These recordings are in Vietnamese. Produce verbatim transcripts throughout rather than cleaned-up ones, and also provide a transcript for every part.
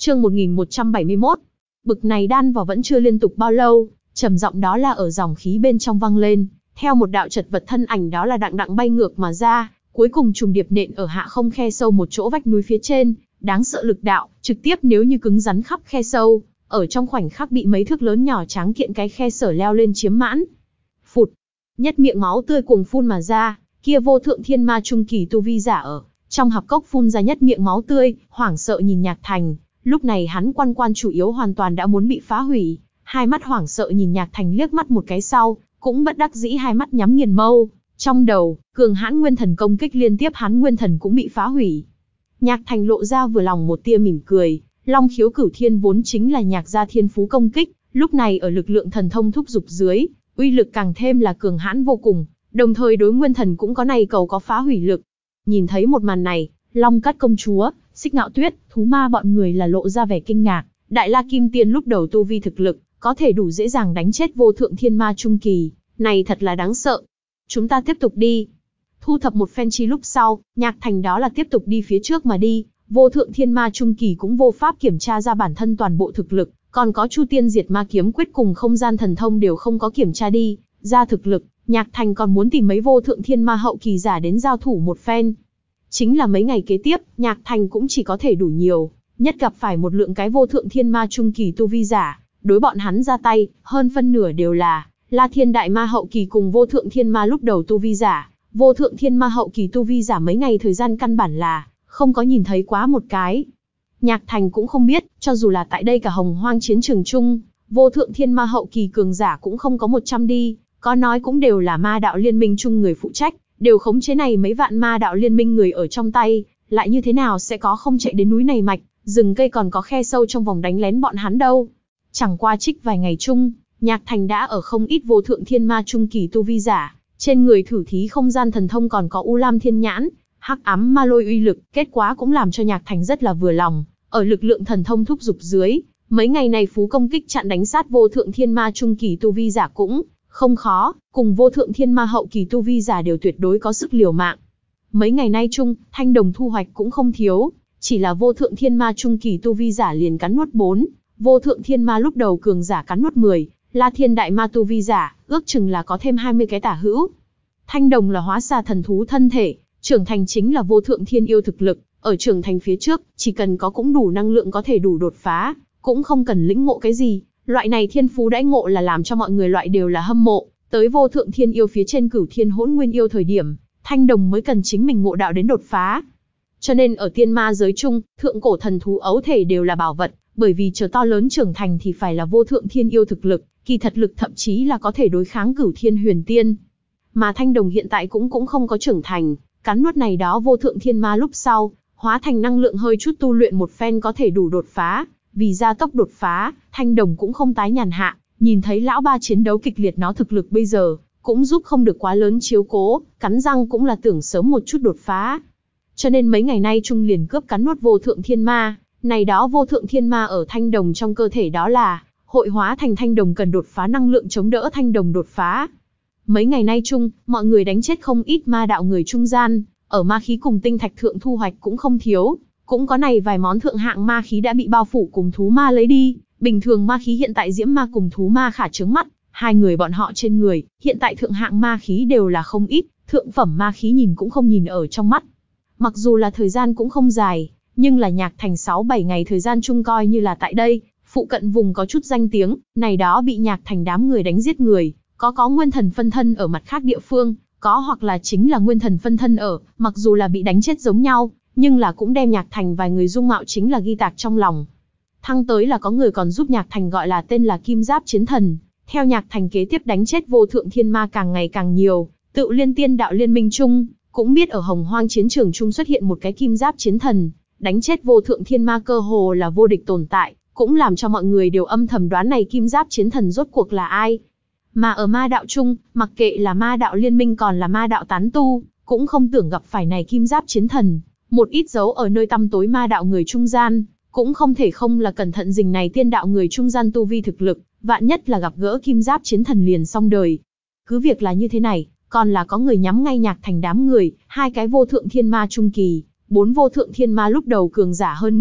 Chương một nghìn một trăm bảy mươi mốt. Bực này đan vào vẫn chưa liên tục bao lâu, trầm giọng đó là ở dòng khí bên trong vang lên, theo một đạo chật vật thân ảnh đó là đặng đặng bay ngược mà ra, cuối cùng trùng điệp nện ở hạ không khe sâu một chỗ vách núi phía trên, đáng sợ lực đạo, trực tiếp nếu như cứng rắn khắp khe sâu, ở trong khoảnh khắc bị mấy thước lớn nhỏ tráng kiện cái khe sở leo lên chiếm mãn. Phụt, nhất miệng máu tươi cuồng phun mà ra, kia vô thượng thiên ma trung kỳ tu vi giả ở trong hạp cốc phun ra nhất miệng máu tươi, hoảng sợ nhìn Nhạc Thành. Lúc này hắn quan quan chủ yếu hoàn toàn đã muốn bị phá hủy, hai mắt hoảng sợ nhìn Nhạc Thành liếc mắt một cái sau, cũng bất đắc dĩ hai mắt nhắm nghiền mâu. Trong đầu, cường hãn nguyên thần công kích liên tiếp hắn nguyên thần cũng bị phá hủy. Nhạc Thành lộ ra vừa lòng một tia mỉm cười, Long khiếu cửu thiên vốn chính là Nhạc gia thiên phú công kích, lúc này ở lực lượng thần thông thúc dục dưới, uy lực càng thêm là cường hãn vô cùng, đồng thời đối nguyên thần cũng có này cầu có phá hủy lực. Nhìn thấy một màn này, Long Cát công chúa, Xích Ngạo Tuyết, thú ma bọn người là lộ ra vẻ kinh ngạc. Đại La Kim Tiên lúc đầu tu vi thực lực, có thể đủ dễ dàng đánh chết vô thượng thiên ma trung kỳ, này thật là đáng sợ. Chúng ta tiếp tục đi. Thu thập một phen chi lúc sau, Nhạc Thành đó là tiếp tục đi phía trước mà đi, vô thượng thiên ma trung kỳ cũng vô pháp kiểm tra ra bản thân toàn bộ thực lực, còn có Chu Tiên Diệt Ma kiếm quyết cùng không gian thần thông đều không có kiểm tra đi ra thực lực. Nhạc Thành còn muốn tìm mấy vô thượng thiên ma hậu kỳ giả đến giao thủ một phen. Chính là mấy ngày kế tiếp, Nhạc Thành cũng chỉ có thể đủ nhiều, nhất gặp phải một lượng cái vô thượng thiên ma trung kỳ tu vi giả, đối bọn hắn ra tay, hơn phân nửa đều là La Thiên đại ma hậu kỳ cùng vô thượng thiên ma lúc đầu tu vi giả. Vô thượng thiên ma hậu kỳ tu vi giả mấy ngày thời gian căn bản là không có nhìn thấy quá một cái. Nhạc Thành cũng không biết, cho dù là tại đây cả hồng hoang chiến trường chung, vô thượng thiên ma hậu kỳ cường giả cũng không có một trăm đi, có nói cũng đều là ma đạo liên minh chung người phụ trách, đều khống chế này mấy vạn ma đạo liên minh người ở trong tay, lại như thế nào sẽ có không chạy đến núi này mạch, rừng cây còn có khe sâu trong vòng đánh lén bọn hắn đâu. Chẳng qua trích vài ngày chung, Nhạc Thành đã ở không ít vô thượng thiên ma trung kỳ tu vi giả, trên người thử thí không gian thần thông còn có U Lam Thiên Nhãn, Hắc Ám Ma Lôi uy lực, kết quả cũng làm cho Nhạc Thành rất là vừa lòng, ở lực lượng thần thông thúc dục dưới, mấy ngày này phú công kích chặn đánh sát vô thượng thiên ma trung kỳ tu vi giả cũng không khó, cùng vô thượng thiên ma hậu kỳ tu vi giả đều tuyệt đối có sức liều mạng. Mấy ngày nay chung, Thanh Đồng thu hoạch cũng không thiếu, chỉ là vô thượng thiên ma trung kỳ tu vi giả liền cắn nuốt bốn, vô thượng thiên ma lúc đầu cường giả cắn nuốt mười, La Thiên đại ma tu vi giả, ước chừng là có thêm hai mươi cái tả hữu. Thanh Đồng là hóa xà thần thú thân thể, trưởng thành chính là vô thượng thiên yêu thực lực, ở trưởng thành phía trước, chỉ cần có cũng đủ năng lượng có thể đủ đột phá, cũng không cần lĩnh ngộ cái gì. Loại này thiên phú đãi ngộ là làm cho mọi người loại đều là hâm mộ, tới vô thượng thiên yêu phía trên cửu thiên hỗn nguyên yêu thời điểm, Thanh Đồng mới cần chính mình ngộ đạo đến đột phá. Cho nên ở tiên ma giới chung, thượng cổ thần thú ấu thể đều là bảo vật, bởi vì chờ to lớn trưởng thành thì phải là vô thượng thiên yêu thực lực, kỳ thật lực thậm chí là có thể đối kháng cửu thiên huyền tiên. Mà Thanh Đồng hiện tại cũng cũng không có trưởng thành, cắn nuốt này đó vô thượng thiên ma lúc sau, hóa thành năng lượng hơi chút tu luyện một phen có thể đủ đột phá. Vì gia tốc đột phá, Thanh Đồng cũng không tái nhàn hạ, nhìn thấy lão ba chiến đấu kịch liệt nó thực lực bây giờ, cũng giúp không được quá lớn chiếu cố, cắn răng cũng là tưởng sớm một chút đột phá. Cho nên mấy ngày nay Trung liền cướp cắn nuốt vô thượng thiên ma, này đó vô thượng thiên ma ở Thanh Đồng trong cơ thể đó là hội hóa thành Thanh Đồng cần đột phá năng lượng chống đỡ Thanh Đồng đột phá. Mấy ngày nay chung, mọi người đánh chết không ít ma đạo người trung gian, ở ma khí cùng tinh thạch thượng thu hoạch cũng không thiếu. Cũng có này vài món thượng hạng ma khí đã bị bao phủ cùng thú ma lấy đi, bình thường ma khí hiện tại diễm ma cùng thú ma khả trướng mắt, hai người bọn họ trên người, hiện tại thượng hạng ma khí đều là không ít, thượng phẩm ma khí nhìn cũng không nhìn ở trong mắt. Mặc dù là thời gian cũng không dài, nhưng là Nhạc Thành sáu bảy ngày thời gian chung coi như là tại đây, phụ cận vùng có chút danh tiếng, này đó bị Nhạc Thành đám người đánh giết người, có có nguyên thần phân thân ở mặt khác địa phương, có hoặc là chính là nguyên thần phân thân ở, mặc dù là bị đánh chết giống nhau, nhưng là cũng đem Nhạc Thành vài người dung mạo chính là ghi tạc trong lòng. Thăng tới là có người còn giúp Nhạc Thành gọi là tên là Kim Giáp Chiến Thần, theo Nhạc Thành kế tiếp đánh chết vô thượng thiên ma càng ngày càng nhiều, tự liên tiên đạo liên minh chung, cũng biết ở hồng hoang chiến trường chung xuất hiện một cái Kim Giáp Chiến Thần, đánh chết vô thượng thiên ma cơ hồ là vô địch tồn tại, cũng làm cho mọi người đều âm thầm đoán này Kim Giáp Chiến Thần rốt cuộc là ai. Mà ở ma đạo chung, mặc kệ là ma đạo liên minh còn là ma đạo tán tu, cũng không tưởng gặp phải này Kim Giáp Chiến Thần. Một ít dấu ở nơi tăm tối ma đạo người trung gian, cũng không thể không là cẩn thận rình này tiên đạo người trung gian tu vi thực lực, vạn nhất là gặp gỡ Kim Giáp Chiến Thần liền xong đời. Cứ việc là như thế này, còn là có người nhắm ngay Nhạc Thành đám người, hai cái vô thượng thiên ma trung kỳ, bốn vô thượng thiên ma lúc đầu cường giả hơn nữa,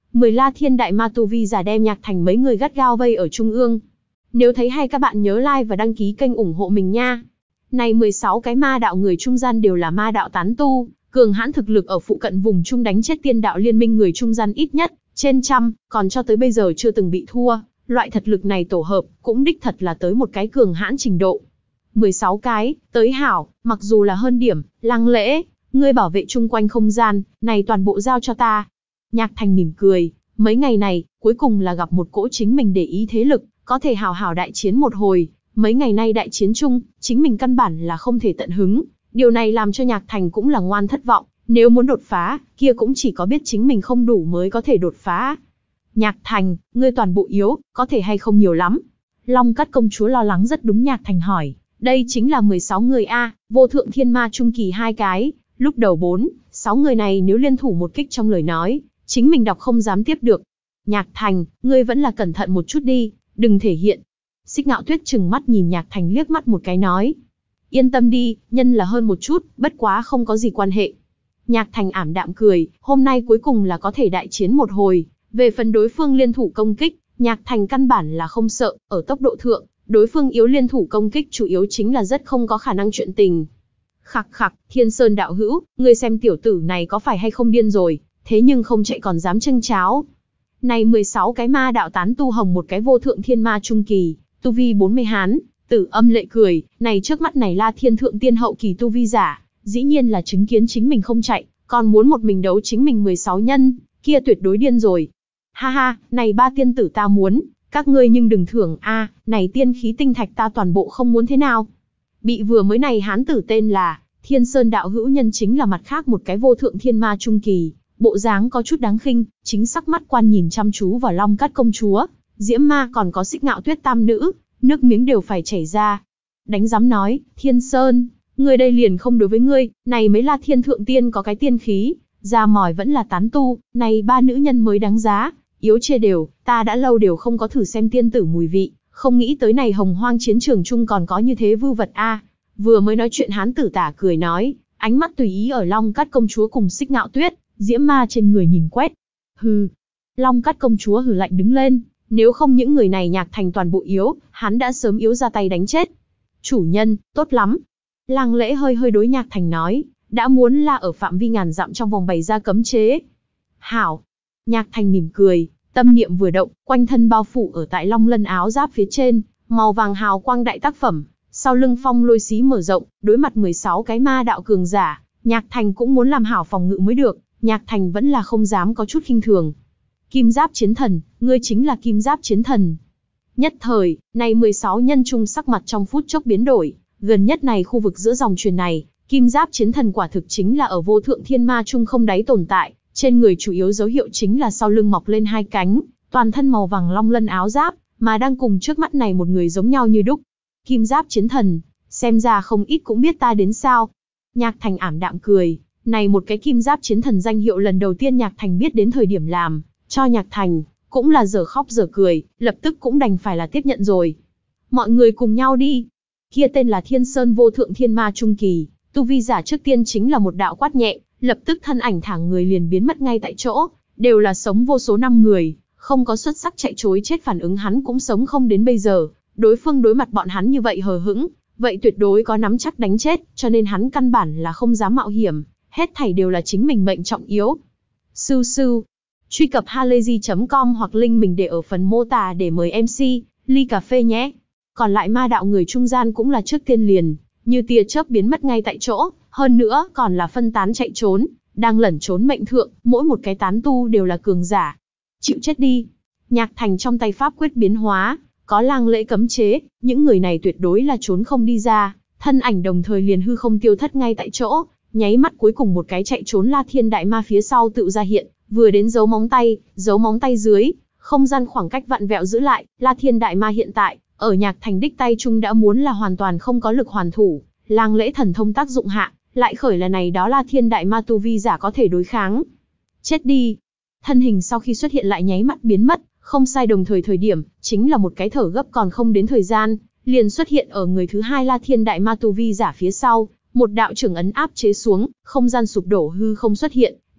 Mười La Thiên Đại Ma tu vi giả đem Nhạc Thành mấy người gắt gao vây ở trung ương. Nếu thấy hay các bạn nhớ like và đăng ký kênh ủng hộ mình nha. Này mười sáu cái ma đạo người trung gian đều là ma đạo tán tu, cường hãn thực lực ở phụ cận vùng trung đánh chết tiên đạo liên minh người trung gian ít nhất trên trăm, còn cho tới bây giờ chưa từng bị thua. Loại thật lực này tổ hợp, cũng đích thật là tới một cái cường hãn trình độ. mười sáu cái, tới hảo, mặc dù là hơn điểm, Lăng Lễ, ngươi bảo vệ chung quanh không gian, này toàn bộ giao cho ta. Nhạc Thành mỉm cười, mấy ngày này, cuối cùng là gặp một cỗ chính mình để ý thế lực, có thể hào hào đại chiến một hồi. Mấy ngày nay đại chiến chung, chính mình căn bản là không thể tận hứng. Điều này làm cho Nhạc Thành cũng là ngoan thất vọng, nếu muốn đột phá, kia cũng chỉ có biết chính mình không đủ mới có thể đột phá. Nhạc Thành, ngươi toàn bộ yếu, có thể hay không nhiều lắm. Long Cát công chúa lo lắng rất đúng Nhạc Thành hỏi, đây chính là mười sáu người a, vô thượng thiên ma trung kỳ hai cái, lúc đầu bốn, sáu người này nếu liên thủ một kích trong lời nói, chính mình đọc không dám tiếp được. Nhạc Thành, ngươi vẫn là cẩn thận một chút đi, đừng thể hiện. Xích Ngạo Tuyết trừng mắt nhìn Nhạc Thành liếc mắt một cái nói, yên tâm đi, nhân là hơn một chút, bất quá không có gì quan hệ. Nhạc Thành ảm đạm cười, hôm nay cuối cùng là có thể đại chiến một hồi. Về phần đối phương liên thủ công kích, Nhạc Thành căn bản là không sợ, ở tốc độ thượng, đối phương yếu liên thủ công kích chủ yếu chính là rất không có khả năng chuyện tình. Khặc khặc, Thiên Sơn đạo hữu, ngươi xem tiểu tử này có phải hay không điên rồi, thế nhưng không chạy còn dám chênh cháo. Này mười sáu cái ma đạo tán tu hồng một cái vô thượng thiên ma trung kỳ, tu vi bốn mươi hán, Tử Âm lệ cười, này trước mắt này La Thiên thượng tiên hậu kỳ tu vi giả, dĩ nhiên là chứng kiến chính mình không chạy, còn muốn một mình đấu chính mình mười sáu nhân, kia tuyệt đối điên rồi. Ha ha, này ba tiên tử ta muốn, các ngươi nhưng đừng thưởng a, à, này tiên khí tinh thạch ta toàn bộ không muốn thế nào. Bị vừa mới này hán tử tên là Thiên Sơn đạo hữu nhân chính là mặt khác một cái vô thượng thiên ma trung kỳ, bộ dáng có chút đáng khinh, chính sắc mắt quan nhìn chăm chú vào Long Cát công chúa, Diễm Ma còn có Xích Ngạo Tuyết tam nữ, nước miếng đều phải chảy ra. Đánh giám nói, Thiên Sơn, người đây liền không đối với ngươi, này mới là thiên thượng tiên có cái tiên khí, ra mỏi vẫn là tán tu, này ba nữ nhân mới đáng giá, yếu chia đều, ta đã lâu đều không có thử xem tiên tử mùi vị, không nghĩ tới này hồng hoang chiến trường chung còn có như thế vưu vật a. À. Vừa mới nói chuyện hán tử tả cười nói, ánh mắt tùy ý ở Long Cát công chúa cùng Xích Ngạo Tuyết, Diễm Ma trên người nhìn quét. Hừ. Long Cát công chúa hừ lạnh đứng lên, nếu không những người này Nhạc Thành toàn bộ yếu, hắn đã sớm yếu ra tay đánh chết. Chủ nhân, tốt lắm. Lăng Lễ hơi hơi đối Nhạc Thành nói, đã muốn là ở phạm vi ngàn dặm trong vòng bày ra cấm chế. Hảo. Nhạc Thành mỉm cười, tâm niệm vừa động, quanh thân bao phủ ở tại Long Lân áo giáp phía trên, màu vàng hào quang đại tác phẩm, sau lưng phong lôi xí mở rộng, đối mặt mười sáu cái ma đạo cường giả, Nhạc Thành cũng muốn làm hảo phòng ngự mới được, Nhạc Thành vẫn là không dám có chút khinh thường. Kim Giáp Chiến Thần, ngươi chính là Kim Giáp Chiến Thần. Nhất thời, này mười sáu nhân trung sắc mặt trong phút chốc biến đổi, gần nhất này khu vực giữa dòng truyền này, Kim Giáp Chiến Thần quả thực chính là ở vô thượng thiên ma trung không đáy tồn tại, trên người chủ yếu dấu hiệu chính là sau lưng mọc lên hai cánh, toàn thân màu vàng long lân áo giáp, mà đang cùng trước mắt này một người giống nhau như đúc. Kim Giáp Chiến Thần, xem ra không ít cũng biết ta đến sao. Nhạc Thành ảm đạm cười, này một cái Kim Giáp Chiến Thần danh hiệu lần đầu tiên Nhạc Thành biết đến thời điểm làm, cho Nhạc Thành, cũng là giờ khóc giờ cười, lập tức cũng đành phải là tiếp nhận rồi. Mọi người cùng nhau đi. Kia tên là Thiên Sơn vô thượng thiên ma trung kỳ, tu vi giả trước tiên chính là một đạo quát nhẹ, lập tức thân ảnh thẳng người liền biến mất ngay tại chỗ, đều là sống vô số năm người, không có xuất sắc chạy trối chết phản ứng hắn cũng sống không đến bây giờ, đối phương đối mặt bọn hắn như vậy hờ hững, vậy tuyệt đối có nắm chắc đánh chết, cho nên hắn căn bản là không dám mạo hiểm, hết thảy đều là chính mình mệnh trọng yếu. Sưu sưu, truy cập halayzi chấm com hoặc link mình để ở phần mô tả để mời em xê, ly cà phê nhé. Còn lại ma đạo người trung gian cũng là trước tiên liền, như tia chớp biến mất ngay tại chỗ, hơn nữa còn là phân tán chạy trốn, đang lẩn trốn mệnh thượng, mỗi một cái tán tu đều là cường giả. Chịu chết đi. Nhạc Thành trong tay pháp quyết biến hóa, có Lang Lễ cấm chế, những người này tuyệt đối là trốn không đi ra, thân ảnh đồng thời liền hư không tiêu thất ngay tại chỗ, nháy mắt cuối cùng một cái chạy trốn La Thiên đại ma phía sau tự ra hiện, vừa đến giấu móng tay, giấu móng tay dưới, không gian khoảng cách vặn vẹo giữ lại, La Thiên đại ma hiện tại, ở Nhạc Thành đích tay trung đã muốn là hoàn toàn không có lực hoàn thủ, Lang Lễ thần thông tác dụng hạ, lại khởi là này đó La Thiên đại ma tu vi giả có thể đối kháng. Chết đi. Thân hình sau khi xuất hiện lại nháy mắt biến mất, không sai đồng thời thời điểm, chính là một cái thở gấp còn không đến thời gian, liền xuất hiện ở người thứ hai La Thiên đại ma tu vi giả phía sau, một đạo trưởng ấn áp chế xuống, không gian sụp đổ hư không xuất hiện,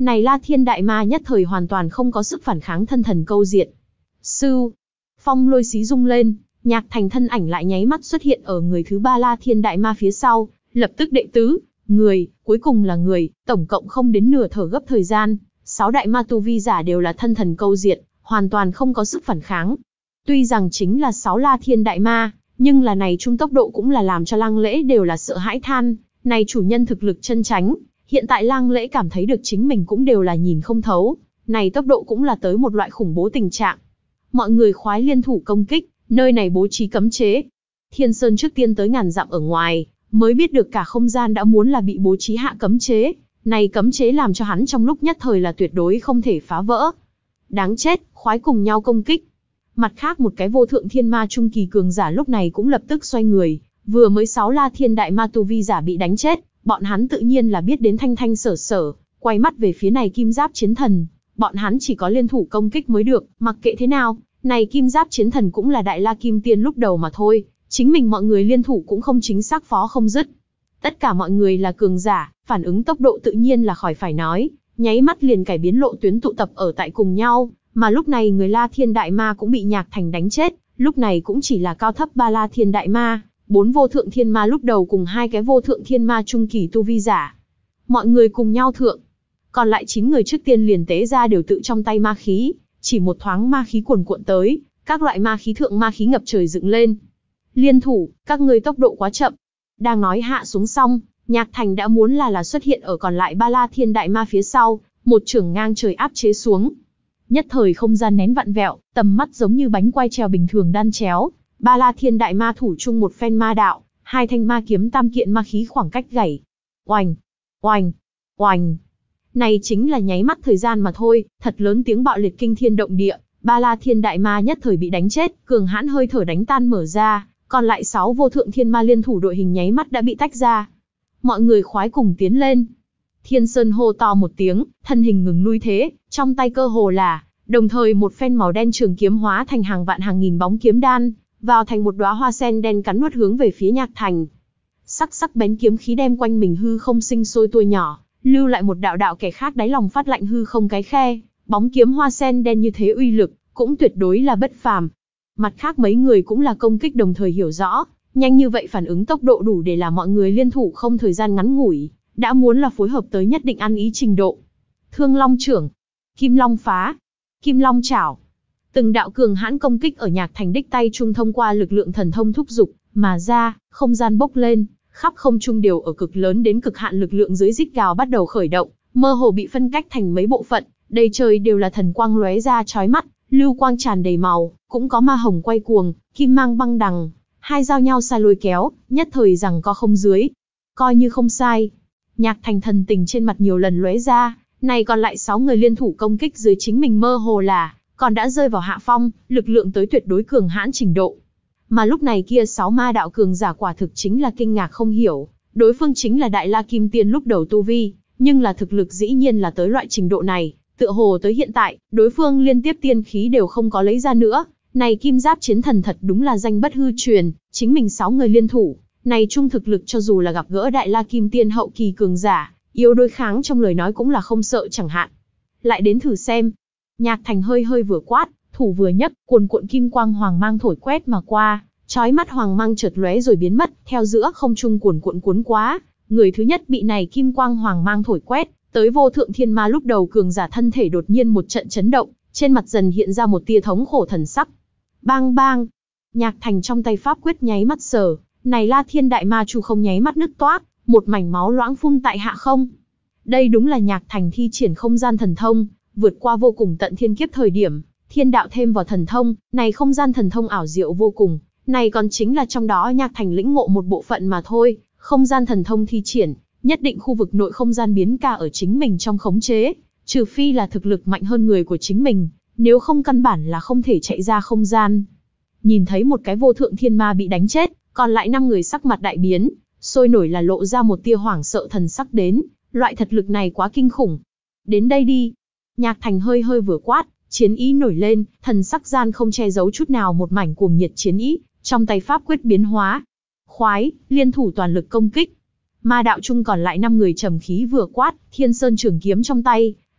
Này La Thiên Đại Ma nhất thời hoàn toàn không có sức phản kháng, thân thần câu diệt. Sưu, phong lôi xí rung lên, Nhạc Thành thân ảnh lại nháy mắt xuất hiện ở người thứ ba La Thiên Đại Ma phía sau, lập tức đệ tứ, người, cuối cùng là người, tổng cộng không đến nửa thở gấp thời gian, sáu đại ma tu vi giả đều là thân thần câu diệt, hoàn toàn không có sức phản kháng. Tuy rằng chính là sáu La Thiên Đại Ma, nhưng là này chung tốc độ cũng là làm cho Lăng Lễ đều là sợ hãi than, này chủ nhân thực lực chân chánh. Hiện tại Lăng Lễ cảm thấy được chính mình cũng đều là nhìn không thấu, này tốc độ cũng là tới một loại khủng bố tình trạng. Mọi người khoái liên thủ công kích, nơi này bố trí cấm chế. Thiên Sơn trước tiên tới ngàn dặm ở ngoài, mới biết được cả không gian đã muốn là bị bố trí hạ cấm chế. Này cấm chế làm cho hắn trong lúc nhất thời là tuyệt đối không thể phá vỡ. Đáng chết, khoái cùng nhau công kích. Mặt khác một cái vô thượng thiên ma trung kỳ cường giả lúc này cũng lập tức xoay người, vừa mới sáu La Thiên Đại Ma tu vi giả bị đánh chết, bọn hắn tự nhiên là biết đến thanh thanh sở sở, quay mắt về phía này kim giáp chiến thần, bọn hắn chỉ có liên thủ công kích mới được, mặc kệ thế nào, này kim giáp chiến thần cũng là đại la kim tiên lúc đầu mà thôi, chính mình mọi người liên thủ cũng không chính xác phó không dứt. Tất cả mọi người là cường giả, phản ứng tốc độ tự nhiên là khỏi phải nói, nháy mắt liền cải biến lộ tuyến tụ tập ở tại cùng nhau, mà lúc này người La Thiên Đại Ma cũng bị Nhạc Thành đánh chết, lúc này cũng chỉ là cao thấp ba La Thiên Đại Ma, bốn vô thượng thiên ma lúc đầu cùng hai cái vô thượng thiên ma trung kỳ tu vi giả. Mọi người cùng nhau thượng, còn lại chín người trước tiên liền tế ra đều tự trong tay ma khí, chỉ một thoáng ma khí cuồn cuộn tới, các loại ma khí thượng ma khí ngập trời dựng lên. Liên thủ, các ngươi tốc độ quá chậm. Đang nói hạ xuống xong, Nhạc Thành đã muốn là là xuất hiện ở còn lại ba La Thiên Đại Ma phía sau, một chưởng ngang trời áp chế xuống. Nhất thời không gian nén vặn vẹo, tầm mắt giống như bánh quay trèo bình thường đan chéo. Ba La Thiên Đại Ma thủ chung một phen ma đạo, hai thanh ma kiếm tam kiện ma khí khoảng cách gảy. Oành, oành, oành. Này chính là nháy mắt thời gian mà thôi, thật lớn tiếng bạo liệt kinh thiên động địa, Ba La Thiên Đại Ma nhất thời bị đánh chết, cường hãn hơi thở đánh tan mở ra, còn lại sáu vô thượng thiên ma liên thủ đội hình nháy mắt đã bị tách ra. Mọi người khoái cùng tiến lên. Thiên Sơn hô to một tiếng, thân hình ngừng lui thế, trong tay cơ hồ là, đồng thời một phen màu đen trường kiếm hóa thành hàng vạn hàng nghìn bóng kiếm đan, vào thành một đóa hoa sen đen cắn nuốt hướng về phía Nhạc Thành. Sắc sắc bén kiếm khí đem quanh mình hư không sinh sôi tua nhỏ, lưu lại một đạo đạo kẻ khác đáy lòng phát lạnh hư không cái khe, bóng kiếm hoa sen đen như thế uy lực, cũng tuyệt đối là bất phàm. Mặt khác mấy người cũng là công kích đồng thời hiểu rõ, nhanh như vậy phản ứng tốc độ đủ để làm mọi người liên thủ không thời gian ngắn ngủi, đã muốn là phối hợp tới nhất định ăn ý trình độ. Thương Long trưởng, Kim Long phá, Kim Long chảo. Từng đạo cường hãn công kích ở Nhạc Thành đích tay trung thông qua lực lượng thần thông thúc dục mà ra, không gian bốc lên, khắp không trung đều ở cực lớn đến cực hạn lực lượng dưới rít gào bắt đầu khởi động, mơ hồ bị phân cách thành mấy bộ phận, đầy trời đều là thần quang lóe ra chói mắt, lưu quang tràn đầy màu, cũng có ma hồng quay cuồng, kim mang băng đằng, hai giao nhau sai lôi kéo, nhất thời rằng co không dưới. Coi như không sai. Nhạc Thành thần tình trên mặt nhiều lần lóe ra, này còn lại sáu người liên thủ công kích dưới chính mình mơ hồ là còn đã rơi vào hạ phong, lực lượng tới tuyệt đối cường hãn trình độ. Mà lúc này kia sáu ma đạo cường giả quả thực chính là kinh ngạc không hiểu, đối phương chính là Đại La Kim Tiên lúc đầu tu vi, nhưng là thực lực dĩ nhiên là tới loại trình độ này, tựa hồ tới hiện tại, đối phương liên tiếp tiên khí đều không có lấy ra nữa, này kim giáp chiến thần thật đúng là danh bất hư truyền, chính mình sáu người liên thủ, này chung thực lực cho dù là gặp gỡ Đại La Kim Tiên hậu kỳ cường giả, yếu đối kháng trong lời nói cũng là không sợ chẳng hạn. Lại đến thử xem. Nhạc Thành hơi hơi vừa quát, thủ vừa nhấc, cuồn cuộn kim quang hoàng mang thổi quét mà qua, chói mắt hoàng mang chợt lóe rồi biến mất, theo giữa không trung cuồn cuộn cuốn quá, người thứ nhất bị này kim quang hoàng mang thổi quét, tới vô thượng thiên ma lúc đầu cường giả thân thể đột nhiên một trận chấn động, trên mặt dần hiện ra một tia thống khổ thần sắc. Bang bang, Nhạc Thành trong tay pháp quyết nháy mắt sờ, này La Thiên Đại Ma Chu không nháy mắt nứt toác, một mảnh máu loãng phun tại hạ không. Đây đúng là Nhạc Thành thi triển không gian thần thông, vượt qua vô cùng tận thiên kiếp thời điểm, thiên đạo thêm vào thần thông, này không gian thần thông ảo diệu vô cùng, này còn chính là trong đó Nhạc Thành lĩnh ngộ một bộ phận mà thôi, không gian thần thông thi triển, nhất định khu vực nội không gian biến ca ở chính mình trong khống chế, trừ phi là thực lực mạnh hơn người của chính mình, nếu không căn bản là không thể chạy ra không gian. Nhìn thấy một cái vô thượng thiên ma bị đánh chết, còn lại năm người sắc mặt đại biến, sôi nổi là lộ ra một tia hoảng sợ thần sắc đến, loại thật lực này quá kinh khủng. Đến đây đi. Nhạc Thành hơi hơi vừa quát, chiến ý nổi lên, thần sắc gian không che giấu chút nào một mảnh cuồng nhiệt chiến ý, trong tay pháp quyết biến hóa. Khoái, liên thủ toàn lực công kích. Ma đạo chung còn lại năm người trầm khí vừa quát, Thiên Sơn trường kiếm trong tay,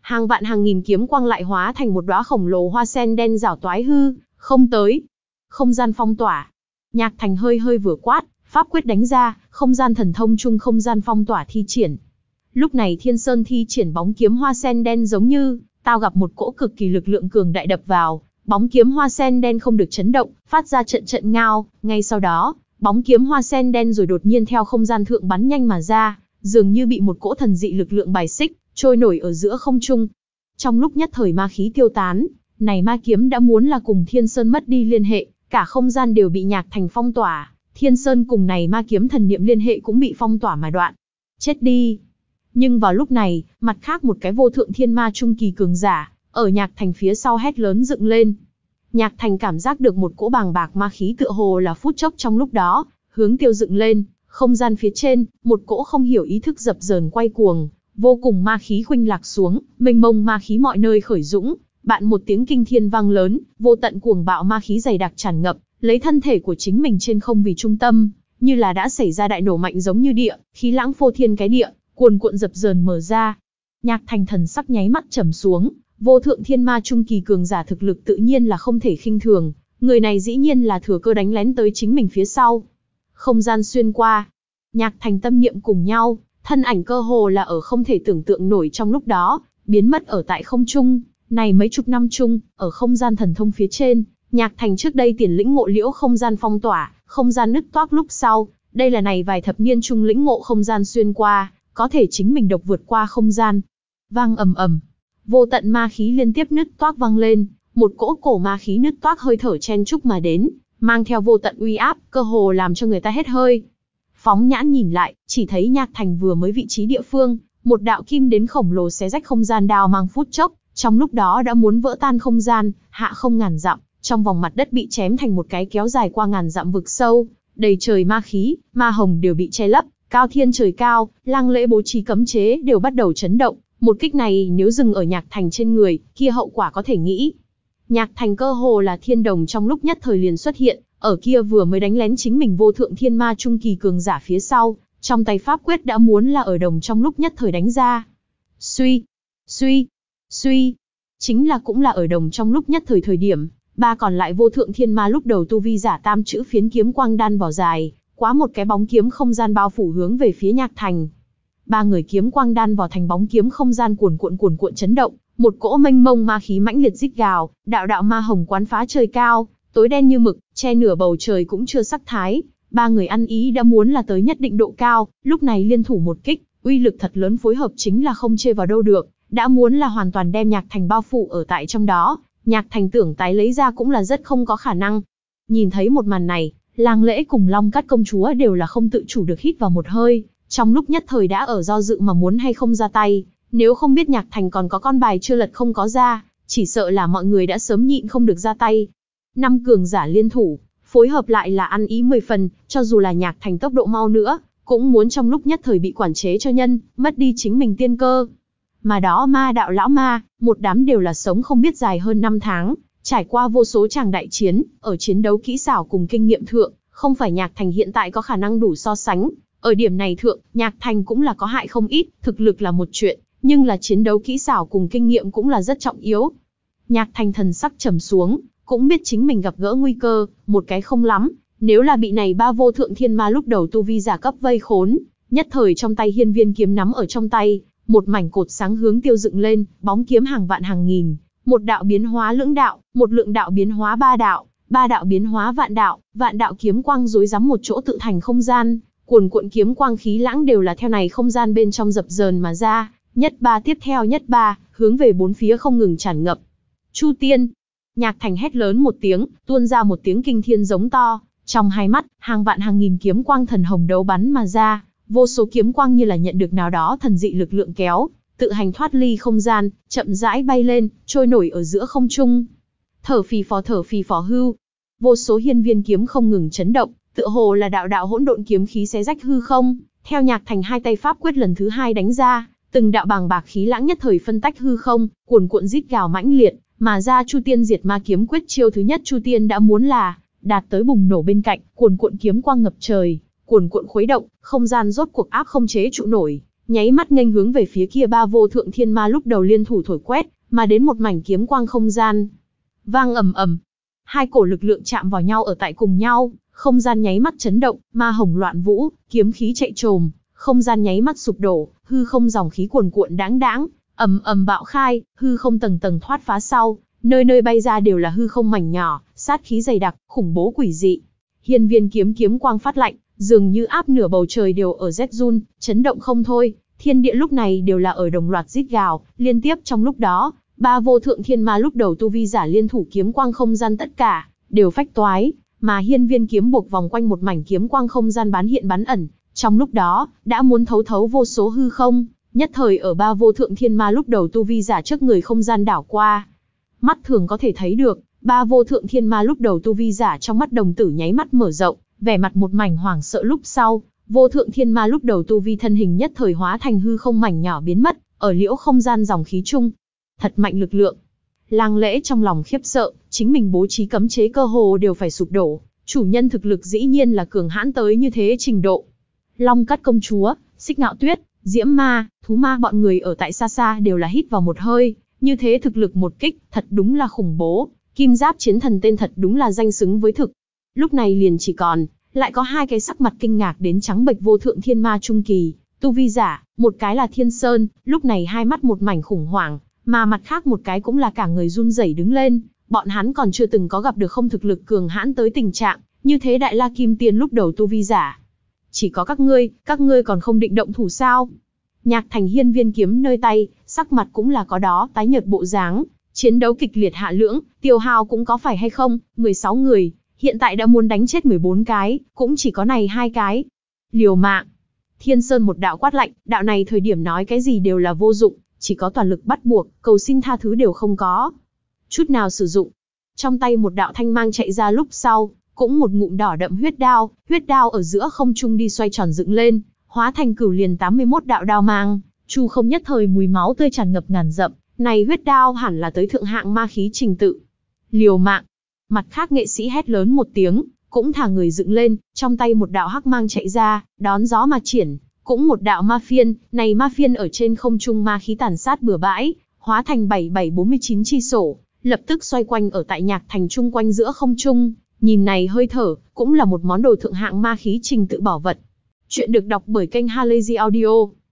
hàng vạn hàng nghìn kiếm quang lại hóa thành một đóa khổng lồ hoa sen đen rảo toái hư không tới. Không gian phong tỏa. Nhạc Thành hơi hơi vừa quát, pháp quyết đánh ra, không gian thần thông chung không gian phong tỏa thi triển. Lúc này Thiên Sơn thi triển bóng kiếm hoa sen đen giống như tao gặp một cỗ cực kỳ lực lượng cường đại đập vào, bóng kiếm hoa sen đen không được chấn động, phát ra trận trận ngao, ngay sau đó, bóng kiếm hoa sen đen rồi đột nhiên theo không gian thượng bắn nhanh mà ra, dường như bị một cỗ thần dị lực lượng bài xích, trôi nổi ở giữa không trung. Trong lúc nhất thời ma khí tiêu tán, này ma kiếm đã muốn là cùng Thiên Sơn mất đi liên hệ, cả không gian đều bị Nhạc Thành phong tỏa, Thiên Sơn cùng này ma kiếm thần niệm liên hệ cũng bị phong tỏa mà đoạn. Chết đi! Nhưng vào lúc này, mặt khác một cái vô thượng thiên ma trung kỳ cường giả, ở Nhạc Thành phía sau hét lớn dựng lên. Nhạc Thành cảm giác được một cỗ bàng bạc ma khí tựa hồ là phút chốc trong lúc đó, hướng tiêu dựng lên, không gian phía trên, một cỗ không hiểu ý thức dập dờn quay cuồng, vô cùng ma khí khuynh lạc xuống, mênh mông ma khí mọi nơi khởi dũng, bạn một tiếng kinh thiên vang lớn, vô tận cuồng bạo ma khí dày đặc tràn ngập, lấy thân thể của chính mình trên không vì trung tâm, như là đã xảy ra đại nổ mạnh giống như địa, khí lãng phô thiên cái địa, cuồn cuộn dập dờn mở ra. Nhạc Thành thần sắc nháy mắt trầm xuống, vô thượng thiên ma trung kỳ cường giả thực lực tự nhiên là không thể khinh thường, người này dĩ nhiên là thừa cơ đánh lén tới chính mình phía sau. Không gian xuyên qua, Nhạc Thành tâm niệm cùng nhau, thân ảnh cơ hồ là ở không thể tưởng tượng nổi trong lúc đó, biến mất ở tại không trung. Này mấy chục năm chung, ở không gian thần thông phía trên, Nhạc Thành trước đây tiền lĩnh ngộ liễu không gian phong tỏa, không gian nứt toác lúc sau, đây là này vài thập niên chung lĩnh ngộ không gian xuyên qua, có thể chính mình độc vượt qua không gian. Vang ầm ầm, vô tận ma khí liên tiếp nứt toác vang lên, một cỗ cổ ma khí nứt toác hơi thở chen chúc mà đến, mang theo vô tận uy áp, cơ hồ làm cho người ta hết hơi. Phóng nhãn nhìn lại, chỉ thấy Nhạc Thành vừa mới vị trí địa phương, một đạo kim đến khổng lồ xé rách không gian đao mang phút chốc, trong lúc đó đã muốn vỡ tan không gian, hạ không ngàn dặm, trong vòng mặt đất bị chém thành một cái kéo dài qua ngàn dặm vực sâu, đầy trời ma khí, ma hồng đều bị che lấp, cao thiên trời cao, lang lễ bố trí cấm chế đều bắt đầu chấn động, một kích này nếu dừng ở Nhạc Thành trên người, kia hậu quả có thể nghĩ. Nhạc Thành cơ hồ là thiên đồng trong lúc nhất thời liền xuất hiện, ở kia vừa mới đánh lén chính mình vô thượng thiên ma trung kỳ cường giả phía sau, trong tay pháp quyết đã muốn là ở đồng trong lúc nhất thời đánh ra. Suy, suy, suy, chính là cũng là ở đồng trong lúc nhất thời thời điểm, ba còn lại vô thượng thiên ma lúc đầu tu vi giả tam chữ phiến kiếm quang đan vào dài, quá một cái bóng kiếm không gian bao phủ hướng về phía Nhạc Thành. Ba người kiếm quang đan vào thành bóng kiếm không gian cuồn cuộn cuồn cuộn chấn động, một cỗ mênh mông ma khí mãnh liệt rít gào, đạo đạo ma hồng quán phá trời cao, tối đen như mực, che nửa bầu trời cũng chưa sắc thái. Ba người ăn ý đã muốn là tới nhất định độ cao, lúc này liên thủ một kích, uy lực thật lớn phối hợp chính là không chê vào đâu được, đã muốn là hoàn toàn đem Nhạc Thành bao phủ ở tại trong đó. Nhạc Thành tưởng tái lấy ra cũng là rất không có khả năng. Nhìn thấy một màn này, Lang Lễ cùng Long Cát công chúa đều là không tự chủ được hít vào một hơi, trong lúc nhất thời đã ở do dự mà muốn hay không ra tay, nếu không biết Nhạc Thành còn có con bài chưa lật không có ra, chỉ sợ là mọi người đã sớm nhịn không được ra tay. Năm cường giả liên thủ, phối hợp lại là ăn ý mười phần, cho dù là Nhạc Thành tốc độ mau nữa, cũng muốn trong lúc nhất thời bị quản chế cho nhân, mất đi chính mình tiên cơ. Mà đó ma đạo lão ma, một đám đều là sống không biết dài hơn năm tháng, trải qua vô số tràng đại chiến, ở chiến đấu kỹ xảo cùng kinh nghiệm thượng, không phải Nhạc Thành hiện tại có khả năng đủ so sánh. Ở điểm này thượng, Nhạc Thành cũng là có hại không ít, thực lực là một chuyện, nhưng là chiến đấu kỹ xảo cùng kinh nghiệm cũng là rất trọng yếu. Nhạc Thành thần sắc trầm xuống, cũng biết chính mình gặp gỡ nguy cơ, một cái không lắm, nếu là bị này ba vô thượng thiên ma lúc đầu tu vi giả cấp vây khốn, nhất thời trong tay hiên viên kiếm nắm ở trong tay, một mảnh cột sáng hướng tiêu dựng lên, bóng kiếm hàng vạn hàng nghìn, một đạo biến hóa lưỡng đạo, một lượng đạo biến hóa ba đạo, ba đạo biến hóa vạn đạo, vạn đạo kiếm quang rối rắm một chỗ tự thành không gian, cuồn cuộn kiếm quang khí lãng đều là theo này không gian bên trong dập dờn mà ra, nhất ba tiếp theo nhất ba, hướng về bốn phía không ngừng tràn ngập. Chu Tiên! Nhạc Thành hét lớn một tiếng, tuôn ra một tiếng kinh thiên giống to, trong hai mắt, hàng vạn hàng nghìn kiếm quang thần hồng đấu bắn mà ra, vô số kiếm quang như là nhận được nào đó thần dị lực lượng kéo, tự hành thoát ly không gian, chậm rãi bay lên, trôi nổi ở giữa không trung. Thở phì phò thở phì phò hưu, vô số hiên viên kiếm không ngừng chấn động, tựa hồ là đạo đạo hỗn độn kiếm khí xé rách hư không, theo Nhạc Thành hai tay pháp quyết lần thứ hai đánh ra, từng đạo bàng bạc khí lãng nhất thời phân tách hư không, cuồn cuộn rít gào mãnh liệt, mà ra Chu Tiên Diệt Ma kiếm quyết chiêu thứ nhất Chu Tiên đã muốn là đạt tới bùng nổ bên cạnh, cuồn cuộn kiếm quang ngập trời, cuồn cuộn khuấy động, không gian rốt cuộc áp không chế trụ nổi, nháy mắt nghênh hướng về phía kia ba vô thượng thiên ma lúc đầu liên thủ thổi quét, mà đến một mảnh kiếm quang không gian. Vang ầm ầm, hai cổ lực lượng chạm vào nhau ở tại cùng nhau, không gian nháy mắt chấn động, ma hồng loạn vũ, kiếm khí chạy trồm, không gian nháy mắt sụp đổ, hư không dòng khí cuồn cuộn đáng đáng, ầm ầm bạo khai, hư không tầng tầng thoát phá sau, nơi nơi bay ra đều là hư không mảnh nhỏ, sát khí dày đặc, khủng bố quỷ dị. Hiên Viên kiếm kiếm quang phát lạnh, dường như áp nửa bầu trời đều ở rét run, chấn động không thôi, thiên địa lúc này đều là ở đồng loạt rít gào, liên tiếp trong lúc đó, ba vô thượng thiên ma lúc đầu tu vi giả liên thủ kiếm quang không gian tất cả đều phách toái, mà Hiên Viên kiếm buộc vòng quanh một mảnh kiếm quang không gian bán hiện bán ẩn, trong lúc đó đã muốn thấu thấu vô số hư không, nhất thời ở ba vô thượng thiên ma lúc đầu tu vi giả trước người không gian đảo qua. Mắt thường có thể thấy được, ba vô thượng thiên ma lúc đầu tu vi giả trong mắt đồng tử nháy mắt mở rộng, vẻ mặt một mảnh hoảng sợ lúc sau, vô thượng thiên ma lúc đầu tu vi thân hình nhất thời hóa thành hư không mảnh nhỏ biến mất, ở liễu không gian dòng khí chung. Thật mạnh lực lượng. Lang Lễ trong lòng khiếp sợ, chính mình bố trí cấm chế cơ hồ đều phải sụp đổ, chủ nhân thực lực dĩ nhiên là cường hãn tới như thế trình độ. Long Cát công chúa, Xích Ngạo Tuyết, Diễm Ma, Thú Ma bọn người ở tại xa xa đều là hít vào một hơi, như thế thực lực một kích, thật đúng là khủng bố, Kim Giáp chiến thần tên thật đúng là danh xứng với thực. Lúc này liền chỉ còn lại có hai cái sắc mặt kinh ngạc đến trắng bệch vô thượng thiên ma trung kỳ, tu vi giả, một cái là Thiên Sơn, lúc này hai mắt một mảnh khủng hoảng, mà mặt khác một cái cũng là cả người run rẩy đứng lên, bọn hắn còn chưa từng có gặp được không thực lực cường hãn tới tình trạng như thế Đại La Kim Tiên lúc đầu tu vi giả. Chỉ có các ngươi, các ngươi còn không định động thủ sao? Nhạc Thành hiên viên kiếm nơi tay, sắc mặt cũng là có đó tái nhợt bộ dáng, chiến đấu kịch liệt hạ lưỡng, tiêu hao cũng có phải hay không, mười sáu người, hiện tại đã muốn đánh chết mười bốn cái, cũng chỉ có này hai cái. Liều mạng. Thiên Sơn một đạo quát lạnh, đạo này thời điểm nói cái gì đều là vô dụng, chỉ có toàn lực bắt buộc, cầu xin tha thứ đều không có. Chút nào sử dụng. Trong tay một đạo thanh mang chạy ra lúc sau, cũng một ngụm đỏ đậm huyết đao, huyết đao ở giữa không trung đi xoay tròn dựng lên, hóa thành cửu liền tám mươi mốt đạo đao mang, chu không nhất thời mùi máu tươi tràn ngập ngàn dặm, này huyết đao hẳn là tới thượng hạng ma khí trình tự. Liều mạng. Mặt khác nghệ sĩ hét lớn một tiếng, cũng thả người dựng lên, trong tay một đạo hắc mang chạy ra, đón gió mà triển, cũng một đạo ma phiên, này ma phiên ở trên không trung ma khí tàn sát bừa bãi, hóa thành bảy bảy bốn mươi chín chi sổ, lập tức xoay quanh ở tại Nhạc Thành chung quanh giữa không trung, nhìn này hơi thở, cũng là một món đồ thượng hạng ma khí trình tự bảo vật. Chuyện được đọc bởi kênh Halazy Audio.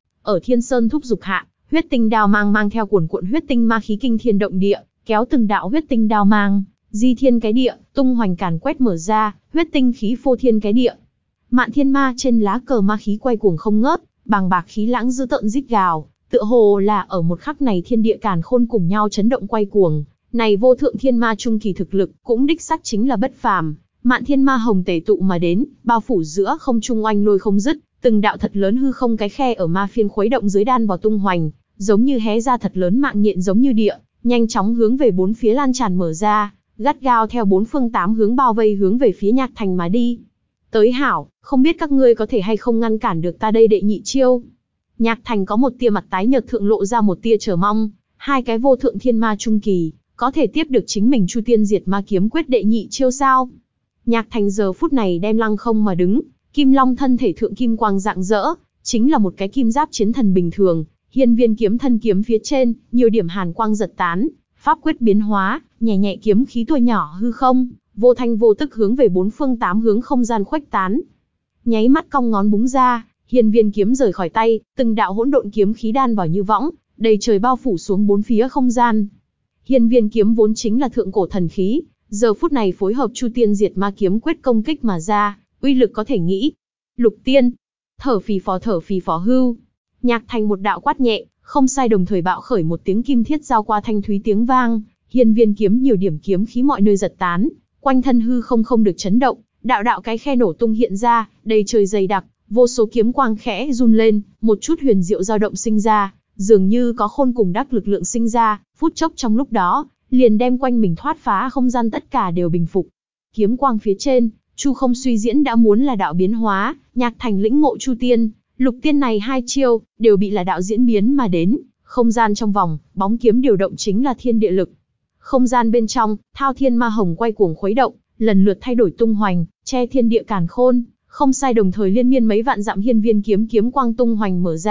Ở Thiên Sơn thúc dục hạ, huyết tinh đao mang mang theo cuồn cuộn huyết tinh ma khí kinh thiên động địa, kéo từng đạo huyết tinh đao mang, di thiên cái địa, tung hoành càn quét mở ra, huyết tinh khí phô thiên cái địa. Mạn thiên ma trên lá cờ ma khí quay cuồng không ngớt, bàng bạc khí lãng dữ tợn rít gào, tựa hồ là ở một khắc này thiên địa càn khôn cùng nhau chấn động quay cuồng. Này vô thượng thiên ma trung kỳ thực lực, cũng đích xác chính là bất phàm. Mạn thiên ma hồng tề tụ mà đến, bao phủ giữa không trung oanh lôi không dứt, từng đạo thật lớn hư không cái khe ở ma phiên khuấy động dưới đan vào tung hoành, giống như hé ra thật lớn mạng nhện giống như địa, nhanh chóng hướng về bốn phía lan tràn mở ra, gắt gao theo bốn phương tám hướng bao vây hướng về phía Nhạc Thành mà đi. Tới hảo, không biết các ngươi có thể hay không ngăn cản được ta đây đệ nhị chiêu. Nhạc Thành có một tia mặt tái nhợt thượng lộ ra một tia chờ mong, hai cái vô thượng thiên ma trung kỳ, có thể tiếp được chính mình Chu Tiên Diệt Ma Kiếm quyết đệ nhị chiêu sao? Nhạc Thành giờ phút này đem lăng không mà đứng, Kim Long thân thể thượng kim quang rạng rỡ, chính là một cái kim giáp chiến thần bình thường, hiên viên kiếm thân kiếm phía trên, nhiều điểm hàn quang giật tán, pháp quyết biến hóa, nhẹ nhẹ kiếm khí tua nhỏ hư không, vô thanh vô tức hướng về bốn phương tám hướng không gian khuếch tán. Nháy mắt cong ngón búng ra, hiên viên kiếm rời khỏi tay, từng đạo hỗn độn kiếm khí đan vào như võng, đầy trời bao phủ xuống bốn phía không gian. Hiên viên kiếm vốn chính là thượng cổ thần khí, giờ phút này phối hợp Chu Tiên Diệt Ma Kiếm quyết công kích mà ra, uy lực có thể nghĩ. Lục tiên, thở phì phò thở phì phò hưu. Nhạc Thành một đạo quát nhẹ, không sai đồng thời bạo khởi một tiếng kim thiết giao qua thanh thúy tiếng vang, hiên viên kiếm nhiều điểm kiếm khí mọi nơi giật tán, quanh thân hư không không được chấn động, đạo đạo cái khe nổ tung hiện ra, đầy trời dày đặc, vô số kiếm quang khẽ run lên, một chút huyền diệu dao động sinh ra, dường như có khôn cùng đắc lực lượng sinh ra, phút chốc trong lúc đó, liền đem quanh mình thoát phá không gian tất cả đều bình phục. Kiếm quang phía trên, Chu không suy diễn đã muốn là đạo biến hóa, Nhạc Thành lĩnh ngộ Chu Tiên, Lục Tiên này hai chiêu, đều bị là đạo diễn biến mà đến, không gian trong vòng, bóng kiếm điều động chính là thiên địa lực. Không gian bên trong, thao thiên ma hồng quay cuồng khuấy động, lần lượt thay đổi tung hoành, che thiên địa càn khôn, không sai đồng thời liên miên mấy vạn dặm hiên viên kiếm kiếm quang tung hoành mở ra,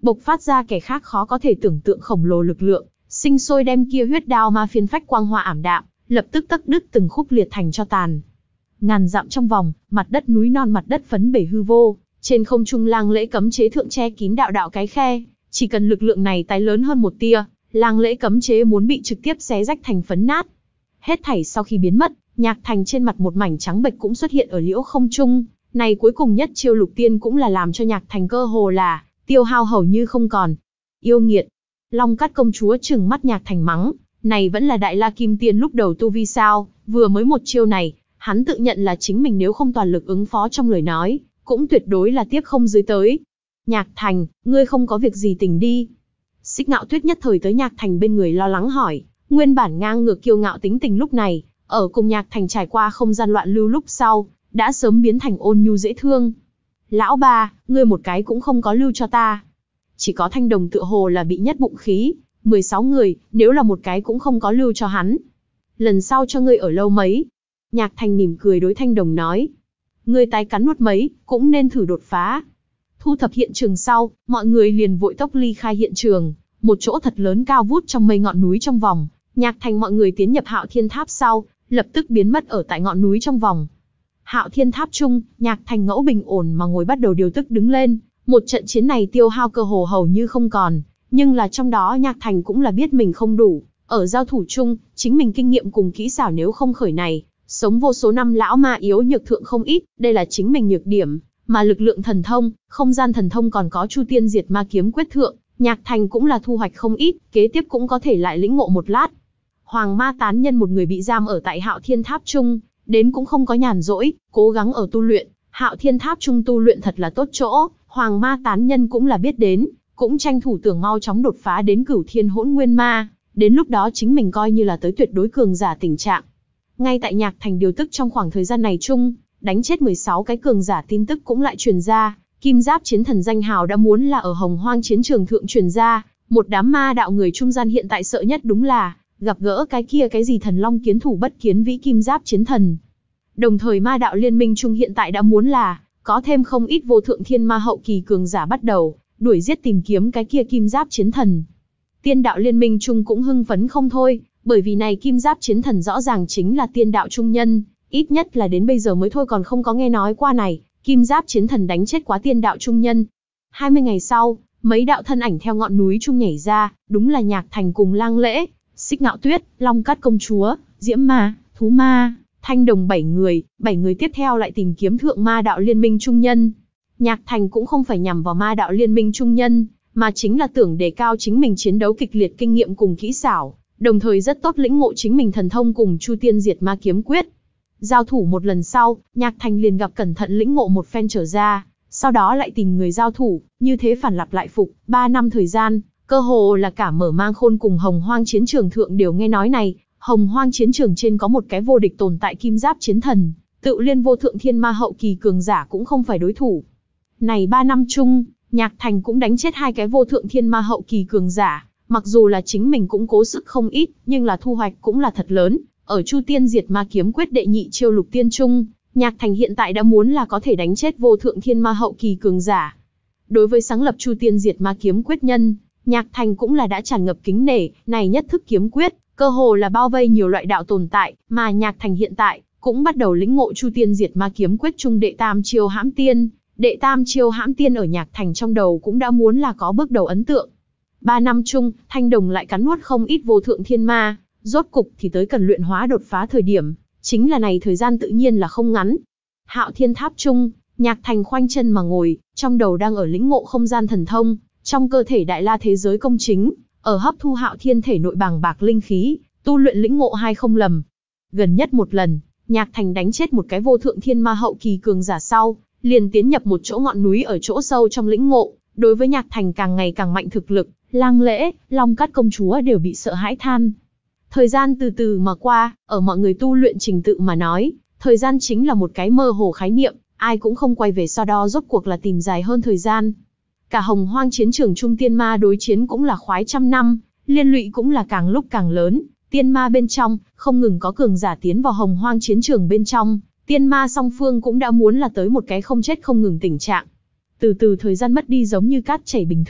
bộc phát ra kẻ khác khó có thể tưởng tượng khổng lồ lực lượng, sinh sôi đem kia huyết đao ma phiên phách quang hoa ảm đạm, lập tức tấc đứt từng khúc liệt thành cho tàn. Ngàn dặm trong vòng, mặt đất núi non mặt đất phấn bể hư vô, trên không trung lang lễ cấm chế thượng che kín đạo đạo cái khe, chỉ cần lực lượng này tái lớn hơn một tia, lang lễ cấm chế muốn bị trực tiếp xé rách thành phấn nát. Hết thảy sau khi biến mất, Nhạc Thành trên mặt một mảnh trắng bệch cũng xuất hiện ở liễu không trung, này cuối cùng nhất chiêu lục tiên cũng là làm cho Nhạc Thành cơ hồ là tiêu hao hầu như không còn. Yêu nghiệt! Long Cát công chúa trừng mắt Nhạc Thành mắng, này vẫn là Đại La Kim Tiên lúc đầu tu vi sao, vừa mới một chiêu này, hắn tự nhận là chính mình nếu không toàn lực ứng phó trong lời nói, cũng tuyệt đối là tiếp không dưới tới. Nhạc Thành, ngươi không có việc gì tỉnh đi. Xích Ngạo Tuyết nhất thời tới Nhạc Thành bên người lo lắng hỏi, nguyên bản ngang ngược kiêu ngạo tính tình lúc này, ở cùng Nhạc Thành trải qua không gian loạn lưu lúc sau, đã sớm biến thành ôn nhu dễ thương. Lão ba, ngươi một cái cũng không có lưu cho ta. Chỉ có Thanh Đồng tựa hồ là bị nhất bụng khí, mười sáu người, nếu là một cái cũng không có lưu cho hắn. Lần sau cho ngươi ở lâu mấy. Nhạc Thành mỉm cười đối Thanh Đồng nói. Ngươi tái cắn nuốt mấy, cũng nên thử đột phá. Thu thập hiện trường sau, mọi người liền vội tốc ly khai hiện trường. Một chỗ thật lớn cao vút trong mây ngọn núi trong vòng. Nhạc Thành mọi người tiến nhập Hạo Thiên Tháp sau, lập tức biến mất ở tại ngọn núi trong vòng. Hạo Thiên Tháp trung, Nhạc Thành ngẫu bình ổn mà ngồi bắt đầu điều tức đứng lên. Một trận chiến này tiêu hao cơ hồ hầu như không còn, nhưng là trong đó Nhạc Thành cũng là biết mình không đủ. Ở giao thủ chung, chính mình kinh nghiệm cùng kỹ xảo nếu không khởi này, sống vô số năm lão ma yếu nhược thượng không ít, đây là chính mình nhược điểm, mà lực lượng thần thông, không gian thần thông còn có Chu Tiên Diệt Ma Kiếm quyết thượng, Nhạc Thành cũng là thu hoạch không ít, kế tiếp cũng có thể lại lĩnh ngộ một lát. Hoàng Ma tán nhân một người bị giam ở tại Hạo Thiên Tháp trung, đến cũng không có nhàn rỗi, cố gắng ở tu luyện. Hạo Thiên Tháp trung tu luyện thật là tốt chỗ, Hoàng Ma tán nhân cũng là biết đến, cũng tranh thủ tưởng mau chóng đột phá đến Cửu Thiên Hỗn Nguyên Ma, đến lúc đó chính mình coi như là tới tuyệt đối cường giả tình trạng. Ngay tại Nhạc Thành điều tức trong khoảng thời gian này chung, đánh chết mười sáu cái cường giả tin tức cũng lại truyền ra, Kim Giáp Chiến Thần danh hào đã muốn là ở Hồng Hoang chiến trường thượng truyền ra, một đám ma đạo người trung gian hiện tại sợ nhất đúng là gặp gỡ cái kia cái gì Thần Long Kiến Thủ Bất Kiến Vĩ Kim Giáp Chiến Thần. Đồng thời ma đạo liên minh chung hiện tại đã muốn là có thêm không ít vô thượng thiên ma hậu kỳ cường giả bắt đầu đuổi giết tìm kiếm cái kia Kim Giáp Chiến Thần. Tiên đạo liên minh chung cũng hưng phấn không thôi, bởi vì này Kim Giáp Chiến Thần rõ ràng chính là tiên đạo trung nhân, ít nhất là đến bây giờ mới thôi còn không có nghe nói qua này, Kim Giáp Chiến Thần đánh chết quá tiên đạo trung nhân. hai mươi ngày sau, mấy đạo thân ảnh theo ngọn núi trung nhảy ra, đúng là Nhạc Thành cùng Lang Lễ, Xích Ngạo Tuyết, Long Cát công chúa, Diễm Ma, Thú Ma, Thanh Đồng bảy người, bảy người tiếp theo lại tìm kiếm thượng ma đạo liên minh trung nhân. Nhạc Thành cũng không phải nhằm vào ma đạo liên minh trung nhân, mà chính là tưởng đề cao chính mình chiến đấu kịch liệt kinh nghiệm cùng kỹ xảo, đồng thời rất tốt lĩnh ngộ chính mình thần thông cùng Chu Tiên Diệt Ma Kiếm quyết. Giao thủ một lần sau, Nhạc Thành liền gặp cẩn thận lĩnh ngộ một phen trở ra, sau đó lại tìm người giao thủ, như thế phản lặp lại phục, ba năm thời gian, cơ hồ là cả Mở Mang Khôn cùng Hồng Hoang chiến trường thượng đều nghe nói này, Hồng Hoang chiến trường trên có một cái vô địch tồn tại Kim Giáp Chiến Thần, tự liên vô thượng thiên ma hậu kỳ cường giả cũng không phải đối thủ. Này ba năm chung, Nhạc Thành cũng đánh chết hai cái vô thượng thiên ma hậu kỳ cường giả, mặc dù là chính mình cũng cố sức không ít, nhưng là thu hoạch cũng là thật lớn. Ở Chu Tiên Diệt Ma Kiếm quyết đệ nhị chiêu lục tiên trung, Nhạc Thành hiện tại đã muốn là có thể đánh chết vô thượng thiên ma hậu kỳ cường giả. Đối với sáng lập Chu Tiên Diệt Ma Kiếm quyết nhân, Nhạc Thành cũng là đã tràn ngập kính nể, này nhất thức kiếm quyết, cơ hồ là bao vây nhiều loại đạo tồn tại, mà Nhạc Thành hiện tại cũng bắt đầu lĩnh ngộ Chu Tiên Diệt Ma Kiếm quyết trung đệ tam chiêu hãm tiên, đệ tam chiêu hãm tiên ở Nhạc Thành trong đầu cũng đã muốn là có bước đầu ấn tượng. Ba năm chung, Thanh Đồng lại cắn nuốt không ít vô thượng thiên ma, rốt cục thì tới cần luyện hóa đột phá thời điểm, chính là này thời gian tự nhiên là không ngắn. Hạo Thiên Tháp chung, Nhạc Thành khoanh chân mà ngồi, trong đầu đang ở lĩnh ngộ không gian thần thông, trong cơ thể đại la thế giới công chính, ở hấp thu Hạo Thiên thể nội bàng bạc linh khí, tu luyện lĩnh ngộ hai không lầm. Gần nhất một lần, Nhạc Thành đánh chết một cái vô thượng thiên ma hậu kỳ cường giả sau, liền tiến nhập một chỗ ngọn núi ở chỗ sâu trong lĩnh ngộ, đối với Nhạc Thành càng ngày càng mạnh thực lực, Lang Lễ, Long Cát công chúa đều bị sợ hãi than. Thời gian từ từ mà qua, ở mọi người tu luyện trình tự mà nói, thời gian chính là một cái mơ hồ khái niệm, ai cũng không quay về so đo rốt cuộc là tìm dài hơn thời gian. Cả Hồng Hoang chiến trường trung tiên ma đối chiến cũng là khoái trăm năm, liên lụy cũng là càng lúc càng lớn, tiên ma bên trong, không ngừng có cường giả tiến vào Hồng Hoang chiến trường bên trong, tiên ma song phương cũng đã muốn là tới một cái không chết không ngừng tình trạng. Từ từ thời gian mất đi giống như cát chảy bình thường,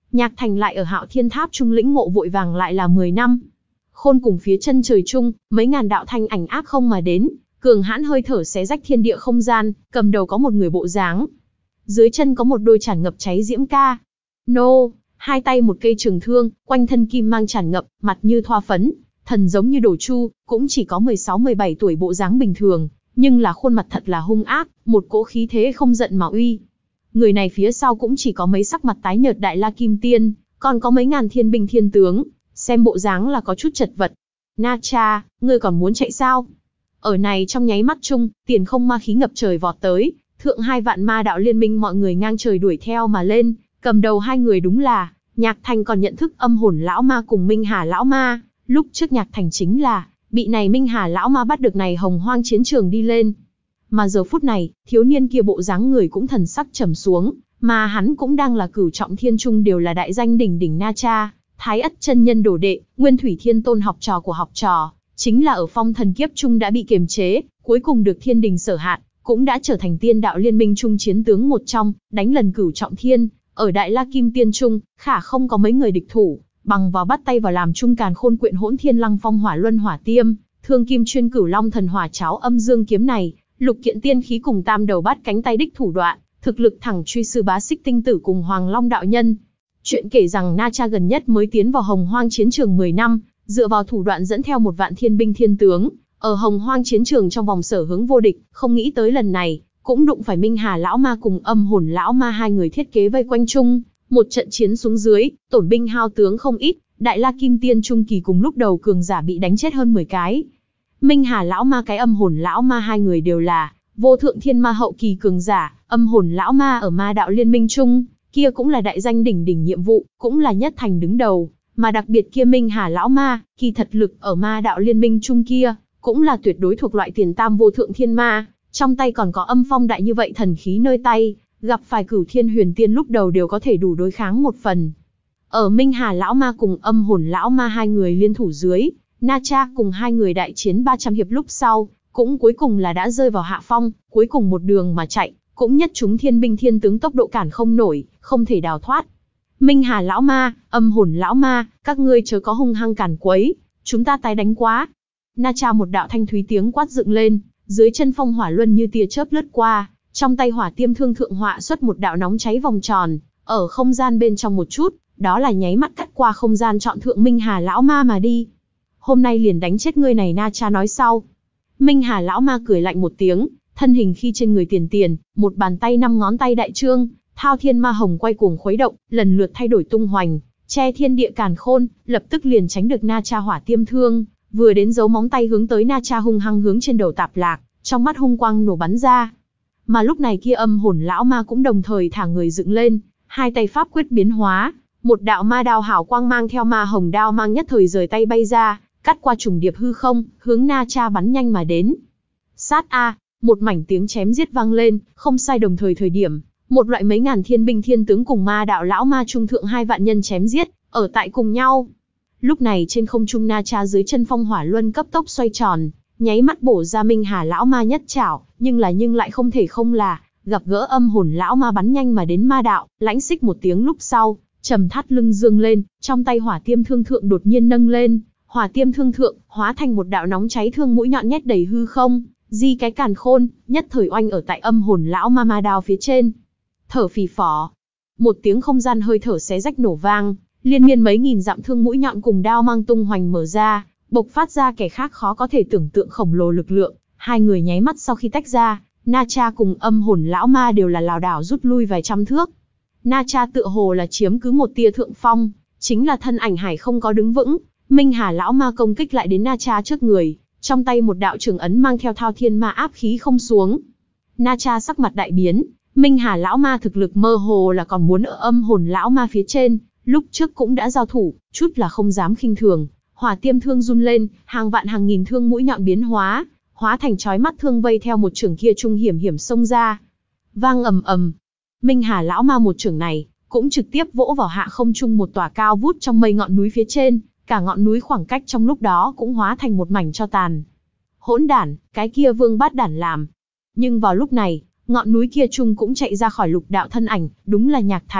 Nhạc Thành lại ở Hạo Thiên Tháp trung lĩnh ngộ vội vàng lại là mười năm. Khôn cùng phía chân trời chung, mấy ngàn đạo thanh ảnh ác không mà đến, cường hãn hơi thở xé rách thiên địa không gian, cầm đầu có một người bộ dáng. Dưới chân có một đôi tràn ngập cháy diễm ca. Nô, hai tay một cây trường thương, quanh thân kim mang tràn ngập, mặt như thoa phấn, thần giống như đổ chu, cũng chỉ có mười sáu mười bảy tuổi bộ dáng bình thường, nhưng là khuôn mặt thật là hung ác, một cỗ khí thế không giận mà uy. Người này phía sau cũng chỉ có mấy sắc mặt tái nhợt Đại La Kim Tiên, còn có mấy ngàn thiên binh thiên tướng, xem bộ dáng là có chút chật vật. Na Cha, ngươi còn muốn chạy sao? Ở này trong nháy mắt chung, tiền không ma khí ngập trời vọt tới, thượng hai vạn ma đạo liên minh mọi người ngang trời đuổi theo mà lên, cầm đầu hai người đúng là, Nhạc Thành còn nhận thức âm hồn lão ma cùng Minh Hà lão ma, lúc trước Nhạc Thành chính là, bị này Minh Hà lão ma bắt được này hồng hoang chiến trường đi lên. Mà giờ phút này, thiếu niên kia bộ dáng người cũng thần sắc trầm xuống, mà hắn cũng đang là cửu trọng thiên trung đều là đại danh đỉnh đỉnh Na Cha, Thái Ất chân nhân đồ đệ, Nguyên Thủy Thiên Tôn học trò của học trò, chính là ở phong thần kiếp trung đã bị kiềm chế, cuối cùng được thiên đình sở hạn, cũng đã trở thành tiên đạo liên minh trung chiến tướng một trong, đánh lần cửu trọng thiên, ở Đại La Kim Tiên trung, khả không có mấy người địch thủ, bằng vào bắt tay vào làm trung càn khôn quyện hỗn thiên lăng phong hỏa luân hỏa tiêm, thương kim chuyên cửu long thần hỏa cháo âm dương kiếm này, lục kiện tiên khí cùng tam đầu bát cánh tay đích thủ đoạn, thực lực thẳng truy sư bá xích tinh tử cùng Hoàng Long đạo nhân. Chuyện kể rằng Na Cha gần nhất mới tiến vào hồng hoang chiến trường mười năm, dựa vào thủ đoạn dẫn theo một vạn thiên binh thiên tướng, ở hồng hoang chiến trường trong vòng sở hướng vô địch, không nghĩ tới lần này, cũng đụng phải Minh Hà lão ma cùng âm hồn lão ma hai người thiết kế vây quanh chung, một trận chiến xuống dưới, tổn binh hao tướng không ít, Đại La Kim Tiên trung kỳ cùng lúc đầu cường giả bị đánh chết hơn mười cái. Minh Hà lão ma cái âm hồn lão ma hai người đều là vô thượng thiên ma hậu kỳ cường giả, âm hồn lão ma ở ma đạo liên minh chung, kia cũng là đại danh đỉnh đỉnh nhiệm vụ, cũng là nhất thành đứng đầu, mà đặc biệt kia Minh Hà lão ma, kỳ thật lực ở ma đạo liên minh chung kia, cũng là tuyệt đối thuộc loại tiền tam vô thượng thiên ma, trong tay còn có âm phong đại như vậy thần khí nơi tay, gặp phải cửu thiên huyền tiên lúc đầu đều có thể đủ đối kháng một phần. Ở Minh Hà lão ma cùng âm hồn lão ma hai người liên thủ dưới, Na Cha cùng hai người đại chiến ba trăm hiệp lúc sau, cũng cuối cùng là đã rơi vào hạ phong, cuối cùng một đường mà chạy, cũng nhất chúng thiên binh thiên tướng tốc độ cản không nổi, không thể đào thoát. Minh Hà lão ma, âm hồn lão ma, các ngươi chớ có hung hăng cản quấy, chúng ta tái đánh quá. Na Cha một đạo thanh thúy tiếng quát dựng lên, dưới chân phong hỏa luân như tia chớp lướt qua, trong tay hỏa tiêm thương thượng họa xuất một đạo nóng cháy vòng tròn, ở không gian bên trong một chút, đó là nháy mắt cắt qua không gian chọn thượng Minh Hà lão ma mà đi. Hôm nay liền đánh chết ngươi này, Na Cha nói sau. Minh Hà lão ma cười lạnh một tiếng, thân hình khi trên người tiền tiền, một bàn tay năm ngón tay đại trương, thao thiên ma hồng quay cuồng khuấy động, lần lượt thay đổi tung hoành, che thiên địa càn khôn, lập tức liền tránh được Na Cha hỏa tiêm thương, vừa đến giấu móng tay hướng tới Na Cha hung hăng hướng trên đầu tạp lạc, trong mắt hung quang nổ bắn ra. Mà lúc này kia âm hồn lão ma cũng đồng thời thả người dựng lên, hai tay pháp quyết biến hóa, một đạo ma đao hảo quang mang theo ma hồng đao mang nhất thời rời tay bay ra, cắt qua trùng điệp hư không, hướng Na Cha bắn nhanh mà đến. Sát a, một mảnh tiếng chém giết vang lên, không sai đồng thời thời điểm, một loại mấy ngàn thiên binh thiên tướng cùng ma đạo lão ma trung thượng hai vạn nhân chém giết, ở tại cùng nhau. Lúc này trên không trung Na Cha dưới chân phong hỏa luân cấp tốc xoay tròn, nháy mắt bổ ra Minh Hà lão ma nhất chảo, nhưng là nhưng lại không thể không là, gặp gỡ âm hồn lão ma bắn nhanh mà đến ma đạo, lãnh xích một tiếng lúc sau, trầm thắt lưng dương lên, trong tay hỏa tiêm thương thượng đột nhiên nâng lên, hỏa tiêm thương thượng hóa thành một đạo nóng cháy thương mũi nhọn nhét đầy hư không, di cái càn khôn, nhất thời oanh ở tại âm hồn lão ma ma đao phía trên. Thở phì phò, một tiếng không gian hơi thở xé rách nổ vang, liên miên mấy nghìn dặm thương mũi nhọn cùng đao mang tung hoành mở ra, bộc phát ra kẻ khác khó có thể tưởng tượng khổng lồ lực lượng. Hai người nháy mắt sau khi tách ra, Na Cha cùng âm hồn lão ma đều là lảo đảo rút lui vài trăm thước. Na Cha tựa hồ là chiếm cứ một tia thượng phong, chính là thân ảnh hải không có đứng vững. Minh Hà lão ma công kích lại đến Na Cha trước người, trong tay một đạo trường ấn mang theo thao thiên ma áp khí không xuống. Na Cha sắc mặt đại biến, Minh Hà lão ma thực lực mơ hồ là còn muốn ở âm hồn lão ma phía trên, lúc trước cũng đã giao thủ, chút là không dám khinh thường. Hỏa tiêm thương run lên, hàng vạn hàng nghìn thương mũi nhọn biến hóa, hóa thành chói mắt thương vây theo một trường kia trung hiểm hiểm xông ra. Vang ầm ầm, Minh Hà lão ma một trường này cũng trực tiếp vỗ vào hạ không trung một tòa cao vút trong mây ngọn núi phía trên, cả ngọn núi khoảng cách trong lúc đó cũng hóa thành một mảnh tro tàn. Hỗn đản, cái kia vương bát đản làm. Nhưng vào lúc này, ngọn núi kia trung cũng chạy ra khỏi lục đạo thân ảnh, đúng là Nhạc Thành,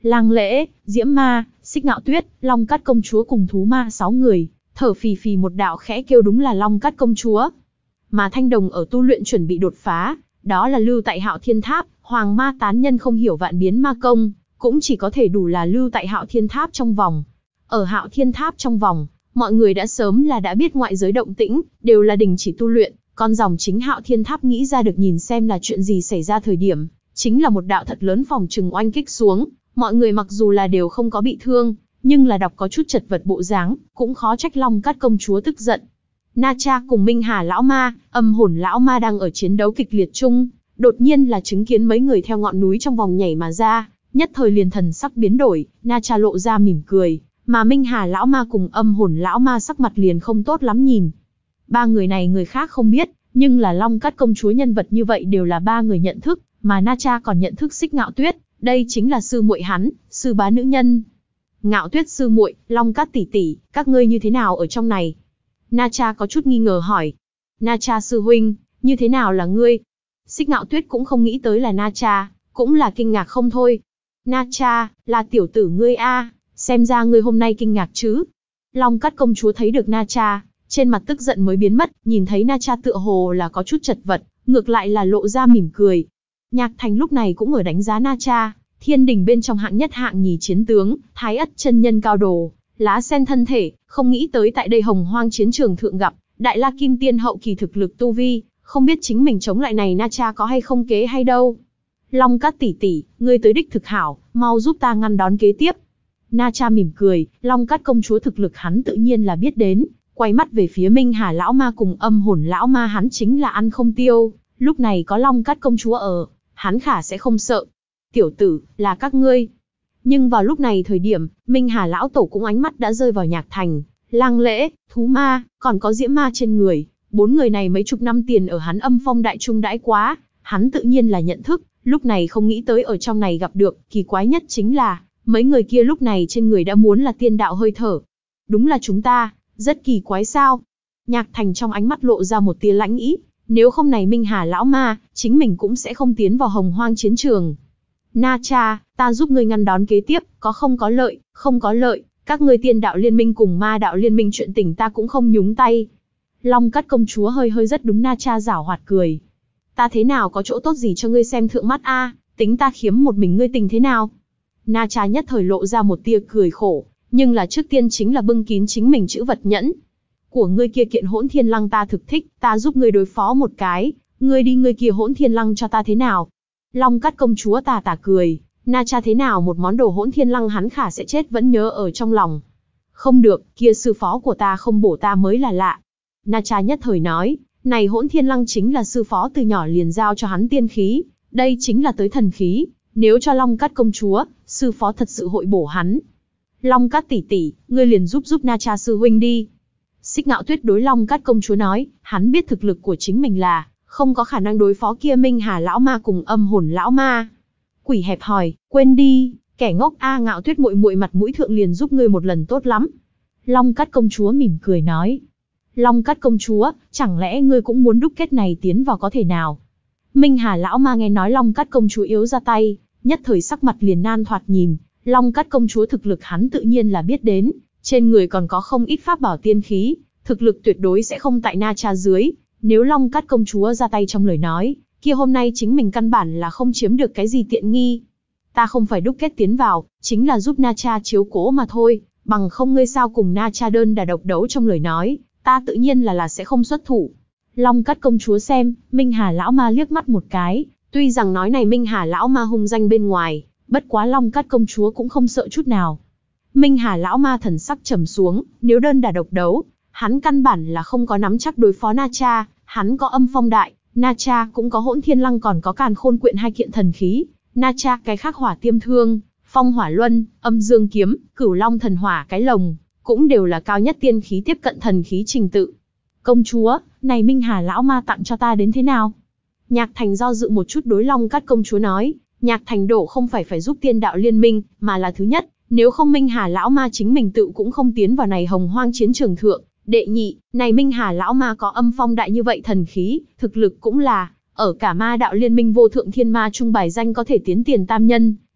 Lang Lễ, Diễm Ma, Xích Ngạo Tuyết, Long Cát công chúa cùng thú ma sáu người, thở phì phì một đạo khẽ kêu đúng là Long Cát công chúa. Mà Thanh Đồng ở tu luyện chuẩn bị đột phá, đó là lưu tại Hạo Thiên Tháp, Hoàng Ma tán nhân không hiểu vạn biến ma công, cũng chỉ có thể đủ là lưu tại Hạo Thiên Tháp trong vòng. Ở Hạo Thiên Tháp trong vòng, mọi người đã sớm là đã biết ngoại giới động tĩnh, đều là đình chỉ tu luyện, còn dòng chính Hạo Thiên Tháp nghĩ ra được nhìn xem là chuyện gì xảy ra thời điểm, chính là một đạo thật lớn phòng trừng oanh kích xuống, mọi người mặc dù là đều không có bị thương, nhưng là đọc có chút chật vật bộ dáng, cũng khó trách Long Cát công chúa tức giận. Na Cha cùng Minh Hà lão ma, Âm Hồn lão ma đang ở chiến đấu kịch liệt chung, đột nhiên là chứng kiến mấy người theo ngọn núi trong vòng nhảy mà ra, nhất thời liền thần sắc biến đổi, Na Cha lộ ra mỉm cười, mà Minh Hà lão ma cùng Âm Hồn lão ma sắc mặt liền không tốt lắm nhìn. Ba người này người khác không biết, nhưng là Long Cát công chúa nhân vật như vậy đều là ba người nhận thức, mà Na Cha còn nhận thức Xích Ngạo Tuyết, đây chính là sư muội hắn, sư bá nữ nhân. Ngạo Tuyết sư muội, Long Cát tỷ tỷ, các ngươi như thế nào ở trong này? Na Cha có chút nghi ngờ hỏi. Na Cha sư huynh, như thế nào là ngươi? Xích Ngạo Tuyết cũng không nghĩ tới là Na Cha, cũng là kinh ngạc không thôi. Na Cha, là tiểu tử ngươi a, xem ra ngươi hôm nay kinh ngạc chứ? Long Cát công chúa thấy được Na Cha, trên mặt tức giận mới biến mất, nhìn thấy Na Cha tựa hồ là có chút chật vật, ngược lại là lộ ra mỉm cười. Nhạc Thành lúc này cũng ở đánh giá Na Cha, thiên đình bên trong hạng nhất hạng nhì chiến tướng, thái ất chân nhân cao đồ, lá sen thân thể, không nghĩ tới tại đây hồng hoang chiến trường thượng gặp, đại la kim tiên hậu kỳ thực lực tu vi, không biết chính mình chống lại này Na Cha có hay không kế hay đâu. Long Cát tỷ tỷ, ngươi tới đích thực hảo, mau giúp ta ngăn đón kế tiếp. Na Cha mỉm cười, Long Cát công chúa thực lực hắn tự nhiên là biết đến, quay mắt về phía Minh Hà lão ma cùng Âm Hồn lão ma hắn chính là ăn không tiêu, lúc này có Long Cát công chúa ở, hắn khả sẽ không sợ. Tiểu tử, là các ngươi. Nhưng vào lúc này thời điểm, Minh Hà lão tổ cũng ánh mắt đã rơi vào Nhạc Thành, Lang Lễ, thú ma, còn có Diễm Ma trên người. Bốn người này mấy chục năm tiền ở hắn Âm Phong đại trung đãi quá, hắn tự nhiên là nhận thức, lúc này không nghĩ tới ở trong này gặp được, kỳ quái nhất chính là, mấy người kia lúc này trên người đã muốn là tiên đạo hơi thở. Đúng là chúng ta, rất kỳ quái sao? Nhạc Thành trong ánh mắt lộ ra một tia lãnh ý, nếu không này Minh Hà lão ma, chính mình cũng sẽ không tiến vào hồng hoang chiến trường. Na Cha, ta giúp ngươi ngăn đón kế tiếp, có không có lợi, không có lợi, các ngươi tiên đạo liên minh cùng ma đạo liên minh chuyện tình ta cũng không nhúng tay. Long Cát công chúa hơi hơi rất đúng Na Cha giảo hoạt cười. Ta thế nào có chỗ tốt gì cho ngươi xem thượng mắt a, tính ta khiếm một mình ngươi tình thế nào? Na Cha nhất thời lộ ra một tia cười khổ, nhưng là trước tiên chính là bưng kín chính mình chữ vật nhẫn. Của ngươi kia kiện hỗn thiên lăng ta thực thích, ta giúp ngươi đối phó một cái, ngươi đi ngươi kia hỗn thiên lăng cho ta thế nào? Long Cát công chúa tà tà cười, Na Cha thế nào một món đồ hỗn thiên lăng hắn khả sẽ chết vẫn nhớ ở trong lòng. Không được, kia sư phó của ta không bổ ta mới là lạ. Na Cha nhất thời nói, này hỗn thiên lăng chính là sư phó từ nhỏ liền giao cho hắn tiên khí, đây chính là tới thần khí, nếu cho Long Cát công chúa, sư phó thật sự hội bổ hắn. Long Cát tỷ tỷ, ngươi liền giúp giúp Na Cha sư huynh đi. Xích Ngạo Tuyết đối Long Cát công chúa nói, hắn biết thực lực của chính mình là không có khả năng đối phó kia Minh Hà lão ma cùng Âm Hồn lão ma. Quỷ hẹp hòi, quên đi, kẻ ngốc a, Ngạo Tuyết muội muội mặt mũi thượng liền giúp ngươi một lần tốt lắm. Long Cát công chúa mỉm cười nói. Long Cát công chúa, chẳng lẽ ngươi cũng muốn đúc kết này tiến vào có thể nào? Minh Hà lão ma nghe nói Long Cát công chúa yếu ra tay, nhất thời sắc mặt liền nan thoạt nhìn, Long Cát công chúa thực lực hắn tự nhiên là biết đến, trên người còn có không ít pháp bảo tiên khí, thực lực tuyệt đối sẽ không tại Na Cha dưới, nếu Long Cát công chúa ra tay trong lời nói, kia hôm nay chính mình căn bản là không chiếm được cái gì tiện nghi. Ta không phải đúc kết tiến vào, chính là giúp Na Cha chiếu cố mà thôi, bằng không ngươi sao cùng Na Cha đơn đả độc đấu trong lời nói, ta tự nhiên là là sẽ không xuất thủ. Long Cát công chúa xem, Minh Hà lão ma liếc mắt một cái, tuy rằng nói này Minh Hà lão ma hung danh bên ngoài, bất quá Long Cát công chúa cũng không sợ chút nào. Minh Hà lão ma thần sắc trầm xuống, nếu đơn đả độc đấu, hắn căn bản là không có nắm chắc đối phó Na Cha, hắn có Âm Phong đại, Na Cha cũng có hỗn thiên lăng còn có Càn Khôn quyện hai kiện thần khí, Na Cha cái khác hỏa tiêm thương, phong hỏa luân, âm dương kiếm, cửu long thần hỏa cái lồng, cũng đều là cao nhất tiên khí tiếp cận thần khí trình tự. Công chúa, này Minh Hà lão ma tặng cho ta đến thế nào? Nhạc Thành do dự một chút đối Long Cát công chúa nói, Nhạc Thành đổ không phải phải giúp tiên đạo liên minh, mà là thứ nhất, nếu không Minh Hà lão ma chính mình tự cũng không tiến vào này hồng hoang chiến trường thượng. Đệ nhị, này Minh Hà lão ma có Âm Phong đại như vậy thần khí, thực lực cũng là ở cả ma đạo liên minh vô thượng thiên ma trung bài danh có thể tiến tiền tam nhân,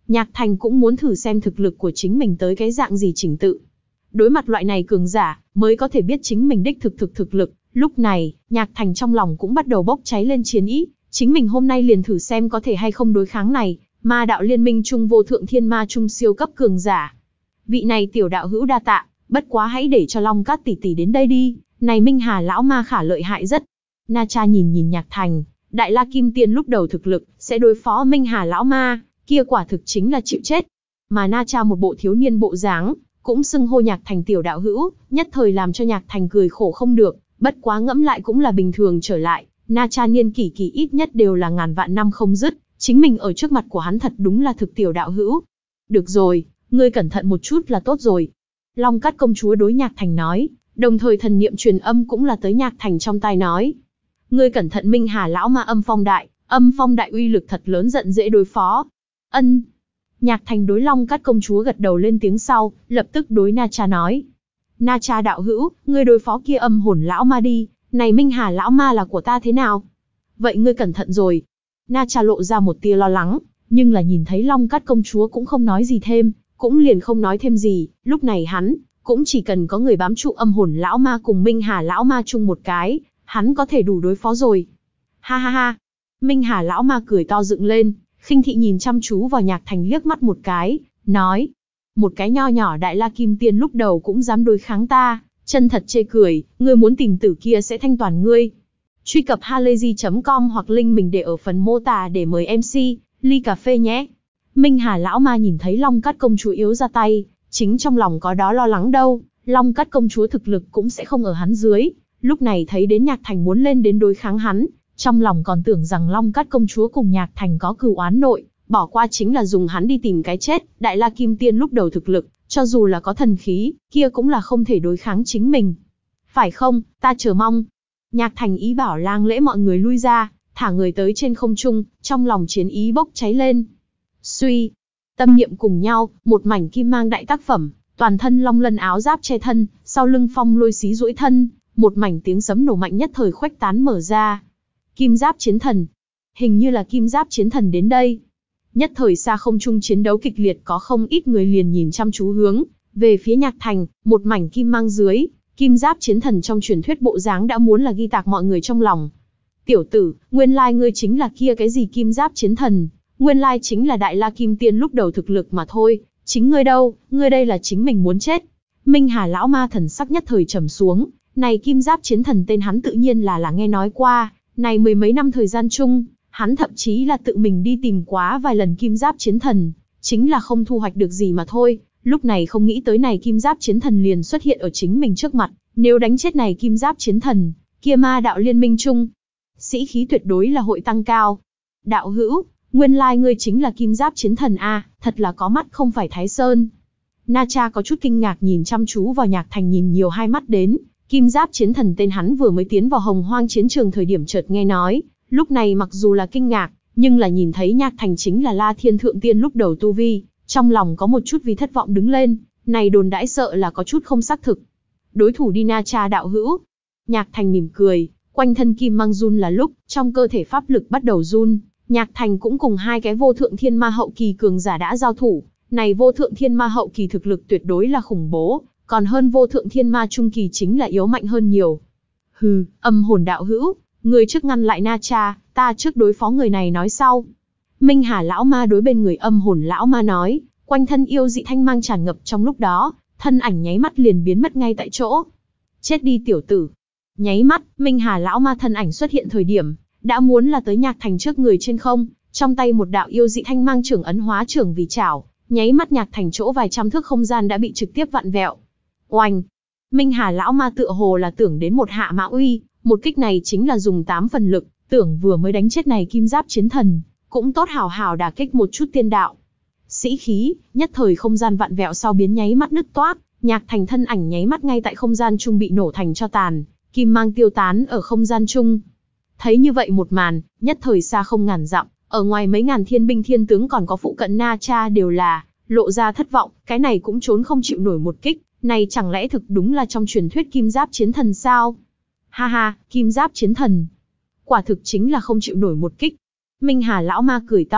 Nhạc Thành cũng muốn thử xem thực lực của chính mình tới cái dạng gì trình tự. Đối mặt loại này cường giả, mới có thể biết chính mình đích thực thực thực lực. Lúc này, Nhạc Thành trong lòng cũng bắt đầu bốc cháy lên chiến ý. Chính mình hôm nay liền thử xem có thể hay không đối kháng này, ma đạo liên minh trung vô thượng thiên ma trung siêu cấp cường giả. Vị này tiểu đạo hữu đa tạ, bất quá hãy để cho Long Cát tỷ tỷ đến đây đi, này Minh Hà lão ma khả lợi hại rất. Na Cha nhìn nhìn Nhạc Thành, Đại La Kim Tiên lúc đầu thực lực, sẽ đối phó Minh Hà lão ma, kia quả thực chính là chịu chết. Mà Na Cha một bộ thiếu niên bộ dáng, cũng xưng hô Nhạc Thành tiểu đạo hữu, nhất thời làm cho Nhạc Thành cười khổ không được, bất quá ngẫm lại cũng là bình thường trở lại, Na Cha niên kỷ kỳ ít nhất đều là ngàn vạn năm không dứt, chính mình ở trước mặt của hắn thật đúng là thực tiểu đạo hữu. Được rồi, ngươi cẩn thận một chút là tốt rồi. Long Cát công chúa đối Nhạc Thành nói, đồng thời thần niệm truyền âm cũng là tới Nhạc Thành trong tai nói. Ngươi cẩn thận Minh Hà lão ma âm phong đại, âm phong đại uy lực thật lớn giận dễ đối phó. Ân. Nhạc Thành đối Long Cát công chúa gật đầu lên tiếng sau, lập tức đối Na Cha nói. Na Cha đạo hữu, ngươi đối phó kia âm hồn lão ma đi, này Minh Hà lão ma là của ta thế nào? Vậy ngươi cẩn thận rồi. Na Cha lộ ra một tia lo lắng, nhưng là nhìn thấy Long Cát công chúa cũng không nói gì thêm, cũng liền không nói thêm gì, lúc này hắn, cũng chỉ cần có người bám trụ âm hồn lão ma cùng Minh Hà lão ma chung một cái, hắn có thể đủ đối phó rồi. Ha ha ha. Minh Hà lão ma cười to dựng lên, khinh thị nhìn chăm chú vào Nhạc Thành liếc mắt một cái, nói. Một cái nho nhỏ Đại La Kim Tiên lúc đầu cũng dám đối kháng ta, chân thật chê cười, ngươi muốn tìm tử kia sẽ thanh toàn ngươi. Truy cập halayzi chấm com hoặc link mình để ở phần mô tả để mời em xê, ly cà phê nhé. Minh Hà lão ma nhìn thấy Long Cát công chúa yếu ra tay, chính trong lòng có đó lo lắng đâu, Long Cát công chúa thực lực cũng sẽ không ở hắn dưới, lúc này thấy đến Nhạc Thành muốn lên đến đối kháng hắn, trong lòng còn tưởng rằng Long Cát công chúa cùng Nhạc Thành có cừu oán nội, bỏ qua chính là dùng hắn đi tìm cái chết, Đại La Kim Tiên lúc đầu thực lực, cho dù là có thần khí, kia cũng là không thể đối kháng chính mình. Phải không, ta chờ mong. Nhạc Thành ý bảo lang lễ mọi người lui ra, thả người tới trên không trung, trong lòng chiến ý bốc cháy lên. Suy, tâm niệm cùng nhau, một mảnh kim mang đại tác phẩm, toàn thân long lân áo giáp che thân, sau lưng phong lôi xí duỗi thân, một mảnh tiếng sấm nổ mạnh nhất thời khuếch tán mở ra. Kim giáp chiến thần, hình như là kim giáp chiến thần đến đây. Nhất thời xa không trung chiến đấu kịch liệt có không ít người liền nhìn chăm chú hướng về phía Nhạc Thành, một mảnh kim mang dưới, kim giáp chiến thần trong truyền thuyết bộ dáng đã muốn là ghi tạc mọi người trong lòng. Tiểu tử, nguyên lai ngươi chính là kia cái gì kim giáp chiến thần, nguyên lai chính là Đại La Kim Tiên lúc đầu thực lực mà thôi, chính ngươi đâu, ngươi đây là chính mình muốn chết. Minh Hà lão ma thần sắc nhất thời trầm xuống, này kim giáp chiến thần tên hắn tự nhiên là là nghe nói qua, này mười mấy năm thời gian chung, hắn thậm chí là tự mình đi tìm quá vài lần kim giáp chiến thần, chính là không thu hoạch được gì mà thôi, lúc này không nghĩ tới này kim giáp chiến thần liền xuất hiện ở chính mình trước mặt, nếu đánh chết này kim giáp chiến thần, kia ma đạo liên minh chung, sĩ khí tuyệt đối là hội tăng cao. Đạo hữu, nguyên lai ngươi chính là kim giáp chiến thần a, thật là có mắt không phải Thái Sơn. Na Cha có chút kinh ngạc nhìn chăm chú vào Nhạc Thành nhìn nhiều hai mắt đến, kim giáp chiến thần tên hắn vừa mới tiến vào hồng hoang chiến trường thời điểm chợt nghe nói, lúc này mặc dù là kinh ngạc, nhưng là nhìn thấy Nhạc Thành chính là La Thiên Thượng Tiên lúc đầu tu vi, trong lòng có một chút vì thất vọng đứng lên, này đồn đãi sợ là có chút không xác thực. Đối thủ đi Na Cha đạo hữu. Nhạc Thành mỉm cười, quanh thân kim mang run là lúc, trong cơ thể pháp lực bắt đầu run, Nhạc Thành cũng cùng hai cái vô thượng thiên ma hậu kỳ cường giả đã giao thủ, này vô thượng thiên ma hậu kỳ thực lực tuyệt đối là khủng bố, còn hơn vô thượng thiên ma trung kỳ chính là yếu mạnh hơn nhiều. Hừ, âm hồn đạo hữu, người trước ngăn lại Na Cha, ta trước đối phó người này nói sau. Minh Hà lão ma đối bên người âm hồn lão ma nói, quanh thân yêu dị thanh mang tràn ngập trong lúc đó, thân ảnh nháy mắt liền biến mất ngay tại chỗ. Chết đi tiểu tử. Nháy mắt, Minh Hà lão ma thân ảnh xuất hiện thời điểm, đã muốn là tới Nhạc Thành trước người trên không, trong tay một đạo yêu dị thanh mang trưởng ấn hóa trưởng vì chảo, nháy mắt Nhạc Thành chỗ vài trăm thước không gian đã bị trực tiếp vặn vẹo. Oanh! Minh Hà lão ma tựa hồ là tưởng đến một hạ mã uy, một kích này chính là dùng tám phần lực, tưởng vừa mới đánh chết này kim giáp chiến thần, cũng tốt hào hào đả kích một chút tiên đạo. Sĩ khí, nhất thời không gian vặn vẹo sau biến nháy mắt nứt toác, Nhạc Thành thân ảnh nháy mắt ngay tại không gian chung bị nổ thành tro tàn, kim mang tiêu tán ở không gian chung. Thấy như vậy một màn, nhất thời xa không ngàn dặm, ở ngoài mấy ngàn thiên binh thiên tướng còn có phụ cận Na Cha đều là lộ ra thất vọng, cái này cũng trốn không chịu nổi một kích, này chẳng lẽ thực đúng là trong truyền thuyết kim giáp chiến thần sao? Ha ha, kim giáp chiến thần. Quả thực chính là không chịu nổi một kích. Minh Hà lão ma cười to,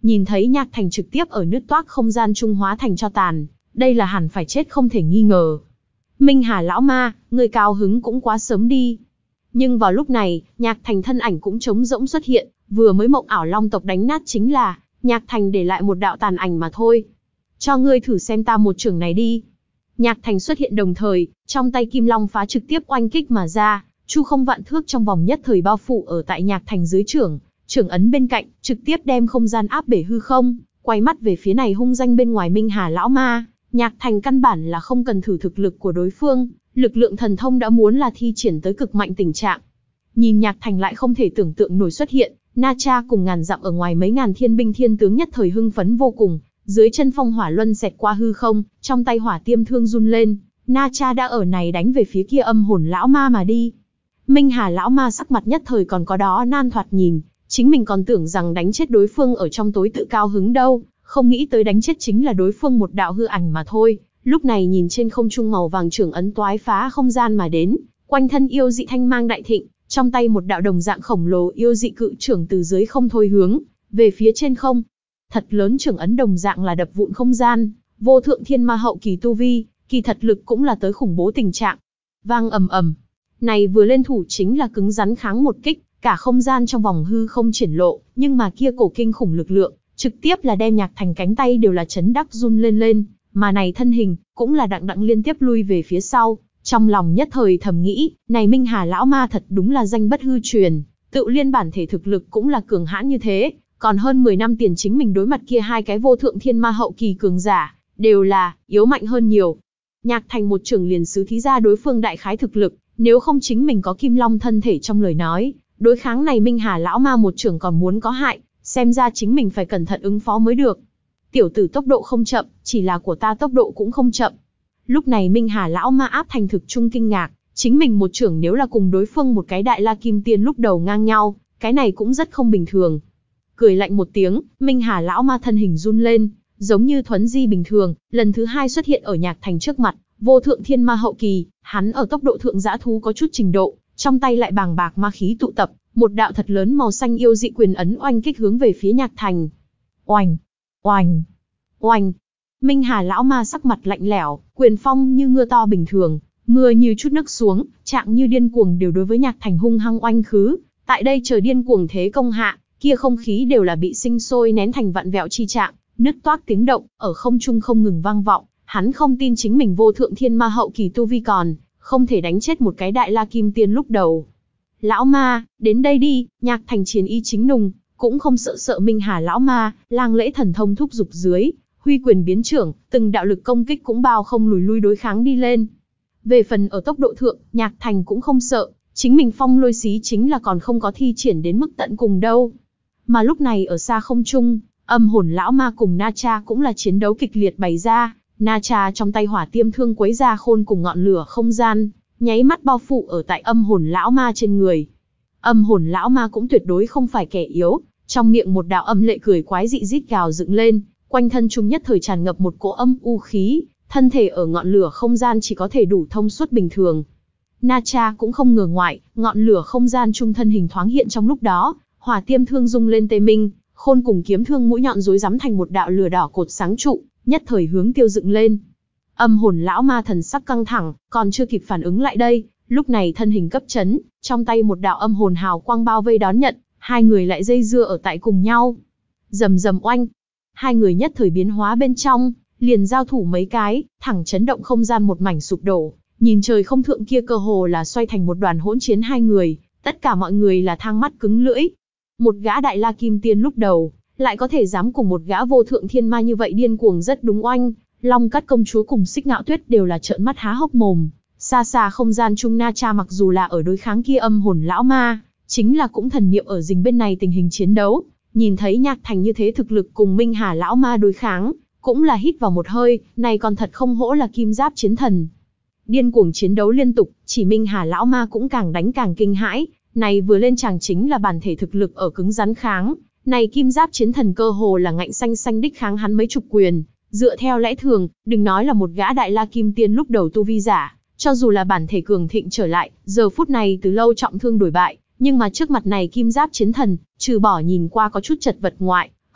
Nhìn thấy Nhạc Thành trực tiếp ở nứt toác không gian trung hóa thành tro tàn, đây là hẳn phải chết không thể nghi ngờ. Minh Hà lão ma, người cao hứng cũng quá sớm đi. Nhưng vào lúc này, Nhạc Thành thân ảnh cũng trống rỗng xuất hiện, vừa mới mộng ảo long tộc đánh nát chính là, Nhạc Thành để lại một đạo tàn ảnh mà thôi. Cho ngươi thử xem ta một chưởng này đi. Nhạc Thành xuất hiện đồng thời, trong tay Kim Long phá trực tiếp oanh kích mà ra, chu không vạn thước trong vòng nhất thời bao phủ ở tại Nhạc Thành dưới chưởng, chưởng ấn bên cạnh, trực tiếp đem không gian áp bể hư không, quay mắt về phía này hung danh bên ngoài Minh Hà lão ma, Nhạc Thành căn bản là không cần thử thực lực của đối phương, lực lượng thần thông đã muốn là thi triển tới cực mạnh tình trạng. Nhìn Nhạc Thành lại không thể tưởng tượng nổi xuất hiện, Na Cha cùng ngàn dặm ở ngoài mấy ngàn thiên binh thiên tướng nhất thời hưng phấn vô cùng, dưới chân phong hỏa luân xẹt qua hư không, trong tay hỏa tiêm thương run lên, Na Cha đã ở này đánh về phía kia âm hồn lão ma mà đi. Minh Hà lão ma sắc mặt nhất thời còn có đó nan thoạt nhìn, chính mình còn tưởng rằng đánh chết đối phương ở trong tối tự cao hứng đâu, không nghĩ tới đánh chết chính là đối phương một đạo hư ảnh mà thôi. Lúc này nhìn trên không trung màu vàng trưởng ấn toái phá không gian mà đến, quanh thân yêu dị thanh mang đại thịnh, trong tay một đạo đồng dạng khổng lồ yêu dị cự trưởng từ dưới không thôi hướng về phía trên không. Thật lớn trưởng ấn đồng dạng là đập vụn không gian, vô thượng thiên ma hậu kỳ tu vi, kỳ thật lực cũng là tới khủng bố tình trạng. Vang ầm ầm, này vừa lên thủ chính là cứng rắn kháng một kích, cả không gian trong vòng hư không triển lộ, nhưng mà kia cổ kinh khủng lực lượng, trực tiếp là đem Nhạc Thành cánh tay đều là chấn đắc run lên lên, mà này thân hình, cũng là đặng đặng liên tiếp lui về phía sau, trong lòng nhất thời thầm nghĩ, này Minh Hà lão ma thật đúng là danh bất hư truyền, tự liên bản thể thực lực cũng là cường hãn như thế, còn hơn mười năm tiền chính mình đối mặt kia hai cái vô thượng thiên ma hậu kỳ cường giả, đều là, yếu mạnh hơn nhiều. Nhạc Thành một trưởng liền xứ thí ra đối phương đại khái thực lực, nếu không chính mình có Kim Long thân thể trong lời nói, đối kháng này Minh Hà lão ma một trưởng còn muốn có hại, xem ra chính mình phải cẩn thận ứng phó mới được. Tiểu tử tốc độ không chậm, chỉ là của ta tốc độ cũng không chậm. Lúc này Minh Hà lão ma áp thành thực trung kinh ngạc, chính mình một trưởng nếu là cùng đối phương một cái đại la kim tiên lúc đầu ngang nhau, cái này cũng rất không bình thường. Cười lạnh một tiếng, Minh Hà lão ma thân hình run lên, giống như thuấn di bình thường, lần thứ hai xuất hiện ở Nhạc Thành trước mặt, vô thượng thiên ma hậu kỳ, hắn ở tốc độ thượng dã thú có chút trình độ, trong tay lại bàng bạc ma khí tụ tập, một đạo thật lớn màu xanh yêu dị quyền ấn oanh kích hướng về phía Nhạc Thành. Oanh, oanh, oanh. Minh Hà lão ma sắc mặt lạnh lẽo, quyền phong như mưa to bình thường, mưa như chút nước xuống, trạng như điên cuồng đều đối với Nhạc Thành hung hăng oanh khứ. Tại đây trời điên cuồng thế công hạ, kia không khí đều là bị sinh sôi nén thành vặn vẹo chi trạng, nứt toác tiếng động, ở không trung không ngừng vang vọng. Hắn không tin chính mình vô thượng thiên ma hậu kỳ tu vi còn, không thể đánh chết một cái đại la kim tiên lúc đầu. Lão ma, đến đây đi, Nhạc Thành chiến ý chính nùng, cũng không sợ sợ Minh Hà lão ma, lang lễ thần thông thúc dục dưới, huy quyền biến trưởng, từng đạo lực công kích cũng bao không lùi lui đối kháng đi lên. Về phần ở tốc độ thượng, Nhạc Thành cũng không sợ, chính mình phong lôi xí chính là còn không có thi triển đến mức tận cùng đâu. Mà lúc này ở xa không trung, âm hồn lão ma cùng Na Cha cũng là chiến đấu kịch liệt bày ra, Na Cha trong tay hỏa tiêm thương quấy ra khôn cùng ngọn lửa không gian, nháy mắt bao phủ ở tại âm hồn lão ma trên người. Âm hồn lão ma cũng tuyệt đối không phải kẻ yếu, trong miệng một đạo âm lệ cười quái dị rít gào dựng lên, quanh thân trung nhất thời tràn ngập một cỗ âm u khí, thân thể ở ngọn lửa không gian chỉ có thể đủ thông suốt bình thường. Na Cha cũng không ngờ ngoại, ngọn lửa không gian trung thân hình thoáng hiện trong lúc đó, hỏa tiêm thương rung lên tê minh, khôn cùng kiếm thương mũi nhọn rối rắm thành một đạo lửa đỏ cột sáng trụ, nhất thời hướng tiêu dựng lên. Âm hồn lão ma thần sắc căng thẳng, còn chưa kịp phản ứng lại đây, lúc này thân hình cấp chấn, trong tay một đạo âm hồn hào quang bao vây đón nhận, hai người lại dây dưa ở tại cùng nhau. Rầm rầm oanh, hai người nhất thời biến hóa bên trong, liền giao thủ mấy cái, thẳng chấn động không gian một mảnh sụp đổ, nhìn trời không thượng kia cơ hồ là xoay thành một đoàn hỗn chiến hai người, tất cả mọi người là thang mắt cứng lưỡi. Một gã đại la kim tiên lúc đầu, lại có thể dám cùng một gã vô thượng thiên ma như vậy điên cuồng rất đúng oanh. Long Cát công chúa cùng Xích Ngạo Tuyết đều là trợn mắt há hốc mồm, xa xa không gian trung Na Cha mặc dù là ở đối kháng kia âm hồn lão ma, chính là cũng thần niệm ở rình bên này tình hình chiến đấu, nhìn thấy Nhạc Thành như thế thực lực cùng Minh Hà lão ma đối kháng, cũng là hít vào một hơi, này còn thật không hổ là kim giáp chiến thần. Điên cuồng chiến đấu liên tục, chỉ Minh Hà lão ma cũng càng đánh càng kinh hãi, này vừa lên chàng chính là bản thể thực lực ở cứng rắn kháng, này kim giáp chiến thần cơ hồ là ngạnh xanh xanh đích kháng hắn mấy chục quyền. Dựa theo lẽ thường, đừng nói là một gã đại la kim tiên lúc đầu tu vi giả, cho dù là bản thể cường thịnh trở lại, giờ phút này từ lâu trọng thương đổi bại, nhưng mà trước mặt này kim giáp chiến thần, trừ bỏ nhìn qua có chút chật vật ngoại,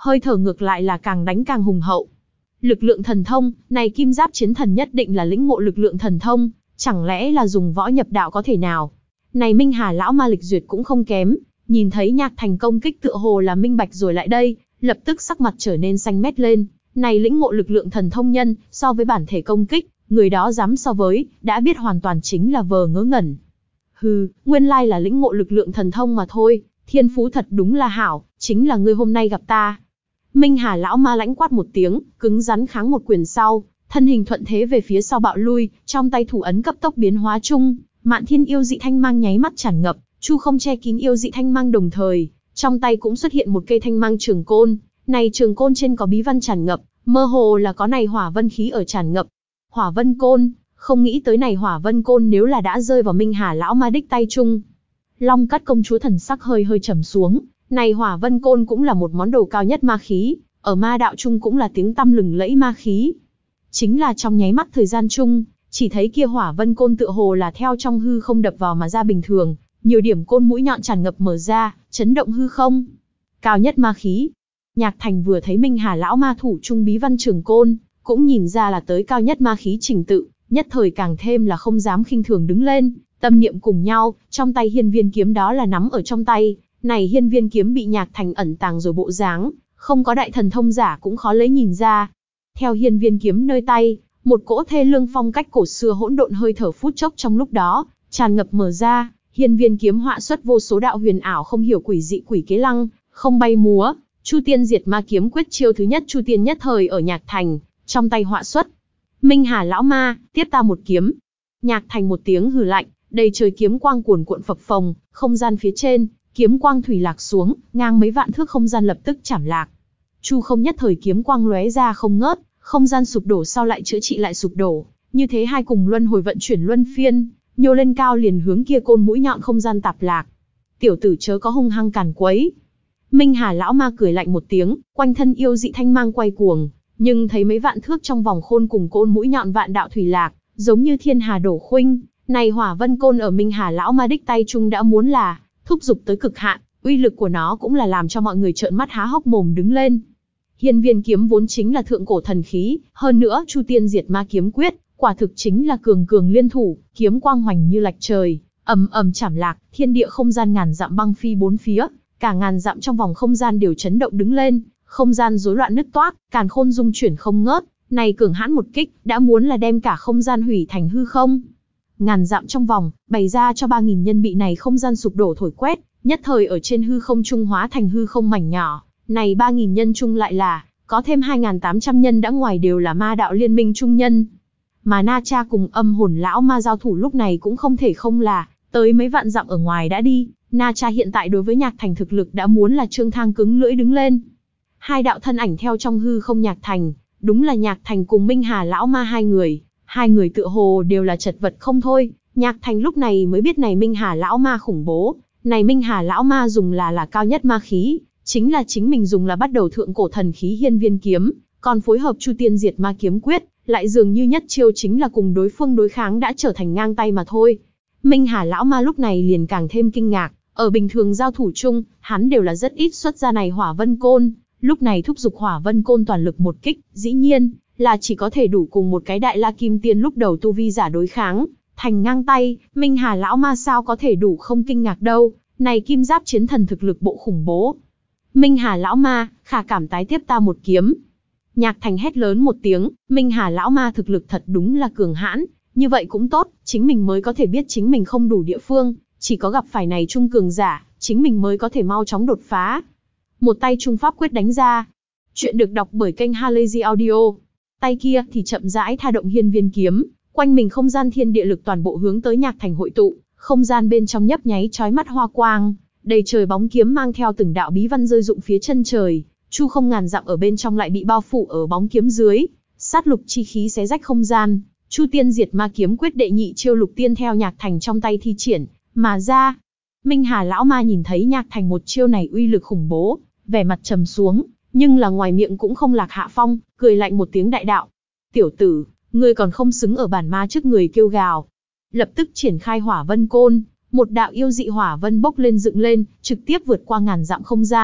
hơi thở ngược lại là càng đánh càng hùng hậu. Lực lượng thần thông, này kim giáp chiến thần nhất định là lĩnh ngộ lực lượng thần thông, chẳng lẽ là dùng võ nhập đạo có thể nào? Này Minh Hà lão ma lịch duyệt cũng không kém, nhìn thấy Nhạc Thành công kích tựa hồ là minh bạch rồi lại đây, lập tức sắc mặt trở nên xanh mét lên. Này lĩnh ngộ lực lượng thần thông nhân, so với bản thể công kích, người đó dám so với, đã biết hoàn toàn chính là vờ ngớ ngẩn. Hừ, nguyên lai là lĩnh ngộ lực lượng thần thông mà thôi, thiên phú thật đúng là hảo, chính là ngươi hôm nay gặp ta. Minh Hà lão ma lãnh quát một tiếng, cứng rắn kháng một quyền sau, thân hình thuận thế về phía sau bạo lui, trong tay thủ ấn cấp tốc biến hóa chung, Mạn Thiên yêu dị thanh mang nháy mắt tràn ngập, chu không che kín yêu dị thanh mang đồng thời, trong tay cũng xuất hiện một cây thanh mang trường côn, này trường côn trên có bí văn tràn ngập, mơ hồ là có này hỏa vân khí ở tràn ngập. Hỏa vân côn, không nghĩ tới này hỏa vân côn nếu là đã rơi vào Minh Hà lão ma đích tay chung. Long Cát công chúa thần sắc hơi hơi trầm xuống, này hỏa vân côn cũng là một món đồ cao nhất ma khí, ở ma đạo chung cũng là tiếng tăm lừng lẫy ma khí. Chính là trong nháy mắt thời gian chung, chỉ thấy kia hỏa vân côn tựa hồ là theo trong hư không đập vào mà ra bình thường, nhiều điểm côn mũi nhọn tràn ngập mở ra, chấn động hư không. Cao nhất ma khí. Nhạc Thành vừa thấy Minh Hà lão ma thủ trung bí văn trường côn, cũng nhìn ra là tới cao nhất ma khí trình tự, nhất thời càng thêm là không dám khinh thường đứng lên, tâm niệm cùng nhau, trong tay hiên viên kiếm đó là nắm ở trong tay, này hiên viên kiếm bị Nhạc Thành ẩn tàng rồi bộ dáng, không có đại thần thông giả cũng khó lấy nhìn ra. Theo hiên viên kiếm nơi tay, một cỗ thê lương phong cách cổ xưa hỗn độn hơi thở phút chốc trong lúc đó, tràn ngập mở ra, hiên viên kiếm họa xuất vô số đạo huyền ảo không hiểu quỷ dị quỷ kế lăng, không bay múa, Chu Tiên Diệt Ma kiếm quyết chiêu thứ nhất Chu Tiên nhất thời ở Nhạc Thành, trong tay họa xuất. Minh Hà lão ma, tiếp ta một kiếm. Nhạc Thành một tiếng hừ lạnh, đầy trời kiếm quang cuồn cuộn phập phồng, không gian phía trên, kiếm quang thủy lạc xuống, ngang mấy vạn thước không gian lập tức chảm lạc. Chu không nhất thời kiếm quang lóe ra không ngớt, không gian sụp đổ sau lại chữa trị lại sụp đổ, như thế hai cùng luân hồi vận chuyển luân phiên, nhô lên cao liền hướng kia côn mũi nhọn không gian tạp lạc. Tiểu tử chớ có hung hăng càn quấy. Minh Hà lão ma cười lạnh một tiếng, quanh thân yêu dị thanh mang quay cuồng, nhưng thấy mấy vạn thước trong vòng khôn cùng côn mũi nhọn vạn đạo thủy lạc, giống như thiên hà đổ khuynh, này hỏa vân côn ở Minh Hà lão ma đích tay trung đã muốn là thúc giục tới cực hạn, uy lực của nó cũng là làm cho mọi người trợn mắt há hốc mồm đứng lên. Hiên viên kiếm vốn chính là thượng cổ thần khí, hơn nữa Chu Tiên Diệt Ma kiếm quyết, quả thực chính là cường cường liên thủ, kiếm quang hoành như lạch trời, ầm ầm chảm lạc, thiên địa không gian ngàn dặm băng phi bốn phía, cả ngàn dặm trong vòng không gian đều chấn động đứng lên, không gian rối loạn nứt toác, càn khôn dung chuyển không ngớt, này cường hãn một kích, đã muốn là đem cả không gian hủy thành hư không. Ngàn dặm trong vòng, bày ra cho ba nghìn nhân bị này không gian sụp đổ thổi quét, nhất thời ở trên hư không trung hóa thành hư không mảnh nhỏ. Này ba nghìn nhân chung lại là, có thêm hai nghìn tám trăm nhân đã ngoài đều là ma đạo liên minh trung nhân. Mà Na Cha cùng âm hồn lão ma giao thủ lúc này cũng không thể không là, tới mấy vạn dặm ở ngoài đã đi, Na Cha hiện tại đối với Nhạc Thành thực lực đã muốn là trương thang cứng lưỡi đứng lên. Hai đạo thân ảnh theo trong hư không Nhạc Thành, đúng là Nhạc Thành cùng Minh Hà lão ma hai người, hai người tựa hồ đều là chật vật không thôi, Nhạc Thành lúc này mới biết này Minh Hà lão ma khủng bố, này Minh Hà lão ma dùng là là cao nhất ma khí. Chính là chính mình dùng là bắt đầu thượng cổ thần khí hiên viên kiếm, còn phối hợp Chu Tiên Diệt Ma kiếm quyết, lại dường như nhất chiêu chính là cùng đối phương đối kháng đã trở thành ngang tay mà thôi. Minh Hà lão ma lúc này liền càng thêm kinh ngạc, ở bình thường giao thủ chung, hắn đều là rất ít xuất ra này hỏa vân côn, lúc này thúc giục hỏa vân côn toàn lực một kích, dĩ nhiên là chỉ có thể đủ cùng một cái đại la kim tiên lúc đầu tu vi giả đối kháng, thành ngang tay, Minh Hà lão ma sao có thể đủ không kinh ngạc đâu, này kim giáp chiến thần thực lực bộ khủng bố. Minh Hà lão ma, khả cảm tái tiếp ta một kiếm. Nhạc Thành hét lớn một tiếng, Minh Hà lão ma thực lực thật đúng là cường hãn, như vậy cũng tốt, chính mình mới có thể biết chính mình không đủ địa phương, chỉ có gặp phải này trung cường giả, chính mình mới có thể mau chóng đột phá. Một tay trung pháp quyết đánh ra. Chuyện được đọc bởi kênh Halazy Audio. Tay kia thì chậm rãi tha động hiên viên kiếm, quanh mình không gian thiên địa lực toàn bộ hướng tới Nhạc Thành hội tụ, không gian bên trong nhấp nháy chói mắt hoa quang. Đầy trời bóng kiếm mang theo từng đạo bí văn rơi rụng phía chân trời, chu không ngàn dặm ở bên trong lại bị bao phủ ở bóng kiếm dưới, sát lục chi khí xé rách không gian, Chu Tiên Diệt Ma kiếm quyết đệ nhị chiêu lục tiên theo Nhạc Thành trong tay thi triển, mà ra. Minh Hà lão ma nhìn thấy Nhạc Thành một chiêu này uy lực khủng bố, vẻ mặt trầm xuống, nhưng là ngoài miệng cũng không lạc hạ phong, cười lạnh một tiếng đại đạo. Tiểu tử, ngươi còn không xứng ở bản ma trước người kêu gào. Lập tức triển khai hỏa vân côn. Một đạo yêu dị hỏa vân bốc lên dựng lên, trực tiếp vượt qua ngàn dặm không gian,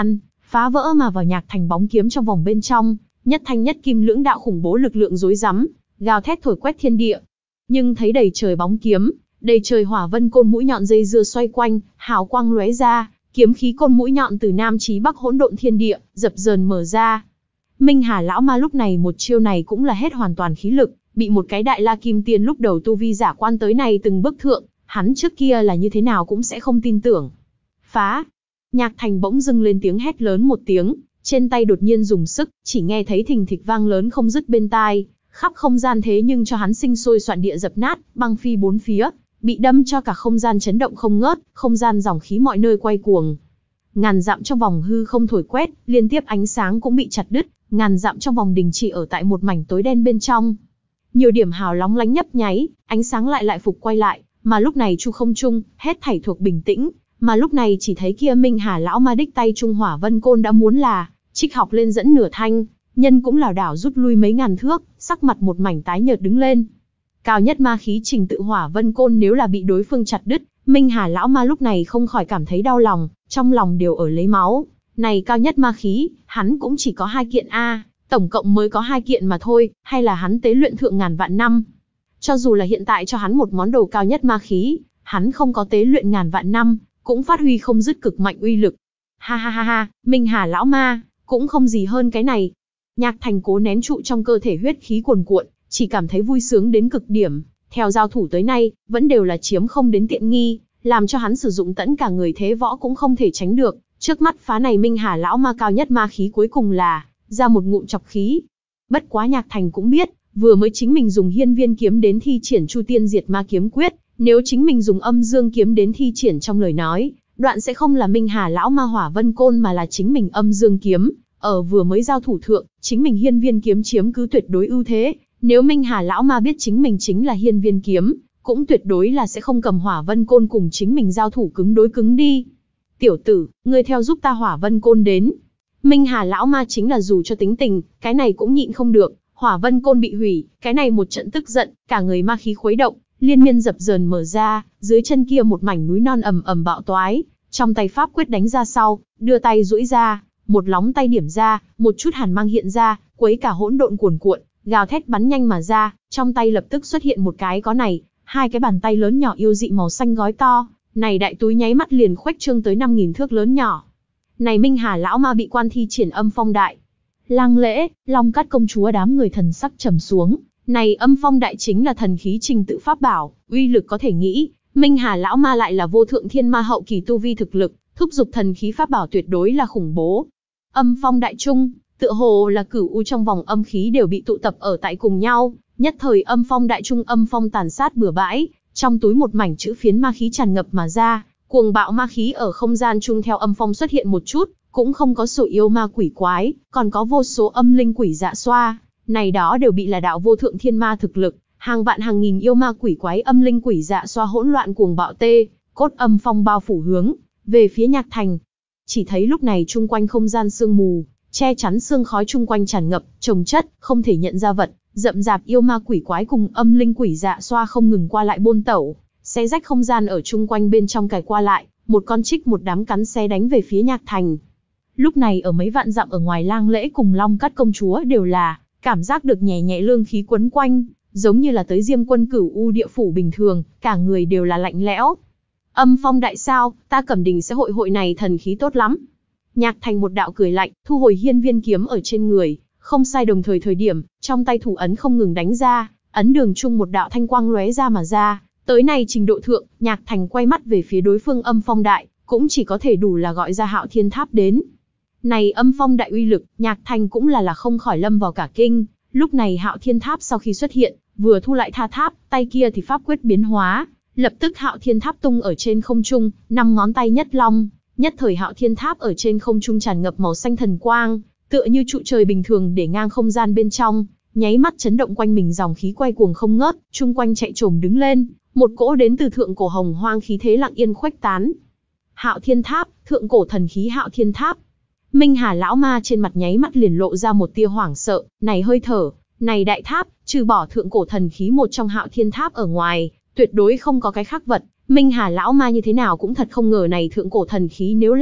phá vỡ mà vào Nhạc Thành bóng kiếm trong vòng bên trong, nhất thanh nhất kim lưỡng đạo khủng bố lực lượng rối rắm, gào thét thổi quét thiên địa. Nhưng thấy đầy trời bóng kiếm, đầy trời hỏa vân côn mũi nhọn dây dưa xoay quanh, hào quang lóe ra, kiếm khí côn mũi nhọn từ nam chí bắc hỗn độn thiên địa, dập dờn mở ra. Minh Hà lão ma lúc này một chiêu này cũng là hết hoàn toàn khí lực, bị một cái đại la kim tiên lúc đầu tu vi giả quan tới này từng bước thượng, hắn trước kia là như thế nào cũng sẽ không tin tưởng. Phá! Nhạc Thành bỗng dưng lên tiếng hét lớn một tiếng, trên tay đột nhiên dùng sức, chỉ nghe thấy thình thịch vang lớn không dứt bên tai, khắp không gian thế nhưng cho hắn sinh sôi soạn địa dập nát, băng phi bốn phía, bị đâm cho cả không gian chấn động không ngớt, không gian dòng khí mọi nơi quay cuồng. Ngàn dặm trong vòng hư không thổi quét, liên tiếp ánh sáng cũng bị chặt đứt, ngàn dặm trong vòng đình chỉ ở tại một mảnh tối đen bên trong. Nhiều điểm hào lóng lánh nhấp nháy, ánh sáng lại lại phục quay lại, mà lúc này chu không trung, hết thảy thuộc bình tĩnh, mà lúc này chỉ thấy kia Minh Hà lão ma đích tay trung hỏa vân côn đã muốn là trích học lên dẫn nửa thanh, nhân cũng lảo đảo rút lui mấy ngàn thước, sắc mặt một mảnh tái nhợt đứng lên. Cao nhất ma khí trình tự hỏa vân côn nếu là bị đối phương chặt đứt, Minh Hà lão ma lúc này không khỏi cảm thấy đau lòng, trong lòng đều ở lấy máu. Này cao nhất ma khí, hắn cũng chỉ có hai kiện a, tổng cộng mới có hai kiện mà thôi, hay là hắn tế luyện thượng ngàn vạn năm. Cho dù là hiện tại cho hắn một món đồ cao nhất ma khí, hắn không có tế luyện ngàn vạn năm, cũng phát huy không dứt cực mạnh uy lực. Ha ha ha ha, Minh Hà lão ma, cũng không gì hơn cái này. Nhạc Thành cố nén trụ trong cơ thể huyết khí cuồn cuộn, chỉ cảm thấy vui sướng đến cực điểm, theo giao thủ tới nay, vẫn đều là chiếm không đến tiện nghi, làm cho hắn sử dụng tẫn cả người thế võ cũng không thể tránh được. Trước mắt phá này Minh Hà lão ma cao nhất ma khí cuối cùng là ra một ngụm chọc khí. Bất quá Nhạc Thành cũng biết, vừa mới chính mình dùng hiên viên kiếm đến thi triển Chu Tiên Diệt Ma kiếm quyết, nếu chính mình dùng âm dương kiếm đến thi triển trong lời nói, đoạn sẽ không là Minh Hà lão ma hỏa vân côn mà là chính mình âm dương kiếm. Ở vừa mới giao thủ thượng, chính mình hiên viên kiếm chiếm cứ tuyệt đối ưu thế, nếu Minh Hà lão ma biết chính mình chính là hiên viên kiếm, cũng tuyệt đối là sẽ không cầm hỏa vân côn cùng chính mình giao thủ cứng đối cứng đi. Tiểu tử, ngươi theo giúp ta hỏa vân côn đến. Minh Hà lão ma chính là dù cho tính tình, cái này cũng nhịn không được, hỏa vân côn bị hủy, cái này một trận tức giận, cả người ma khí khuấy động, liên miên dập dờn mở ra, dưới chân kia một mảnh núi non ầm ầm bạo toái, trong tay pháp quyết đánh ra sau, đưa tay duỗi ra, một lóng tay điểm ra, một chút hàn mang hiện ra, quấy cả hỗn độn cuồn cuộn, gào thét bắn nhanh mà ra, trong tay lập tức xuất hiện một cái có này, hai cái bàn tay lớn nhỏ yêu dị màu xanh gói to, này đại túi nháy mắt liền khuếch trương tới năm nghìn thước lớn nhỏ. Này Minh Hà lão ma bị quan thi triển âm phong đại. Lang Lễ, Long Cát công chúa đám người thần sắc trầm xuống, này âm phong đại chính là thần khí trình tự pháp bảo, uy lực có thể nghĩ, Minh Hà lão ma lại là vô thượng thiên ma hậu kỳ tu vi thực lực, thúc giục thần khí pháp bảo tuyệt đối là khủng bố. Âm phong đại trung, tựa hồ là cửu u trong vòng âm khí đều bị tụ tập ở tại cùng nhau, nhất thời âm phong đại trung âm phong tàn sát bừa bãi, trong túi một mảnh chữ phiến ma khí tràn ngập mà ra, cuồng bạo ma khí ở không gian chung theo âm phong xuất hiện một chút, cũng không có số yêu ma quỷ quái, còn có vô số âm linh quỷ dạ xoa, này đó đều bị là đạo vô thượng thiên ma thực lực, hàng vạn hàng nghìn yêu ma quỷ quái âm linh quỷ dạ xoa hỗn loạn cuồng bạo tê, cốt âm phong bao phủ hướng về phía Nhạc Thành. Chỉ thấy lúc này chung quanh không gian sương mù, che chắn sương khói chung quanh tràn ngập, chồng chất, không thể nhận ra vật, rậm rạp yêu ma quỷ quái cùng âm linh quỷ dạ xoa không ngừng qua lại bôn tẩu, xé rách không gian ở chung quanh bên trong cày qua lại, một con trích một đám cắn xé đánh về phía Nhạc Thành. Lúc này ở mấy vạn dặm ở ngoài Lang Lễ cùng Long Cát công chúa đều là cảm giác được nhẹ nhẹ lương khí quấn quanh, giống như là tới Diêm Quân Cửu U địa phủ bình thường, cả người đều là lạnh lẽo. Âm phong đại sao, ta Cẩm Đình sẽ hội hội này thần khí tốt lắm. Nhạc Thành một đạo cười lạnh, thu hồi hiên viên kiếm ở trên người, không sai đồng thời thời điểm, trong tay thủ ấn không ngừng đánh ra, ấn đường chung một đạo thanh quang lóe ra mà ra, tới này trình độ thượng, Nhạc Thành quay mắt về phía đối phương âm phong đại, cũng chỉ có thể đủ là gọi ra Hạo Thiên Tháp đến. Này âm phong đại uy lực, Nhạc Thành cũng là là không khỏi lâm vào cả kinh, lúc này Hạo Thiên Tháp sau khi xuất hiện, vừa thu lại tha tháp, tay kia thì pháp quyết biến hóa, lập tức Hạo Thiên Tháp tung ở trên không trung, năm ngón tay nhất long, nhất thời Hạo Thiên Tháp ở trên không trung tràn ngập màu xanh thần quang, tựa như trụ trời bình thường để ngang không gian bên trong, nháy mắt chấn động quanh mình dòng khí quay cuồng không ngớt, chung quanh chạy trồm đứng lên, một cỗ đến từ thượng cổ hồng hoang khí thế lặng yên khuếch tán. Hạo Thiên Tháp, thượng cổ thần khí Hạo Thiên Tháp. Minh Hà lão ma trên mặt nháy mắt liền lộ ra một tia hoảng sợ, này hơi thở, này đại tháp, trừ bỏ thượng cổ thần khí một trong Hạo Thiên Tháp ở ngoài, tuyệt đối không có cái khác vật. Minh Hà lão ma như thế nào cũng thật không ngờ này thượng cổ thần khí nếu là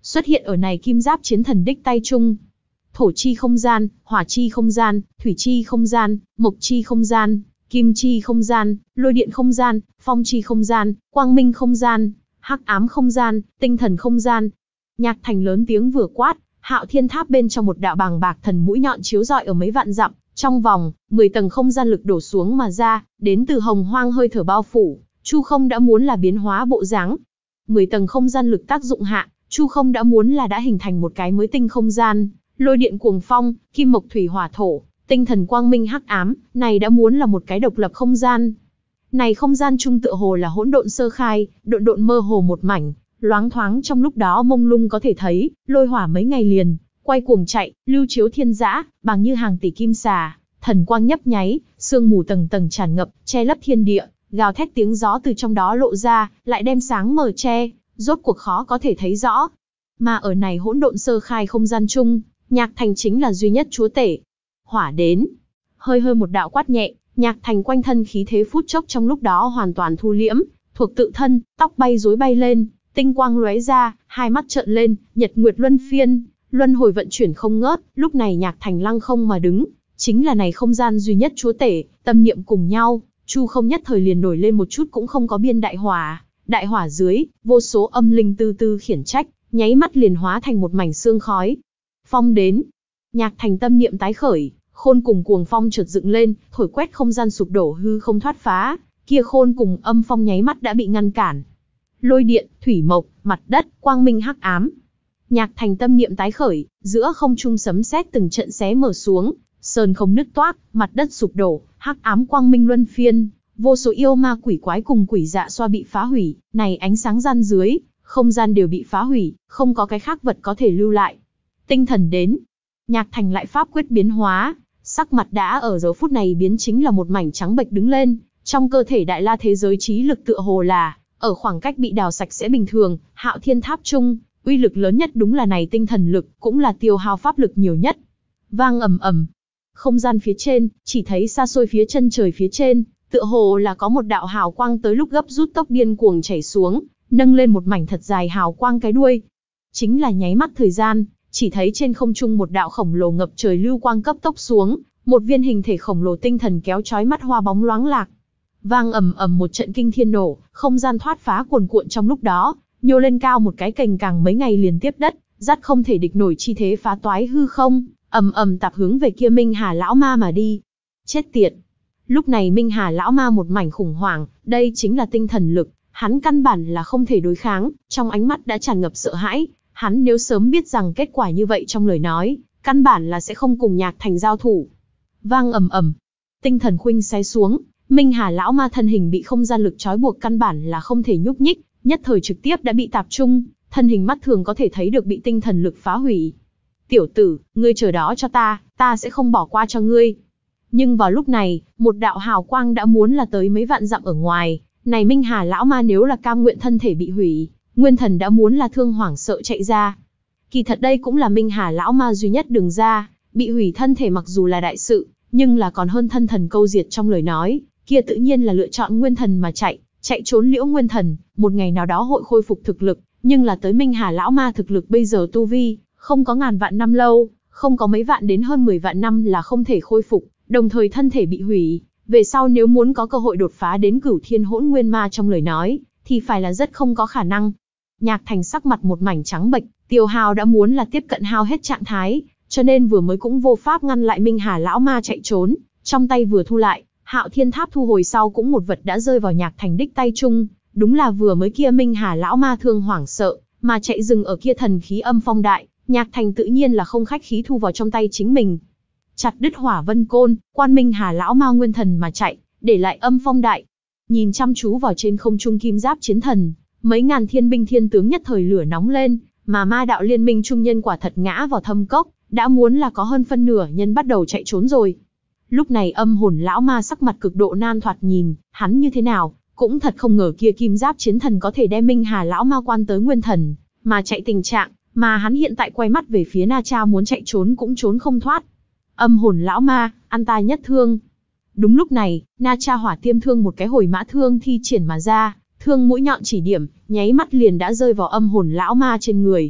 xuất hiện ở này kim giáp chiến thần đích tay chung. Thổ chi không gian, hỏa chi không gian, thủy chi không gian, mộc chi không gian, kim chi không gian, lôi điện không gian, phong chi không gian, quang minh không gian, hắc ám không gian, tinh thần không gian. Nhạc Thành lớn tiếng vừa quát, Hạo Thiên Tháp bên trong một đạo bàng bạc thần mũi nhọn chiếu rọi ở mấy vạn dặm, trong vòng mười tầng không gian lực đổ xuống mà ra, đến từ hồng hoang hơi thở bao phủ, Chu Không đã muốn là biến hóa bộ dáng. mười tầng không gian lực tác dụng hạ, Chu Không đã muốn là đã hình thành một cái mới tinh không gian, lôi điện cuồng phong, kim mộc thủy hỏa thổ, tinh thần quang minh hắc ám, này đã muốn là một cái độc lập không gian. Này không gian trung tựa hồ là hỗn độn sơ khai, độn độn mơ hồ một mảnh, loáng thoáng trong lúc đó mông lung có thể thấy, lôi hỏa mấy ngày liền, quay cuồng chạy, lưu chiếu thiên dã, bằng như hàng tỷ kim xà, thần quang nhấp nháy, sương mù tầng tầng tràn ngập, che lấp thiên địa, gào thét tiếng gió từ trong đó lộ ra, lại đem sáng mờ che, rốt cuộc khó có thể thấy rõ. Mà ở này hỗn độn sơ khai không gian chung, Nhạc Thành chính là duy nhất chúa tể. Hỏa đến, hơi hơi một đạo quát nhẹ, Nhạc Thành quanh thân khí thế phút chốc trong lúc đó hoàn toàn thu liễm, thuộc tự thân, tóc bay rối bay lên, tinh quang lóe ra, hai mắt trợn lên, nhật nguyệt luân phiên, luân hồi vận chuyển không ngớt, lúc này Nhạc Thành lăng không mà đứng, chính là này không gian duy nhất chúa tể, tâm niệm cùng nhau, Chu Không nhất thời liền nổi lên một chút cũng không có biên đại hỏa, đại hỏa dưới, vô số âm linh tư tư khiển trách, nháy mắt liền hóa thành một mảnh sương khói. Phong đến, Nhạc Thành tâm niệm tái khởi, khôn cùng cuồng phong chợt dựng lên, thổi quét không gian sụp đổ hư không thoát phá, kia khôn cùng âm phong nháy mắt đã bị ngăn cản. Lôi điện, thủy mộc, mặt đất, quang minh hắc ám. Nhạc Thành tâm niệm tái khởi, giữa không trung sấm sét từng trận xé mở xuống, sơn không nứt toác, mặt đất sụp đổ, hắc ám quang minh luân phiên, vô số yêu ma quỷ quái cùng quỷ dạ xoa bị phá hủy, này ánh sáng gian dưới, không gian đều bị phá hủy, không có cái khác vật có thể lưu lại. Tinh thần đến, Nhạc Thành lại pháp quyết biến hóa, sắc mặt đã ở giờ phút này biến chính là một mảnh trắng bệch đứng lên, trong cơ thể đại la thế giới trí lực tựa hồ là ở khoảng cách bị đào sạch sẽ bình thường. Hạo Thiên Tháp chung, uy lực lớn nhất đúng là này tinh thần lực, cũng là tiêu hao pháp lực nhiều nhất. Vang ầm ầm, không gian phía trên, chỉ thấy xa xôi phía chân trời phía trên, tựa hồ là có một đạo hào quang tới lúc gấp rút tốc điên cuồng chảy xuống, nâng lên một mảnh thật dài hào quang cái đuôi. Chính là nháy mắt thời gian, chỉ thấy trên không trung một đạo khổng lồ ngập trời lưu quang cấp tốc xuống, một viên hình thể khổng lồ tinh thần kéo chói mắt hoa bóng loáng lạc. Vang ầm ầm một trận kinh thiên nổ, không gian thoát phá cuồn cuộn trong lúc đó, nhô lên cao một cái cành càng mấy ngày liền tiếp đất, dắt không thể địch nổi chi thế phá toái hư không, ầm ầm tạp hướng về kia Minh Hà lão ma mà đi. Chết tiệt! Lúc này Minh Hà lão ma một mảnh khủng hoảng, đây chính là tinh thần lực, hắn căn bản là không thể đối kháng, trong ánh mắt đã tràn ngập sợ hãi, hắn nếu sớm biết rằng kết quả như vậy trong lời nói, căn bản là sẽ không cùng Nhạc Thành giao thủ. Vang ầm ầm, tinh thần khuynh xé xuống, Minh Hà lão ma thân hình bị không gian lực trói buộc căn bản là không thể nhúc nhích, nhất thời trực tiếp đã bị tạp trung, thân hình mắt thường có thể thấy được bị tinh thần lực phá hủy. Tiểu tử, ngươi chờ đó cho ta, ta sẽ không bỏ qua cho ngươi. Nhưng vào lúc này, một đạo hào quang đã muốn là tới mấy vạn dặm ở ngoài, này Minh Hà lão ma nếu là cam nguyện thân thể bị hủy, nguyên thần đã muốn là thương hoảng sợ chạy ra. Kỳ thật đây cũng là Minh Hà lão ma duy nhất đường ra, bị hủy thân thể mặc dù là đại sự, nhưng là còn hơn thân thần câu diệt trong lời nói, kia tự nhiên là lựa chọn nguyên thần mà chạy, chạy trốn liễu nguyên thần, một ngày nào đó hội khôi phục thực lực, nhưng là tới Minh Hà lão ma thực lực bây giờ tu vi, không có ngàn vạn năm lâu, không có mấy vạn đến hơn mười vạn năm là không thể khôi phục, đồng thời thân thể bị hủy, về sau nếu muốn có cơ hội đột phá đến cửu thiên hỗn nguyên ma trong lời nói, thì phải là rất không có khả năng. Nhạc Thành sắc mặt một mảnh trắng bệch, tiêu hao đã muốn là tiếp cận hao hết trạng thái, cho nên vừa mới cũng vô pháp ngăn lại Minh Hà lão ma chạy trốn, trong tay vừa thu lại, Hạo Thiên Tháp thu hồi sau cũng một vật đã rơi vào Nhạc Thành đích tay chung, đúng là vừa mới kia Minh Hà lão ma thương hoảng sợ, mà chạy dừng ở kia thần khí âm phong đại, Nhạc Thành tự nhiên là không khách khí thu vào trong tay chính mình. Chặt đứt hỏa vân côn, quan Minh Hà lão ma nguyên thần mà chạy, để lại âm phong đại. Nhìn chăm chú vào trên không trung kim giáp chiến thần, mấy ngàn thiên binh thiên tướng nhất thời lửa nóng lên, mà ma đạo liên minh trung nhân quả thật ngã vào thâm cốc, đã muốn là có hơn phân nửa nhân bắt đầu chạy trốn rồi. Lúc này âm hồn lão ma sắc mặt cực độ nan thoạt nhìn, hắn như thế nào, cũng thật không ngờ kia kim giáp chiến thần có thể đem Minh Hà lão ma quan tới nguyên thần, mà chạy tình trạng, mà hắn hiện tại quay mắt về phía Na Cha muốn chạy trốn cũng trốn không thoát. Âm hồn lão ma, ăn ta nhất thương. Đúng lúc này, Na Cha hỏa tiêm thương một cái hồi mã thương thi triển mà ra, thương mũi nhọn chỉ điểm, nháy mắt liền đã rơi vào âm hồn lão ma trên người.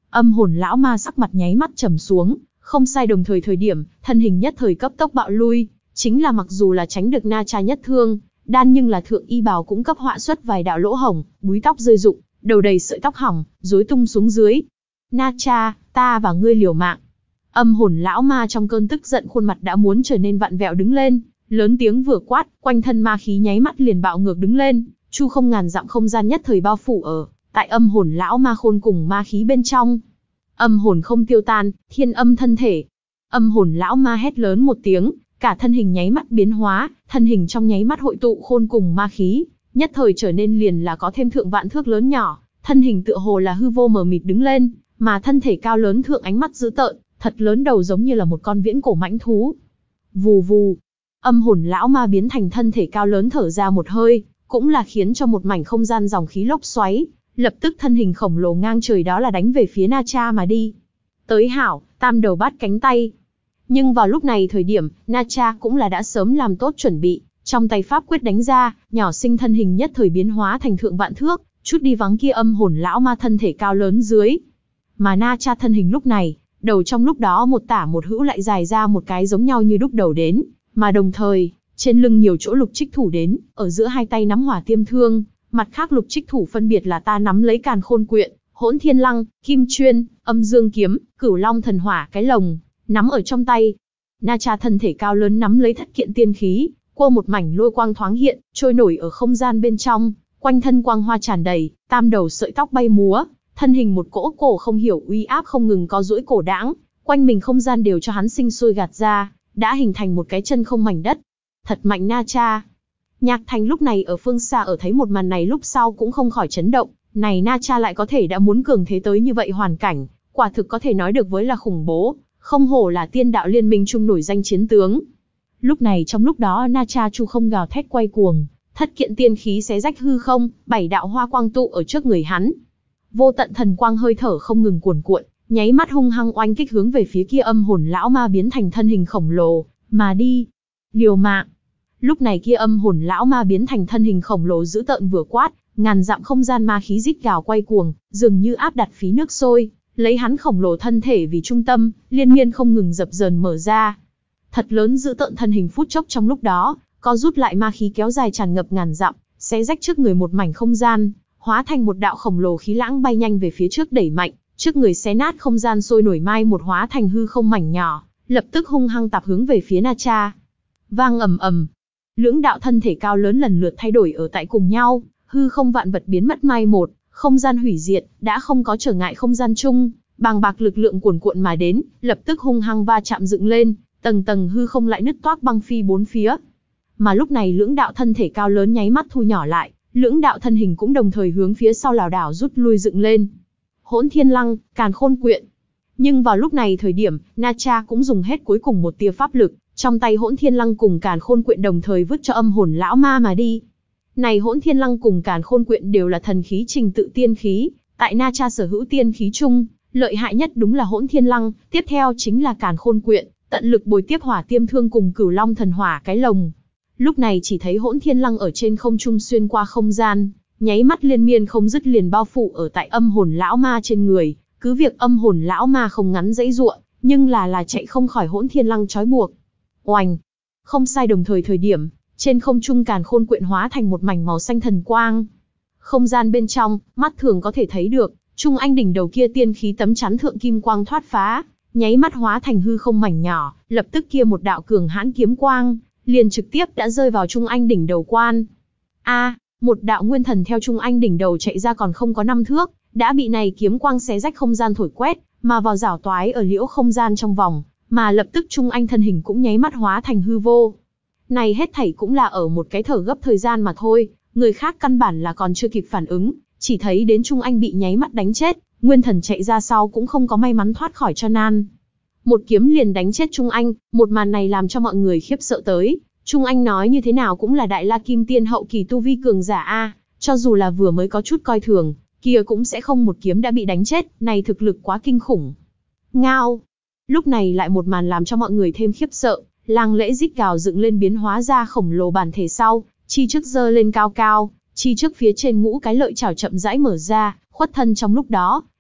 Âm hồn lão ma sắc mặt nháy mắt trầm xuống, không sai đồng thời thời điểm, thân hình nhất thời cấp tốc bạo lui, chính là mặc dù là tránh được Na Cha nhất thương, đan nhưng là thượng y bào cũng cấp họa xuất vài đạo lỗ hổng, búi tóc rơi rụng, đầu đầy sợi tóc hỏng, rối tung xuống dưới. Na Cha, ta và ngươi liều mạng. Âm hồn lão ma trong cơn tức giận khuôn mặt đã muốn trở nên vặn vẹo đứng lên, lớn tiếng vừa quát, quanh thân ma khí nháy mắt liền bạo ngược đứng lên, chu không ngàn dặm không gian nhất thời bao phủ ở tại âm hồn lão ma khôn cùng ma khí bên trong. Âm hồn không tiêu tan, thiên âm thân thể. Âm hồn lão ma hét lớn một tiếng, cả thân hình nháy mắt biến hóa, thân hình trong nháy mắt hội tụ khôn cùng ma khí, nhất thời trở nên liền là có thêm thượng vạn thước lớn nhỏ, thân hình tựa hồ là hư vô mờ mịt đứng lên, mà thân thể cao lớn thượng ánh mắt dữ tợn, thật lớn đầu giống như là một con viễn cổ mãnh thú. Vù vù, âm hồn lão ma biến thành thân thể cao lớn thở ra một hơi, cũng là khiến cho một mảnh không gian dòng khí lốc xoáy, lập tức thân hình khổng lồ ngang trời đó là đánh về phía Na Cha mà đi. Tới hảo, tam đầu bát cánh tay. Nhưng vào lúc này thời điểm, Na Cha cũng là đã sớm làm tốt chuẩn bị, trong tay pháp quyết đánh ra, nhỏ sinh thân hình nhất thời biến hóa thành thượng vạn thước, chút đi vắng kia âm hồn lão ma thân thể cao lớn dưới. Mà Na Cha thân hình lúc này, đầu trong lúc đó một tả một hữu lại dài ra một cái giống nhau như đúc đầu đến, mà đồng thời, trên lưng nhiều chỗ lục trích thủ đến, ở giữa hai tay nắm hỏa tiêm thương, mặt khác lục trích thủ phân biệt là ta nắm lấy càn khôn quyện, hỗn thiên lăng, kim chuyên, âm dương kiếm, cửu long thần hỏa cái lồng, nắm ở trong tay. Na Cha thân thể cao lớn nắm lấy thất kiện tiên khí, qua một mảnh lôi quang thoáng hiện, trôi nổi ở không gian bên trong, quanh thân quang hoa tràn đầy, tam đầu sợi tóc bay múa, thân hình một cỗ cổ không hiểu uy áp không ngừng có duỗi cổ đãng, quanh mình không gian đều cho hắn sinh sôi gạt ra, đã hình thành một cái chân không mảnh đất. Thật mạnh Na Cha. Nhạc Thành lúc này ở phương xa ở thấy một màn này lúc sau cũng không khỏi chấn động, này Na Cha lại có thể đã muốn cường thế tới như vậy hoàn cảnh, quả thực có thể nói được với là khủng bố, không hổ là tiên đạo liên minh chung nổi danh chiến tướng. Lúc này trong lúc đó Na Cha chu không gào thét quay cuồng, thất kiện tiên khí xé rách hư không, bảy đạo hoa quang tụ ở trước người hắn. Vô tận thần quang hơi thở không ngừng cuồn cuộn, nháy mắt hung hăng oanh kích hướng về phía kia âm hồn lão ma biến thành thân hình khổng lồ, mà đi. Liều mạng. Lúc này kia âm hồn lão ma biến thành thân hình khổng lồ dữ tợn vừa quát, ngàn dặm không gian ma khí rít gào quay cuồng, dường như áp đặt phí nước sôi, lấy hắn khổng lồ thân thể vì trung tâm, liên miên không ngừng dập dờn mở ra. Thật lớn dữ tợn thân hình phút chốc trong lúc đó, co rút lại ma khí kéo dài tràn ngập ngàn dặm, xé rách trước người một mảnh không gian, hóa thành một đạo khổng lồ khí lãng bay nhanh về phía trước đẩy mạnh, trước người xé nát không gian sôi nổi mai một hóa thành hư không mảnh nhỏ, lập tức hung hăng tạp hướng về phía Na Cha. Vang ầm ầm, lưỡng đạo thân thể cao lớn lần lượt thay đổi ở tại cùng nhau, hư không vạn vật biến mất mai một, không gian hủy diệt, đã không có trở ngại không gian chung, bàng bạc lực lượng cuồn cuộn mà đến, lập tức hung hăng va chạm dựng lên, tầng tầng hư không lại nứt toác băng phi bốn phía. Mà lúc này lưỡng đạo thân thể cao lớn nháy mắt thu nhỏ lại, lưỡng đạo thân hình cũng đồng thời hướng phía sau lảo đảo rút lui dựng lên. Hỗn Thiên Lăng, Càn Khôn Quyện. Nhưng vào lúc này thời điểm, Na Cha cũng dùng hết cuối cùng một tia pháp lực, trong tay Hỗn Thiên Lăng cùng Càn Khôn Quyện đồng thời vứt cho âm hồn lão ma mà đi. Này Hỗn Thiên Lăng cùng Càn Khôn Quyện đều là thần khí trình tự tiên khí, tại Na Cha sở hữu tiên khí chung, lợi hại nhất đúng là Hỗn Thiên Lăng, tiếp theo chính là Càn Khôn Quyện, tận lực bồi tiếp hỏa tiêm thương cùng Cửu Long thần hỏa cái lồng. Lúc này chỉ thấy Hỗn Thiên Lăng ở trên không trung xuyên qua không gian, nháy mắt liên miên không dứt liền bao phủ ở tại âm hồn lão ma trên người, cứ việc âm hồn lão ma không ngắn dãy giụa, nhưng là là chạy không khỏi Hỗn Thiên Lăng trói buộc. Oành! Không sai đồng thời thời điểm, trên không trung Càn Khôn Quyện hóa thành một mảnh màu xanh thần quang. Không gian bên trong, mắt thường có thể thấy được, Trung Anh đỉnh đầu kia tiên khí tấm chắn thượng kim quang thoát phá, nháy mắt hóa thành hư không mảnh nhỏ, lập tức kia một đạo cường hãn kiếm quang, liền trực tiếp đã rơi vào Trung Anh đỉnh đầu quan. A, à, một đạo nguyên thần theo Trung Anh đỉnh đầu chạy ra còn không có năm thước, đã bị này kiếm quang xé rách không gian thổi quét, mà vào rảo toái ở liễu không gian trong vòng, mà lập tức Trung Anh thân hình cũng nháy mắt hóa thành hư vô. Này hết thảy cũng là ở một cái thở gấp thời gian mà thôi, người khác căn bản là còn chưa kịp phản ứng, chỉ thấy đến Trung Anh bị nháy mắt đánh chết, nguyên thần chạy ra sau cũng không có may mắn thoát khỏi cho nan. Một kiếm liền đánh chết Trung Anh, một màn này làm cho mọi người khiếp sợ tới. Trung Anh nói như thế nào cũng là đại la kim tiên hậu kỳ tu vi cường giả a, cho dù là vừa mới có chút coi thường, kia cũng sẽ không một kiếm đã bị đánh chết, này thực lực quá kinh khủng. Ngao. Lúc này lại một màn làm cho mọi người thêm khiếp sợ, lang lễ rít gào dựng lên biến hóa ra khổng lồ bản thể sau, chi trước giơ lên cao cao, chi trước phía trên ngũ cái lợi chảo chậm rãi mở ra, khuất thân trong lúc đó,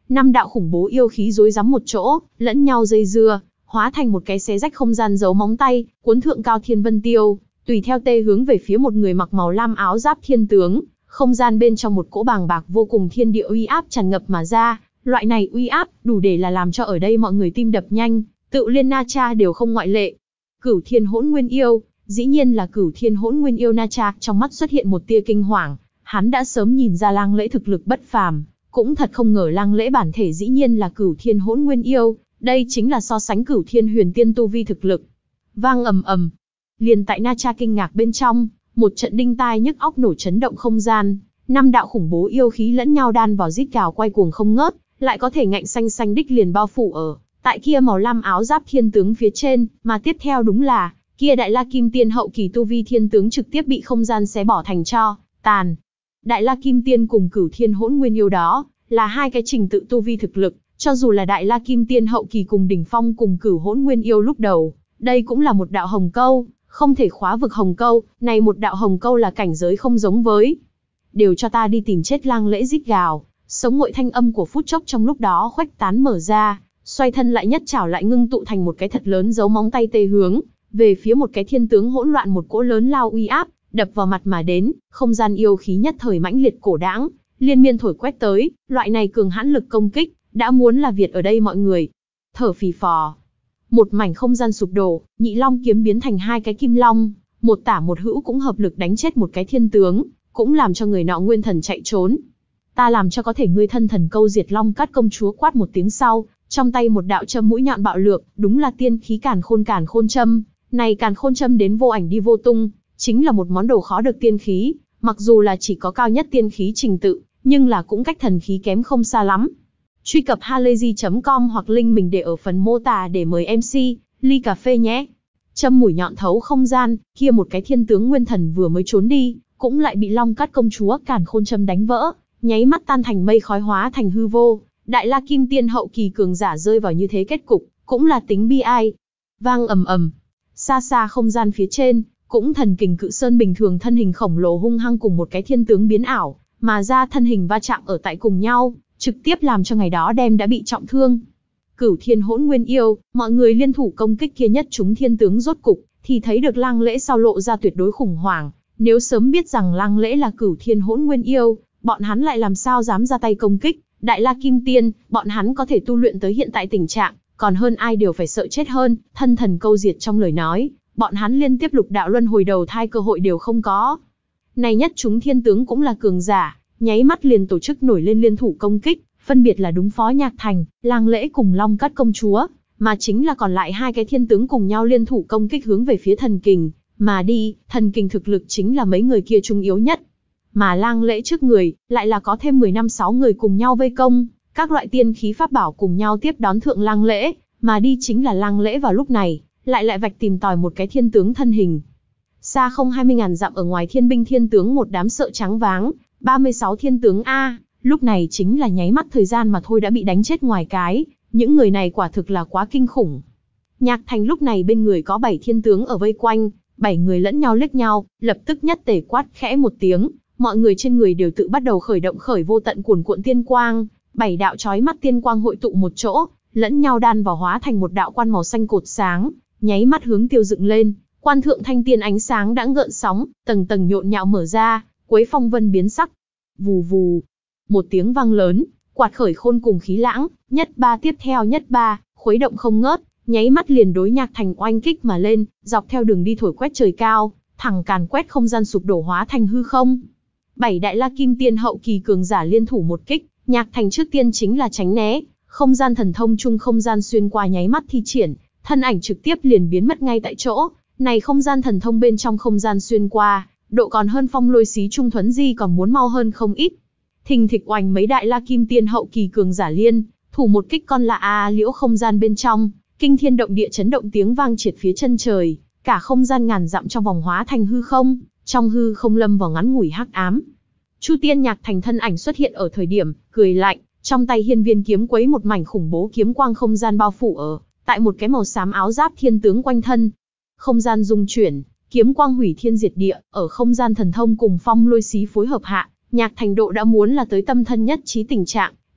Năm đạo khủng bố yêu khí rối rắm một chỗ, lẫn nhau dây dưa, hóa thành một cái xé rách không gian giấu móng tay, cuốn thượng cao thiên vân tiêu, tùy theo tê hướng về phía một người mặc màu lam áo giáp thiên tướng. Không gian bên trong một cỗ bàng bạc vô cùng thiên địa uy áp tràn ngập mà ra, loại này uy áp đủ để là làm cho ở đây mọi người tim đập nhanh, Tự Liên Na Cha đều không ngoại lệ. Cửu Thiên Hỗn Nguyên Yêu, dĩ nhiên là Cửu Thiên Hỗn Nguyên Yêu Na Cha, trong mắt xuất hiện một tia kinh hoàng, hắn đã sớm nhìn ra Lang Lễ thực lực bất phàm, cũng thật không ngờ Lang Lễ bản thể dĩ nhiên là Cửu Thiên Hỗn Nguyên Yêu, đây chính là so sánh Cửu Thiên Huyền Tiên tu vi thực lực. Vang ầm ầm, liền tại Na Cha kinh ngạc bên trong, một trận đinh tai nhức óc nổ chấn động không gian, năm đạo khủng bố yêu khí lẫn nhau đan vào rít gào quay cuồng không ngớt, lại có thể ngạnh xanh xanh đích liền bao phủ ở tại kia màu lam áo giáp thiên tướng phía trên, mà tiếp theo đúng là kia Đại La Kim Tiên hậu kỳ tu vi thiên tướng trực tiếp bị không gian xé bỏ thành tro tàn. Đại La Kim Tiên cùng Cửu Thiên Hỗn Nguyên Yêu đó là hai cái trình tự tu vi thực lực, cho dù là Đại La Kim Tiên hậu kỳ cùng đỉnh phong cùng Cửu Hỗn Nguyên Yêu lúc đầu, đây cũng là một đạo hồng câu, không thể khóa vực hồng câu, này một đạo hồng câu là cảnh giới không giống với. Đều cho ta đi tìm chết. Lang Lễ rít gào, sống nguội thanh âm của phút chốc trong lúc đó khuếch tán mở ra, xoay thân lại nhất chảo lại ngưng tụ thành một cái thật lớn dấu móng tay tê hướng về phía một cái thiên tướng hỗn loạn, một cỗ lớn lao uy áp đập vào mặt mà đến, không gian yêu khí nhất thời mãnh liệt cổ đãng, liên miên thổi quét tới, loại này cường hãn lực công kích đã muốn là Việt ở đây mọi người thở phì phò. Một mảnh không gian sụp đổ, nhị long kiếm biến thành hai cái kim long, một tả một hữu cũng hợp lực đánh chết một cái thiên tướng, cũng làm cho người nọ nguyên thần chạy trốn. Ta làm cho có thể ngươi thân thần câu diệt long cát công chúa quát một tiếng sau, trong tay một đạo châm mũi nhọn bạo lược, đúng là tiên khí càn khôn càn khôn châm. Này càn khôn châm đến vô ảnh đi vô tung, chính là một món đồ khó được tiên khí, mặc dù là chỉ có cao nhất tiên khí trình tự, nhưng là cũng cách thần khí kém không xa lắm. Truy cập halayzi chấm com hoặc link mình để ở phần mô tả để mời em xê, ly cà phê nhé. Châm mũi nhọn thấu không gian, kia một cái thiên tướng nguyên thần vừa mới trốn đi, cũng lại bị long cát công chúa càn khôn châm đánh vỡ, nháy mắt tan thành mây khói hóa thành hư vô. Đại La Kim Tiên hậu kỳ cường giả rơi vào như thế kết cục, cũng là tính bi ai. Vang ầm ầm, xa xa không gian phía trên, cũng thần kình cự sơn bình thường thân hình khổng lồ hung hăng cùng một cái thiên tướng biến ảo, mà ra thân hình va chạm ở tại cùng nhau, trực tiếp làm cho ngày đó đem đã bị trọng thương. Cửu Thiên Hỗn Nguyên Yêu, mọi người liên thủ công kích kia nhất chúng thiên tướng rốt cục, thì thấy được Lang Lễ sau lộ ra tuyệt đối khủng hoảng. Nếu sớm biết rằng Lang Lễ là Cửu Thiên Hỗn Nguyên Yêu, bọn hắn lại làm sao dám ra tay công kích Đại La Kim Tiên, bọn hắn có thể tu luyện tới hiện tại tình trạng, còn hơn ai đều phải sợ chết hơn, thân thần câu diệt trong lời nói, bọn hắn liên tiếp lục đạo luân hồi đầu thai cơ hội đều không có. Này nhất chúng thiên tướng cũng là cường giả, nháy mắt liền tổ chức nổi lên liên thủ công kích, phân biệt là đúng phó Nhạc Thành, Lang Lễ cùng Long Cát công chúa, mà chính là còn lại hai cái thiên tướng cùng nhau liên thủ công kích hướng về phía thần kình, mà đi, thần kình thực lực chính là mấy người kia trung yếu nhất. Mà Lang Lễ trước người, lại là có thêm mười năm sáu người cùng nhau vây công, các loại tiên khí pháp bảo cùng nhau tiếp đón thượng Lang Lễ, mà đi chính là Lang Lễ vào lúc này, lại lại vạch tìm tòi một cái thiên tướng thân hình. Xa không hai mươi ngàn dặm ở ngoài thiên binh thiên tướng một đám sợ trắng váng, ba mươi sáu thiên tướng A, lúc này chính là nháy mắt thời gian mà thôi đã bị đánh chết ngoài cái, những người này quả thực là quá kinh khủng. Nhạc Thành lúc này bên người có bảy thiên tướng ở vây quanh, bảy người lẫn nhau liếc nhau, lập tức nhất tề quát khẽ một tiếng. Mọi người trên người đều tự bắt đầu khởi động khởi vô tận cuồn cuộn tiên quang, bảy đạo chói mắt tiên quang hội tụ một chỗ, lẫn nhau đan vào hóa thành một đạo quan màu xanh cột sáng, nháy mắt hướng tiêu dựng lên, quan thượng thanh tiên ánh sáng đã gợn sóng, tầng tầng nhộn nhạo mở ra, quấy phong vân biến sắc. Vù vù, một tiếng vang lớn, quạt khởi khôn cùng khí lãng, nhất ba tiếp theo nhất ba, khuấy động không ngớt, nháy mắt liền đối Nhạc Thành oanh kích mà lên, dọc theo đường đi thổi quét trời cao, thẳng càn quét không gian sụp đổ hóa thành hư không. Bảy Đại La Kim Tiên hậu kỳ cường giả liên thủ một kích, Nhạc Thành trước tiên chính là tránh né, không gian thần thông chung không gian xuyên qua nháy mắt thi triển, thân ảnh trực tiếp liền biến mất ngay tại chỗ. Này không gian thần thông bên trong không gian xuyên qua, độ còn hơn phong lôi xí trung thuấn di còn muốn mau hơn không ít. Thình thịch oành mấy Đại La Kim Tiên hậu kỳ cường giả liên thủ một kích con lạ a liễu không gian bên trong, kinh thiên động địa chấn động tiếng vang triệt phía chân trời, cả không gian ngàn dặm trong vòng hóa thành hư không. Trong hư không lâm vào ngắn ngủi hắc ám. Chu Tiên Nhạc Thành thân ảnh xuất hiện ở thời điểm, cười lạnh, trong tay hiên viên kiếm quấy một mảnh khủng bố kiếm quang không gian bao phủ ở, tại một cái màu xám áo giáp thiên tướng quanh thân. Không gian rung chuyển, kiếm quang hủy thiên diệt địa, ở không gian thần thông cùng phong lôi xí phối hợp hạ, Nhạc Thành độ đã muốn là tới tâm thân nhất trí tình trạng,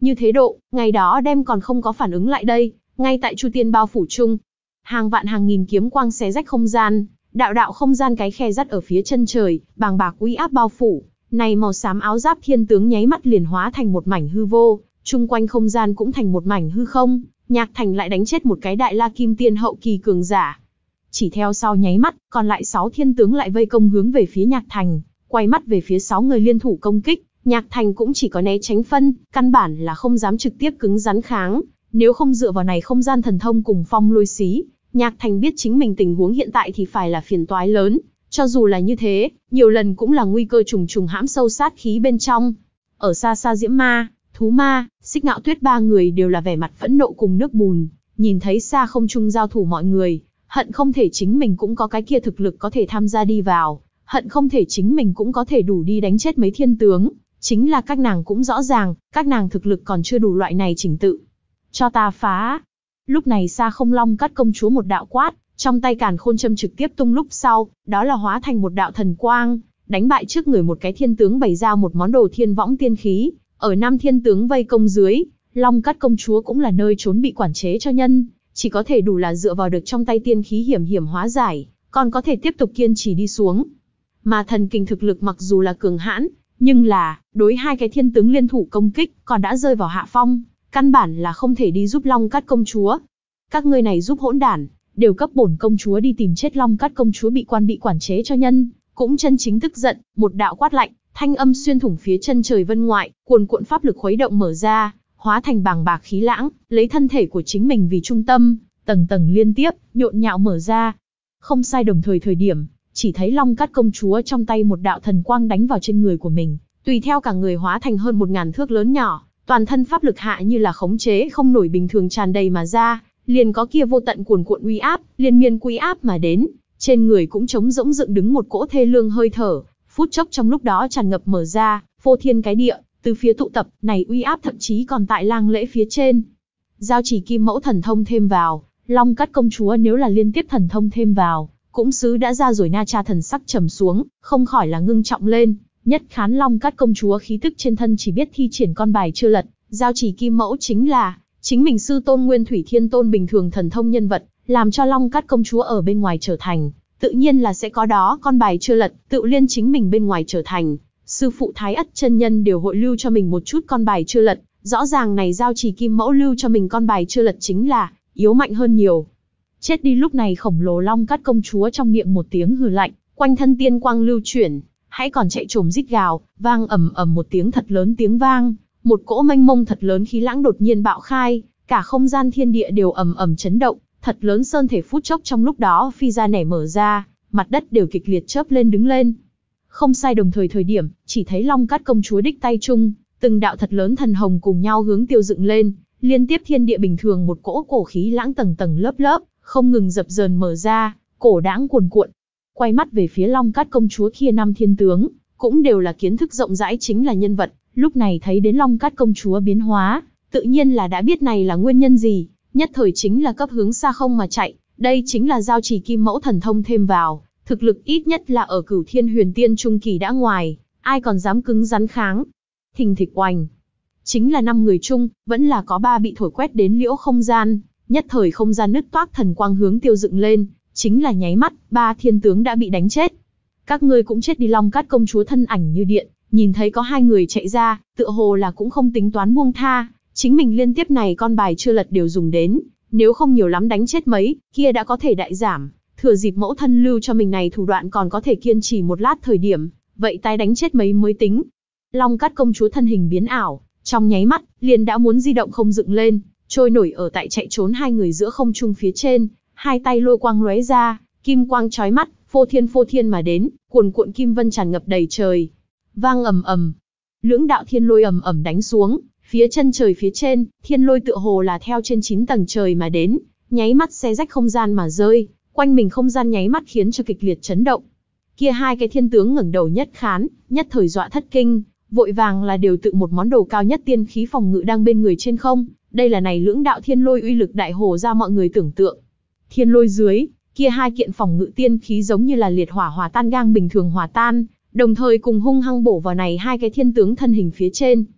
Như thế độ, ngày đó đem còn không có phản ứng lại đây, ngay tại Chu Tiên bao phủ chung. Hàng vạn hàng nghìn kiếm quang xé rách không gian, đạo đạo không gian cái khe dắt ở phía chân trời, bàng bạc uy áp bao phủ. Này màu xám áo giáp thiên tướng nháy mắt liền hóa thành một mảnh hư vô, chung quanh không gian cũng thành một mảnh hư không. Nhạc Thành lại đánh chết một cái đại la kim tiên hậu kỳ cường giả. Chỉ theo sau nháy mắt, còn lại sáu thiên tướng lại vây công hướng về phía Nhạc Thành, quay mắt về phía sáu người liên thủ công kích. Nhạc Thành cũng chỉ có né tránh phân, căn bản là không dám trực tiếp cứng rắn kháng. Nếu không dựa vào này không gian thần thông cùng phong lôi xí, Nhạc Thành biết chính mình tình huống hiện tại thì phải là phiền toái lớn. Cho dù là như thế, nhiều lần cũng là nguy cơ trùng trùng hãm sâu sát khí bên trong. Ở xa xa Diễm Ma, Thú Ma, Xích Ngạo Tuyết ba người đều là vẻ mặt phẫn nộ cùng nước bùn, nhìn thấy xa không trung giao thủ mọi người, hận không thể chính mình cũng có cái kia thực lực có thể tham gia đi vào, hận không thể chính mình cũng có thể đủ đi đánh chết mấy thiên tướng, chính là các nàng cũng rõ ràng, các nàng thực lực còn chưa đủ loại này chỉnh tự. Cho ta phá! Lúc này xa không long cắt công chúa một đạo quát, trong tay càn khôn châm trực tiếp tung lúc sau, đó là hóa thành một đạo thần quang, đánh bại trước người một cái thiên tướng bày ra một món đồ thiên võng tiên khí. Ở năm thiên tướng vây công dưới, long cắt công chúa cũng là nơi trốn bị quản chế cho nhân, chỉ có thể đủ là dựa vào được trong tay tiên khí hiểm hiểm hóa giải, còn có thể tiếp tục kiên trì đi xuống. Mà thần kình thực lực mặc dù là cường hãn, nhưng là, đối hai cái thiên tướng liên thủ công kích, còn đã rơi vào hạ phong, căn bản là không thể đi giúp long cắt công chúa. Các ngươi này giúp hỗn đản, đều cấp bổn công chúa đi tìm chết long cắt công chúa bị quan bị quản chế cho nhân, cũng chân chính tức giận, một đạo quát lạnh, thanh âm xuyên thủng phía chân trời vân ngoại, cuồn cuộn pháp lực khuấy động mở ra, hóa thành bàng bạc khí lãng, lấy thân thể của chính mình vì trung tâm, tầng tầng liên tiếp, nhộn nhạo mở ra. Không sai đồng thời thời điểm, chỉ thấy long cắt công chúa trong tay một đạo thần quang đánh vào trên người của mình, tùy theo cả người hóa thành hơn một ngàn thước lớn nhỏ, toàn thân pháp lực hạ như là khống chế không nổi bình thường tràn đầy mà ra, liền có kia vô tận cuồn cuộn uy áp, liên miên quy áp mà đến, trên người cũng trống rỗng dựng đứng một cỗ thê lương hơi thở, phút chốc trong lúc đó tràn ngập mở ra, phô thiên cái địa, từ phía tụ tập, này uy áp thậm chí còn tại lang lễ phía trên. Giao chỉ kim mẫu thần thông thêm vào, long cắt công chúa nếu là liên tiếp thần thông thêm vào, cũng sứ đã ra rồi. Na Cha thần sắc trầm xuống, không khỏi là ngưng trọng lên, nhất khán long cắt công chúa khí tức trên thân chỉ biết thi triển con bài chưa lật, giao chỉ kim mẫu chính là chính mình sư tôn Nguyên Thủy Thiên Tôn bình thường thần thông nhân vật, làm cho long cắt công chúa ở bên ngoài trở thành, tự nhiên là sẽ có đó con bài chưa lật, tự liên chính mình bên ngoài trở thành. Sư phụ Thái Ất chân nhân đều hội lưu cho mình một chút con bài chưa lật, rõ ràng này giao trì kim mẫu lưu cho mình con bài chưa lật chính là yếu mạnh hơn nhiều. Chết đi. Lúc này khổng lồ long cắt công chúa trong miệng một tiếng hừ lạnh, quanh thân tiên quang lưu chuyển, hãy còn chạy trồm rít gào, vang ầm ầm một tiếng thật lớn tiếng vang, một cỗ mênh mông thật lớn khí lãng đột nhiên bạo khai, cả không gian thiên địa đều ầm ầm chấn động, thật lớn sơn thể phút chốc trong lúc đó phi ra nẻ mở ra, mặt đất đều kịch liệt chớp lên đứng lên. Không sai đồng thời thời điểm, chỉ thấy long cắt công chúa đích tay chung, từng đạo thật lớn thần hồng cùng nhau hướng tiêu dựng lên, liên tiếp thiên địa bình thường một cỗ cổ khí lãng tầng tầng lớp lớp, không ngừng dập dờn mở ra, cổ đãng cuồn cuộn. Quay mắt về phía long cắt công chúa kia năm thiên tướng, cũng đều là kiến thức rộng rãi chính là nhân vật, lúc này thấy đến long cắt công chúa biến hóa, tự nhiên là đã biết này là nguyên nhân gì, nhất thời chính là cấp hướng xa không mà chạy, đây chính là giao trì kim mẫu thần thông thêm vào, thực lực ít nhất là ở Cửu Thiên Huyền Tiên trung kỳ đã ngoài, ai còn dám cứng rắn kháng. Thình thịch oành, chính là năm người chung, vẫn là có ba bị thổi quét đến liễu không gian, nhất thời không gian nứt toác thần quang hướng tiêu dựng lên, chính là nháy mắt, ba thiên tướng đã bị đánh chết. Các ngươi cũng chết đi. Long cắt công chúa thân ảnh như điện, nhìn thấy có hai người chạy ra, tựa hồ là cũng không tính toán buông tha, chính mình liên tiếp này con bài chưa lật đều dùng đến, nếu không nhiều lắm đánh chết mấy, kia đã có thể đại giảm, thừa dịp mẫu thân lưu cho mình này thủ đoạn còn có thể kiên trì một lát thời điểm, vậy tái đánh chết mấy mới tính. Long cắt công chúa thân hình biến ảo, trong nháy mắt, liền đã muốn di động không dựng lên, trôi nổi ở tại chạy trốn hai người giữa không trung phía trên, hai tay lôi quang lóe ra, kim quang chói mắt, phô thiên phô thiên mà đến, cuồn cuộn kim vân tràn ngập đầy trời. Vang ầm ầm, lưỡng đạo thiên lôi ầm ầm đánh xuống, phía chân trời phía trên, thiên lôi tựa hồ là theo trên chín tầng trời mà đến, nháy mắt xé rách không gian mà rơi, quanh mình không gian nháy mắt khiến cho kịch liệt chấn động. Kia hai cái thiên tướng ngẩng đầu nhất khán, nhất thời dọa thất kinh, vội vàng là đều tự một món đồ cao nhất tiên khí phòng ngự đang bên người trên không, đây là này lưỡng đạo thiên lôi uy lực đại hồ ra mọi người tưởng tượng. Thiên lôi dưới, kia hai kiện phòng ngự tiên khí giống như là liệt hỏa hòa tan gang bình thường hòa tan, đồng thời cùng hung hăng bổ vào này hai cái thiên tướng thân hình phía trên.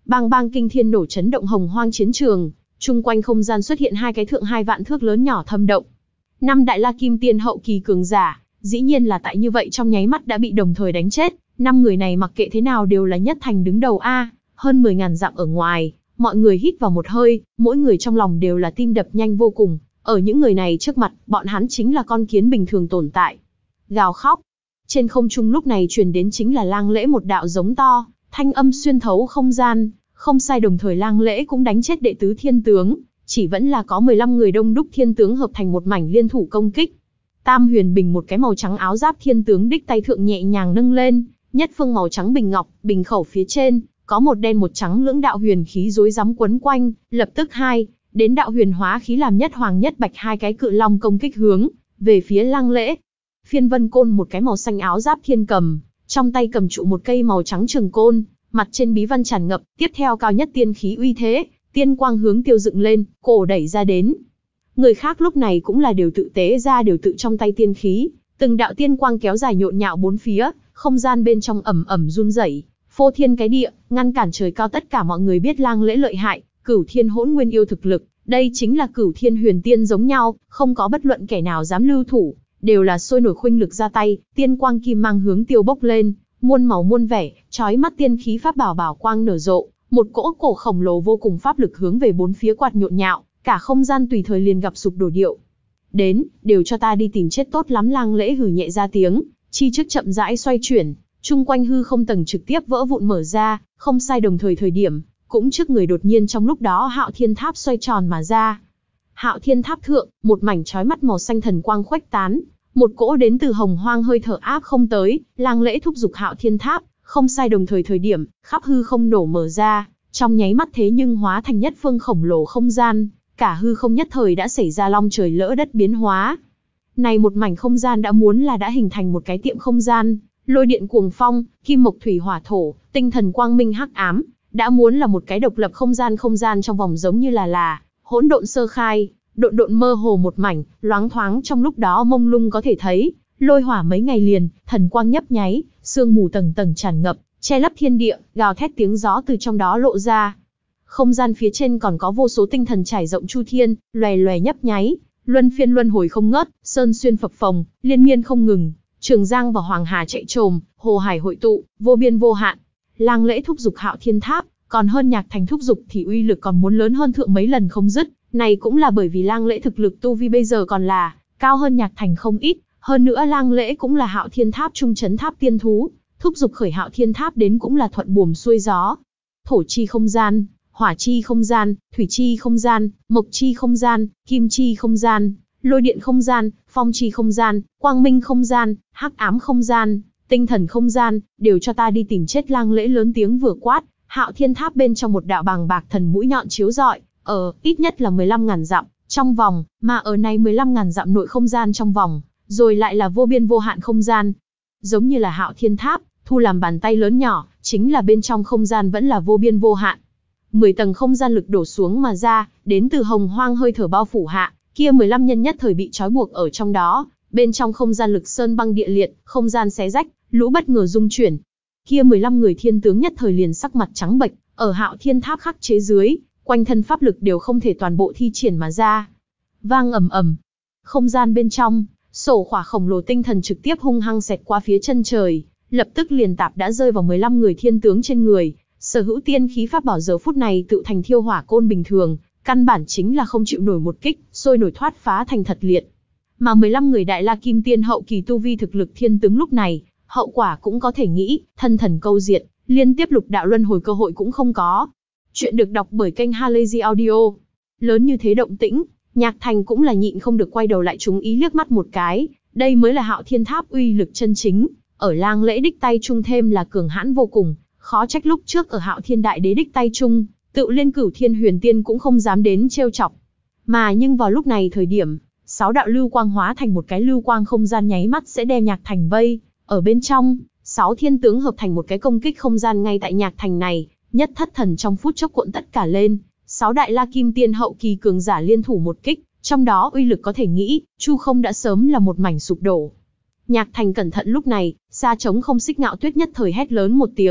Bang bang kinh thiên nổ chấn động hồng hoang chiến trường, chung quanh không gian xuất hiện hai cái thượng hai vạn thước lớn nhỏ thâm động. Năm đại la kim tiên hậu kỳ cường giả, dĩ nhiên là tại như vậy trong nháy mắt đã bị đồng thời đánh chết. Năm người này mặc kệ thế nào đều là nhất thành đứng đầu a. Hơn mười ngàn dặm ở ngoài, mọi người hít vào một hơi, mỗi người trong lòng đều là tim đập nhanh vô cùng. Ở những người này trước mặt, bọn hắn chính là con kiến bình thường tồn tại. Gào khóc. Trên không trung lúc này truyền đến chính là Lang Lễ một đạo giống to, thanh âm xuyên thấu không gian. Không sai, đồng thời Lang Lễ cũng đánh chết đệ tứ thiên tướng, chỉ vẫn là có mười lăm người đông đúc thiên tướng hợp thành một mảnh liên thủ công kích. Tam Huyền Bình một cái màu trắng áo giáp thiên tướng đích tay thượng nhẹ nhàng nâng lên, nhất phương màu trắng bình ngọc, bình khẩu phía trên có một đen một trắng lưỡng đạo huyền khí rối rắm quấn quanh, lập tức hai đến đạo huyền hóa khí làm nhất hoàng nhất bạch hai cái cự long công kích hướng về phía Lang Lễ. Phiên Vân Côn một cái màu xanh áo giáp thiên cầm, trong tay cầm trụ một cây màu trắng trường côn, mặt trên bí văn tràn ngập, tiếp theo cao nhất tiên khí uy thế, tiên quang hướng tiêu dựng lên, cổ đẩy ra đến. Người khác lúc này cũng là đều tự tế ra đều tự trong tay tiên khí, từng đạo tiên quang kéo dài nhộn nhạo bốn phía, không gian bên trong ẩm ẩm run rẩy, phô thiên cái địa, ngăn cản trời cao. Tất cả mọi người biết Lang Lễ lợi hại, Cửu Thiên Hỗn Nguyên yêu thực lực, đây chính là Cửu Thiên Huyền Tiên giống nhau, không có bất luận kẻ nào dám lưu thủ, đều là sôi nổi khuynh lực ra tay, tiên quang kim mang hướng tiêu bốc lên, muôn màu muôn vẻ, chói mắt tiên khí pháp bảo bảo quang nở rộ, một cỗ cổ khổng lồ vô cùng pháp lực hướng về bốn phía quạt nhộn nhạo, cả không gian tùy thời liền gặp sụp đổ điệu. Đến, đều cho ta đi tìm chết tốt lắm. Lang Lễ hừ nhẹ ra tiếng, chi trước chậm rãi xoay chuyển, chung quanh hư không tầng trực tiếp vỡ vụn mở ra, không sai, đồng thời thời điểm, cũng trước người đột nhiên trong lúc đó Hạo Thiên Tháp xoay tròn mà ra. Hạo Thiên Tháp thượng, một mảnh chói mắt màu xanh thần quang khuếch tán, một cỗ đến từ hồng hoang hơi thở áp không tới. Lang Lễ thúc giục Hạo Thiên Tháp, không sai, đồng thời thời điểm, khắp hư không nổ mở ra, trong nháy mắt thế nhưng hóa thành nhất phương khổng lồ không gian, cả hư không nhất thời đã xảy ra long trời lỡ đất biến hóa. Này một mảnh không gian đã muốn là đã hình thành một cái tiệm không gian, lôi điện cuồng phong, kim mộc thủy hỏa thổ, tinh thần quang minh hắc ám, đã muốn là một cái độc lập không gian. Không gian trong vòng giống như là là hỗn độn sơ khai, độn độn mơ hồ một mảnh, loáng thoáng trong lúc đó mông lung có thể thấy, lôi hỏa mấy ngày liền, thần quang nhấp nháy, sương mù tầng tầng tràn ngập, che lấp thiên địa, gào thét tiếng gió từ trong đó lộ ra. Không gian phía trên còn có vô số tinh thần trải rộng chu thiên, loè loè nhấp nháy, luân phiên luân hồi không ngớt, sơn xuyên phập phồng, liên miên không ngừng, Trường Giang và Hoàng Hà chạy trồm, hồ hải hội tụ, vô biên vô hạn. Lang Lễ thúc giục Hạo Thiên Tháp, còn hơn Nhạc Thành thúc giục thì uy lực còn muốn lớn hơn thượng mấy lần không dứt. Này cũng là bởi vì Lang Lễ thực lực tu vi bây giờ còn là cao hơn Nhạc Thành không ít, hơn nữa Lang Lễ cũng là Hạo Thiên Tháp trung chấn tháp tiên thú, thúc giục khởi Hạo Thiên Tháp đến cũng là thuận buồm xuôi gió. Thổ chi không gian, hỏa chi không gian, thủy chi không gian, mộc chi không gian, kim chi không gian, lôi điện không gian, phong chi không gian, quang minh không gian, hắc ám không gian, tinh thần không gian, đều cho ta đi tìm chết. Lang Lễ lớn tiếng vừa quát, Hạo Thiên Tháp bên trong một đạo bàng bạc thần mũi nhọn chiếu rọi, ở ít nhất là mười lăm ngàn dặm trong vòng, mà ở này mười lăm ngàn dặm nội không gian trong vòng, rồi lại là vô biên vô hạn không gian. Giống như là Hạo Thiên Tháp, thu làm bàn tay lớn nhỏ, chính là bên trong không gian vẫn là vô biên vô hạn. mười tầng không gian lực đổ xuống mà ra, đến từ hồng hoang hơi thở bao phủ hạ, kia mười lăm nhân nhất thời bị trói buộc ở trong đó, bên trong không gian lực sơn băng địa liệt, không gian xé rách, lũ bất ngờ rung chuyển. Kia mười lăm người thiên tướng nhất thời liền sắc mặt trắng bệch, ở Hạo Thiên Tháp khắc chế dưới, quanh thân pháp lực đều không thể toàn bộ thi triển mà ra. Vang ầm ầm, không gian bên trong, sổ khỏa khổng lồ tinh thần trực tiếp hung hăng xẹt qua phía chân trời, lập tức liền tạp đã rơi vào mười lăm người thiên tướng trên người. Sở hữu tiên khí pháp bảo giờ phút này tự thành thiêu hỏa côn bình thường, căn bản chính là không chịu nổi một kích, sôi nổi thoát phá thành thật liệt. Mà mười lăm người đại la kim tiên hậu kỳ tu vi thực lực thiên tướng lúc này, hậu quả cũng có thể nghĩ, thân thần câu diệt, liên tiếp lục đạo luân hồi cơ hội cũng không có. Chuyện được đọc bởi kênh Halazy Audio. Lớn như thế động tĩnh, Nhạc Thành cũng là nhịn không được quay đầu lại chú ý liếc mắt một cái, đây mới là Hạo Thiên Tháp uy lực chân chính, ở Lang Lễ đích tay trung thêm là cường hãn vô cùng, khó trách lúc trước ở Hạo Thiên Đại Đế đích tay trung, tự liên Cửu Thiên Huyền Tiên cũng không dám đến trêu chọc. Mà nhưng vào lúc này thời điểm, sáu đạo lưu quang hóa thành một cái lưu quang không gian nháy mắt sẽ đem Nhạc Thành vây ở bên trong, sáu thiên tướng hợp thành một cái công kích không gian ngay tại Nhạc Thành này, nhất thất thần trong phút chốc cuộn tất cả lên, sáu đại la kim tiên hậu kỳ cường giả liên thủ một kích, trong đó uy lực có thể nghĩ, chu không đã sớm là một mảnh sụp đổ. Nhạc Thành cẩn thận lúc này, xa trống không xích Ngạo Tuyết nhất thời hét lớn một tiếng,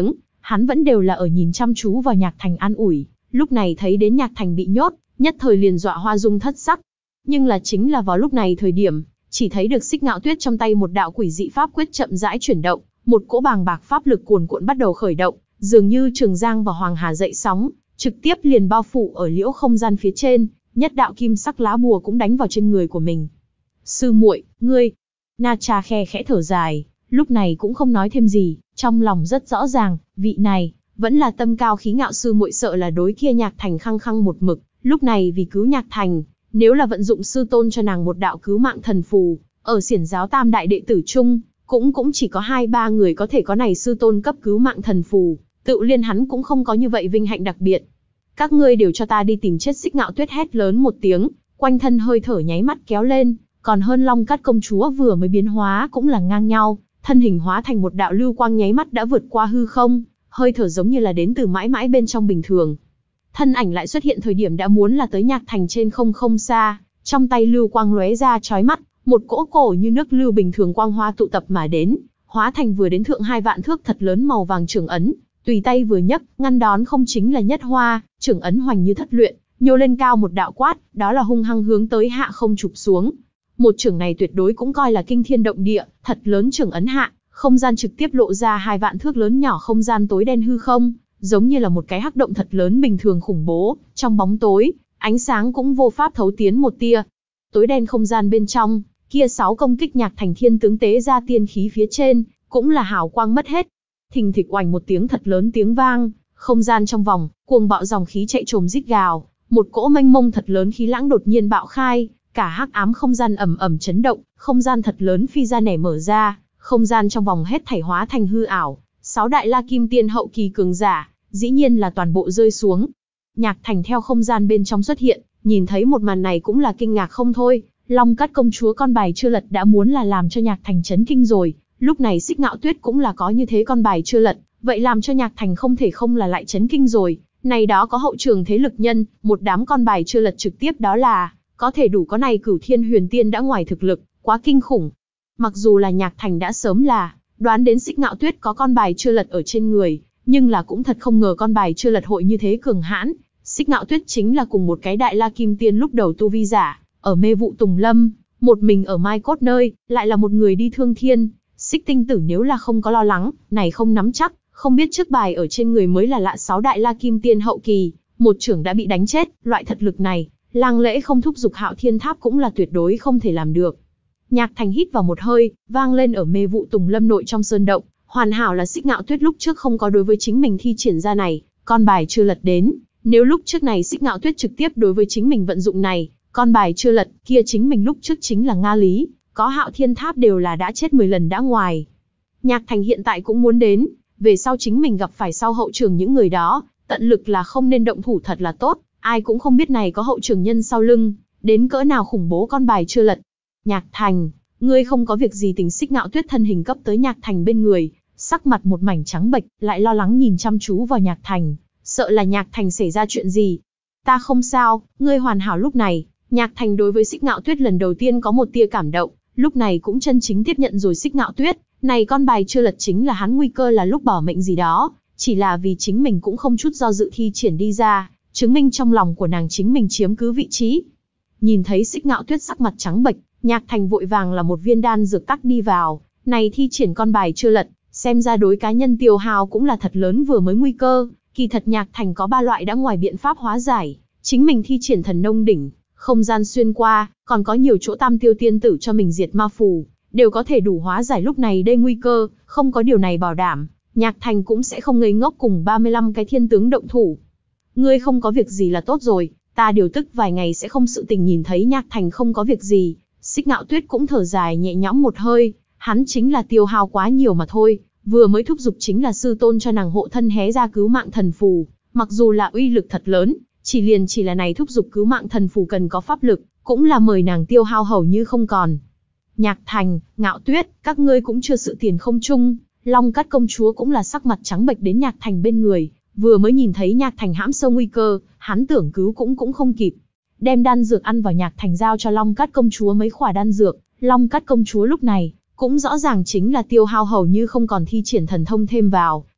hắn vẫn đều là ở nhìn chăm chú vào Nhạc Thành an ủi, lúc này thấy đến Nhạc Thành bị nhốt, nhất thời liền dọa hoa dung thất sắc. Nhưng là chính là vào lúc này thời điểm, chỉ thấy được Xích Ngạo Tuyết trong tay một đạo quỷ dị pháp quyết chậm rãi chuyển động, một cỗ bàng bạc pháp lực cuồn cuộn bắt đầu khởi động, dường như Trường Giang và Hoàng Hà dậy sóng, trực tiếp liền bao phủ ở liễu không gian phía trên, nhất đạo kim sắc lá bùa cũng đánh vào trên người của mình. Sư muội, ngươi. Na Cha khe khẽ thở dài, lúc này cũng không nói thêm gì, trong lòng rất rõ ràng, vị này vẫn là tâm cao khí ngạo sư muội, sợ là đối kia Nhạc Thành khăng khăng một mực, lúc này vì cứu Nhạc Thành, nếu là vận dụng sư tôn cho nàng một đạo cứu mạng thần phù, ở xiển giáo tam đại đệ tử chung, cũng cũng chỉ có hai ba người có thể có này sư tôn cấp cứu mạng thần phù, tự liên hắn cũng không có như vậy vinh hạnh đặc biệt. Các ngươi đều cho ta đi tìm chết! Xích Ngạo Tuyết hét lớn một tiếng, quanh thân hơi thở nháy mắt kéo lên, còn hơn Long Cát công chúa vừa mới biến hóa cũng là ngang nhau, thân hình hóa thành một đạo lưu quang nháy mắt đã vượt qua hư không, hơi thở giống như là đến từ mãi mãi bên trong bình thường. Thân ảnh lại xuất hiện thời điểm đã muốn là tới Nhạc Thành trên không không xa, trong tay lưu quang lóe ra chói mắt, một cỗ cổ như nước lưu bình thường quang hoa tụ tập mà đến, hóa thành vừa đến thượng hai vạn thước thật lớn màu vàng trưởng ấn, tùy tay vừa nhấc, ngăn đón không chính là nhất hoa, trưởng ấn hoành như thất luyện, nhô lên cao một đạo quát, đó là hung hăng hướng tới hạ không chụp xuống. Một trưởng này tuyệt đối cũng coi là kinh thiên động địa, thật lớn trưởng ấn hạ, không gian trực tiếp lộ ra hai vạn thước lớn nhỏ không gian tối đen hư không, giống như là một cái hắc động thật lớn bình thường khủng bố, trong bóng tối, ánh sáng cũng vô pháp thấu tiến một tia. Tối đen không gian bên trong, kia sáu công kích Nhạc Thành thiên tướng tế ra tiên khí phía trên, cũng là hào quang mất hết. Thình thịch oành một tiếng thật lớn tiếng vang, không gian trong vòng, cuồng bạo dòng khí chạy trồm rít gào, một cỗ mênh mông thật lớn khí lãng đột nhiên bạo khai, cả hắc ám không gian ầm ầm chấn động, không gian thật lớn phi ra nẻ mở ra, không gian trong vòng hết thảy hóa thành hư ảo, sáu đại La Kim Tiên hậu kỳ cường giả, dĩ nhiên là toàn bộ rơi xuống. Nhạc Thành theo không gian bên trong xuất hiện, nhìn thấy một màn này cũng là kinh ngạc không thôi, Long Cát công chúa con bài chưa lật đã muốn là làm cho Nhạc Thành chấn kinh rồi, lúc này Xích Ngạo Tuyết cũng là có như thế con bài chưa lật, vậy làm cho Nhạc Thành không thể không là lại chấn kinh rồi, này đó có hậu trường thế lực nhân, một đám con bài chưa lật trực tiếp đó là, có thể đủ có này Cửu Thiên Huyền Tiên đã ngoài thực lực, quá kinh khủng. Mặc dù là Nhạc Thành đã sớm là, đoán đến Xích Ngạo Tuyết có con bài chưa lật ở trên người, nhưng là cũng thật không ngờ con bài chưa lật hội như thế cường hãn. Xích Ngạo Tuyết chính là cùng một cái đại La Kim Tiên lúc đầu tu vi giả, ở mê vụ Tùng Lâm, một mình ở Mai Cốt nơi, lại là một người đi thương thiên. Xích Tinh Tử nếu là không có lo lắng, này không nắm chắc, không biết trước bài ở trên người mới là lạ sáu đại La Kim Tiên hậu kỳ, một trưởng đã bị đánh chết, loại thật lực này, Lang Lễ không thúc giục Hạo Thiên Tháp cũng là tuyệt đối không thể làm được. Nhạc Thành hít vào một hơi, vang lên ở mê vụ Tùng Lâm nội trong sơn động, hoàn hảo là Xích Ngạo Tuyết lúc trước không có đối với chính mình thi triển ra này, con bài chưa lật đến, nếu lúc trước này Xích Ngạo Tuyết trực tiếp đối với chính mình vận dụng này, con bài chưa lật, kia chính mình lúc trước chính là Nga Lý, có Hạo Thiên Tháp đều là đã chết mười lần đã ngoài. Nhạc Thành hiện tại cũng muốn đến, về sau chính mình gặp phải sau hậu trường những người đó, tận lực là không nên động thủ thật là tốt, ai cũng không biết này có hậu trường nhân sau lưng, đến cỡ nào khủng bố con bài chưa lật. Nhạc Thành, ngươi không có việc gì? Tình Xích Ngạo Tuyết thân hình cấp tới Nhạc Thành bên người, sắc mặt một mảnh trắng bệch, lại lo lắng nhìn chăm chú vào Nhạc Thành, sợ là Nhạc Thành xảy ra chuyện gì. Ta không sao, ngươi hoàn hảo. Lúc này, Nhạc Thành đối với Xích Ngạo Tuyết lần đầu tiên có một tia cảm động, lúc này cũng chân chính tiếp nhận rồi Xích Ngạo Tuyết, này con bài chưa lật chính là hắn nguy cơ là lúc bỏ mệnh gì đó, chỉ là vì chính mình cũng không chút do dự thi triển đi ra, chứng minh trong lòng của nàng chính mình chiếm cứ vị trí. Nhìn thấy Xích Ngạo Tuyết sắc mặt trắng bệch, Nhạc Thành vội vàng là một viên đan dược tắc đi vào, này thi triển con bài chưa lật, xem ra đối cá nhân tiêu hao cũng là thật lớn. Vừa mới nguy cơ, kỳ thật Nhạc Thành có ba loại đã ngoài biện pháp hóa giải, chính mình thi triển thần nông đỉnh, không gian xuyên qua, còn có nhiều chỗ tam tiêu tiên tử cho mình diệt ma phù, đều có thể đủ hóa giải lúc này đây nguy cơ, không có điều này bảo đảm, Nhạc Thành cũng sẽ không ngây ngốc cùng ba mươi lăm cái thiên tướng động thủ. Ngươi không có việc gì là tốt rồi, ta điều tức vài ngày sẽ không sự tình. Nhìn thấy Nhạc Thành không có việc gì, Xích Ngạo Tuyết cũng thở dài nhẹ nhõm một hơi, hắn chính là tiêu hao quá nhiều mà thôi, vừa mới thúc giục chính là sư tôn cho nàng hộ thân hé ra cứu mạng thần phù, mặc dù là uy lực thật lớn, chỉ liền chỉ là này thúc giục cứu mạng thần phù cần có pháp lực, cũng là mời nàng tiêu hao hầu như không còn. Nhạc Thành, Ngạo Tuyết, các ngươi cũng chưa sự tiền không chung. Long Cát công chúa cũng là sắc mặt trắng bệch đến Nhạc Thành bên người, vừa mới nhìn thấy Nhạc Thành hãm sâu nguy cơ, hắn tưởng cứu cũng cũng không kịp. Đem đan dược ăn vào Nhạc Thành giao cho Long Cát công chúa mấy khỏa đan dược, Long Cát công chúa lúc này cũng rõ ràng chính là tiêu hao hầu như không còn thi triển thần thông thêm vào,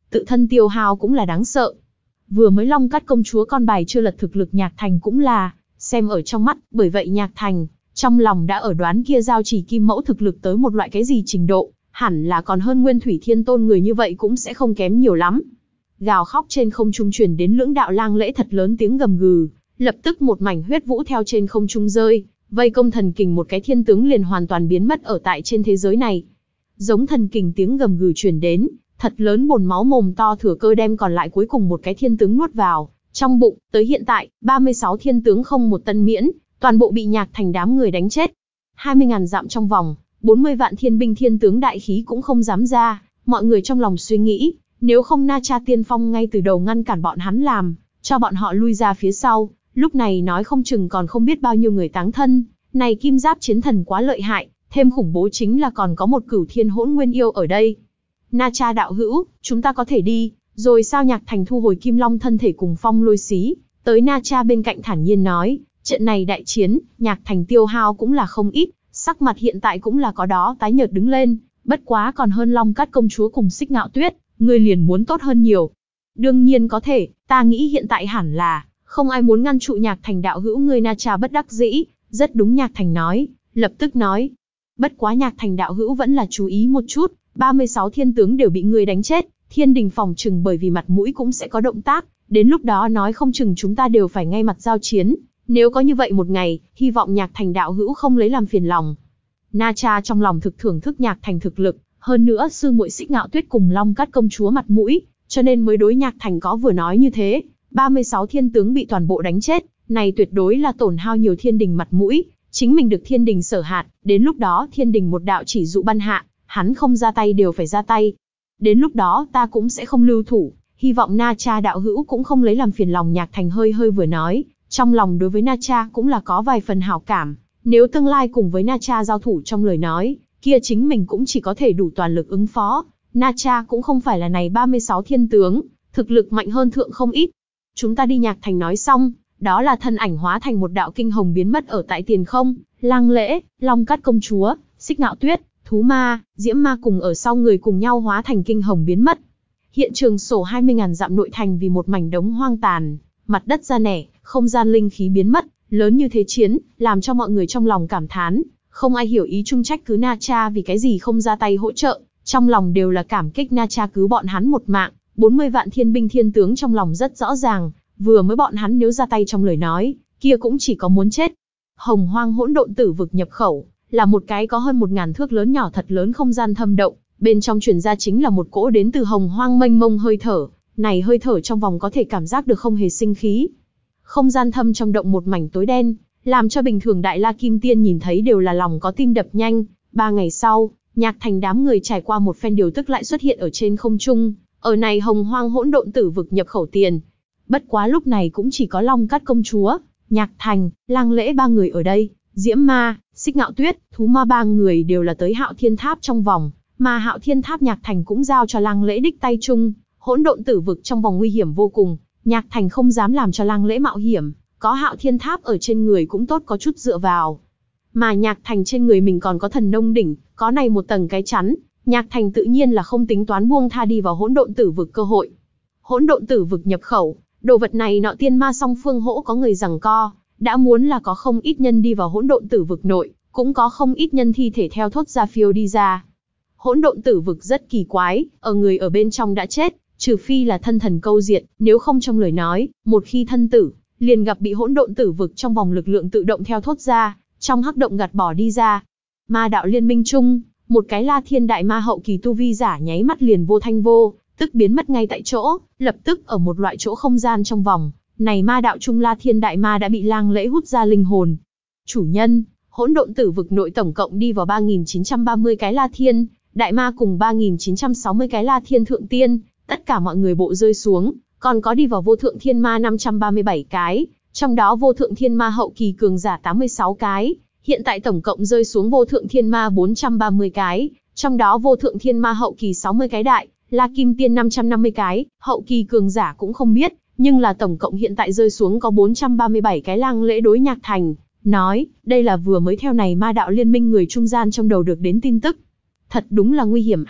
tự thân tiêu hao cũng là đáng sợ. Vừa mới Long Cát công chúa con bài chưa lật thực lực Nhạc Thành cũng là xem ở trong mắt, bởi vậy Nhạc Thành trong lòng đã ở đoán kia Giao Chỉ Kim Mẫu thực lực tới một loại cái gì trình độ, hẳn là còn hơn Nguyên Thủy Thiên Tôn, người như vậy cũng sẽ không kém nhiều lắm. Gào khóc trên không trung truyền đến lưỡng đạo lang lễ thật lớn tiếng gầm gừ, lập tức một mảnh huyết vũ theo trên không trung rơi, vây công thần kình một cái thiên tướng liền hoàn toàn biến mất ở tại trên thế giới này. Giống thần kình tiếng gầm gừ truyền đến, thật lớn bồn máu mồm to thừa cơ đem còn lại cuối cùng một cái thiên tướng nuốt vào trong bụng. Tới hiện tại, ba mươi sáu thiên tướng không một tân miễn, toàn bộ bị Nhạc Thành đám người đánh chết. hai mươi ngàn dặm trong vòng, bốn mươi vạn thiên binh thiên tướng đại khí cũng không dám ra. Mọi người trong lòng suy nghĩ, nếu không Na Cha tiên phong ngay từ đầu ngăn cản bọn hắn làm, cho bọn họ lui ra phía sau, lúc này nói không chừng còn không biết bao nhiêu người táng thân. Này kim giáp chiến thần quá lợi hại, thêm khủng bố chính là còn có một cửu thiên hỗn nguyên yêu ở đây. Na Cha đạo hữu, chúng ta có thể đi, rồi sao? Nhạc Thành thu hồi kim long thân thể cùng phong lôi xí, tới Na Cha bên cạnh thản nhiên nói, trận này đại chiến, Nhạc Thành tiêu hao cũng là không ít, sắc mặt hiện tại cũng là có đó tái nhợt đứng lên, bất quá còn hơn Long Cát công chúa cùng Xích Ngạo Tuyết, ngươi liền muốn tốt hơn nhiều. Đương nhiên có thể, ta nghĩ hiện tại hẳn là không ai muốn ngăn trụ Nhạc Thành đạo hữu ngươi. Na Cha bất đắc dĩ, rất đúng Nhạc Thành nói, lập tức nói, bất quá Nhạc Thành đạo hữu vẫn là chú ý một chút, ba mươi sáu thiên tướng đều bị ngươi đánh chết, thiên đình phòng chừng bởi vì mặt mũi cũng sẽ có động tác, đến lúc đó nói không chừng chúng ta đều phải ngay mặt giao chiến, nếu có như vậy một ngày, hy vọng Nhạc Thành đạo hữu không lấy làm phiền lòng. Na Cha trong lòng thực thưởng thức Nhạc Thành thực lực, hơn nữa sư muội Xích Ngạo Tuyết cùng Long Cát công chúa mặt mũi, cho nên mới đối Nhạc Thành có vừa nói như thế. ba mươi sáu thiên tướng bị toàn bộ đánh chết, này tuyệt đối là tổn hao nhiều thiên đình mặt mũi, chính mình được thiên đình sở hạt, đến lúc đó thiên đình một đạo chỉ dụ ban hạ, hắn không ra tay đều phải ra tay. Đến lúc đó ta cũng sẽ không lưu thủ, hy vọng Na Cha đạo hữu cũng không lấy làm phiền lòng. Nhạc Thành hơi hơi vừa nói, trong lòng đối với Na Cha cũng là có vài phần hảo cảm, nếu tương lai cùng với Na Cha giao thủ trong lời nói, kia chính mình cũng chỉ có thể đủ toàn lực ứng phó. Na Cha cũng không phải là này ba mươi sáu thiên tướng, thực lực mạnh hơn thượng không ít. Chúng ta đi. Nhạc Thành nói xong, đó là thân ảnh hóa thành một đạo kinh hồng biến mất ở tại tiền không. Lang Lễ, Long Cát công chúa, Xích Ngạo Tuyết, Thú Ma, Diễm Ma cùng ở sau người cùng nhau hóa thành kinh hồng biến mất. Hiện trường sổ hai mươi ngàn dặm nội thành vì một mảnh đống hoang tàn, mặt đất ra nẻ, không gian linh khí biến mất, lớn như thế chiến, làm cho mọi người trong lòng cảm thán, không ai hiểu ý chung trách cứ Na Cha vì cái gì không ra tay hỗ trợ, trong lòng đều là cảm kích Na Cha cứu bọn hắn một mạng. bốn mươi vạn thiên binh thiên tướng trong lòng rất rõ ràng, vừa mới bọn hắn nếu ra tay trong lời nói, kia cũng chỉ có muốn chết. Hồng Hoang hỗn độn tử vực nhập khẩu, là một cái có hơn một ngàn thước lớn nhỏ thật lớn không gian thâm động, bên trong truyền ra chính là một cỗ đến từ Hồng Hoang mênh mông hơi thở, này hơi thở trong vòng có thể cảm giác được không hề sinh khí. Không gian thâm trong động một mảnh tối đen, làm cho bình thường Đại La Kim Tiên nhìn thấy đều là lòng có tim đập nhanh. Ba ngày sau, Nhạc Thành đám người trải qua một phen điều tức lại xuất hiện ở trên không trung, ở này Hồng Hoang hỗn độn tử vực nhập khẩu tiền. Bất quá lúc này cũng chỉ có Long Cát công chúa, Nhạc Thành, Lang Lễ ba người ở đây, Diễm Ma, Xích Ngạo Tuyết, Thú Ma ba người đều là tới Hạo Thiên Tháp trong vòng, mà Hạo Thiên Tháp Nhạc Thành cũng giao cho Lang Lễ đích tay chung. Hỗn độn tử vực trong vòng nguy hiểm vô cùng, Nhạc Thành không dám làm cho Lang Lễ mạo hiểm, có Hạo Thiên Tháp ở trên người cũng tốt có chút dựa vào. Mà Nhạc Thành trên người mình còn có Thần Nông đỉnh, có này một tầng cái chắn, Nhạc Thành tự nhiên là không tính toán buông tha đi vào hỗn độn tử vực cơ hội. Hỗn độn tử vực nhập khẩu, đồ vật này nọ tiên ma song phương hỗ có người giằng co, đã muốn là có không ít nhân đi vào hỗn độn tử vực nội, cũng có không ít nhân thi thể theo thốt ra phiêu đi ra. Hỗn độn tử vực rất kỳ quái, ở người ở bên trong đã chết, trừ phi là thân thần câu diệt, nếu không trong lời nói, một khi thân tử, liền gặp bị hỗn độn tử vực trong vòng lực lượng tự động theo thốt ra, trong hắc động gạt bỏ đi ra. Ma đạo liên minh chung, một cái La Thiên đại ma hậu kỳ tu vi giả nháy mắt liền vô thanh vô tức biến mất ngay tại chỗ, lập tức ở một loại chỗ không gian trong vòng, này ma đạo trung La Thiên đại ma đã bị Lang Lễ hút ra linh hồn. Chủ nhân, hỗn độn tử vực nội tổng cộng đi vào ba nghìn chín trăm ba mươi cái La Thiên đại ma cùng ba nghìn chín trăm sáu mươi cái La Thiên thượng tiên, tất cả mọi người bộ rơi xuống, còn có đi vào vô thượng thiên ma năm trăm ba mươi bảy cái, trong đó vô thượng thiên ma hậu kỳ cường giả tám mươi sáu cái, hiện tại tổng cộng rơi xuống vô thượng thiên ma bốn trăm ba mươi cái, trong đó vô thượng thiên ma hậu kỳ sáu mươi cái đại, La Kim Tiên năm trăm năm mươi cái, hậu kỳ cường giả cũng không biết, nhưng là tổng cộng hiện tại rơi xuống có bốn trăm ba mươi bảy cái. Lang Lễ đối Nhạc Thành nói, đây là vừa mới theo này ma đạo liên minh người trung gian trong đầu được đến tin tức. Thật đúng là nguy hiểm a,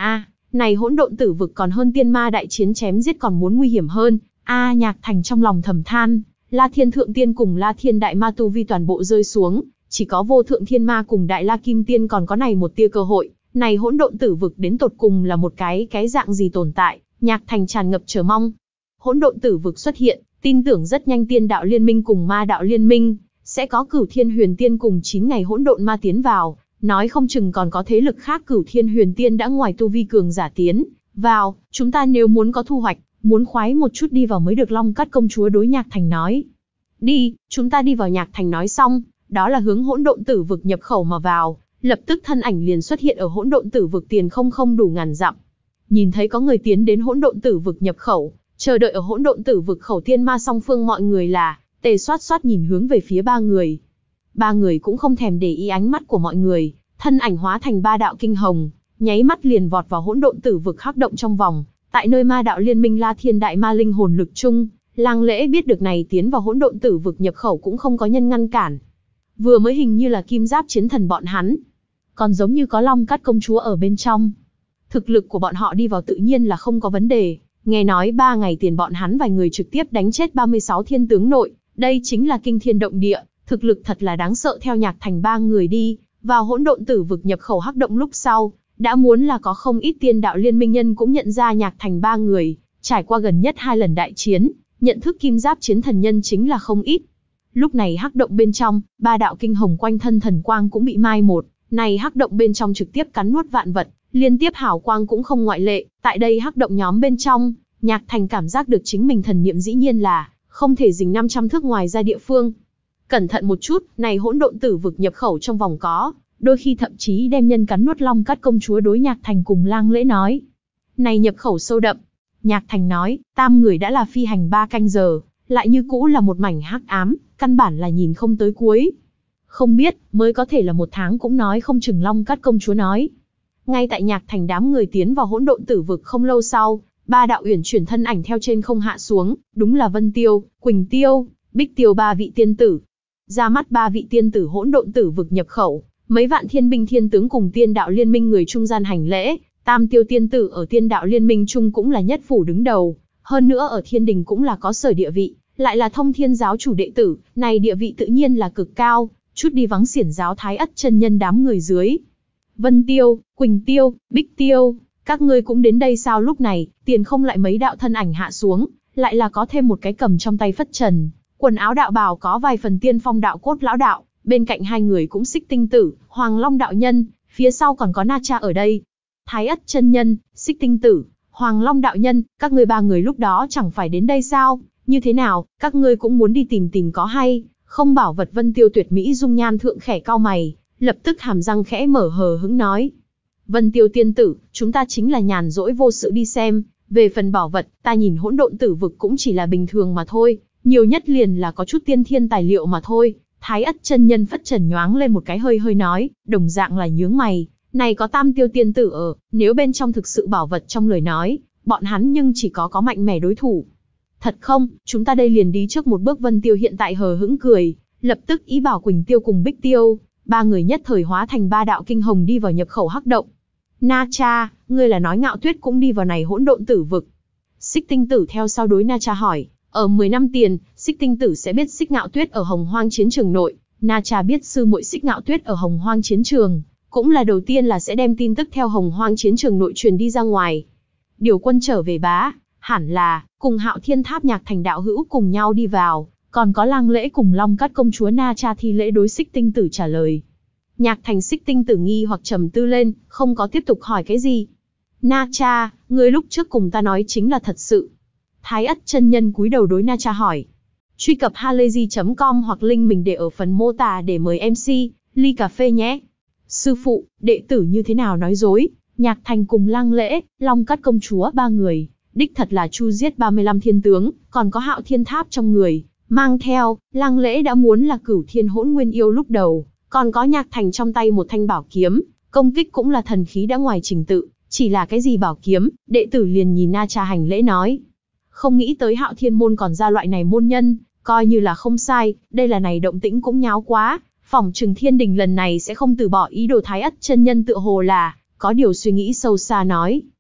Này hỗn độn tử vực còn hơn tiên ma đại chiến chém giết còn muốn nguy hiểm hơn. A Nhạc Thành trong lòng thầm than, La Thiên Thượng Tiên cùng La Thiên Đại Ma tu vi toàn bộ rơi xuống, chỉ có Vô Thượng Thiên Ma cùng Đại La Kim Tiên còn có này một tia cơ hội. Này hỗn độn tử vực đến tột cùng là một cái cái dạng gì tồn tại, Nhạc Thành tràn ngập chờ mong. Hỗn độn tử vực xuất hiện, tin tưởng rất nhanh Tiên đạo liên minh cùng Ma đạo liên minh sẽ có Cửu Thiên Huyền Tiên cùng chín ngày hỗn độn ma tiến vào, nói không chừng còn có thế lực khác. Cửu Thiên Huyền Tiên đã ngoài tu vi cường giả tiến vào, chúng ta nếu muốn có thu hoạch, muốn khoái một chút đi vào mới được. Long Cát công chúa đối Nhạc Thành nói. Đi, chúng ta đi vào. Nhạc Thành nói xong, đó là hướng hỗn độn tử vực nhập khẩu mà vào, lập tức thân ảnh liền xuất hiện ở hỗn độn tử vực tiền không không đủ ngàn dặm. Nhìn thấy có người tiến đến hỗn độn tử vực nhập khẩu, chờ đợi ở hỗn độn tử vực khẩu tiên ma song phương mọi người là tề xoát xoát nhìn hướng về phía ba người. Ba người cũng không thèm để ý ánh mắt của mọi người, thân ảnh hóa thành ba đạo kinh hồng, nháy mắt liền vọt vào hỗn độn tử vực hắc động trong vòng. Tại nơi Ma đạo liên minh La Thiên Đại Ma linh hồn lực chung, Lang Lễ biết được này tiến vào hỗn độn tử vực nhập khẩu cũng không có nhân ngăn cản. Vừa mới hình như là kim giáp chiến thần bọn hắn, còn giống như có Long Cát công chúa ở bên trong. Thực lực của bọn họ đi vào tự nhiên là không có vấn đề. Nghe nói ba ngày tiền bọn hắn vài người trực tiếp đánh chết ba mươi sáu thiên tướng nội, đây chính là kinh thiên động địa, thực lực thật là đáng sợ. Theo Nhạc Thành ba người đi vào hỗn độn tử vực nhập khẩu hắc động lúc sau, đã muốn là có không ít tiên đạo liên minh nhân cũng nhận ra Nhạc Thành ba người, trải qua gần nhất hai lần đại chiến, nhận thức kim giáp chiến thần nhân chính là không ít. Lúc này hắc động bên trong, ba đạo kinh hồng quanh thân thần quang cũng bị mai một, này hắc động bên trong trực tiếp cắn nuốt vạn vật, liên tiếp hảo quang cũng không ngoại lệ. Tại đây hắc động nhóm bên trong, Nhạc Thành cảm giác được chính mình thần niệm dĩ nhiên là không thể dình năm trăm thước ngoài ra địa phương. Cẩn thận một chút, này hỗn độn tử vực nhập khẩu trong vòng có, đôi khi thậm chí đem nhân cắn nuốt. Long Cát công chúa đối Nhạc Thành cùng Lang Lễ nói. Này nhập khẩu sâu đậm. Nhạc Thành nói, tam người đã là phi hành ba canh giờ, lại như cũ là một mảnh hắc ám, căn bản là nhìn không tới cuối. Không biết, mới có thể là một tháng cũng nói không chừng. Long Cát công chúa nói. Ngay tại Nhạc Thành đám người tiến vào hỗn độn tử vực không lâu sau, ba đạo uyển chuyển thân ảnh theo trên không hạ xuống, đúng là Vân Tiêu, Quỳnh Tiêu, Bích Tiêu ba vị tiên tử. Ra mắt ba vị tiên tử hỗn độn tử vực nhập khẩu, mấy vạn thiên binh thiên tướng cùng tiên đạo liên minh người trung gian hành lễ. Tam Tiêu tiên tử ở tiên đạo liên minh chung cũng là nhất phủ đứng đầu, hơn nữa ở thiên đình cũng là có sở địa vị, lại là thông thiên giáo chủ đệ tử, này địa vị tự nhiên là cực cao, chút đi vắng xiển giáo Thái Ất chân nhân đám người dưới. Vân Tiêu, Quỳnh Tiêu, Bích Tiêu, các ngươi cũng đến đây sao? Lúc này, tiền không lại mấy đạo thân ảnh hạ xuống, lại là có thêm một cái cầm trong tay phất trần, quần áo đạo bào có vài phần tiên phong đạo cốt lão đạo, bên cạnh hai người cũng Xích Tinh Tử, Hoàng Long đạo nhân, phía sau còn có Na Cha ở đây. Thái Ất chân nhân, Xích Tinh Tử, Hoàng Long đạo nhân, các ngươi ba người lúc đó chẳng phải đến đây sao? Như thế nào, các ngươi cũng muốn đi tìm tìm có hay không bảo vật? Vân Tiêu tuyệt mỹ dung nhan thượng khẽ cau mày, lập tức hàm răng khẽ mở hờ hững nói. Vân Tiêu tiên tử, chúng ta chính là nhàn rỗi vô sự đi xem, về phần bảo vật, ta nhìn hỗn độn tử vực cũng chỉ là bình thường mà thôi, nhiều nhất liền là có chút tiên thiên tài liệu mà thôi. Thái Ất chân nhân phất trần nhoáng lên một cái hơi hơi nói, đồng dạng là nhướng mày, này có Tam Tiêu tiên tử ở, nếu bên trong thực sự bảo vật trong lời nói, bọn hắn nhưng chỉ có có mạnh mẽ đối thủ. Thật không, chúng ta đây liền đi trước một bước. Vân Tiêu hiện tại hờ hững cười, lập tức ý bảo Quỳnh Tiêu cùng Bích Tiêu, ba người nhất thời hóa thành ba đạo kinh hồng đi vào nhập khẩu hắc động. Na Cha, ngươi là nói Ngạo Tuyết cũng đi vào này hỗn độn tử vực? Xích Tinh Tử theo sau đối Na Cha hỏi. Ở mười năm tiền, Xích Tinh Tử sẽ biết Xích Ngạo Tuyết ở Hồng Hoang chiến trường nội, Na Cha biết sư muội Xích Ngạo Tuyết ở Hồng Hoang chiến trường, cũng là đầu tiên là sẽ đem tin tức theo Hồng Hoang chiến trường nội truyền đi ra ngoài. Điều quân trở về bá, hẳn là cùng Hạo Thiên Tháp Nhạc Thành đạo hữu cùng nhau đi vào, còn có Lang Lễ cùng Long Cát công chúa. Na Cha thi lễ đối Xích Tinh Tử trả lời. Nhạc Thành Xích Tinh Tử nghi hoặc trầm tư lên, không có tiếp tục hỏi cái gì. Na Cha, ngươi lúc trước cùng ta nói chính là thật sự? Thái Ất chân nhân cúi đầu đối Na Cha hỏi. Truy cập halayzi chấm com hoặc link mình để ở phần mô tả để mời em xê, ly cà phê nhé. Sư phụ, đệ tử như thế nào nói dối? Nhạc Thành cùng Lang Lễ, Long Cát công chúa ba người, đích thật là chu giết ba mươi lăm thiên tướng, còn có Hạo Thiên Tháp trong người, mang theo. Lang Lễ đã muốn là Cửu Thiên Hỗn Nguyên Yêu lúc đầu, còn có Nhạc Thành trong tay một thanh bảo kiếm, công kích cũng là thần khí đã ngoài trình tự, chỉ là cái gì bảo kiếm, đệ tử liền nhìn Na Cha hành lễ nói. Không nghĩ tới Hạo Thiên môn còn ra loại này môn nhân, coi như là không sai, đây là này động tĩnh cũng nháo quá, phỏng chừng thiên đình lần này sẽ không từ bỏ ý đồ. Thái Ất chân nhân tựa hồ là có điều suy nghĩ sâu xa nói.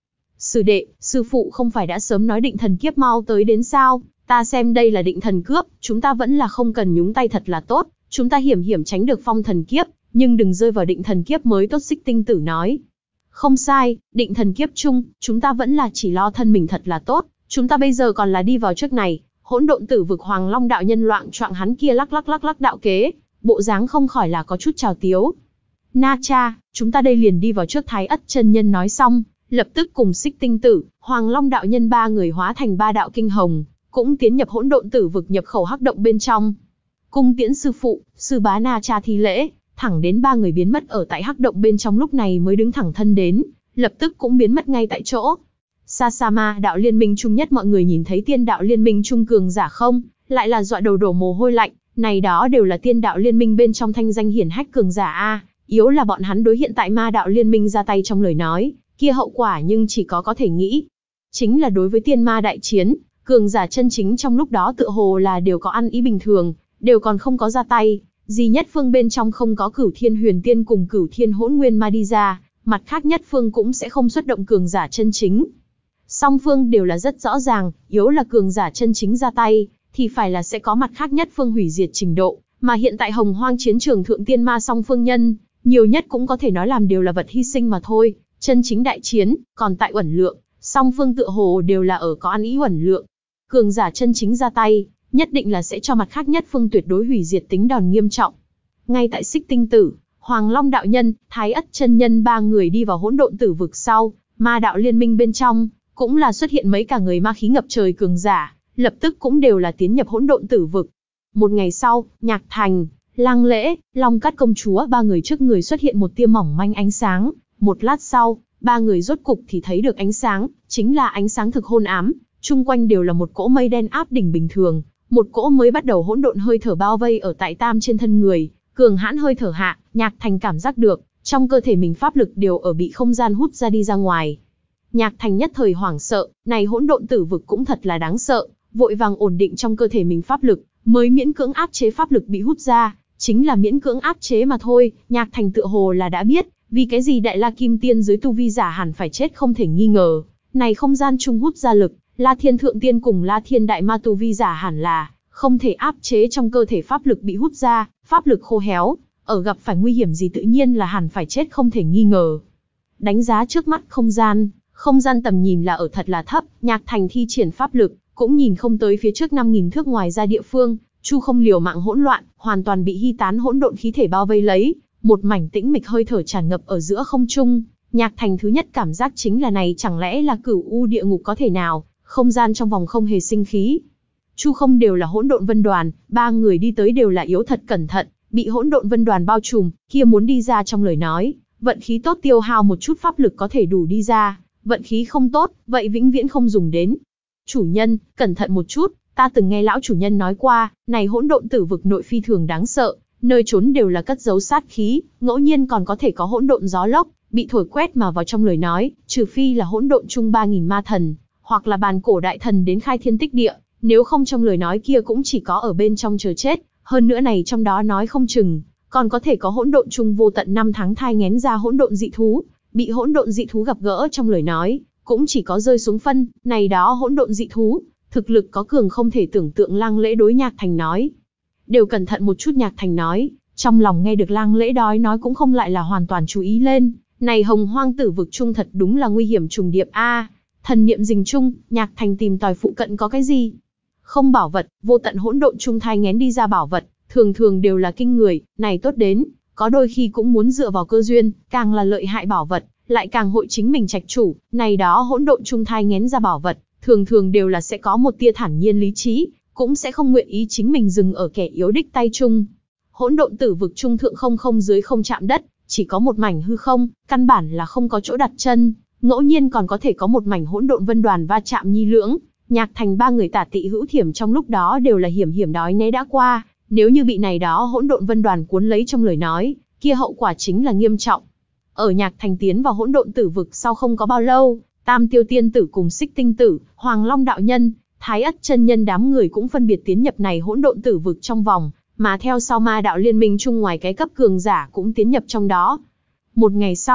Sư đệ, sư phụ không phải đã sớm nói định thần kiếp mau tới đến sao? Ta xem đây là định thần cướp, chúng ta vẫn là không cần nhúng tay thật là tốt, chúng ta hiểm hiểm tránh được phong thần kiếp, nhưng đừng rơi vào định thần kiếp mới tốt. Xích Tinh Tử nói. Không sai, định thần kiếp chung, chúng ta vẫn là chỉ lo thân mình thật là tốt, chúng ta bây giờ còn là đi vào trước này. Hỗn độn tử vực Hoàng Long đạo nhân loạng choạng hắn kia lắc lắc lắc lắc đạo kế, bộ dáng không khỏi là có chút trào tiếu. Na cha, chúng ta đây liền đi vào trước. Thái Ất chân nhân nói xong, lập tức cùng Xích Tinh Tử, Hoàng Long đạo nhân ba người hóa thành ba đạo kinh hồng, cũng tiến nhập hỗn độn tử vực nhập khẩu hắc động bên trong. Cung tiễn sư phụ, sư bá. Na cha thi lễ, thẳng đến ba người biến mất ở tại hắc động bên trong lúc này mới đứng thẳng thân đến, lập tức cũng biến mất ngay tại chỗ. Xa xa ma đạo liên minh chung nhất mọi người nhìn thấy tiên đạo liên minh chung cường giả không, lại là dọa đầu đổ mồ hôi lạnh, này đó đều là tiên đạo liên minh bên trong thanh danh hiển hách cường giả a, yếu là bọn hắn đối hiện tại ma đạo liên minh ra tay trong lời nói, kia hậu quả nhưng chỉ có có thể nghĩ. Chính là đối với tiên ma đại chiến, cường giả chân chính trong lúc đó tựa hồ là đều có ăn ý bình thường, đều còn không có ra tay, duy nhất phương bên trong không có Cửu Thiên Huyền Tiên cùng Cửu Thiên Hỗn Nguyên Ma đi ra, mặt khác nhất phương cũng sẽ không xuất động cường giả chân chính. Song phương đều là rất rõ ràng, yếu là cường giả chân chính ra tay, thì phải là sẽ có mặt khác nhất phương hủy diệt trình độ, mà hiện tại hồng hoang chiến trường thượng tiên ma song phương nhân, nhiều nhất cũng có thể nói làm đều là vật hy sinh mà thôi, chân chính đại chiến, còn tại uẩn lượng, song phương tựa hồ đều là ở có ăn ý uẩn lượng. Cường giả chân chính ra tay, nhất định là sẽ cho mặt khác nhất phương tuyệt đối hủy diệt tính đòn nghiêm trọng. Ngay tại Xích Tinh Tử, Hoàng Long đạo nhân, Thái Ất chân nhân ba người đi vào hỗn độn tử vực sau, ma đạo liên minh bên trong, cũng là xuất hiện mấy cả người ma khí ngập trời cường giả, lập tức cũng đều là tiến nhập hỗn độn tử vực. Một ngày sau, Nhạc Thành, Lăng Lễ, Long Cát công chúa ba người trước người xuất hiện một tia mỏng manh ánh sáng, một lát sau, ba người rốt cục thì thấy được ánh sáng, chính là ánh sáng thực hôn ám, chung quanh đều là một cỗ mây đen áp đỉnh bình thường, một cỗ mới bắt đầu hỗn độn hơi thở bao vây ở tại tam trên thân người, cường hãn hơi thở hạ, Nhạc Thành cảm giác được, trong cơ thể mình pháp lực đều ở bị không gian hút ra đi ra ngoài. Nhạc Thành nhất thời hoảng sợ, này hỗn độn tử vực cũng thật là đáng sợ, vội vàng ổn định trong cơ thể mình pháp lực, mới miễn cưỡng áp chế pháp lực bị hút ra, chính là miễn cưỡng áp chế mà thôi. Nhạc Thành tựa hồ là đã biết, vì cái gì Đại La Kim Tiên dưới tu vi giả hẳn phải chết không thể nghi ngờ, này không gian chung hút ra lực, La Thiên Thượng Tiên cùng La Thiên Đại Ma tu vi giả hẳn là không thể áp chế trong cơ thể pháp lực bị hút ra, pháp lực khô héo, ở gặp phải nguy hiểm gì tự nhiên là hẳn phải chết không thể nghi ngờ. Đánh giá trước mắt không gian, không gian tầm nhìn là ở thật là thấp, Nhạc Thành thi triển pháp lực, cũng nhìn không tới phía trước năm nghìn thước ngoài ra địa phương, chu không liều mạng hỗn loạn, hoàn toàn bị hy tán hỗn độn khí thể bao vây lấy, một mảnh tĩnh mịch hơi thở tràn ngập ở giữa không trung. Nhạc Thành thứ nhất cảm giác chính là này chẳng lẽ là cửu u địa ngục có thể nào, không gian trong vòng không hề sinh khí. Chu không đều là hỗn độn vân đoàn, ba người đi tới đều là yếu thật cẩn thận, bị hỗn độn vân đoàn bao trùm, kia muốn đi ra trong lời nói, vận khí tốt tiêu hao một chút pháp lực có thể đủ đi ra, vận khí không tốt, vậy vĩnh viễn không dùng đến. Chủ nhân, cẩn thận một chút, ta từng nghe lão chủ nhân nói qua, này hỗn độn tử vực nội phi thường đáng sợ, nơi trốn đều là cất giấu sát khí, ngẫu nhiên còn có thể có hỗn độn gió lốc, bị thổi quét mà vào trong lời nói, trừ phi là hỗn độn chung ba nghìn ma thần, hoặc là bàn cổ đại thần đến khai thiên tích địa, nếu không trong lời nói kia cũng chỉ có ở bên trong chờ chết, hơn nữa này trong đó nói không chừng, còn có thể có hỗn độn chung vô tận năm tháng thai nghén ra hỗn độn dị thú, bị hỗn độn dị thú gặp gỡ trong lời nói, cũng chỉ có rơi xuống phân, này đó hỗn độn dị thú, thực lực có cường không thể tưởng tượng. Lăng Lễ đối Nhạc Thành nói. Đều cẩn thận một chút. Nhạc Thành nói, trong lòng nghe được Lăng Lễ đói nói cũng không lại là hoàn toàn chú ý lên, này hồng hoang tử vực chung thật đúng là nguy hiểm trùng điệp a. Thần niệm rình chung, Nhạc Thành tìm tòi phụ cận có cái gì? Không bảo vật, vô tận hỗn độn chung thai nghén đi ra bảo vật, thường thường đều là kinh người, này tốt đến, có đôi khi cũng muốn dựa vào cơ duyên, càng là lợi hại bảo vật, lại càng hội chính mình trạch chủ, này đó hỗn độn chung thai nghén ra bảo vật, thường thường đều là sẽ có một tia thản nhiên lý trí, cũng sẽ không nguyện ý chính mình dừng ở kẻ yếu đích tay chung. Hỗn độn tử vực trung thượng không không dưới không chạm đất, chỉ có một mảnh hư không, căn bản là không có chỗ đặt chân, ngẫu nhiên còn có thể có một mảnh hỗn độn vân đoàn va chạm nhi lưỡng. Nhạc Thành ba người Tả Tị Hữu Thiểm trong lúc đó đều là hiểm hiểm đói né đã qua, nếu như bị này đó hỗn độn vân đoàn cuốn lấy trong lời nói, kia hậu quả chính là nghiêm trọng. Ở Nhạc Thành tiến vào hỗn độn tử vực sau không có bao lâu, Tam Tiêu Tiên Tử cùng Xích Tinh Tử, Hoàng Long đạo nhân, Thái Ất chân nhân đám người cũng phân biệt tiến nhập này hỗn độn tử vực trong vòng, mà theo sau ma đạo liên minh chung ngoài cái cấp cường giả cũng tiến nhập trong đó. Một ngày sau,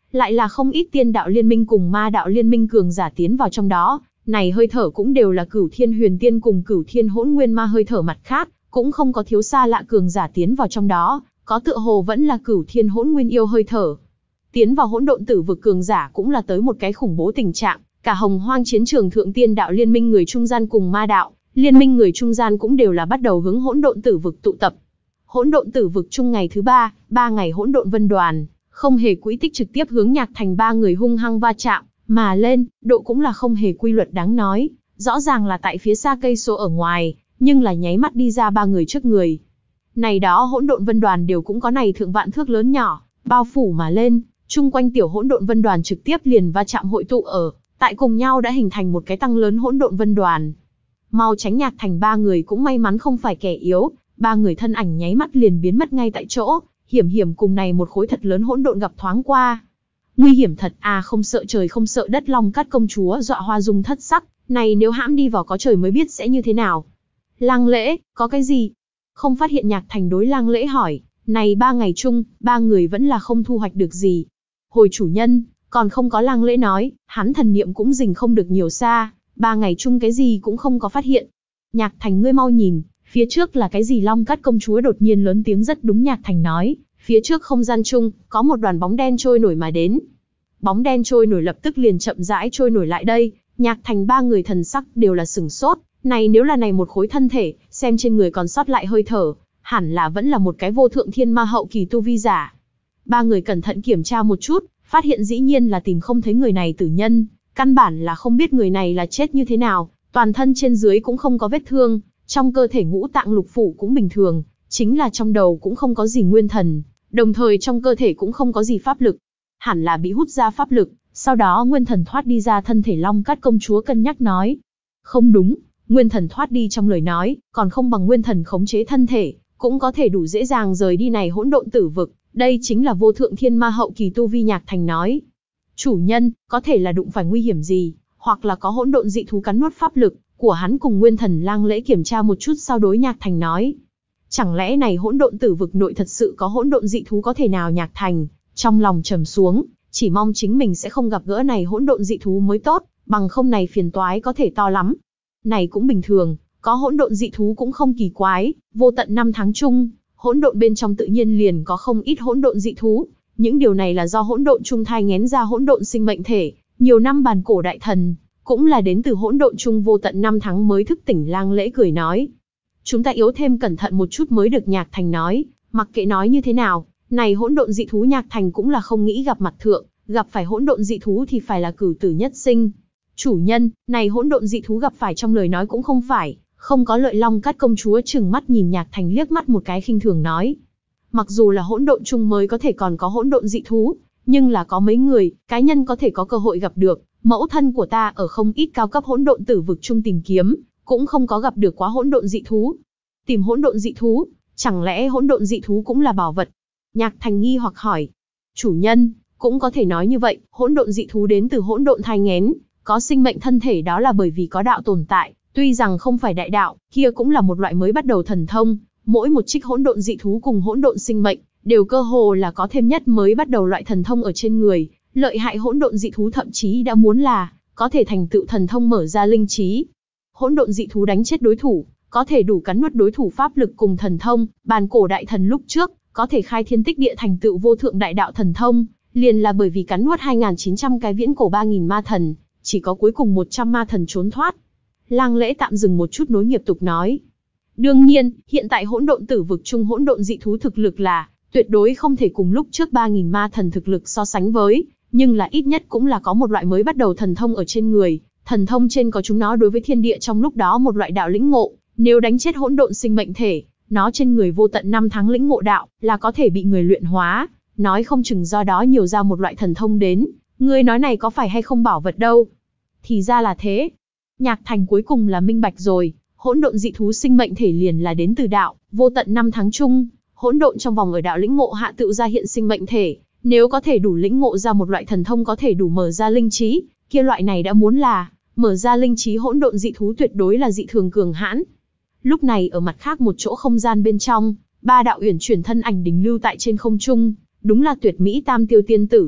lại là không ít tiên đạo liên minh cùng ma đạo liên minh cường giả tiến vào trong đó, này hơi thở cũng đều là Cửu Thiên Huyền Tiên cùng Cửu Thiên Hỗn Nguyên Ma hơi thở mặt khác, cũng không có thiếu xa lạ cường giả tiến vào trong đó, có tựa hồ vẫn là Cửu Thiên Hỗn Nguyên yêu hơi thở. Tiến vào hỗn độn tử vực cường giả cũng là tới một cái khủng bố tình trạng, cả hồng hoang chiến trường thượng tiên đạo liên minh người trung gian cùng ma đạo, liên minh người trung gian cũng đều là bắt đầu hướng hỗn độn tử vực tụ tập. Hỗn độn tử vực chung ngày thứ ba, ba ngày hỗn độn vân đoàn, không hề quỹ tích trực tiếp hướng Nhạc Thành ba người hung hăng va chạm, mà lên, độ cũng là không hề quy luật đáng nói, rõ ràng là tại phía xa cây số ở ngoài, nhưng là nháy mắt đi ra ba người trước người. Này đó hỗn độn vân đoàn đều cũng có này thượng vạn thước lớn nhỏ, bao phủ mà lên, chung quanh tiểu hỗn độn vân đoàn trực tiếp liền va chạm hội tụ ở, tại cùng nhau đã hình thành một cái tăng lớn hỗn độn vân đoàn. Mau tránh Nhạc Thành ba người cũng may mắn không phải kẻ yếu, ba người thân ảnh nháy mắt liền biến mất ngay tại chỗ, hiểm hiểm cùng này một khối thật lớn hỗn độn gặp thoáng qua. Nguy hiểm thật à, không sợ trời không sợ đất, Long Cát công chúa dọa hoa dung thất sắc, này nếu hãm đi vào có trời mới biết sẽ như thế nào. Lang Lễ, có cái gì? Không phát hiện Nhạc Thành đối Lang Lễ hỏi, này ba ngày chung, ba người vẫn là không thu hoạch được gì. Hồi chủ nhân, còn không có Lang Lễ nói, hắn thần niệm cũng rình không được nhiều xa, ba ngày chung cái gì cũng không có phát hiện. Nhạc Thành ngươi mau nhìn, phía trước là cái gì? Long Cát công chúa đột nhiên lớn tiếng rất đúng Nhạc Thành nói, phía trước không gian chung, có một đoàn bóng đen trôi nổi mà đến. Bóng đen trôi nổi lập tức liền chậm rãi trôi nổi lại đây, Nhạc Thành ba người thần sắc đều là sửng sốt, này nếu là này một khối thân thể, xem trên người còn sót lại hơi thở, hẳn là vẫn là một cái vô thượng thiên ma hậu kỳ tu vi giả. Ba người cẩn thận kiểm tra một chút, phát hiện dĩ nhiên là tìm không thấy người này tử nhân, căn bản là không biết người này là chết như thế nào, toàn thân trên dưới cũng không có vết thương, trong cơ thể ngũ tạng lục phủ cũng bình thường, chính là trong đầu cũng không có gì nguyên thần, đồng thời trong cơ thể cũng không có gì pháp lực. Hẳn là bị hút ra pháp lực, sau đó nguyên thần thoát đi ra thân thể. Long Cát công chúa cân nhắc nói. Không đúng, nguyên thần thoát đi trong lời nói, còn không bằng nguyên thần khống chế thân thể, cũng có thể đủ dễ dàng rời đi này hỗn độn tử vực, đây chính là vô thượng thiên ma hậu kỳ tu vi. Nhạc Thành nói. Chủ nhân, có thể là đụng phải nguy hiểm gì, hoặc là có hỗn độn dị thú cắn nuốt pháp lực của hắn cùng nguyên thần. Lang Lễ kiểm tra một chút sau đối Nhạc Thành nói. Chẳng lẽ này hỗn độn tử vực nội thật sự có hỗn độn dị thú có thể nào? Nhạc Thành trong lòng trầm xuống, chỉ mong chính mình sẽ không gặp gỡ này hỗn độn dị thú mới tốt, bằng không này phiền toái có thể to lắm. Này cũng bình thường, có hỗn độn dị thú cũng không kỳ quái, vô tận năm tháng chung, hỗn độn bên trong tự nhiên liền có không ít hỗn độn dị thú, những điều này là do hỗn độn chung thai nghén ra hỗn độn sinh mệnh thể, nhiều năm bàn cổ đại thần, cũng là đến từ hỗn độn chung vô tận năm tháng mới thức tỉnh. Lang Lễ cười nói. Chúng ta yếu thêm cẩn thận một chút mới được. Nhạc Thành nói, mặc kệ nói như thế nào, này hỗn độn dị thú Nhạc Thành cũng là không nghĩ gặp mặt thượng, gặp phải hỗn độn dị thú thì phải là cửu tử nhất sinh. Chủ nhân, này hỗn độn dị thú gặp phải trong lời nói cũng không phải, không có lợi. Long Cát công chúa trừng mắt nhìn Nhạc Thành liếc mắt một cái khinh thường nói. Mặc dù là hỗn độn chung mới có thể còn có hỗn độn dị thú, nhưng là có mấy người, cá nhân có thể có cơ hội gặp được, mẫu thân của ta ở không ít cao cấp hỗn độn tử vực chung tìm kiếm, cũng không có gặp được quá hỗn độn dị thú. Tìm hỗn độn dị thú, chẳng lẽ hỗn độn dị thú cũng là bảo vật? Nhạc Thành nghi hoặc hỏi. Chủ nhân, cũng có thể nói như vậy, hỗn độn dị thú đến từ hỗn độn thai nghén, có sinh mệnh thân thể đó là bởi vì có đạo tồn tại, tuy rằng không phải đại đạo, kia cũng là một loại mới bắt đầu thần thông, mỗi một trích hỗn độn dị thú cùng hỗn độn sinh mệnh, đều cơ hồ là có thêm nhất mới bắt đầu loại thần thông ở trên người, lợi hại hỗn độn dị thú thậm chí đã muốn là có thể thành tựu thần thông mở ra linh trí. Hỗn độn dị thú đánh chết đối thủ, có thể đủ cắn nuốt đối thủ pháp lực cùng thần thông, bàn cổ đại thần lúc trước có thể khai thiên tích địa thành tựu vô thượng đại đạo thần thông, liền là bởi vì cắn nuốt hai nghìn chín trăm cái viễn cổ ba nghìn ma thần, chỉ có cuối cùng một trăm ma thần trốn thoát. Lang Lễ tạm dừng một chút nối nghiệp tục nói. Đương nhiên, hiện tại hỗn độn tử vực chung hỗn độn dị thú thực lực là tuyệt đối không thể cùng lúc trước ba nghìn ma thần thực lực so sánh với, nhưng là ít nhất cũng là có một loại mới bắt đầu thần thông ở trên người, thần thông trên có chúng nó đối với thiên địa trong lúc đó một loại đạo lĩnh ngộ, nếu đánh chết hỗn độn sinh mệnh thể, nó trên người vô tận năm tháng lĩnh ngộ đạo, là có thể bị người luyện hóa, nói không chừng do đó nhiều ra một loại thần thông đến, ngươi nói này có phải hay không bảo vật đâu. Thì ra là thế. Nhạc Thành cuối cùng là minh bạch rồi, hỗn độn dị thú sinh mệnh thể liền là đến từ đạo, vô tận năm tháng chung, hỗn độn trong vòng ở đạo lĩnh ngộ hạ tự ra hiện sinh mệnh thể, nếu có thể đủ lĩnh ngộ ra một loại thần thông có thể đủ mở ra linh trí, kia loại này đã muốn là mở ra linh trí hỗn độn dị thú tuyệt đối là dị thường cường hãn. Lúc này ở mặt khác một chỗ không gian bên trong, ba đạo uyển chuyển thân ảnh đình lưu tại trên không trung, đúng là tuyệt mỹ tam tiêu tiên tử.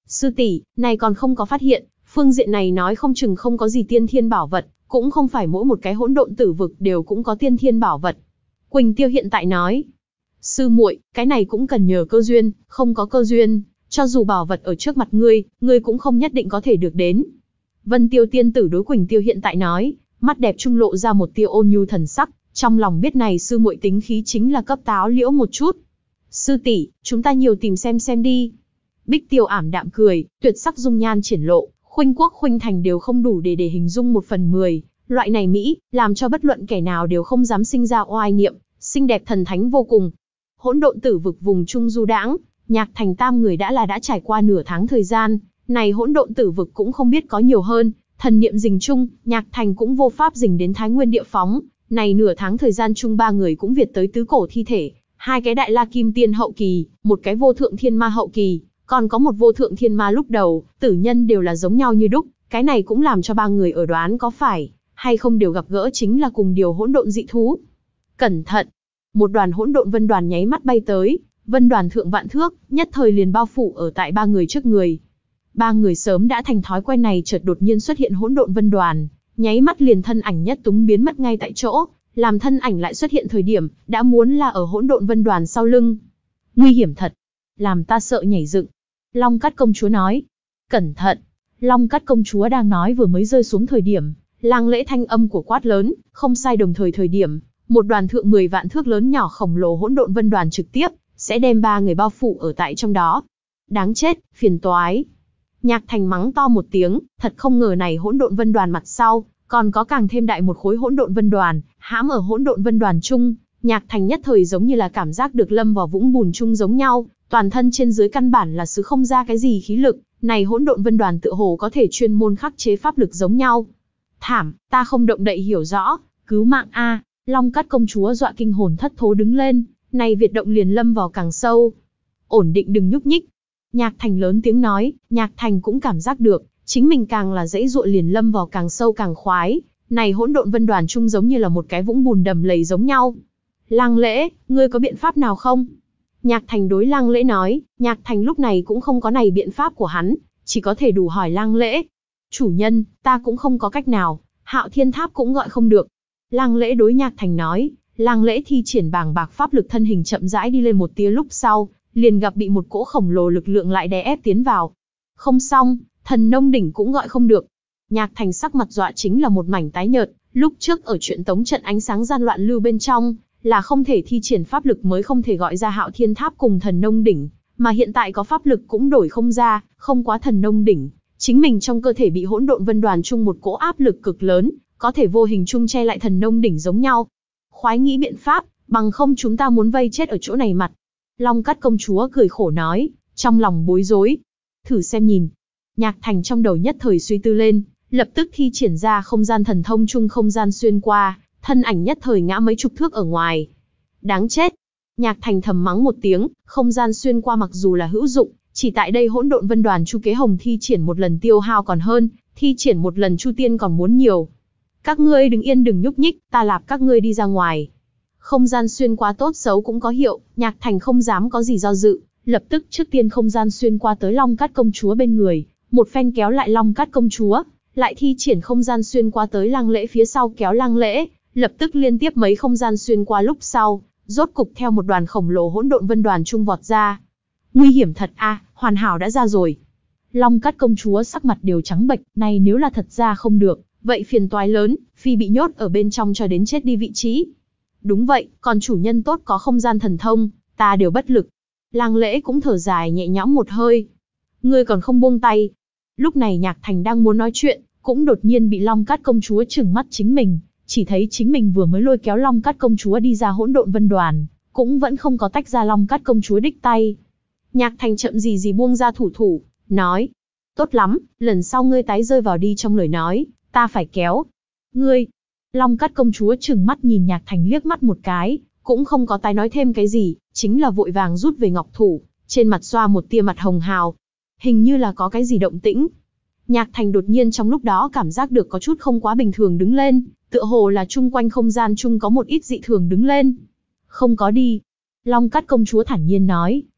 Sư tỷ, này còn không có phát hiện, phương diện này nói không chừng không có gì tiên thiên bảo vật, cũng không phải mỗi một cái hỗn độn tử vực đều cũng có tiên thiên bảo vật. Quỳnh Tiêu hiện tại nói, sư muội, cái này cũng cần nhờ cơ duyên, không có cơ duyên, cho dù bảo vật ở trước mặt ngươi, ngươi cũng không nhất định có thể được đến. Vân Tiêu tiên tử đối Quỳnh Tiêu hiện tại nói, mắt đẹp trung lộ ra một tia ôn nhu thần sắc, trong lòng biết này sư muội tính khí chính là cấp táo liễu một chút. Sư tỷ, chúng ta nhiều tìm xem xem đi. Bích Tiêu ảm đạm cười, tuyệt sắc dung nhan triển lộ, khuynh quốc khuynh thành đều không đủ để để hình dung một phần mười, loại này mỹ, làm cho bất luận kẻ nào đều không dám sinh ra oai niệm, xinh đẹp thần thánh vô cùng. Hỗn độn tử vực vùng trung du đãng, Nhạc Thành tam người đã là đã trải qua nửa tháng thời gian, này hỗn độn tử vực cũng không biết có nhiều hơn, thần niệm rình chung, Nhạc Thành cũng vô pháp rình đến Thái Nguyên địa phóng, này nửa tháng thời gian chung ba người cũng việt tới tứ cổ thi thể, hai cái đại la kim tiên hậu kỳ, một cái vô thượng thiên ma hậu kỳ, còn có một vô thượng thiên ma lúc đầu, tử nhân đều là giống nhau như đúc, cái này cũng làm cho ba người ở đoán có phải hay không đều gặp gỡ chính là cùng điều hỗn độn dị thú. Cẩn thận! Một đoàn hỗn độn vân đoàn nháy mắt bay tới, vân đoàn thượng vạn thước, nhất thời liền bao phủ ở tại ba người trước người. Ba người sớm đã thành thói quen này, chợt đột nhiên xuất hiện hỗn độn vân đoàn, nháy mắt liền thân ảnh nhất túng biến mất ngay tại chỗ, làm thân ảnh lại xuất hiện thời điểm, đã muốn là ở hỗn độn vân đoàn sau lưng. Nguy hiểm thật, làm ta sợ nhảy dựng. Long Cát công chúa nói. Cẩn thận! Long Cát công chúa đang nói vừa mới rơi xuống thời điểm, Lang Lễ thanh âm của quát lớn, không sai đồng thời thời điểm, một đoàn thượng mười vạn thước lớn nhỏ khổng lồ hỗn độn vân đoàn trực tiếp sẽ đem ba người bao phủ ở tại trong đó. Đáng chết, phiền toái. Nhạc Thành mắng to một tiếng, thật không ngờ này hỗn độn vân đoàn mặt sau còn có càng thêm đại một khối hỗn độn vân đoàn, hãm ở hỗn độn vân đoàn chung. Nhạc Thành nhất thời giống như là cảm giác được lâm vào vũng bùn chung giống nhau, toàn thân trên dưới căn bản là xứ không ra cái gì khí lực, này hỗn độn vân đoàn tựa hồ có thể chuyên môn khắc chế pháp lực giống nhau. Thảm, ta không động đậy hiểu rõ, cứu mạng a! Long Cát công chúa dọa kinh hồn thất thố đứng lên, này Việt động liền lâm vào càng sâu. Ổn định đừng nhúc nhích. Nhạc Thành lớn tiếng nói, Nhạc Thành cũng cảm giác được, chính mình càng là dãy dụa liền lâm vào càng sâu càng khoái, này hỗn độn vân đoàn chung giống như là một cái vũng bùn đầm lầy giống nhau. Lang Lễ, ngươi có biện pháp nào không? Nhạc Thành đối Lang Lễ nói, Nhạc Thành lúc này cũng không có này biện pháp của hắn, chỉ có thể đủ hỏi Lang Lễ. Chủ nhân, ta cũng không có cách nào, Hạo Thiên Tháp cũng gọi không được. Lang Lễ đối Nhạc Thành nói, Lang Lễ thi triển bàng bạc pháp lực thân hình chậm rãi đi lên một tia lúc sau, liền gặp bị một cỗ khổng lồ lực lượng lại đè ép tiến vào. Không xong, thần nông đỉnh cũng gọi không được. Nhạc Thành sắc mặt dọa chính là một mảnh tái nhợt, lúc trước ở chuyện tống trận ánh sáng gian loạn lưu bên trong, là không thể thi triển pháp lực mới không thể gọi ra Hạo Thiên Tháp cùng thần nông đỉnh, mà hiện tại có pháp lực cũng đổi không ra, không quá thần nông đỉnh, chính mình trong cơ thể bị hỗn độn vân đoàn chung một cỗ áp lực cực lớn, có thể vô hình chung che lại thần nông đỉnh giống nhau. Khoái nghĩ biện pháp, bằng không chúng ta muốn vây chết ở chỗ này mặt. Long Cát công chúa cười khổ nói, trong lòng bối rối. Thử xem nhìn. Nhạc Thành trong đầu nhất thời suy tư lên, lập tức thi triển ra không gian thần thông chung không gian xuyên qua, thân ảnh nhất thời ngã mấy chục thước ở ngoài. Đáng chết. Nhạc Thành thầm mắng một tiếng, không gian xuyên qua mặc dù là hữu dụng, chỉ tại đây hỗn độn vân đoàn Chu Kế Hồng thi triển một lần tiêu hao còn hơn, thi triển một lần Chu Tiên còn muốn nhiều. Các ngươi đứng yên đừng nhúc nhích, ta lạp các ngươi đi ra ngoài. Không gian xuyên qua tốt xấu cũng có hiệu, Nhạc Thành không dám có gì do dự, lập tức trước tiên không gian xuyên qua tới Long Cát công chúa bên người, một phen kéo lại Long Cát công chúa, lại thi triển không gian xuyên qua tới Lang Lễ phía sau kéo Lang Lễ, lập tức liên tiếp mấy không gian xuyên qua lúc sau, rốt cục theo một đoàn khổng lồ hỗn độn vân đoàn trung vọt ra. Nguy hiểm thật a, à, hoàn hảo đã ra rồi. Long Cát công chúa sắc mặt đều trắng bệch, này nếu là thật ra không được, vậy phiền toái lớn, phi bị nhốt ở bên trong cho đến chết đi vị trí. Đúng vậy, còn chủ nhân tốt có không gian thần thông, ta đều bất lực. Lang Lễ cũng thở dài nhẹ nhõm một hơi. Ngươi còn không buông tay. Lúc này Nhạc Thành đang muốn nói chuyện, cũng đột nhiên bị Long Cát công chúa trừng mắt chính mình, chỉ thấy chính mình vừa mới lôi kéo Long Cát công chúa đi ra hỗn độn vân đoàn, cũng vẫn không có tách ra Long Cát công chúa đích tay. Nhạc Thành chậm gì gì buông ra thủ thủ, nói: "Tốt lắm, lần sau ngươi tái rơi vào đi trong lời nói, ta phải kéo." "Ngươi?" Long Cát công chúa trừng mắt nhìn Nhạc Thành liếc mắt một cái, cũng không có tái nói thêm cái gì, chính là vội vàng rút về ngọc thủ, trên mặt xoa một tia mặt hồng hào. Hình như là có cái gì động tĩnh. Nhạc Thành đột nhiên trong lúc đó cảm giác được có chút không quá bình thường đứng lên, tựa hồ là chung quanh không gian chung có một ít dị thường đứng lên. Không có đi. Long Cát công chúa thản nhiên nói,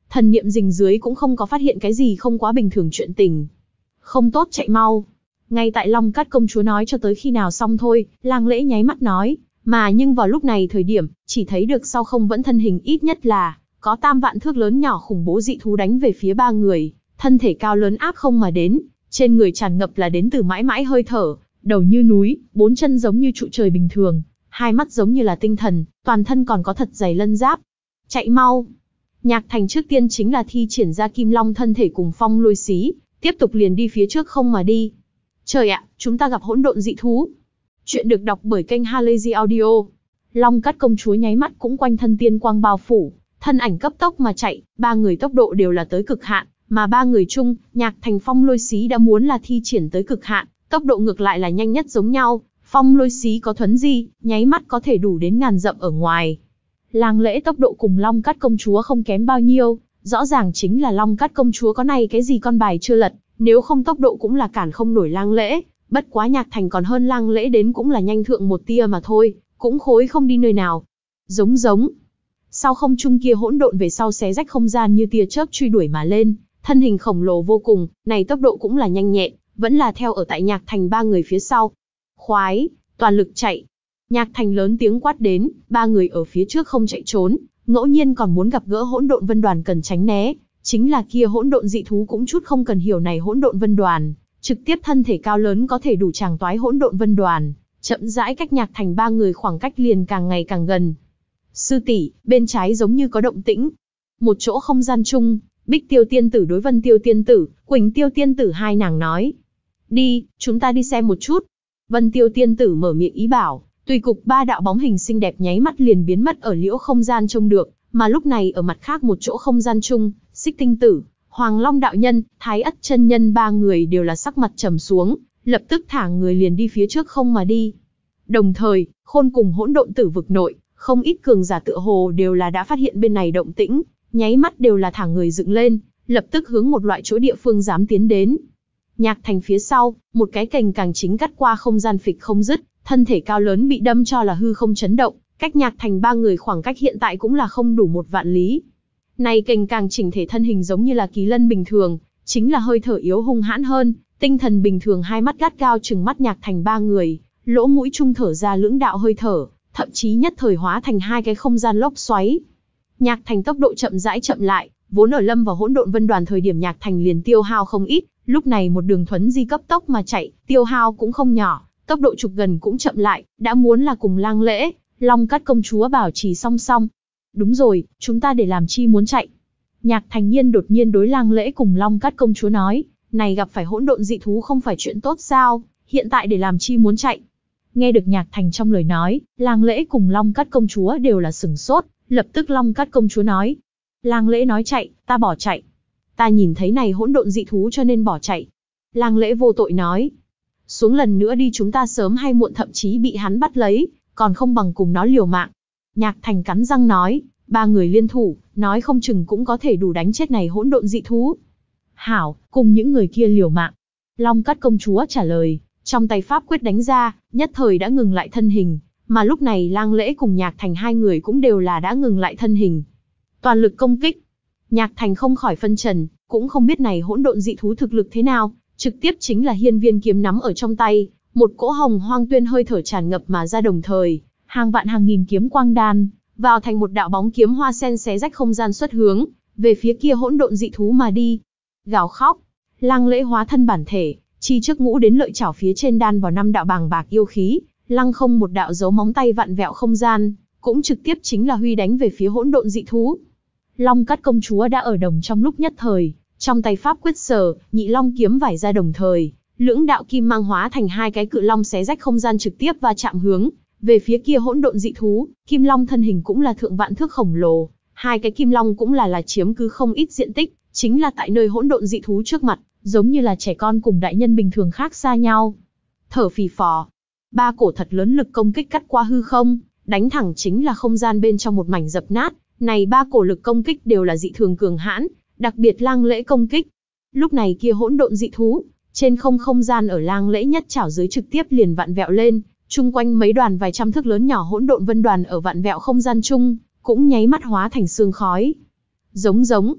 thần niệm rình dưới cũng không có phát hiện cái gì không quá bình thường chuyện tình. Không tốt, chạy mau. Ngay tại Long Cát công chúa nói cho tới khi nào xong thôi, Lang Lễ nháy mắt nói, mà nhưng vào lúc này thời điểm, chỉ thấy được sau không vẫn thân hình ít nhất là có tam vạn thước lớn nhỏ khủng bố dị thú đánh về phía ba người, thân thể cao lớn áp không mà đến, trên người tràn ngập là đến từ mãi mãi hơi thở, đầu như núi, bốn chân giống như trụ trời bình thường, hai mắt giống như là tinh thần, toàn thân còn có thật dày lân giáp. Chạy mau. Nhạc Thành trước tiên chính là thi triển ra Kim Long thân thể cùng phong lôi xí, tiếp tục liền đi phía trước không mà đi. Trời ạ, chúng ta gặp hỗn độn dị thú. Chuyện được đọc bởi kênh Halazy Audio. Long Cát công chúa nháy mắt cũng quanh thân tiên quang bao phủ, thân ảnh cấp tốc mà chạy, ba người tốc độ đều là tới cực hạn, mà ba người chung, Nhạc Thành phong lôi xí đã muốn là thi triển tới cực hạn, tốc độ ngược lại là nhanh nhất giống nhau, phong lôi xí có thuấn di, nháy mắt có thể đủ đến ngàn dặm ở ngoài. Lang Lễ tốc độ cùng Long Cát công chúa không kém bao nhiêu, rõ ràng chính là Long Cát công chúa có này cái gì con bài chưa lật, nếu không tốc độ cũng là cản không nổi Lang Lễ, bất quá Nhạc Thành còn hơn Lang Lễ đến cũng là nhanh thượng một tia mà thôi, cũng khối không đi nơi nào. Giống giống. Sau không trung kia hỗn độn về sau xé rách không gian như tia chớp truy đuổi mà lên, thân hình khổng lồ vô cùng, này tốc độ cũng là nhanh nhẹn, vẫn là theo ở tại Nhạc Thành ba người phía sau. Khoái, toàn lực chạy. Nhạc Thành lớn tiếng quát đến, ba người ở phía trước không chạy trốn, ngẫu nhiên còn muốn gặp gỡ hỗn độn vân đoàn cần tránh né, chính là kia hỗn độn dị thú cũng chút không cần hiểu này hỗn độn vân đoàn, trực tiếp thân thể cao lớn có thể đủ tràng toái hỗn độn vân đoàn, chậm rãi cách Nhạc Thành ba người khoảng cách liền càng ngày càng gần. Sư tỷ, bên trái giống như có động tĩnh. Một chỗ không gian chung, Bích Tiêu tiên tử đối Vân Tiêu tiên tử, Quỳnh Tiêu tiên tử hai nàng nói. Đi, chúng ta đi xem một chút. Vân Tiêu tiên tử mở miệng ý bảo, tùy cục ba đạo bóng hình xinh đẹp nháy mắt liền biến mất ở liễu không gian trông được, mà lúc này ở mặt khác một chỗ không gian chung, Xích Tinh tử, Hoàng Long đạo nhân, Thái Ất chân nhân ba người đều là sắc mặt trầm xuống, lập tức thả người liền đi phía trước không mà đi. Đồng thời, Khôn cùng Hỗn Độn Tử vực nội, không ít cường giả tựa hồ đều là đã phát hiện bên này động tĩnh, nháy mắt đều là thả người dựng lên, lập tức hướng một loại chỗ địa phương dám tiến đến. Nhạc Thành phía sau, một cái cành càng chính cắt qua không gian phịch không dứt, thân thể cao lớn bị đâm cho là hư không chấn động, cách Nhạc Thành ba người khoảng cách hiện tại cũng là không đủ một vạn lý. Này cành càng chỉnh thể thân hình giống như là kỳ lân bình thường, chính là hơi thở yếu hung hãn hơn, tinh thần bình thường, hai mắt gắt gao trừng mắt Nhạc Thành ba người, lỗ mũi trung thở ra lưỡng đạo hơi thở, thậm chí nhất thời hóa thành hai cái không gian lốc xoáy. Nhạc Thành tốc độ chậm rãi chậm lại, vốn ở lâm vào hỗn độn vân đoàn thời điểm Nhạc Thành liền tiêu hao không ít, lúc này một đường thuấn di cấp tốc mà chạy, tiêu hao cũng không nhỏ, tốc độ chụp gần cũng chậm lại, đã muốn là cùng Lang Lễ, Long Cát công chúa bảo trì song song. Đúng rồi, chúng ta để làm chi muốn chạy? Nhạc Thành nhiên đột nhiên đối Lang Lễ cùng Long Cát công chúa nói, này gặp phải hỗn độn dị thú không phải chuyện tốt sao, hiện tại để làm chi muốn chạy? Nghe được Nhạc Thành trong lời nói, Lang Lễ cùng Long Cát công chúa đều là sửng sốt, lập tức Long Cát công chúa nói. Lang Lễ nói chạy, ta bỏ chạy. Ta nhìn thấy này hỗn độn dị thú cho nên bỏ chạy. Lang Lễ vô tội nói. Xuống lần nữa đi, chúng ta sớm hay muộn thậm chí bị hắn bắt lấy, còn không bằng cùng nó liều mạng. Nhạc Thành cắn răng nói, ba người liên thủ, nói không chừng cũng có thể đủ đánh chết này hỗn độn dị thú. Hảo, cùng những người kia liều mạng. Long Cát công chúa trả lời, trong tay pháp quyết đánh ra, nhất thời đã ngừng lại thân hình, mà lúc này Lang Lễ cùng Nhạc Thành hai người cũng đều là đã ngừng lại thân hình. Toàn lực công kích. Nhạc Thành không khỏi phân trần, cũng không biết này hỗn độn dị thú thực lực thế nào, trực tiếp chính là hiên viên kiếm nắm ở trong tay, một cỗ hồng hoang tuyên hơi thở tràn ngập mà ra, đồng thời, hàng vạn hàng nghìn kiếm quang đan, vào thành một đạo bóng kiếm hoa sen xé rách không gian xuất hướng, về phía kia hỗn độn dị thú mà đi. Gào khóc, Lang Lễ hóa thân bản thể, chi trước ngũ đến lợi chảo phía trên đan vào năm đạo bàng bạc yêu khí, lăng không một đạo dấu móng tay vặn vẹo không gian, cũng trực tiếp chính là huy đánh về phía hỗn độn dị thú. Long Cát công chúa đã ở đồng trong lúc nhất thời, trong tay pháp quyết sở, nhị long kiếm vải ra đồng thời, lưỡng đạo kim mang hóa thành hai cái cự long xé rách không gian trực tiếp va chạm hướng về phía kia hỗn độn dị thú. Kim long thân hình cũng là thượng vạn thước khổng lồ, hai cái kim long cũng là là chiếm cứ không ít diện tích, chính là tại nơi hỗn độn dị thú trước mặt, giống như là trẻ con cùng đại nhân bình thường khác xa nhau. Thở phì phò, ba cổ thật lớn lực công kích cắt qua hư không, đánh thẳng chính là không gian bên trong một mảnh dập nát. Này ba cổ lực công kích đều là dị thường cường hãn, đặc biệt Lang Lễ công kích. Lúc này kia hỗn độn dị thú, trên không không gian ở Lang Lễ nhất chảo dưới trực tiếp liền vặn vẹo lên, chung quanh mấy đoàn vài trăm thước lớn nhỏ hỗn độn vân đoàn ở vặn vẹo không gian chung, cũng nháy mắt hóa thành sương khói. Giống giống,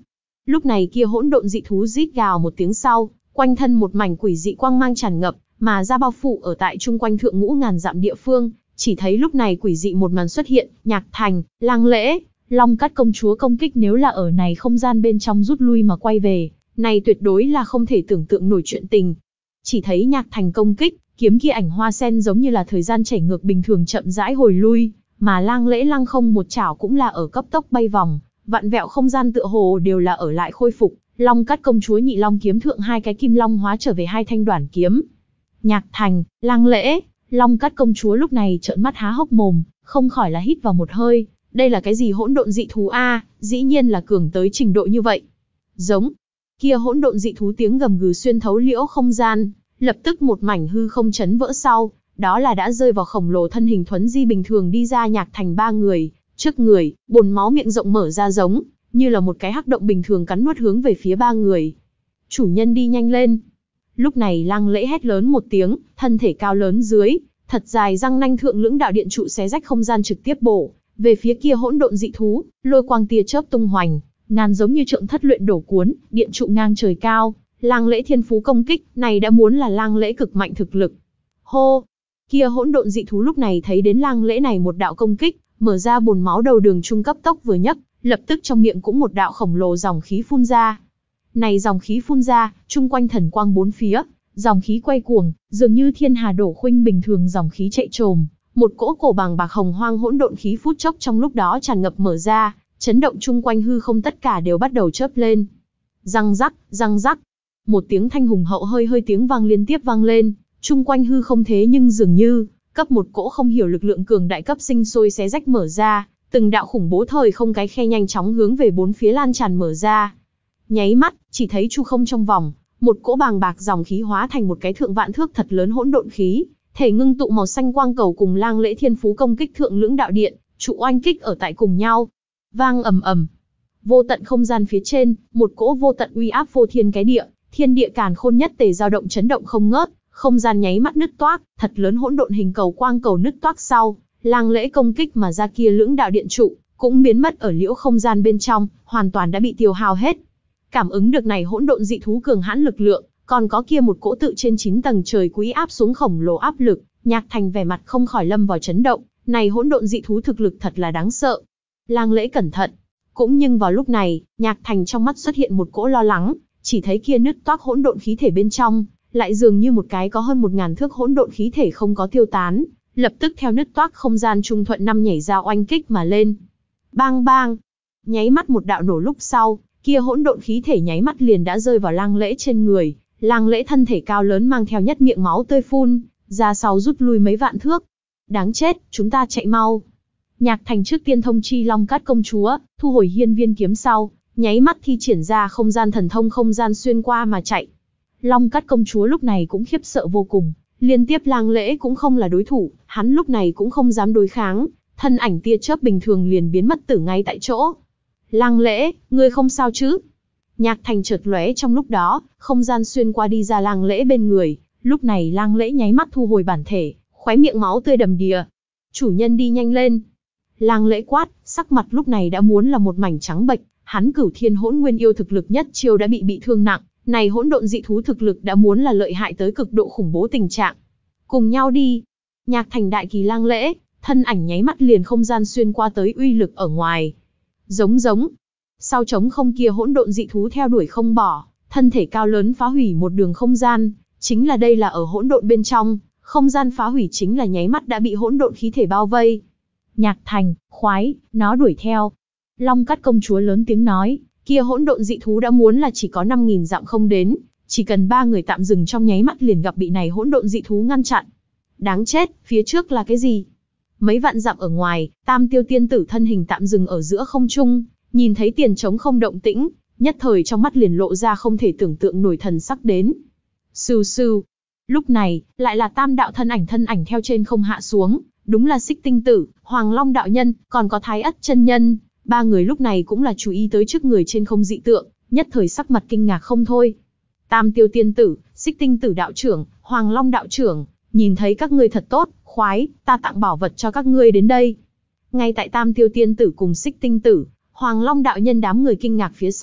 Lúc này kia hỗn độn dị thú rít gào một tiếng sau, quanh thân một mảnh quỷ dị quang mang tràn ngập, mà ra bao phủ ở tại chung quanh thượng ngũ ngàn dặm địa phương. Chỉ thấy lúc này quỷ dị một màn xuất hiện, Nhạc Thành, Lang Lễ, Long Cát công chúa công kích nếu là ở này không gian bên trong rút lui mà quay về, này tuyệt đối là không thể tưởng tượng nổi chuyện tình. Chỉ thấy Nhạc Thành công kích, kiếm kia ảnh hoa sen giống như là thời gian chảy ngược bình thường chậm rãi hồi lui, mà Lang Lễ lăng không một chảo cũng là ở cấp tốc bay vòng, vặn vẹo không gian tựa hồ đều là ở lại khôi phục. Long Cát công chúa nhị long kiếm thượng hai cái kim long hóa trở về hai thanh đoản kiếm. Nhạc Thành, Lang Lễ, Long Cát công chúa lúc này trợn mắt há hốc mồm, không khỏi là hít vào một hơi, đây là cái gì hỗn độn dị thú a, dĩ nhiên là cường tới trình độ như vậy. Giống, kia hỗn độn dị thú tiếng gầm gừ xuyên thấu liễu không gian, lập tức một mảnh hư không chấn vỡ sau, đó là đã rơi vào khổng lồ thân hình thuấn di bình thường đi ra Nhạc Thành ba người, trước người, bồn máu miệng rộng mở ra giống như là một cái hắc động bình thường cắn nuốt hướng về phía ba người. Chủ nhân đi nhanh lên. Lúc này Lang Lễ hét lớn một tiếng, thân thể cao lớn dưới, thật dài răng nanh thượng lưỡng đạo điện trụ xé rách không gian trực tiếp bổ về phía kia hỗn độn dị thú, lôi quang tia chớp tung hoành, ngàn giống như trượng thất luyện đổ cuốn, điện trụ ngang trời cao. Lang Lễ thiên phú công kích, này đã muốn là Lang Lễ cực mạnh thực lực. Hô! Kia hỗn độn dị thú lúc này thấy đến Lang Lễ này một đạo công kích, mở ra bồn máu đầu đường trung cấp tốc vừa nhấc, lập tức trong miệng cũng một đạo khổng lồ dòng khí phun ra. Này dòng khí phun ra, chung quanh thần quang bốn phía, dòng khí quay cuồng, dường như thiên hà đổ khuynh bình thường dòng khí chạy trồm, một cỗ cổ bàng bạc hồng hoang hỗn độn khí phút chốc trong lúc đó tràn ngập mở ra, chấn động chung quanh hư không tất cả đều bắt đầu chớp lên. Răng rắc, răng rắc, một tiếng thanh hùng hậu hơi hơi tiếng vang liên tiếp vang lên, chung quanh hư không thế nhưng dường như cấp một cỗ không hiểu lực lượng cường đại cấp sinh sôi xé rách mở ra, từng đạo khủng bố thời không cái khe nhanh chóng hướng về bốn phía lan tràn mở ra. Nháy mắt, chỉ thấy chu không trong vòng, một cỗ bàng bạc dòng khí hóa thành một cái thượng vạn thước thật lớn hỗn độn khí, thể ngưng tụ màu xanh quang cầu cùng Lang Lễ thiên phú công kích thượng lưỡng đạo điện, trụ oanh kích ở tại cùng nhau. Vang ầm ầm. Vô tận không gian phía trên, một cỗ vô tận uy áp vô thiên cái địa, thiên địa càn khôn nhất tề dao động chấn động không ngớt, không gian nháy mắt nứt toác, thật lớn hỗn độn hình cầu quang cầu nứt toác sau, Lang Lễ công kích mà ra kia lưỡng đạo điện trụ, cũng biến mất ở liễu không gian bên trong, hoàn toàn đã bị tiêu hao hết. Cảm ứng được này hỗn độn dị thú cường hãn lực lượng, còn có kia một cỗ tự trên chín tầng trời quý áp xuống khổng lồ áp lực, Nhạc Thành vẻ mặt không khỏi lâm vào chấn động, này hỗn độn dị thú thực lực thật là đáng sợ. Lang Lễ cẩn thận. Cũng nhưng vào lúc này, Nhạc Thành trong mắt xuất hiện một cỗ lo lắng, chỉ thấy kia nứt toác hỗn độn khí thể bên trong, lại dường như một cái có hơn một ngàn thước hỗn độn khí thể không có tiêu tán, lập tức theo nứt toác không gian trung thuận năm nhảy ra oanh kích mà lên. Bang bang, nháy mắt một đạo nổ lúc sau, kia hỗn độn khí thể nháy mắt liền đã rơi vào Lang Lễ trên người, Lang Lễ thân thể cao lớn mang theo nhất miệng máu tươi phun ra sau rút lui mấy vạn thước. Đáng chết, chúng ta chạy mau. Nhạc Thành trước tiên thông chi Long Cát công chúa, thu hồi hiên viên kiếm sau, nháy mắt thi triển ra không gian thần thông không gian xuyên qua mà chạy. Long Cát công chúa lúc này cũng khiếp sợ vô cùng, liên tiếp Lang Lễ cũng không là đối thủ, hắn lúc này cũng không dám đối kháng, thân ảnh tia chớp bình thường liền biến mất tử ngay tại chỗ. Lang Lễ, ngươi không sao chứ? Nhạc Thành chợt lóe trong lúc đó, không gian xuyên qua đi ra Lang Lễ bên người, lúc này Lang Lễ nháy mắt thu hồi bản thể, khóe miệng máu tươi đầm đìa. Chủ nhân đi nhanh lên. Lang Lễ quát, sắc mặt lúc này đã muốn là một mảnh trắng bệch, hắn Cửu Thiên Hỗn Nguyên yêu thực lực nhất chiêu đã bị bị thương nặng, này hỗn độn dị thú thực lực đã muốn là lợi hại tới cực độ khủng bố tình trạng. Cùng nhau đi. Nhạc Thành đại kỳ Lang Lễ, thân ảnh nháy mắt liền không gian xuyên qua tới uy lực ở ngoài. Giống giống. Sau trống không kia hỗn độn dị thú theo đuổi không bỏ, thân thể cao lớn phá hủy một đường không gian, chính là đây là ở hỗn độn bên trong, không gian phá hủy chính là nháy mắt đã bị hỗn độn khí thể bao vây. Nhạc Thành, khoái, nó đuổi theo. Long Cát công chúa lớn tiếng nói, kia hỗn độn dị thú đã muốn là chỉ có năm nghìn dặm không đến, chỉ cần ba người tạm dừng trong nháy mắt liền gặp bị này hỗn độn dị thú ngăn chặn. Đáng chết, phía trước là cái gì? Mấy vạn dặm ở ngoài, Tam Tiêu tiên tử thân hình tạm dừng ở giữa không trung, nhìn thấy tiền trống không động tĩnh, nhất thời trong mắt liền lộ ra không thể tưởng tượng nổi thần sắc đến. Sưu sưu. Lúc này, lại là tam đạo thân ảnh thân ảnh theo trên không hạ xuống, đúng là Xích Tinh Tử, Hoàng Long đạo nhân, còn có Thái Ất chân nhân, ba người lúc này cũng là chú ý tới trước người trên không dị tượng, nhất thời sắc mặt kinh ngạc không thôi. Tam Tiêu tiên tử, Xích Tinh Tử đạo trưởng, Hoàng Long đạo trưởng, nhìn thấy các ngươi thật tốt, khoái, ta tặng bảo vật cho các ngươi đến đây. Ngay tại Tam Tiêu tiên tử cùng Xích Tinh Tử, Hoàng Long đạo nhân đám người kinh ngạc phía sau,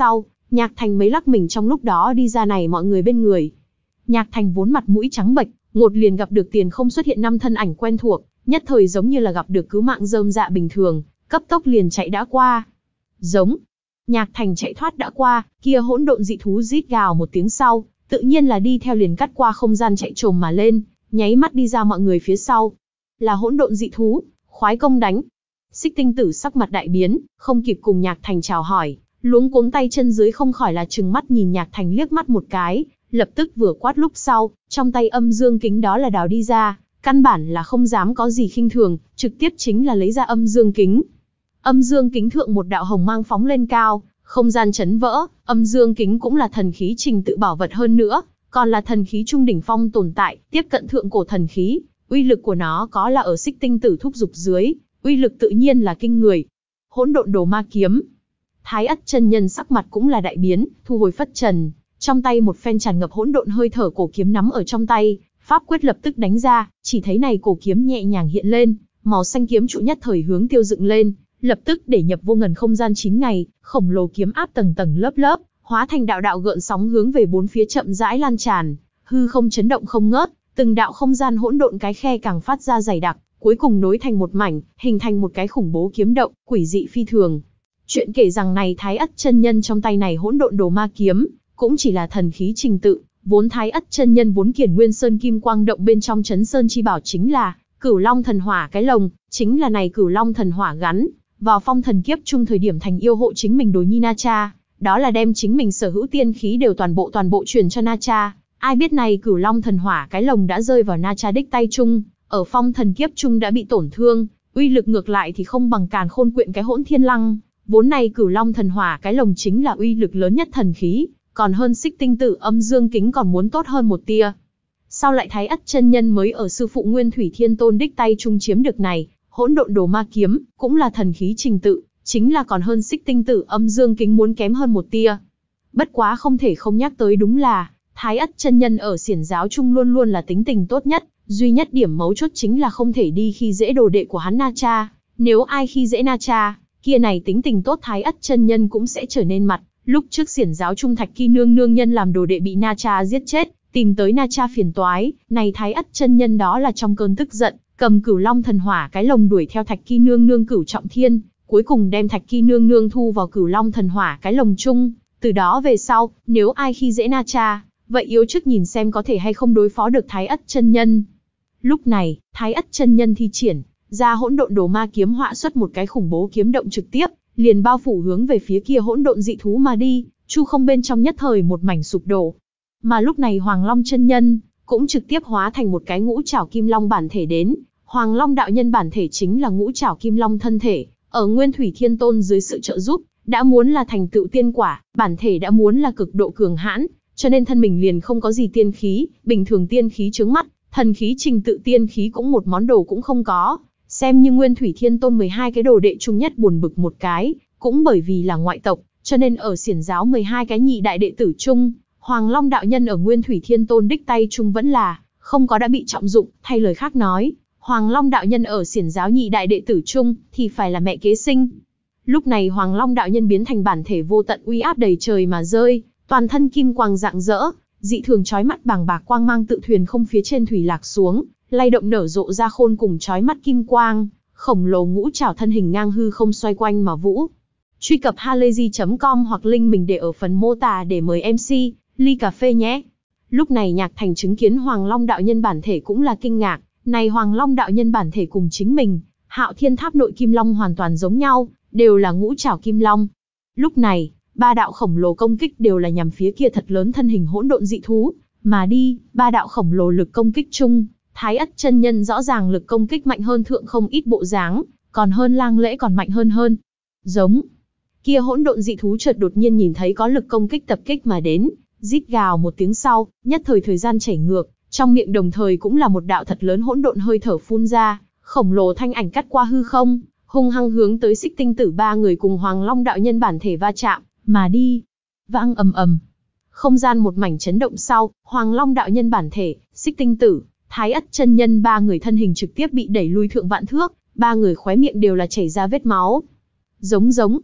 Nhạc Thành mới lắc mình trong lúc đó đi ra này mọi người bên người. Nhạc Thành vốn mặt mũi trắng bệch, ngột liền gặp được tiền không xuất hiện năm thân ảnh quen thuộc, nhất thời giống như là gặp được cứu mạng rơm dạ bình thường, cấp tốc liền chạy đã qua. Giống. Nhạc Thành chạy thoát đã qua, kia hỗn độn dị thú rít gào một tiếng sau, tự nhiên là đi theo liền cắt qua không gian chạy trồm mà lên, nháy mắt đi ra mọi người phía sau. Là hỗn độn dị thú, khoái công đánh. Xích Tinh Tử sắc mặt đại biến, không kịp cùng Nhạc Thành chào hỏi, luống cuống tay chân dưới không khỏi là trừng mắt nhìn Nhạc Thành liếc mắt một cái, lập tức vừa quát lúc sau, trong tay âm dương kính đó là đào đi ra, căn bản là không dám có gì khinh thường, trực tiếp chính là lấy ra âm dương kính. Âm dương kính thượng một đạo hồng mang phóng lên cao, không gian chấn vỡ, âm dương kính cũng là thần khí trình tự bảo vật hơn nữa, còn là thần khí trung đỉnh phong tồn tại, tiếp cận thượng cổ thần khí, uy lực của nó có là ở Xích Tinh Tử thúc dục dưới, uy lực tự nhiên là kinh người. Hỗn độn đồ ma kiếm. Thái Ất chân nhân sắc mặt cũng là đại biến, thu hồi phất trần, trong tay một phen tràn ngập hỗn độn hơi thở cổ kiếm nắm ở trong tay, pháp quyết lập tức đánh ra, chỉ thấy này cổ kiếm nhẹ nhàng hiện lên, màu xanh kiếm trụ nhất thời hướng tiêu dựng lên, lập tức để nhập vô ngần không gian chín ngày, khổng lồ kiếm áp tầng tầng lớp lớp, hóa thành đạo đạo gợn sóng hướng về bốn phía chậm rãi lan tràn, hư không chấn động không ngớt, từng đạo không gian hỗn độn cái khe càng phát ra dày đặc, cuối cùng nối thành một mảnh, hình thành một cái khủng bố kiếm động, quỷ dị phi thường. Chuyện kể rằng này Thái Ất chân nhân trong tay này hỗn độn đồ ma kiếm, cũng chỉ là thần khí trình tự, vốn Thái Ất chân nhân vốn Kiền Nguyên Sơn Kim Quang động bên trong chấn sơn chi bảo chính là Cửu Long thần hỏa cái lồng, chính là này Cửu Long thần hỏa gắn vào phong thần kiếp chung thời điểm thành yêu hộ chính mình đối nhi Na Cha, đó là đem chính mình sở hữu tiên khí đều toàn bộ toàn bộ truyền cho Na Cha. Ai biết này Cửu Long thần hỏa cái lồng đã rơi vào Na Cha đích tay chung, ở phong thần kiếp chung đã bị tổn thương, uy lực ngược lại thì không bằng Càn Khôn quyện cái hỗn thiên lăng, vốn này Cửu Long thần hỏa cái lồng chính là uy lực lớn nhất thần khí, còn hơn Xích Tinh Tử âm dương kính còn muốn tốt hơn một tia. Sau lại Thái Ất chân nhân mới ở sư phụ Nguyên Thủy Thiên Tôn đích tay chung chiếm được này, hỗn độn đồ ma kiếm, cũng là thần khí trình tự, chính là còn hơn Xích Tinh Tử âm dương kính muốn kém hơn một tia. Bất quá không thể không nhắc tới đúng là, Thái Ất chân nhân ở xiển giáo chung luôn luôn là tính tình tốt nhất, duy nhất điểm mấu chốt chính là không thể đi khi dễ đồ đệ của hắn Na Cha, nếu ai khi dễ Na Cha, kia này tính tình tốt Thái Ất chân nhân cũng sẽ trở nên mặt. Lúc trước xiển giáo trung Thạch Kỳ nương nương nhân làm đồ đệ bị Na Cha giết chết, tìm tới Na Cha phiền toái, này Thái Ất chân nhân đó là trong cơn tức giận, cầm Cửu Long thần hỏa cái lồng đuổi theo Thạch Kỳ nương nương Cửu Trọng Thiên, cuối cùng đem Thạch Kỳ nương nương thu vào Cửu Long thần hỏa cái lồng chung, từ đó về sau, nếu ai khi dễ Na Cha, vậy yếu trước nhìn xem có thể hay không đối phó được Thái Ất chân nhân. Lúc này, Thái Ất chân nhân thi triển ra hỗn độn đồ ma kiếm họa xuất một cái khủng bố kiếm động trực tiếp, liền bao phủ hướng về phía kia hỗn độn dị thú mà đi, chu không bên trong nhất thời một mảnh sụp đổ. Mà lúc này Hoàng Long chân nhân cũng trực tiếp hóa thành một cái ngũ trảo kim long bản thể đến, Hoàng Long đạo nhân bản thể chính là ngũ trảo kim long thân thể, ở Nguyên Thủy Thiên Tôn dưới sự trợ giúp, đã muốn là thành tựu tiên quả, bản thể đã muốn là cực độ cường hãn, cho nên thân mình liền không có gì tiên khí, bình thường tiên khí chướng mắt, thần khí trình tự tiên khí cũng một món đồ cũng không có. Xem như Nguyên Thủy Thiên Tôn mười hai cái đồ đệ chung nhất buồn bực một cái, cũng bởi vì là ngoại tộc, cho nên ở xiển giáo mười hai cái nhị đại đệ tử chung, Hoàng Long đạo nhân ở Nguyên Thủy Thiên Tôn đích tay chung vẫn là không có đã bị trọng dụng, thay lời khác nói, Hoàng Long đạo nhân ở xiển giáo nhị đại đệ tử chung thì phải là mẹ kế sinh. Lúc này Hoàng Long đạo nhân biến thành bản thể vô tận uy áp đầy trời mà rơi, toàn thân kim quang rạng rỡ, dị thường chói mắt bàng bạc quang mang tự thuyền không phía trên thủy lạc xuống, lay động nở rộ ra khôn cùng chói mắt kim quang, khổng lồ ngũ trảo thân hình ngang hư không xoay quanh mà vũ. Truy cập halayzi chấm com hoặc link mình để ở phần mô tả để mời em xê, ly cà phê nhé. Lúc này Nhạc Thành chứng kiến Hoàng Long đạo nhân bản thể cũng là kinh ngạc, này Hoàng Long đạo nhân bản thể cùng chính mình, Hạo Thiên Tháp nội kim long hoàn toàn giống nhau, đều là ngũ trảo kim long. Lúc này, ba đạo khổng lồ công kích đều là nhằm phía kia thật lớn thân hình hỗn độn dị thú, mà đi, ba đạo khổng lồ lực công kích chung, Thái Ất chân nhân rõ ràng lực công kích mạnh hơn thượng không ít bộ dáng, còn hơn Lang Lễ còn mạnh hơn hơn. Giống. Kia hỗn độn dị thú chợt đột nhiên nhìn thấy có lực công kích tập kích mà đến, rít gào một tiếng sau, nhất thời thời gian chảy ngược, trong miệng đồng thời cũng là một đạo thật lớn hỗn độn hơi thở phun ra, khổng lồ thanh ảnh cắt qua hư không, hung hăng hướng tới Xích Tinh Tử ba người cùng Hoàng Long đạo nhân bản thể va chạm mà đi. Vang ầm ầm. Không gian một mảnh chấn động sau, Hoàng Long đạo nhân bản thể, Xích Tinh Tử, Thái Ất chân nhân ba người thân hình trực tiếp bị đẩy lui thượng vạn thước, ba người khóe miệng đều là chảy ra vết máu. Giống giống.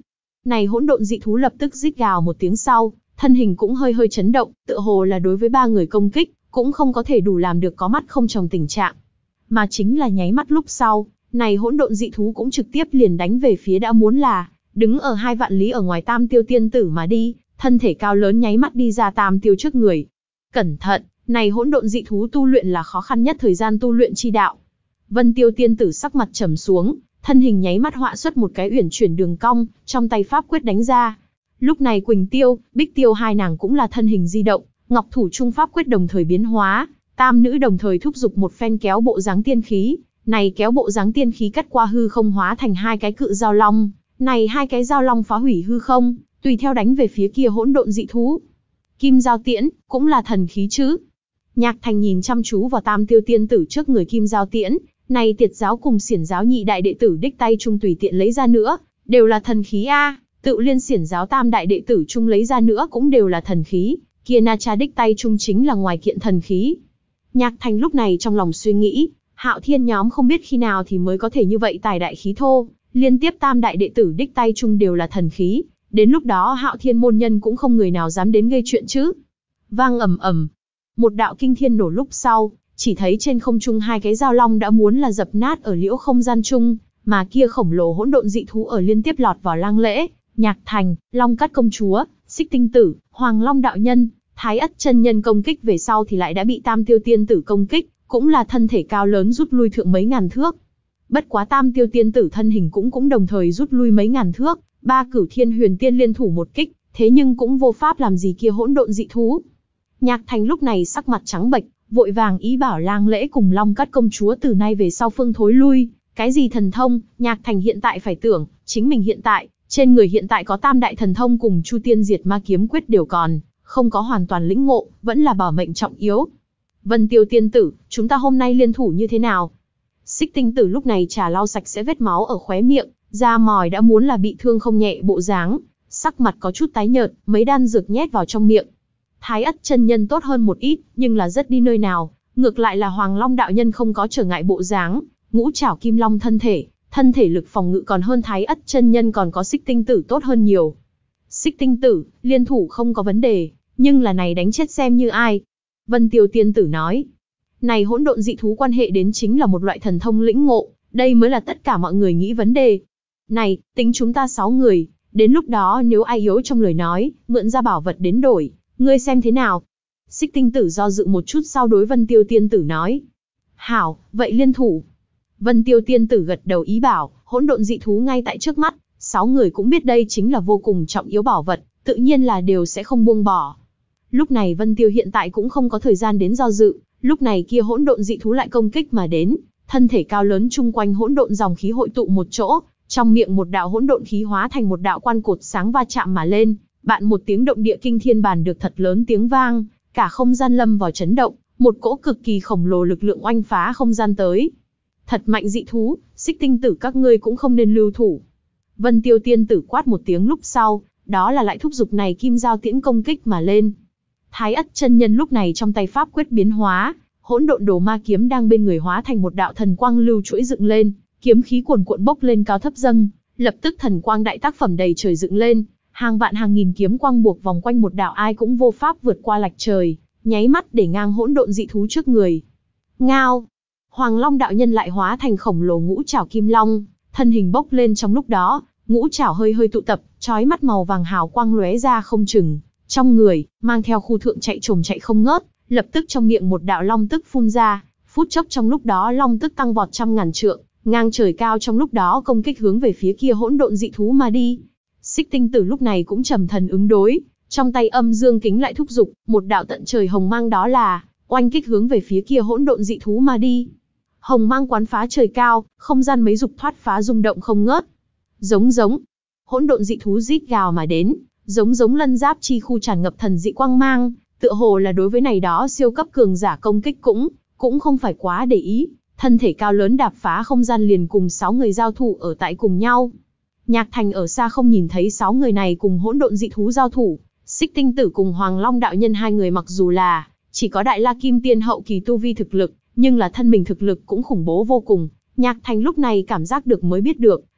Này hỗn độn dị thú lập tức rít gào một tiếng sau, thân hình cũng hơi hơi chấn động, tựa hồ là đối với ba người công kích, cũng không có thể đủ làm được có mắt không tròng tình trạng. Mà chính là nháy mắt lúc sau, này hỗn độn dị thú cũng trực tiếp liền đánh về phía đã muốn là đứng ở hai vạn lý ở ngoài Tam Tiêu tiên tử mà đi, thân thể cao lớn nháy mắt đi ra Tam Tiêu trước người. Cẩn thận, này hỗn độn dị thú tu luyện là khó khăn nhất thời gian tu luyện chi đạo. Vân Tiêu tiên tử sắc mặt trầm xuống, thân hình nháy mắt họa xuất một cái uyển chuyển đường cong, trong tay pháp quyết đánh ra. Lúc này Quỳnh Tiêu, Bích Tiêu hai nàng cũng là thân hình di động, ngọc thủ trung pháp quyết đồng thời biến hóa, tam nữ đồng thời thúc giục một phen kéo bộ dáng tiên khí, này kéo bộ dáng tiên khí cắt qua hư không hóa thành hai cái cự giao long, này hai cái giao long phá hủy hư không, tùy theo đánh về phía kia hỗn độn dị thú. Kim giao tiễn, cũng là thần khí chứ? Nhạc Thành nhìn chăm chú vào Tam Tiêu tiên tử trước người kim giao tiễn, này Tiệt giáo cùng Xiển giáo nhị đại đệ tử đích tay trung tùy tiện lấy ra nữa, đều là thần khí a, tự liên Xiển giáo tam đại đệ tử trung lấy ra nữa cũng đều là thần khí, kia Na Cha đích tay trung chính là ngoài kiện thần khí. Nhạc Thành lúc này trong lòng suy nghĩ, Hạo Thiên nhóm không biết khi nào thì mới có thể như vậy tài đại khí thô, liên tiếp tam đại đệ tử đích tay trung đều là thần khí, đến lúc đó Hạo Thiên môn nhân cũng không người nào dám đến gây chuyện chứ. Vang ầm ầm, một đạo kinh thiên nổ lúc sau, chỉ thấy trên không trung hai cái giao long đã muốn là dập nát ở liễu không gian chung, mà kia khổng lồ hỗn độn dị thú ở liên tiếp lọt vào lang lễ, Nhạc Thành, Long Cát công chúa, Xích Tinh tử, Hoàng Long đạo nhân, Thái Ất chân nhân công kích về sau thì lại đã bị Tam Tiêu tiên tử công kích, cũng là thân thể cao lớn rút lui thượng mấy ngàn thước. Bất quá Tam Tiêu tiên tử thân hình cũng cũng đồng thời rút lui mấy ngàn thước, ba Cửu Thiên Huyền Tiên liên thủ một kích, thế nhưng cũng vô pháp làm gì kia hỗn độn dị thú. Nhạc Thành lúc này sắc mặt trắng bệch, vội vàng ý bảo lang lễ cùng Long Cát công chúa từ nay về sau phương thối lui. Cái gì thần thông, Nhạc Thành hiện tại phải tưởng, chính mình hiện tại, trên người hiện tại có tam đại thần thông cùng Chu Tiên Diệt Ma kiếm quyết đều còn, không có hoàn toàn lĩnh ngộ, vẫn là bảo mệnh trọng yếu. Vân Tiêu tiên tử, chúng ta hôm nay liên thủ như thế nào? Xích Tinh tử lúc này trà lau sạch sẽ vết máu ở khóe miệng, da mòi đã muốn là bị thương không nhẹ bộ dáng, sắc mặt có chút tái nhợt, mấy đan dược nhét vào trong miệng. Thái Ất chân nhân tốt hơn một ít, nhưng là rất đi nơi nào, ngược lại là Hoàng Long đạo nhân không có trở ngại bộ dáng, ngũ trảo kim long thân thể, thân thể lực phòng ngự còn hơn Thái Ất chân nhân còn có Xích Tinh tử tốt hơn nhiều. Xích Tinh tử, liên thủ không có vấn đề, nhưng là này đánh chết xem như ai. Vân Tiêu tiên tử nói, này hỗn độn dị thú quan hệ đến chính là một loại thần thông lĩnh ngộ, đây mới là tất cả mọi người nghĩ vấn đề. Này, tính chúng ta sáu người, đến lúc đó nếu ai yếu trong lời nói, mượn ra bảo vật đến đổi, ngươi xem thế nào? Xích Tinh tử do dự một chút sau đối Vân Tiêu tiên tử nói, hảo, vậy liên thủ. Vân Tiêu tiên tử gật đầu ý bảo, hỗn độn dị thú ngay tại trước mắt, sáu người cũng biết đây chính là vô cùng trọng yếu bảo vật, tự nhiên là đều sẽ không buông bỏ. Lúc này Vân Tiêu hiện tại cũng không có thời gian đến do dự, lúc này kia hỗn độn dị thú lại công kích mà đến, thân thể cao lớn chung quanh hỗn độn dòng khí hội tụ một chỗ, trong miệng một đạo hỗn độn khí hóa thành một đạo quan cột sáng va chạm mà lên, bạn một tiếng động địa kinh thiên bàn được thật lớn tiếng vang, cả không gian lâm vào chấn động, một cỗ cực kỳ khổng lồ lực lượng oanh phá không gian tới. Thật mạnh dị thú, Xích Tinh tử các ngươi cũng không nên lưu thủ. Vân Tiêu tiên tử quát một tiếng lúc sau, đó là lại thúc giục này kim giao tiễn công kích mà lên. Thái Ất chân nhân lúc này trong tay pháp quyết biến hóa, hỗn độn đồ ma kiếm đang bên người hóa thành một đạo thần quang lưu chuỗi dựng lên, kiếm khí cuồn cuộn bốc lên cao thấp dâng, lập tức thần quang đại tác phẩm đầy trời dựng lên, hàng vạn hàng nghìn kiếm quang buộc vòng quanh một đạo ai cũng vô pháp vượt qua lạch trời, nháy mắt để ngang hỗn độn dị thú trước người. Ngao, Hoàng Long đạo nhân lại hóa thành khổng lồ ngũ trảo kim long, thân hình bốc lên trong lúc đó, ngũ trảo hơi hơi tụ tập, chói mắt màu vàng hào quang lóe ra không chừng, trong người mang theo khu thượng chạy trồm chạy không ngớt, lập tức trong miệng một đạo long tức phun ra, phút chốc trong lúc đó long tức tăng vọt trăm ngàn trượng, ngang trời cao trong lúc đó công kích hướng về phía kia hỗn độn dị thú mà đi. Xích Tinh tử lúc này cũng trầm thần ứng đối, trong tay âm dương kính lại thúc giục, một đạo tận trời hồng mang đó là oanh kích hướng về phía kia hỗn độn dị thú mà đi. Hồng mang quán phá trời cao, không gian mấy dục thoát phá rung động không ngớt. Giống giống, hỗn độn dị thú rít gào mà đến, giống giống lân giáp chi khu tràn ngập thần dị quang mang, tựa hồ là đối với này đó siêu cấp cường giả công kích cũng cũng không phải quá để ý, thân thể cao lớn đạp phá không gian liền cùng sáu người giao thủ ở tại cùng nhau. Nhạc Thành ở xa không nhìn thấy sáu người này cùng hỗn độn dị thú giao thủ, Xích Tinh tử cùng Hoàng Long đạo nhân hai người mặc dù là chỉ có đại la kim tiên hậu kỳ tu vi thực lực, nhưng là thân mình thực lực cũng khủng bố vô cùng. Nhạc Thành lúc này cảm giác được mới biết được,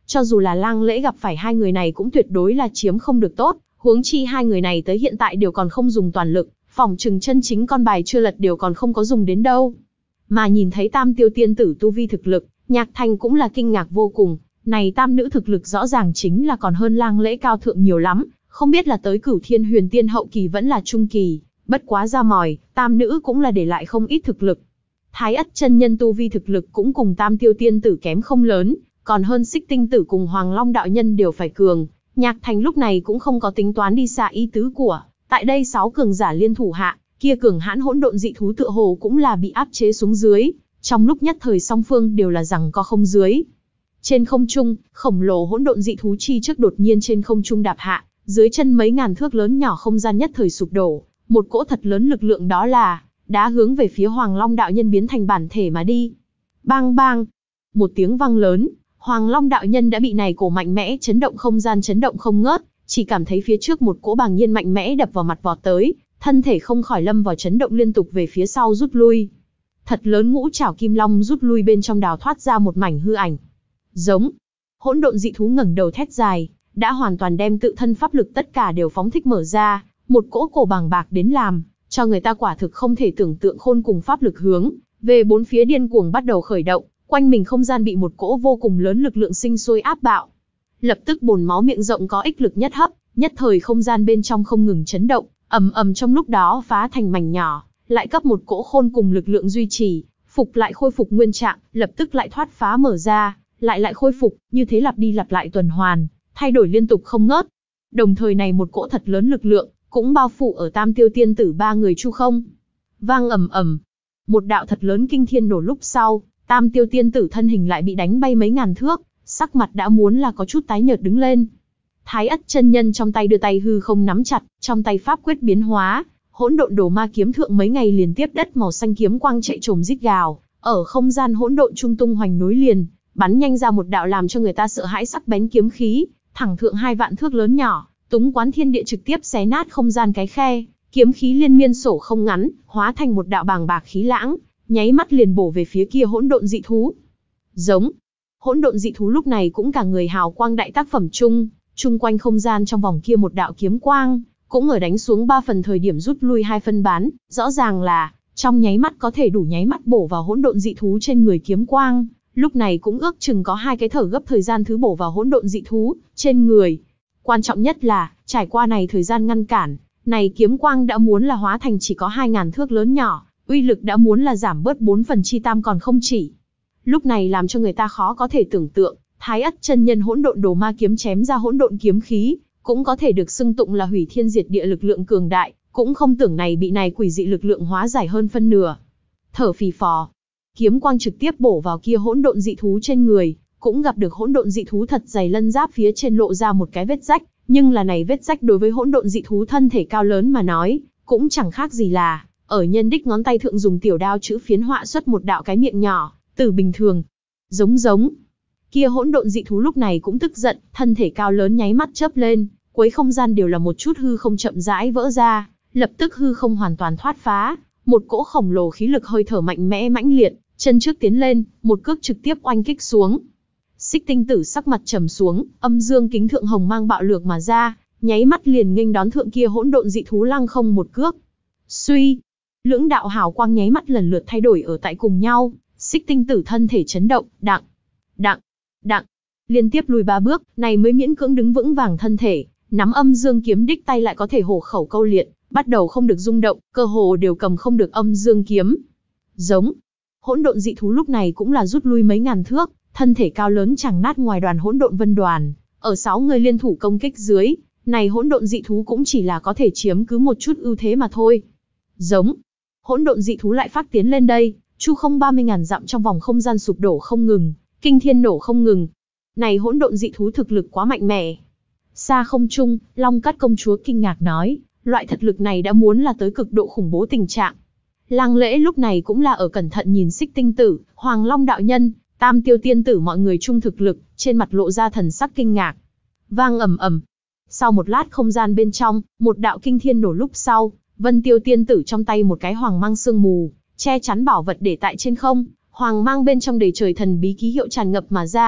cho dù là Lang Lễ gặp phải hai người này cũng tuyệt đối là chiếm không được tốt, huống chi hai người này tới hiện tại đều còn không dùng toàn lực, phỏng chừng chân chính con bài chưa lật đều còn không có dùng đến đâu. Mà nhìn thấy Tam Tiêu tiên tử tu vi thực lực, Nhạc Thành cũng là kinh ngạc vô cùng, này tam nữ thực lực rõ ràng chính là còn hơn Lang Lễ cao thượng nhiều lắm, không biết là tới Cửu Thiên Huyền Tiên hậu kỳ vẫn là trung kỳ, bất quá ra mòi, tam nữ cũng là để lại không ít thực lực. Thái Ất chân nhân tu vi thực lực cũng cùng Tam Tiêu tiên tử kém không lớn, còn hơn Xích Tinh tử cùng Hoàng Long đạo nhân đều phải cường. Nhạc Thành lúc này cũng không có tính toán đi xa ý tứ của, tại đây sáu cường giả liên thủ hạ, kia cường hãn hỗn độn dị thú tựa hồ cũng là bị áp chế xuống dưới, trong lúc nhất thời song phương đều là giằng co không dưới. Trên không trung, khổng lồ hỗn độn dị thú chi trước đột nhiên trên không trung đạp hạ, dưới chân mấy ngàn thước lớn nhỏ không gian nhất thời sụp đổ, một cỗ thật lớn lực lượng đó là đã hướng về phía Hoàng Long đạo nhân biến thành bản thể mà đi. Bang bang, một tiếng vang lớn, Hoàng Long đạo nhân đã bị này cổ mạnh mẽ chấn động không gian chấn động không ngớt, chỉ cảm thấy phía trước một cỗ bàng nhiên mạnh mẽ đập vào mặt vọt tới, thân thể không khỏi lâm vào chấn động liên tục về phía sau rút lui. Thật lớn ngũ trảo kim long rút lui bên trong đào thoát ra một mảnh hư ảnh. Giống, hỗn độn dị thú ngẩng đầu thét dài, đã hoàn toàn đem tự thân pháp lực tất cả đều phóng thích mở ra, một cỗ cổ bàng bạc đến làm cho người ta quả thực không thể tưởng tượng khôn cùng pháp lực hướng về bốn phía điên cuồng bắt đầu khởi động, quanh mình không gian bị một cỗ vô cùng lớn lực lượng sinh sôi áp bạo. Lập tức bồn máu miệng rộng có ích lực nhất hấp, nhất thời không gian bên trong không ngừng chấn động, ầm ầm trong lúc đó phá thành mảnh nhỏ, lại cấp một cỗ khôn cùng lực lượng duy trì, phục lại khôi phục nguyên trạng, lập tức lại thoát phá mở ra, lại lại khôi phục, như thế lặp đi lặp lại tuần hoàn, thay đổi liên tục không ngớt. Đồng thời này một cỗ thật lớn lực lượng cũng bao phủ ở Tam Tiêu tiên tử ba người chu không. Vang ầm ầm, một đạo thật lớn kinh thiên nổ lúc sau, Tam Tiêu tiên tử thân hình lại bị đánh bay mấy ngàn thước, sắc mặt đã muốn là có chút tái nhợt đứng lên. Thái Ất chân nhân trong tay đưa tay hư không nắm chặt, trong tay pháp quyết biến hóa, hỗn độn đồ ma kiếm thượng mấy ngày liền tiếp đất màu xanh kiếm quang chạy trồm rít gào, ở không gian hỗn độn trung tung hoành nối liền, bắn nhanh ra một đạo làm cho người ta sợ hãi sắc bén kiếm khí, thẳng thượng hai vạn thước lớn nhỏ, túng quán thiên địa trực tiếp xé nát không gian cái khe, kiếm khí liên miên sổ không ngắn, hóa thành một đạo bàng bạc khí lãng, nháy mắt liền bổ về phía kia hỗn độn dị thú. Giống, hỗn độn dị thú lúc này cũng cả người hào quang đại tác phẩm chung, chung quanh không gian trong vòng kia một đạo kiếm quang, cũng ở đánh xuống ba phần thời điểm rút lui hai phân bán, rõ ràng là trong nháy mắt có thể đủ nháy mắt bổ vào hỗn độn dị thú trên người kiếm quang, lúc này cũng ước chừng có hai cái thở gấp thời gian thứ bổ vào hỗn độn dị thú trên người. Quan trọng nhất là, trải qua này thời gian ngăn cản, này kiếm quang đã muốn là hóa thành chỉ có hai ngàn thước lớn nhỏ, uy lực đã muốn là giảm bớt bốn phần chi tam còn không chỉ. Lúc này làm cho người ta khó có thể tưởng tượng, Thái Ất chân nhân hỗn độn đồ ma kiếm chém ra hỗn độn kiếm khí, cũng có thể được xưng tụng là hủy thiên diệt địa lực lượng cường đại, cũng không tưởng này bị này quỷ dị lực lượng hóa giải hơn phân nửa. Thở phì phò, kiếm quang trực tiếp bổ vào kia hỗn độn dị thú trên người, cũng gặp được hỗn độn dị thú thật dày lân giáp phía trên lộ ra một cái vết rách, nhưng là này vết rách đối với hỗn độn dị thú thân thể cao lớn mà nói, cũng chẳng khác gì là ở nhân đích ngón tay thượng dùng tiểu đao chữ phiến họa xuất một đạo cái miệng nhỏ, từ bình thường. Giống giống. Kia hỗn độn dị thú lúc này cũng tức giận, thân thể cao lớn nháy mắt chớp lên, quấy không gian đều là một chút hư không chậm rãi vỡ ra, lập tức hư không hoàn toàn thoát phá, một cỗ khổng lồ khí lực hơi thở mạnh mẽ mãnh liệt, chân trước tiến lên, một cước trực tiếp oanh kích xuống. Xích Tinh tử sắc mặt trầm xuống, âm dương kính thượng hồng mang bạo lược mà ra, nháy mắt liền nghênh đón thượng kia hỗn độn dị thú lăng không một cước. Suy, lưỡng đạo hào quang nháy mắt lần lượt thay đổi ở tại cùng nhau, Xích Tinh tử thân thể chấn động, đặng, đặng, đặng, liên tiếp lùi ba bước, này mới miễn cưỡng đứng vững vàng thân thể, nắm âm dương kiếm đích tay lại có thể hổ khẩu câu liệt, bắt đầu không được rung động, cơ hồ đều cầm không được âm dương kiếm. Giống, hỗn độn dị thú lúc này cũng là rút lui mấy ngàn thước, thân thể cao lớn chẳng nát ngoài đoàn hỗn độn vân đoàn, ở sáu người liên thủ công kích dưới, này hỗn độn dị thú cũng chỉ là có thể chiếm cứ một chút ưu thế mà thôi. Giống, hỗn độn dị thú lại phát tiến lên đây, chu không ba mươi ngàn dặm trong vòng không gian sụp đổ không ngừng, kinh thiên nổ không ngừng. Này hỗn độn dị thú thực lực quá mạnh mẽ. Xa không trung, Long Cát công chúa kinh ngạc nói, loại thực lực này đã muốn là tới cực độ khủng bố tình trạng. Lang Lễ lúc này cũng là ở cẩn thận nhìn Xích Tinh tử, Hoàng Long đạo nhân, Tam Tiêu tiên tử mọi người chung thực lực, trên mặt lộ ra thần sắc kinh ngạc. Vang ầm ầm. Sau một lát không gian bên trong, một đạo kinh thiên nổ lúc sau, Vân Tiêu tiên tử trong tay một cái hoàng mang sương mù, che chắn bảo vật để tại trên không, hoàng mang bên trong đầy trời thần bí ký hiệu tràn ngập mà ra,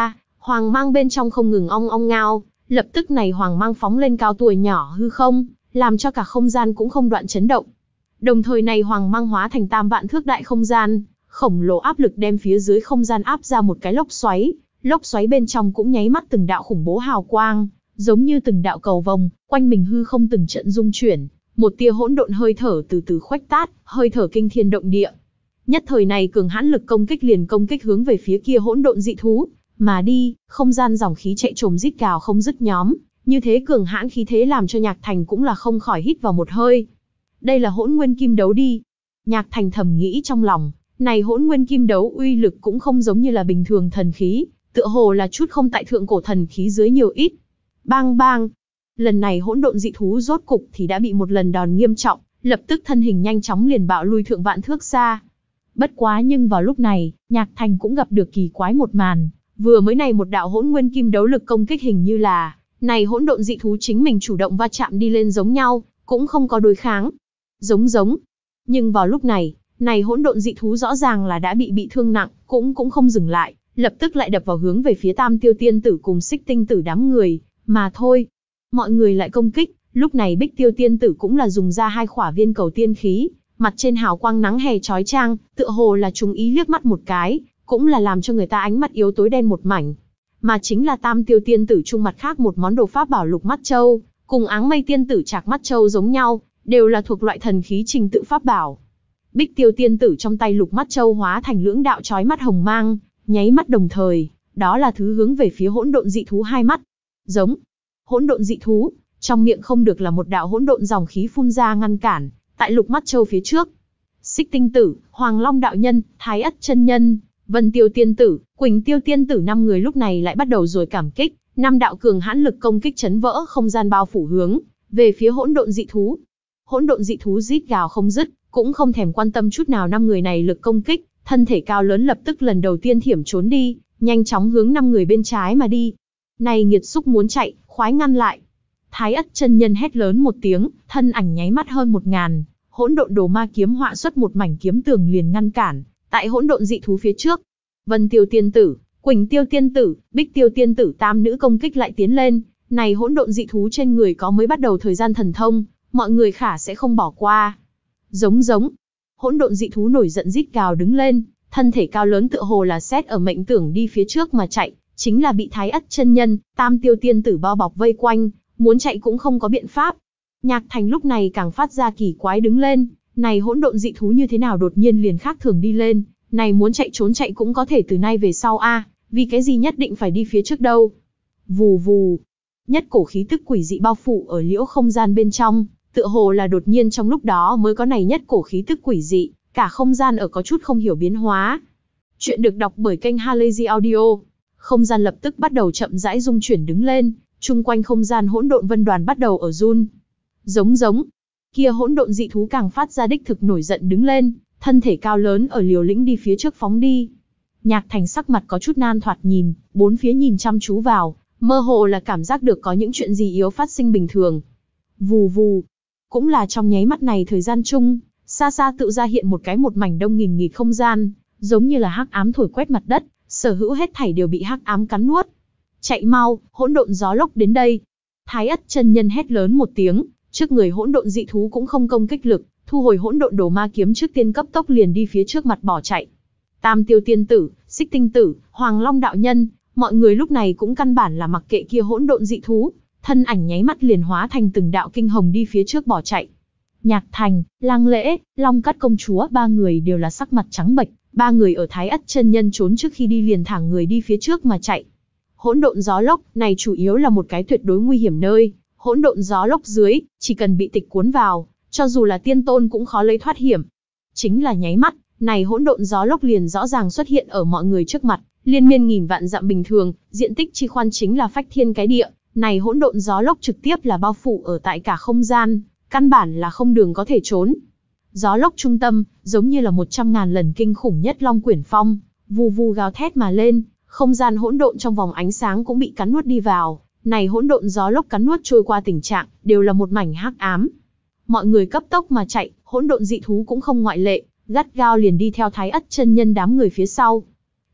Hoàng mang bên trong không ngừng ong ong ngao, lập tức này hoàng mang phóng lên cao tuổi nhỏ hư không, làm cho cả không gian cũng không đoạn chấn động. Đồng thời này hoàng mang hóa thành tam vạn thước đại không gian, khổng lồ áp lực đem phía dưới không gian áp ra một cái lốc xoáy, lốc xoáy bên trong cũng nháy mắt từng đạo khủng bố hào quang, giống như từng đạo cầu vồng, quanh mình hư không từng trận rung chuyển, một tia hỗn độn hơi thở từ từ khuếch tát, hơi thở kinh thiên động địa. Nhất thời này cường hãn lực công kích liền công kích hướng về phía kia hỗn độn dị thú, mà đi, không gian dòng khí chạy trồm rít gào không dứt nhóm, như thế cường hãn khí thế làm cho Nhạc Thành cũng là không khỏi hít vào một hơi. Đây là hỗn nguyên kim đấu đi. Nhạc Thành thầm nghĩ trong lòng, này hỗn nguyên kim đấu uy lực cũng không giống như là bình thường thần khí, tựa hồ là chút không tại thượng cổ thần khí dưới nhiều ít. Bang bang. Lần này hỗn độn dị thú rốt cục thì đã bị một lần đòn nghiêm trọng, lập tức thân hình nhanh chóng liền bạo lui thượng vạn thước xa. Bất quá nhưng vào lúc này, Nhạc Thành cũng gặp được kỳ quái một màn, vừa mới này một đạo hỗn nguyên kim đấu lực công kích hình như là, này hỗn độn dị thú chính mình chủ động va chạm đi lên giống nhau, cũng không có đối kháng. Giống giống. Nhưng vào lúc này, này hỗn độn dị thú rõ ràng là đã bị bị thương nặng, cũng cũng không dừng lại, lập tức lại đập vào hướng về phía Tam Tiêu Tiên Tử cùng Xích Tinh Tử đám người, mà thôi. Mọi người lại công kích, lúc này Bích Tiêu Tiên Tử cũng là dùng ra hai khỏa viên cầu tiên khí, mặt trên hào quang nắng hè chói chang, tựa hồ là chúng ý liếc mắt một cái, cũng là làm cho người ta ánh mắt yếu tối đen một mảnh. Mà chính là Tam Tiêu Tiên Tử trung mặt khác một món đồ pháp bảo Lục Mắt Châu, cùng Áng Mây Tiên Tử Trạc Mắt Châu giống nhau, đều là thuộc loại thần khí trình tự pháp bảo. Bích Tiêu Tiên Tử trong tay Lục Mắt Châu hóa thành lưỡng đạo chói mắt hồng mang, nháy mắt đồng thời, đó là thứ hướng về phía hỗn độn dị thú hai mắt. Giống. Hỗn độn dị thú, trong miệng không được là một đạo hỗn độn dòng khí phun ra ngăn cản, tại Lục Mắt Châu phía trước. Xích Tinh Tử, Hoàng Long đạo nhân, Thái Ất chân nhân, Vân Tiêu Tiên Tử, Quỳnh Tiêu Tiên Tử năm người lúc này lại bắt đầu rồi cảm kích, năm đạo cường hãn lực công kích chấn vỡ không gian bao phủ hướng về phía hỗn độn dị thú. Hỗn độn dị thú rít gào không dứt, cũng không thèm quan tâm chút nào năm người này lực công kích, thân thể cao lớn lập tức lần đầu tiên thiểm trốn đi, nhanh chóng hướng năm người bên trái mà đi. Này nghiệt xúc muốn chạy, khoái ngăn lại. Thái Ất chân nhân hét lớn một tiếng, thân ảnh nháy mắt hơn một ngàn, hỗn độn đồ ma kiếm họa xuất một mảnh kiếm tường liền ngăn cản, tại hỗn độn dị thú phía trước. Vân Tiêu Tiên Tử, Quỳnh Tiêu Tiên Tử, Bích Tiêu Tiên Tử tam nữ công kích lại tiến lên, này hỗn độn dị thú trên người có mới bắt đầu thời gian thần thông, mọi người khả sẽ không bỏ qua. Giống giống. Hỗn độn dị thú nổi giận rít gào đứng lên, thân thể cao lớn tựa hồ là xét ở mệnh tưởng đi phía trước mà chạy, chính là bị Thái Ất chân nhân, Tam Tiêu Tiên Tử bao bọc vây quanh, muốn chạy cũng không có biện pháp. Nhạc Thành lúc này càng phát ra kỳ quái đứng lên, này hỗn độn dị thú như thế nào đột nhiên liền khác thường đi lên, này muốn chạy trốn chạy cũng có thể từ nay về sau a, à, vì cái gì nhất định phải đi phía trước đâu. Vù vù. Nhất cổ khí tức quỷ dị bao phủ ở liễu không gian bên trong, tựa hồ là đột nhiên trong lúc đó mới có này nhất cổ khí tức quỷ dị, cả không gian ở có chút không hiểu biến hóa. Chuyện được đọc bởi kênh Halazy Audio. Không gian lập tức bắt đầu chậm rãi rung chuyển đứng lên, chung quanh không gian hỗn độn vân đoàn bắt đầu ở run. Giống giống. Kia hỗn độn dị thú càng phát ra đích thực nổi giận đứng lên, thân thể cao lớn ở liều lĩnh đi phía trước phóng đi. Nhạc Thành sắc mặt có chút nan thoạt nhìn, bốn phía nhìn chăm chú vào, mơ hồ là cảm giác được có những chuyện gì yếu phát sinh bình thường. Vù vù. Cũng là trong nháy mắt này thời gian chung, xa xa tự ra hiện một cái một mảnh đông nghìn nghịt không gian, giống như là hắc ám thổi quét mặt đất, sở hữu hết thảy đều bị hắc ám cắn nuốt. Chạy mau, hỗn độn gió lốc đến đây. Thái Ất chân nhân hét lớn một tiếng, trước người hỗn độn dị thú cũng không công kích lực, thu hồi hỗn độn đồ ma kiếm trước tiên cấp tốc liền đi phía trước mặt bỏ chạy. Tam Tiêu Tiên Tử, Xích Tinh Tử, Hoàng Long đạo nhân, mọi người lúc này cũng căn bản là mặc kệ kia hỗn độn dị thú, thân ảnh nháy mắt liền hóa thành từng đạo kinh hồng đi phía trước bỏ chạy. Nhạc Thành, Lang Lễ, Long Cát công chúa ba người đều là sắc mặt trắng bệch, ba người ở Thái Ất chân nhân trốn trước khi đi liền thẳng người đi phía trước mà chạy. Hỗn độn gió lốc này chủ yếu là một cái tuyệt đối nguy hiểm nơi, hỗn độn gió lốc dưới, chỉ cần bị tịch cuốn vào, cho dù là tiên tôn cũng khó lấy thoát hiểm. Chính là nháy mắt, này hỗn độn gió lốc liền rõ ràng xuất hiện ở mọi người trước mặt, liên miên nghìn vạn dặm bình thường, diện tích chi khoan chính là phách thiên cái địa, này hỗn độn gió lốc trực tiếp là bao phủ ở tại cả không gian, căn bản là không đường có thể trốn. Gió lốc trung tâm, giống như là một trăm ngàn lần kinh khủng nhất long quyển phong, vù vù gào thét mà lên, không gian hỗn độn trong vòng ánh sáng cũng bị cắn nuốt đi vào, này hỗn độn gió lốc cắn nuốt trôi qua tình trạng, đều là một mảnh hắc ám. Mọi người cấp tốc mà chạy, hỗn độn dị thú cũng không ngoại lệ, gắt gao liền đi theo Thái Ất chân nhân đám người phía sau.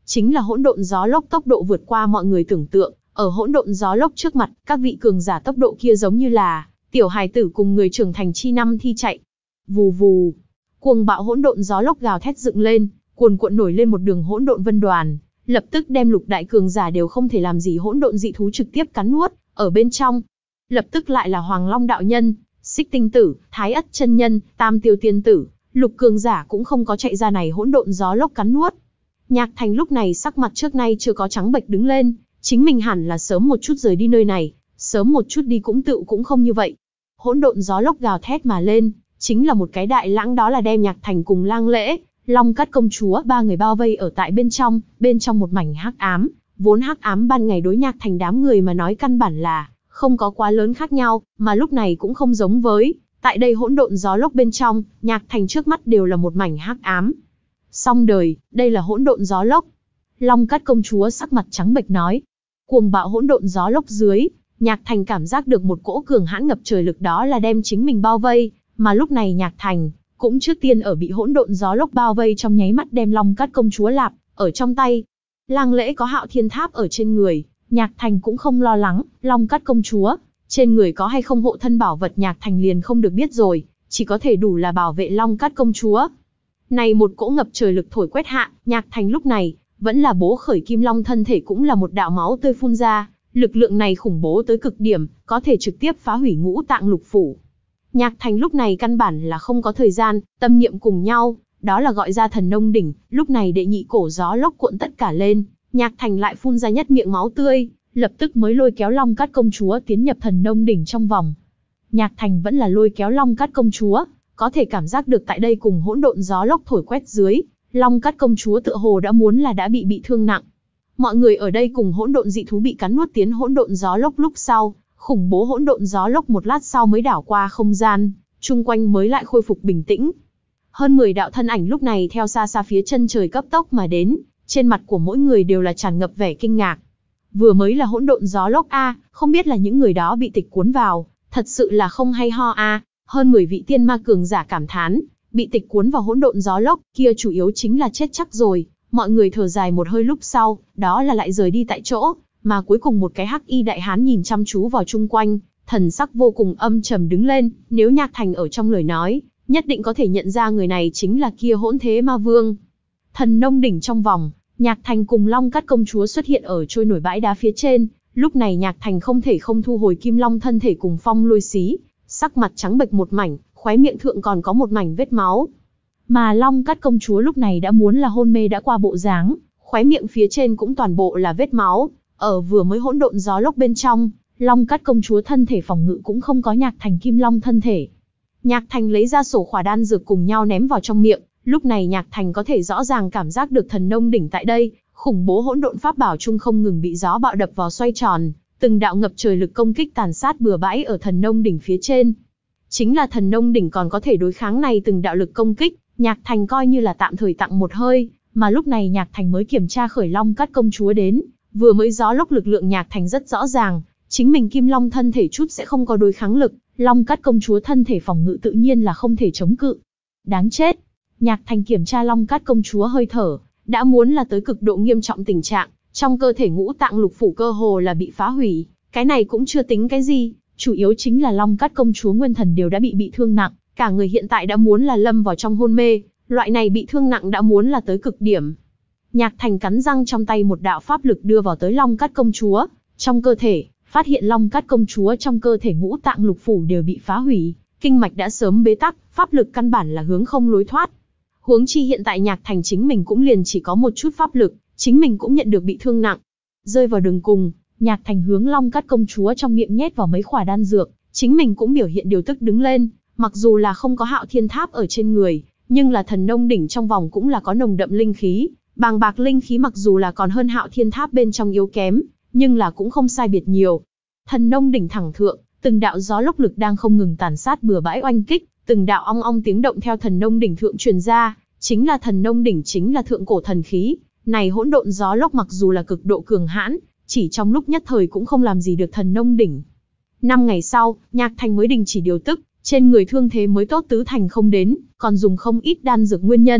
chính là hỗn độn gió lốc tốc độ vượt qua mọi người tưởng tượng. Ở hỗn độn gió lốc trước mặt, các vị cường giả tốc độ kia giống như là tiểu hài tử cùng người trưởng thành chi năm thi chạy. Vù vù, cuồng bạo hỗn độn gió lốc gào thét dựng lên, cuồn cuộn nổi lên một đường hỗn độn vân đoàn, lập tức đem lục đại cường giả đều không thể làm gì hỗn độn dị thú trực tiếp cắn nuốt ở bên trong. Lập tức lại là Hoàng Long đạo nhân, Xích Tinh tử, Thái Ất chân nhân, Tam Tiêu tiên tử, lục cường giả cũng không có chạy ra này hỗn độn gió lốc cắn nuốt. Nhạc Thành lúc này sắc mặt trước nay chưa có trắng bệch đứng lên, chính mình hẳn là sớm một chút rời đi nơi này, sớm một chút đi cũng tựu cũng không như vậy. Hỗn độn gió lốc gào thét mà lên, chính là một cái đại lãng, đó là đem Nhạc Thành cùng Lang Lễ, Long Cát công chúa ba người bao vây ở tại bên trong, bên trong một mảnh hắc ám, vốn hắc ám ban ngày đối Nhạc Thành đám người mà nói căn bản là không có quá lớn khác nhau, mà lúc này cũng không giống với, tại đây hỗn độn gió lốc bên trong, Nhạc Thành trước mắt đều là một mảnh hắc ám. Xong đời, đây là hỗn độn gió lốc. Long Cát công chúa sắc mặt trắng bệch nói. Cuồng bạo hỗn độn gió lốc dưới, Nhạc Thành cảm giác được một cỗ cường hãn ngập trời lực, đó là đem chính mình bao vây, mà lúc này Nhạc Thành cũng trước tiên ở bị hỗn độn gió lốc bao vây trong nháy mắt đem Long Cát công chúa lạp ở trong tay. Lang Lễ có Hạo Thiên Tháp ở trên người, Nhạc Thành cũng không lo lắng, Long Cát công chúa trên người có hay không hộ thân bảo vật Nhạc Thành liền không được biết rồi, chỉ có thể đủ là bảo vệ Long Cát công chúa. Này một cỗ ngập trời lực thổi quét hạ, Nhạc Thành lúc này vẫn là bố khởi kim long thân thể cũng là một đạo máu tươi phun ra, lực lượng này khủng bố tới cực điểm, có thể trực tiếp phá hủy ngũ tạng lục phủ. Nhạc Thành lúc này căn bản là không có thời gian, tâm niệm cùng nhau, đó là gọi ra thần nông đỉnh, lúc này đệ nhị cổ gió lốc cuộn tất cả lên, Nhạc Thành lại phun ra nhất miệng máu tươi, lập tức mới lôi kéo Long Cát công chúa tiến nhập thần nông đỉnh trong vòng. Nhạc Thành vẫn là lôi kéo Long Cát công chúa, có thể cảm giác được tại đây cùng hỗn độn gió lốc thổi quét dưới, Long Cát công chúa tựa hồ đã muốn là đã bị bị thương nặng. Mọi người ở đây cùng hỗn độn dị thú bị cắn nuốt tiến hỗn độn gió lốc lúc sau, khủng bố hỗn độn gió lốc một lát sau mới đảo qua không gian, chung quanh mới lại khôi phục bình tĩnh. Hơn mười đạo thân ảnh lúc này theo xa xa phía chân trời cấp tốc mà đến, trên mặt của mỗi người đều là tràn ngập vẻ kinh ngạc. Vừa mới là hỗn độn gió lốc a, không biết là những người đó bị tịch cuốn vào, thật sự là không hay ho a. Hơn mười vị tiên ma cường giả cảm thán, bị tịch cuốn vào hỗn độn gió lốc, kia chủ yếu chính là chết chắc rồi. Mọi người thở dài một hơi lúc sau, đó là lại rời đi tại chỗ, mà cuối cùng một cái hắc y đại hán nhìn chăm chú vào chung quanh, thần sắc vô cùng âm trầm đứng lên, nếu Nhạc Thành ở trong lời nói, nhất định có thể nhận ra người này chính là kia hỗn thế ma vương. Thần nông đỉnh trong vòng, Nhạc Thành cùng Long Cát công chúa xuất hiện ở trôi nổi bãi đá phía trên, lúc này Nhạc Thành không thể không thu hồi kim long thân thể cùng phong lôi xí, sắc mặt trắng bệch một mảnh, khóe miệng thượng còn có một mảnh vết máu. Mà Long Cát công chúa lúc này đã muốn là hôn mê đã qua bộ dáng, khóe miệng phía trên cũng toàn bộ là vết máu, ở vừa mới hỗn độn gió lốc bên trong, Long Cát công chúa thân thể phòng ngự cũng không có Nhạc Thành kim long thân thể. Nhạc Thành lấy ra sổ khỏa đan dược cùng nhau ném vào trong miệng, lúc này Nhạc Thành có thể rõ ràng cảm giác được thần nông đỉnh tại đây, khủng bố hỗn độn pháp bảo chung không ngừng bị gió bạo đập vào xoay tròn, từng đạo ngập trời lực công kích tàn sát bừa bãi ở thần nông đỉnh phía trên. Chính là thần nông đỉnh còn có thể đối kháng này từng đạo lực công kích, Nhạc Thành coi như là tạm thời tặng một hơi, mà lúc này Nhạc Thành mới kiểm tra khởi Long Cát công chúa đến, vừa mới gió lốc lực lượng Nhạc Thành rất rõ ràng, chính mình kim long thân thể chút sẽ không có đối kháng lực, Long Cát công chúa thân thể phòng ngự tự nhiên là không thể chống cự. Đáng chết! Nhạc Thành kiểm tra Long Cát công chúa hơi thở, đã muốn là tới cực độ nghiêm trọng tình trạng, trong cơ thể ngũ tạng lục phủ cơ hồ là bị phá hủy, cái này cũng chưa tính cái gì, chủ yếu chính là Long Cát công chúa nguyên thần đều đã bị bị thương nặng, cả người hiện tại đã muốn là lâm vào trong hôn mê, loại này bị thương nặng đã muốn là tới cực điểm. Nhạc Thành cắn răng trong tay một đạo pháp lực đưa vào tới Long Cát công chúa, trong cơ thể, phát hiện Long Cát công chúa trong cơ thể ngũ tạng lục phủ đều bị phá hủy, kinh mạch đã sớm bế tắc, pháp lực căn bản là hướng không lối thoát. Huống chi hiện tại Nhạc Thành chính mình cũng liền chỉ có một chút pháp lực, chính mình cũng nhận được bị thương nặng. Rơi vào đường cùng, Nhạc Thành hướng Long Cát công chúa trong miệng nhét vào mấy khỏa đan dược, chính mình cũng biểu hiện điều tức đứng lên, mặc dù là không có Hạo Thiên Tháp ở trên người, nhưng là thần nông đỉnh trong vòng cũng là có nồng đậm linh khí, bàng bạc linh khí mặc dù là còn hơn Hạo Thiên Tháp bên trong yếu kém, nhưng là cũng không sai biệt nhiều. Thần nông đỉnh thẳng thượng, từng đạo gió lốc lực đang không ngừng tàn sát bừa bãi oanh kích, từng đạo ong ong tiếng động theo thần nông đỉnh thượng truyền ra, chính là thần nông đỉnh chính là thượng cổ thần khí, này hỗn độn gió lốc mặc dù là cực độ cường hãn, chỉ trong lúc nhất thời cũng không làm gì được thần nông đỉnh. Năm ngày sau, Nhạc Thành mới đình chỉ điều tức, trên người thương thế mới tốt tứ thành không đến, còn dùng không ít đan dược nguyên nhân,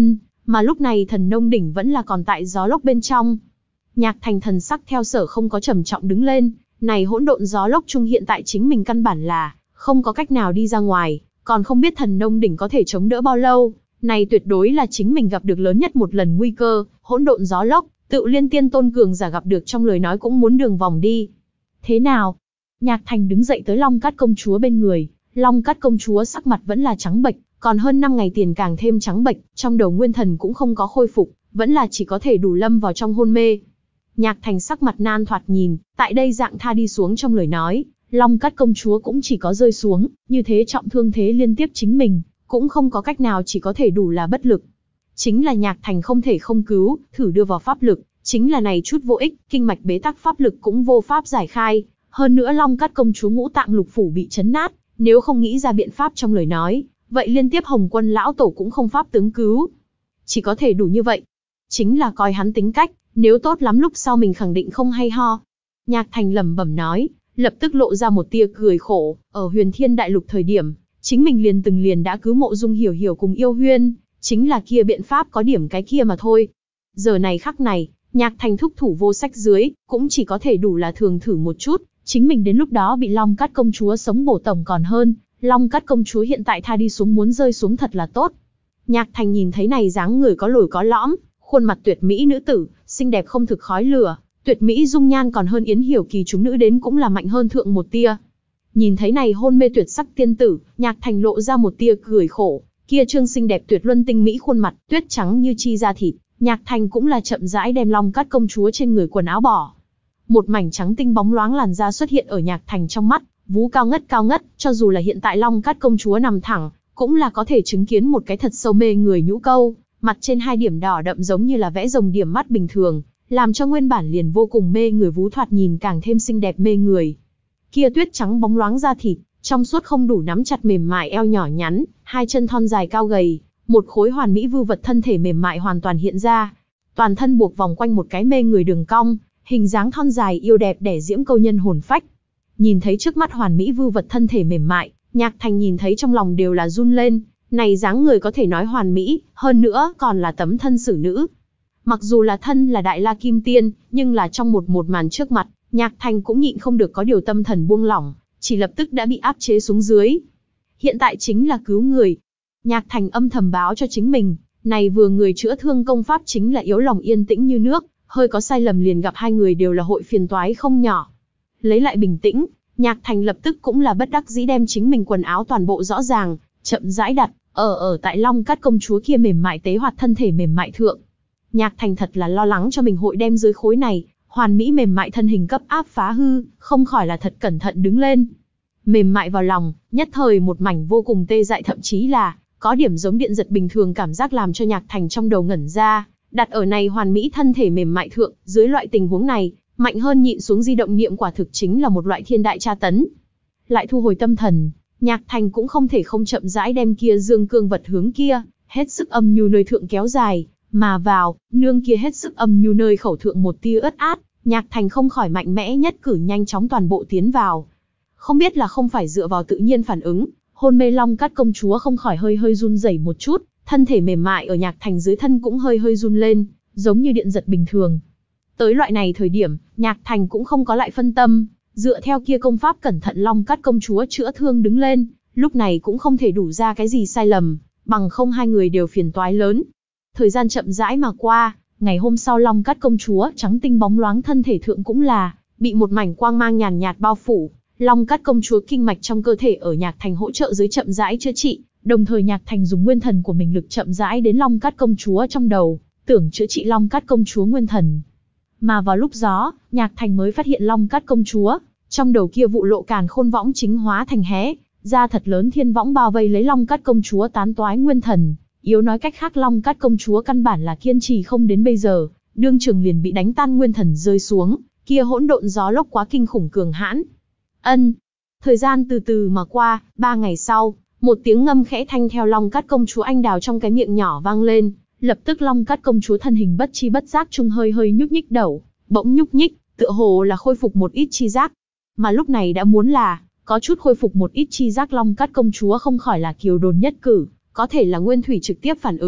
mà lúc này thần nông đỉnh vẫn là còn tại gió lốc bên trong. Nhạc Thành thần sắc theo sở không có trầm trọng đứng lên, này hỗn độn gió lốc chung hiện tại chính mình căn bản là không có cách nào đi ra ngoài, còn không biết thần nông đỉnh có thể chống đỡ bao lâu, này tuyệt đối là chính mình gặp được lớn nhất một lần nguy cơ, hỗn độn gió lốc, tự liên tiên tôn cường giả gặp được trong lời nói cũng muốn đường vòng đi. Thế nào? Nhạc Thành đứng dậy tới Long Cát công chúa bên người, Long Cát công chúa sắc mặt vẫn là trắng bệch, còn hơn năm ngày tiền càng thêm trắng bệch, trong đầu nguyên thần cũng không có khôi phục, vẫn là chỉ có thể đủ lâm vào trong hôn mê. Nhạc Thành sắc mặt nan thoạt nhìn, tại đây dạng tha đi xuống trong lời nói, Long Cát công chúa cũng chỉ có rơi xuống, như thế trọng thương thế liên tiếp chính mình, cũng không có cách nào, chỉ có thể đủ là bất lực. Chính là Nhạc Thành không thể không cứu, thử đưa vào pháp lực, chính là này chút vô ích, kinh mạch bế tắc pháp lực cũng vô pháp giải khai, hơn nữa Long Cát công chúa ngũ tạng lục phủ bị chấn nát, nếu không nghĩ ra biện pháp trong lời nói, vậy liên tiếp Hồng Quân lão tổ cũng không pháp tướng cứu. Chỉ có thể đủ như vậy. Chính là coi hắn tính cách, nếu tốt lắm lúc sau mình khẳng định không hay ho. Nhạc Thành lẩm bẩm nói, lập tức lộ ra một tia cười khổ, ở Huyền Thiên Đại Lục thời điểm, chính mình liền từng liền đã cứu Mộ Dung Hiểu Hiểu cùng Yêu Huyên, chính là kia biện pháp có điểm cái kia mà thôi. Giờ này khắc này, Nhạc Thành thúc thủ vô sách dưới, cũng chỉ có thể đủ là thường thử một chút, chính mình đến lúc đó bị Long Cát công chúa sống bổ tổng còn hơn, Long Cát công chúa hiện tại tha đi xuống muốn rơi xuống thật là tốt. Nhạc Thành nhìn thấy này dáng người có lồi có lõm, khuôn mặt tuyệt mỹ nữ tử, xinh đẹp không thực khói lửa, tuyệt mỹ dung nhan còn hơn Yến Hiểu Kỳ chúng nữ đến cũng là mạnh hơn thượng một tia. Nhìn thấy này hôn mê tuyệt sắc tiên tử, Nhạc Thành lộ ra một tia cười khổ, kia trương xinh đẹp tuyệt luân tinh mỹ khuôn mặt, tuyết trắng như chi da thịt, Nhạc Thành cũng là chậm rãi đem Long Cát công chúa trên người quần áo bỏ. Một mảnh trắng tinh bóng loáng làn da xuất hiện ở Nhạc Thành trong mắt, vú cao ngất cao ngất, cho dù là hiện tại Long Cát công chúa nằm thẳng, cũng là có thể chứng kiến một cái thật sâu mê người nhũ câu, mặt trên hai điểm đỏ đậm giống như là vẽ rồng điểm mắt bình thường, làm cho nguyên bản liền vô cùng mê người vú thoạt nhìn càng thêm xinh đẹp mê người. Kia tuyết trắng bóng loáng da thịt, trong suốt không đủ nắm chặt mềm mại eo nhỏ nhắn, hai chân thon dài cao gầy, một khối hoàn mỹ vưu vật thân thể mềm mại hoàn toàn hiện ra, toàn thân buộc vòng quanh một cái mê người đường cong, hình dáng thon dài yêu đẹp đẻ diễm câu nhân hồn phách. Nhìn thấy trước mắt hoàn mỹ vưu vật thân thể mềm mại, Nhạc Thành nhìn thấy trong lòng đều là run lên, này dáng người có thể nói hoàn mỹ, hơn nữa còn là tấm thân xử nữ. Mặc dù là thân là Đại La Kim Tiên, nhưng là trong một một màn trước mặt, Nhạc Thành cũng nhịn không được có điều tâm thần buông lỏng, chỉ lập tức đã bị áp chế xuống dưới. Hiện tại chính là cứu người. Nhạc Thành âm thầm báo cho chính mình, này vừa người chữa thương công pháp chính là yếu lòng yên tĩnh như nước, hơi có sai lầm liền gặp hai người đều là hội phiền toái không nhỏ. Lấy lại bình tĩnh, Nhạc Thành lập tức cũng là bất đắc dĩ đem chính mình quần áo toàn bộ rõ ràng, chậm rãi đặt, ở ở tại Long Cát công chúa kia mềm mại tế hoạt thân thể mềm mại thượng. Nhạc Thành thật là lo lắng cho mình hội đem dưới khối này, hoàn mỹ mềm mại thân hình cấp áp phá hư, không khỏi là thật cẩn thận đứng lên. Mềm mại vào lòng, nhất thời một mảnh vô cùng tê dại, thậm chí là có điểm giống điện giật bình thường cảm giác làm cho Nhạc Thành trong đầu ngẩn ra, đặt ở này hoàn mỹ thân thể mềm mại thượng, dưới loại tình huống này, mạnh hơn nhịn xuống di động niệm quả thực chính là một loại thiên đại tra tấn. Lại thu hồi tâm thần, Nhạc Thành cũng không thể không chậm rãi đem kia dương cương vật hướng kia, hết sức âm nhu nơi thượng kéo dài, mà vào, nương kia hết sức âm nhu nơi khẩu thượng một tia ướt át, Nhạc Thành không khỏi mạnh mẽ nhất cử nhanh chóng toàn bộ tiến vào. Không biết là không phải dựa vào tự nhiên phản ứng, hôn mê Long Cát công chúa không khỏi hơi hơi run rẩy một chút, thân thể mềm mại ở Nhạc Thành dưới thân cũng hơi hơi run lên, giống như điện giật bình thường. Tới loại này thời điểm, Nhạc Thành cũng không có lại phân tâm, dựa theo kia công pháp cẩn thận Long Cát công chúa chữa thương đứng lên, lúc này cũng không thể đủ ra cái gì sai lầm, bằng không hai người đều phiền toái lớn. Thời gian chậm rãi mà qua, ngày hôm sau Long Cát công chúa trắng tinh bóng loáng thân thể thượng cũng là bị một mảnh quang mang nhàn nhạt bao phủ. Long Cát công chúa kinh mạch trong cơ thể ở Nhạc Thành hỗ trợ dưới chậm rãi chữa trị, đồng thời Nhạc Thành dùng nguyên thần của mình lực chậm rãi đến Long Cát công chúa trong đầu, tưởng chữa trị Long Cát công chúa nguyên thần. Mà vào lúc đó, Nhạc Thành mới phát hiện Long Cát công chúa, trong đầu kia vụ lộ càn khôn võng chính hóa thành hé, ra thật lớn thiên võng bao vây lấy Long Cát công chúa tán toái nguyên thần. Yếu nói cách khác Long Cát công chúa căn bản là kiên trì không đến bây giờ, đương trường liền bị đánh tan nguyên thần rơi xuống, kia hỗn độn gió lốc quá kinh khủng cường hãn. Ân. Thời gian từ từ mà qua, ba ngày sau, một tiếng ngâm khẽ thanh theo Long Cát công chúa anh đào trong cái miệng nhỏ vang lên, lập tức Long Cát công chúa thân hình bất chi bất giác trung hơi hơi nhúc nhích đầu, bỗng nhúc nhích, tựa hồ là khôi phục một ít chi giác. Mà lúc này đã muốn là có chút khôi phục một ít chi giác Long Cát công chúa không khỏi là kiều đồn nhất cử, có thể là nguyên thủy trực tiếp phản ứng,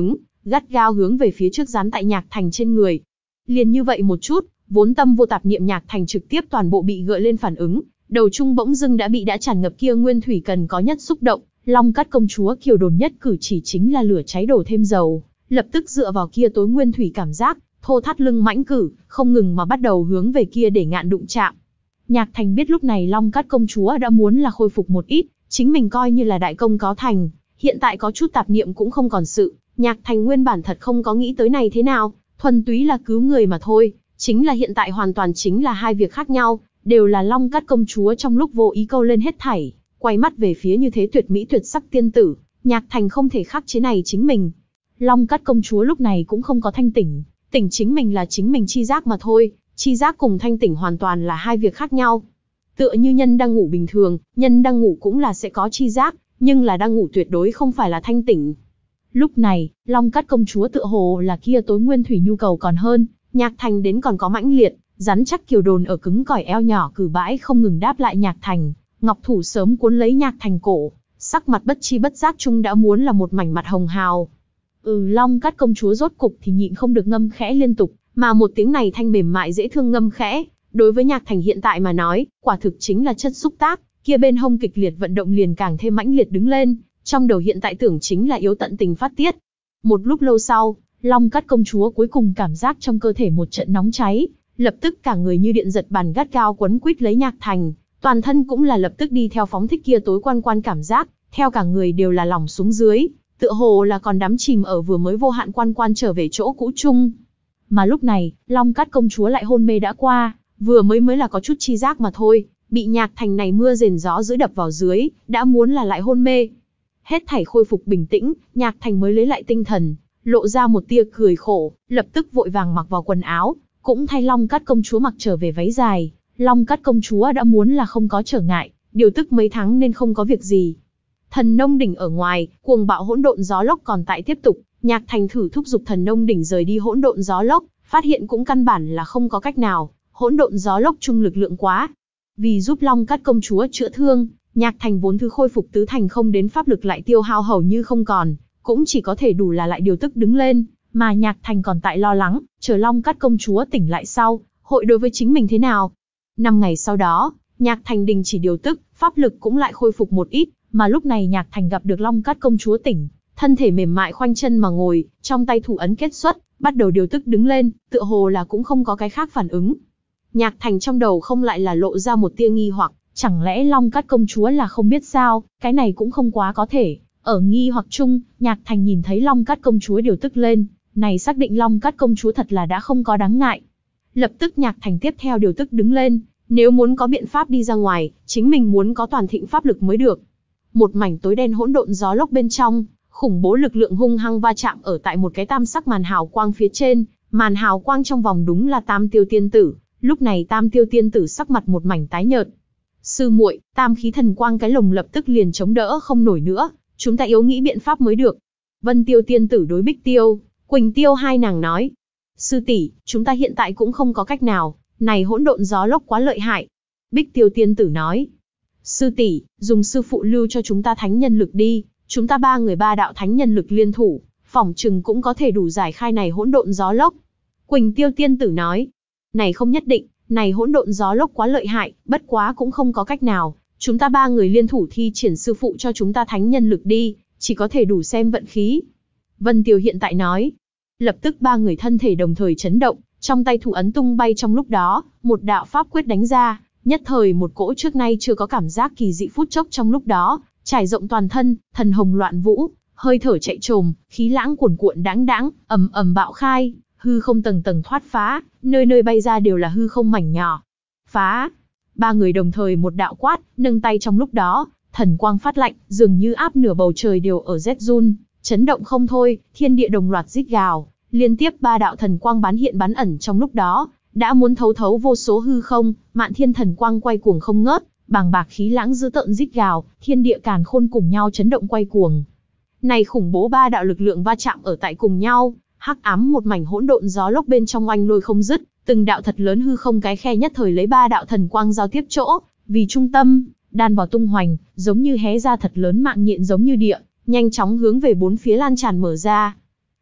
gắt gao hướng về phía trước dán tại Nhạc Thành trên người. Liền như vậy một chút, vốn tâm vô tạp niệm Nhạc Thành trực tiếp toàn bộ bị gợi lên phản ứng, đầu trung bỗng dưng đã bị đã tràn ngập kia nguyên thủy cần có nhất xúc động. Long Cát công chúa Kiều Đồn nhất cử chỉ chính là lửa cháy đổ thêm dầu, lập tức dựa vào kia tối nguyên thủy cảm giác, thô thắt lưng mãnh cử, không ngừng mà bắt đầu hướng về kia để ngạn đụng chạm. Nhạc Thành biết lúc này Long Cát công chúa đã muốn là khôi phục một ít, chính mình coi như là đại công có thành, hiện tại có chút tạp niệm cũng không còn sự. Nhạc Thành nguyên bản thật không có nghĩ tới này thế nào, thuần túy là cứu người mà thôi, chính là hiện tại hoàn toàn chính là hai việc khác nhau, đều là Long Cát công chúa trong lúc vô ý câu lên hết thảy, quay mắt về phía như thế tuyệt mỹ tuyệt sắc tiên tử, Nhạc Thành không thể khắc chế này chính mình. Long Cát công chúa lúc này cũng không có thanh tỉnh, tỉnh chính mình là chính mình chi giác mà thôi, chi giác cùng thanh tỉnh hoàn toàn là hai việc khác nhau. Tựa như nhân đang ngủ bình thường, nhân đang ngủ cũng là sẽ có chi giác, nhưng là đang ngủ tuyệt đối không phải là thanh tỉnh. Lúc này, Long Cát công chúa tựa hồ là kia tối nguyên thủy nhu cầu còn hơn, Nhạc Thành đến còn có mãnh liệt, rắn chắc Kiều Đồn ở cứng cỏi eo nhỏ cử bãi không ngừng đáp lại Nhạc Thành, ngọc thủ sớm cuốn lấy Nhạc Thành cổ, sắc mặt bất chi bất giác chung đã muốn là một mảnh mặt hồng hào. Ừ, Long Cát công chúa rốt cục thì nhịn không được ngâm khẽ liên tục, mà một tiếng này thanh mềm mại dễ thương ngâm khẽ, đối với Nhạc Thành hiện tại mà nói, quả thực chính là chất xúc tác, kia bên hông kịch liệt vận động liền càng thêm mãnh liệt đứng lên, trong đầu hiện tại tưởng chính là yếu tận tình phát tiết. Một lúc lâu sau, Long Cát công chúa cuối cùng cảm giác trong cơ thể một trận nóng cháy, lập tức cả người như điện giật bàn gắt gao quấn quýt lấy Nhạc Thành, toàn thân cũng là lập tức đi theo phóng thích kia tối quan quan cảm giác, theo cả người đều là lỏng xuống dưới, tựa hồ là còn đắm chìm ở vừa mới vô hạn quan quan trở về chỗ cũ chung. Mà lúc này, Long Cát công chúa lại hôn mê đã qua, vừa mới mới là có chút chi giác mà thôi, bị Nhạc Thành này mưa rền gió dữ đập vào dưới, đã muốn là lại hôn mê. Hết thảy khôi phục bình tĩnh, Nhạc Thành mới lấy lại tinh thần, lộ ra một tia cười khổ, lập tức vội vàng mặc vào quần áo, cũng thay Long Cát công chúa mặc trở về váy dài. Long Cát công chúa đã muốn là không có trở ngại, điều tức mấy tháng nên không có việc gì. Thần nông đỉnh ở ngoài, cuồng bạo hỗn độn gió lốc còn tại tiếp tục, Nhạc Thành thử thúc giục thần nông đỉnh rời đi hỗn độn gió lốc, phát hiện cũng căn bản là không có cách nào, hỗn độn gió lốc chung lực lượng quá. Vì giúp Long Cát công chúa chữa thương, Nhạc Thành vốn thứ khôi phục tứ thành không đến pháp lực lại tiêu hao hầu như không còn, cũng chỉ có thể đủ là lại điều tức đứng lên, mà Nhạc Thành còn tại lo lắng, chờ Long Cát công chúa tỉnh lại sau, hội đối với chính mình thế nào. Năm ngày sau đó, Nhạc Thành đình chỉ điều tức, pháp lực cũng lại khôi phục một ít, mà lúc này Nhạc Thành gặp được Long Cát công chúa tỉnh, thân thể mềm mại khoanh chân mà ngồi, trong tay thủ ấn kết xuất, bắt đầu điều tức đứng lên, tựa hồ là cũng không có cái khác phản ứng. Nhạc Thành trong đầu không lại là lộ ra một tia nghi hoặc, chẳng lẽ Long Cát công chúa là không biết sao, cái này cũng không quá có thể. Ở nghi hoặc chung, Nhạc Thành nhìn thấy Long Cát công chúa điều tức lên, này xác định Long Cát công chúa thật là đã không có đáng ngại. Lập tức Nhạc Thành tiếp theo điều tức đứng lên, nếu muốn có biện pháp đi ra ngoài, chính mình muốn có toàn thịnh pháp lực mới được. Một mảnh tối đen hỗn độn gió lốc bên trong, khủng bố lực lượng hung hăng va chạm ở tại một cái tam sắc màn hào quang phía trên, màn hào quang trong vòng đúng là Tam Tiêu tiên tử, lúc này Tam Tiêu tiên tử sắc mặt một mảnh tái nhợt. Sư muội, tam khí thần quang cái lồng lập tức liền chống đỡ không nổi nữa, chúng ta yếu nghĩ biện pháp mới được. Vân Tiêu tiên tử đối Bích Tiêu, Quỳnh Tiêu hai nàng nói. Sư tỷ, chúng ta hiện tại cũng không có cách nào, này hỗn độn gió lốc quá lợi hại. Bích Tiêu tiên tử nói. Sư tỷ, dùng sư phụ lưu cho chúng ta thánh nhân lực đi, chúng ta ba người ba đạo thánh nhân lực liên thủ, phỏng chừng cũng có thể đủ giải khai này hỗn độn gió lốc. Quỳnh Tiêu tiên tử nói. Này không nhất định, này hỗn độn gió lốc quá lợi hại, bất quá cũng không có cách nào, chúng ta ba người liên thủ thi triển sư phụ cho chúng ta thánh nhân lực đi, chỉ có thể đủ xem vận khí. Vân Tiêu hiện tại nói. Lập tức ba người thân thể đồng thời chấn động, trong tay thủ ấn tung bay trong lúc đó, một đạo pháp quyết đánh ra, nhất thời một cỗ trước nay chưa có cảm giác kỳ dị phút chốc trong lúc đó, trải rộng toàn thân, thần hồng loạn vũ, hơi thở chạy trồm, khí lãng cuồn cuộn đáng đáng, ầm ầm bạo khai, hư không tầng tầng thoát phá, nơi nơi bay ra đều là hư không mảnh nhỏ. Phá! Ba người đồng thời một đạo quát, nâng tay trong lúc đó, thần quang phát lạnh, dường như áp nửa bầu trời đều ở rét run, chấn động không thôi, thiên địa đồng loạt rít gào, liên tiếp ba đạo thần quang bán hiện bán ẩn trong lúc đó, đã muốn thấu thấu vô số hư không, mạn thiên thần quang quay cuồng không ngớt, bàng bạc khí lãng dữ tợn rít gào, thiên địa càn khôn cùng nhau chấn động quay cuồng. Này khủng bố ba đạo lực lượng va chạm ở tại cùng nhau, hắc ám một mảnh hỗn độn gió lốc bên trong oanh lôi không dứt, từng đạo thật lớn hư không cái khe nhất thời lấy ba đạo thần quang giao tiếp chỗ, vì trung tâm, đan vào tung hoành, giống như hé ra thật lớn mạng nhện giống như địa, nhanh chóng hướng về bốn phía lan tràn mở ra.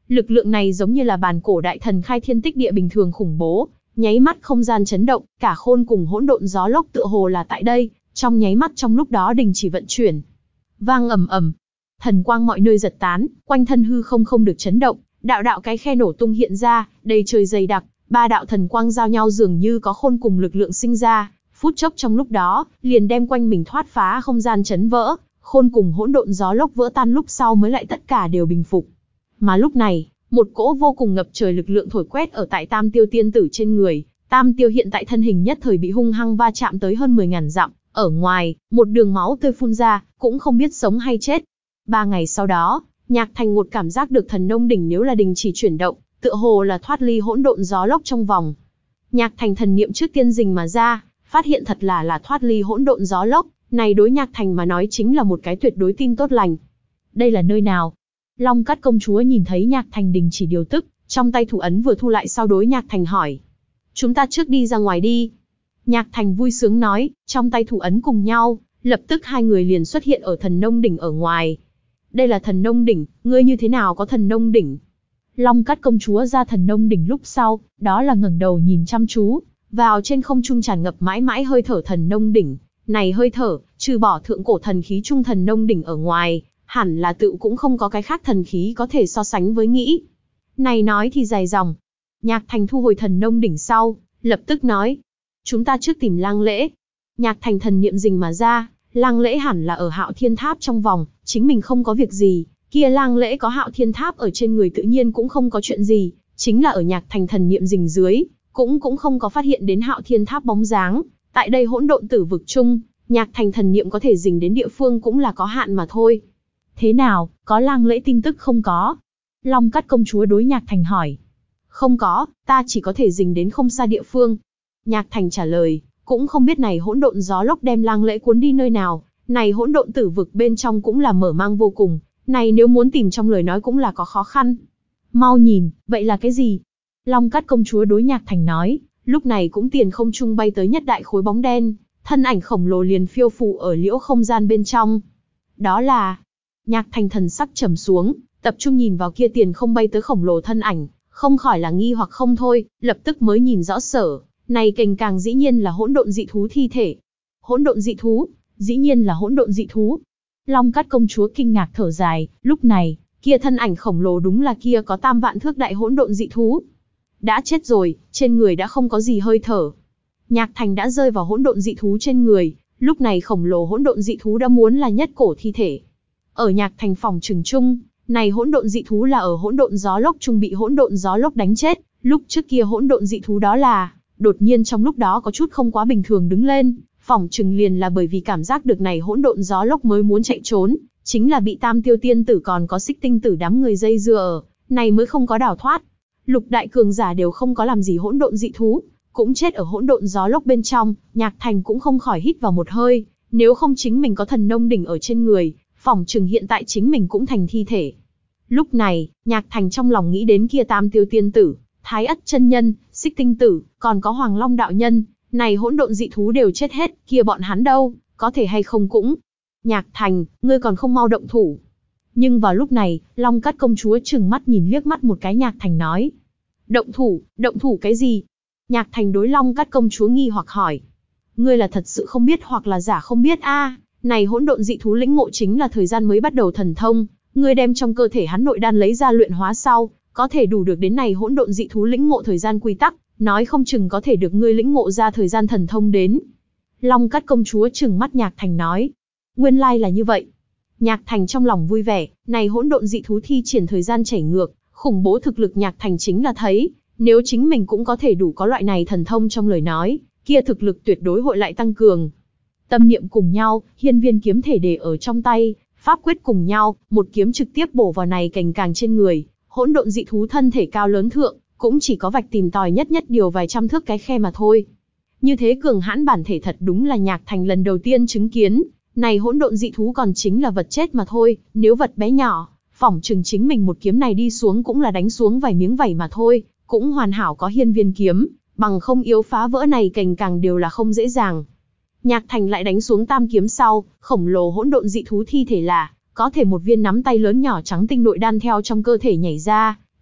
Lực lượng này giống như là bàn cổ đại thần khai thiên tích địa bình thường khủng bố, nháy mắt không gian chấn động, cả khôn cùng hỗn độn gió lốc tựa hồ là tại đây, trong nháy mắt trong lúc đó đình chỉ vận chuyển. Vang ầm ầm, thần quang mọi nơi giật tán, quanh thân hư không không được chấn động, đạo đạo cái khe nổ tung hiện ra, đầy trời dày đặc, ba đạo thần quang giao nhau dường như có khôn cùng lực lượng sinh ra, phút chốc trong lúc đó, liền đem quanh mình thoát phá không gian chấn vỡ, khôn cùng hỗn độn gió lốc vỡ tan lúc sau mới lại tất cả đều bình phục. Mà lúc này, một cỗ vô cùng ngập trời lực lượng thổi quét ở tại Tam Tiêu tiên tử trên người, Tam Tiêu hiện tại thân hình nhất thời bị hung hăng va chạm tới hơn mười ngàn dặm, ở ngoài, một đường máu tươi phun ra, cũng không biết sống hay chết. Ba ngày sau đó, Nhạc Thành một cảm giác được thần nông đỉnh nếu là đình chỉ chuyển động, tựa hồ là thoát ly hỗn độn gió lốc trong vòng. Nhạc Thành thần niệm trước tiên rình mà ra, phát hiện thật là là thoát ly hỗn độn gió lốc, này đối Nhạc Thành mà nói chính là một cái tuyệt đối tin tốt lành. Đây là nơi nào? Long Cát công chúa nhìn thấy Nhạc Thành đình chỉ điều tức, trong tay thủ ấn vừa thu lại sau đối Nhạc Thành hỏi. Chúng ta trước đi ra ngoài đi. Nhạc Thành vui sướng nói, trong tay thủ ấn cùng nhau, lập tức hai người liền xuất hiện ở thần nông đỉnh ở ngoài. Đây là thần nông đỉnh, ngươi như thế nào có thần nông đỉnh? Long Cát công chúa ra thần nông đỉnh lúc sau, đó là ngẩng đầu nhìn chăm chú, vào trên không trung tràn ngập mãi mãi hơi thở thần nông đỉnh. Này hơi thở, trừ bỏ thượng cổ thần khí trung thần nông đỉnh ở ngoài, hẳn là tự cũng không có cái khác thần khí có thể so sánh với nghĩ. Này nói thì dài dòng. Nhạc Thành thu hồi thần nông đỉnh sau, lập tức nói. Chúng ta trước tìm lang lễ. Nhạc Thành thần niệm rình mà ra, lang lễ hẳn là ở Hạo Thiên Tháp trong vòng, chính mình không có việc gì, kia lang lễ có Hạo Thiên Tháp ở trên người tự nhiên cũng không có chuyện gì, chính là ở Nhạc Thành thần niệm rình dưới, cũng cũng không có phát hiện đến Hạo Thiên Tháp bóng dáng. Tại đây hỗn độn tử vực chung, Nhạc Thành thần niệm có thể rình đến địa phương cũng là có hạn mà thôi. Thế nào, có lang lễ tin tức không có? Long Cát công chúa đối Nhạc Thành hỏi. Không có, ta chỉ có thể rình đến không xa địa phương. Nhạc Thành trả lời, cũng không biết này hỗn độn gió lốc đem lang lễ cuốn đi nơi nào, này hỗn độn tử vực bên trong cũng là mở mang vô cùng, này nếu muốn tìm trong lời nói cũng là có khó khăn. Mau nhìn, vậy là cái gì? Long Cát công chúa đối Nhạc Thành nói, lúc này cũng tiền không trung bay tới nhất đại khối bóng đen, thân ảnh khổng lồ liền phiêu phù ở liễu không gian bên trong. Đó là... Nhạc Thành thần sắc trầm xuống, tập trung nhìn vào kia tiền không bay tới khổng lồ thân ảnh, không khỏi là nghi hoặc không thôi, lập tức mới nhìn rõ sở, này kềnh càng dĩ nhiên là hỗn độn dị thú thi thể. Hỗn độn dị thú, dĩ nhiên là hỗn độn dị thú. Long Cát công chúa kinh ngạc thở dài, lúc này, kia thân ảnh khổng lồ đúng là kia có tam vạn thước đại hỗn độn dị thú. Đã chết rồi, trên người đã không có gì hơi thở. Nhạc Thành đã rơi vào hỗn độn dị thú trên người, lúc này khổng lồ hỗn độn dị thú đã muốn là nhất cổ thi thể. Ở Nhạc Thành phòng trừng chung, này hỗn độn dị thú là ở hỗn độn gió lốc trung bị hỗn độn gió lốc đánh chết, lúc trước kia hỗn độn dị thú đó là, đột nhiên trong lúc đó có chút không quá bình thường đứng lên, phòng trừng liền là bởi vì cảm giác được này hỗn độn gió lốc mới muốn chạy trốn, chính là bị Tam Tiêu tiên tử còn có Xích Tinh tử đám người dây dưa ở, này mới không có đào thoát. Lục đại cường giả đều không có làm gì hỗn độn dị thú, cũng chết ở hỗn độn gió lốc bên trong, Nhạc Thành cũng không khỏi hít vào một hơi, nếu không chính mình có thần nông đỉnh ở trên người, phỏng chừng hiện tại chính mình cũng thành thi thể. Lúc này, Nhạc Thành trong lòng nghĩ đến kia Tam Tiêu tiên tử, Thái Ất chân nhân, Xích Tinh tử, còn có Hoàng Long đạo nhân, này hỗn độn dị thú đều chết hết, kia bọn hắn đâu, có thể hay không cũng. Nhạc Thành, ngươi còn không mau động thủ. Nhưng vào lúc này, Long Cát công chúa trừng mắt nhìn liếc mắt một cái Nhạc Thành nói. Động thủ, động thủ cái gì? Nhạc Thành đối Long Cát công chúa nghi hoặc hỏi. Ngươi là thật sự không biết hoặc là giả không biết a? Này hỗn độn dị thú lĩnh ngộ chính là thời gian mới bắt đầu thần thông, ngươi đem trong cơ thể hắn nội đan lấy ra luyện hóa sau, có thể đủ được đến này hỗn độn dị thú lĩnh ngộ thời gian quy tắc, nói không chừng có thể được ngươi lĩnh ngộ ra thời gian thần thông đến. Long Cát công chúa trừng mắt Nhạc Thành nói. Nguyên lai là như vậy. Nhạc Thành trong lòng vui vẻ, này hỗn độn dị thú thi triển thời gian chảy ngược, khủng bố thực lực Nhạc Thành chính là thấy, nếu chính mình cũng có thể đủ có loại này thần thông trong lời nói, kia thực lực tuyệt đối hội lại tăng cường. Tâm niệm cùng nhau, hiên viên kiếm thể để ở trong tay, pháp quyết cùng nhau, một kiếm trực tiếp bổ vào này cành càng trên người, hỗn độn dị thú thân thể cao lớn thượng, cũng chỉ có vạch tìm tòi nhất nhất điều vài trăm thước cái khe mà thôi. Như thế cường hãn bản thể thật đúng là Nhạc Thành lần đầu tiên chứng kiến, này hỗn độn dị thú còn chính là vật chết mà thôi, nếu vật bé nhỏ, phỏng chừng chính mình một kiếm này đi xuống cũng là đánh xuống vài miếng vảy mà thôi, cũng hoàn hảo có hiên viên kiếm, bằng không yếu phá vỡ này cành càng đều là không dễ dàng. Nhạc Thành lại đánh xuống tam kiếm sau, khổng lồ hỗn độn dị thú thi thể là, có thể một viên nắm tay lớn nhỏ trắng tinh nội đan theo trong cơ thể nhảy ra,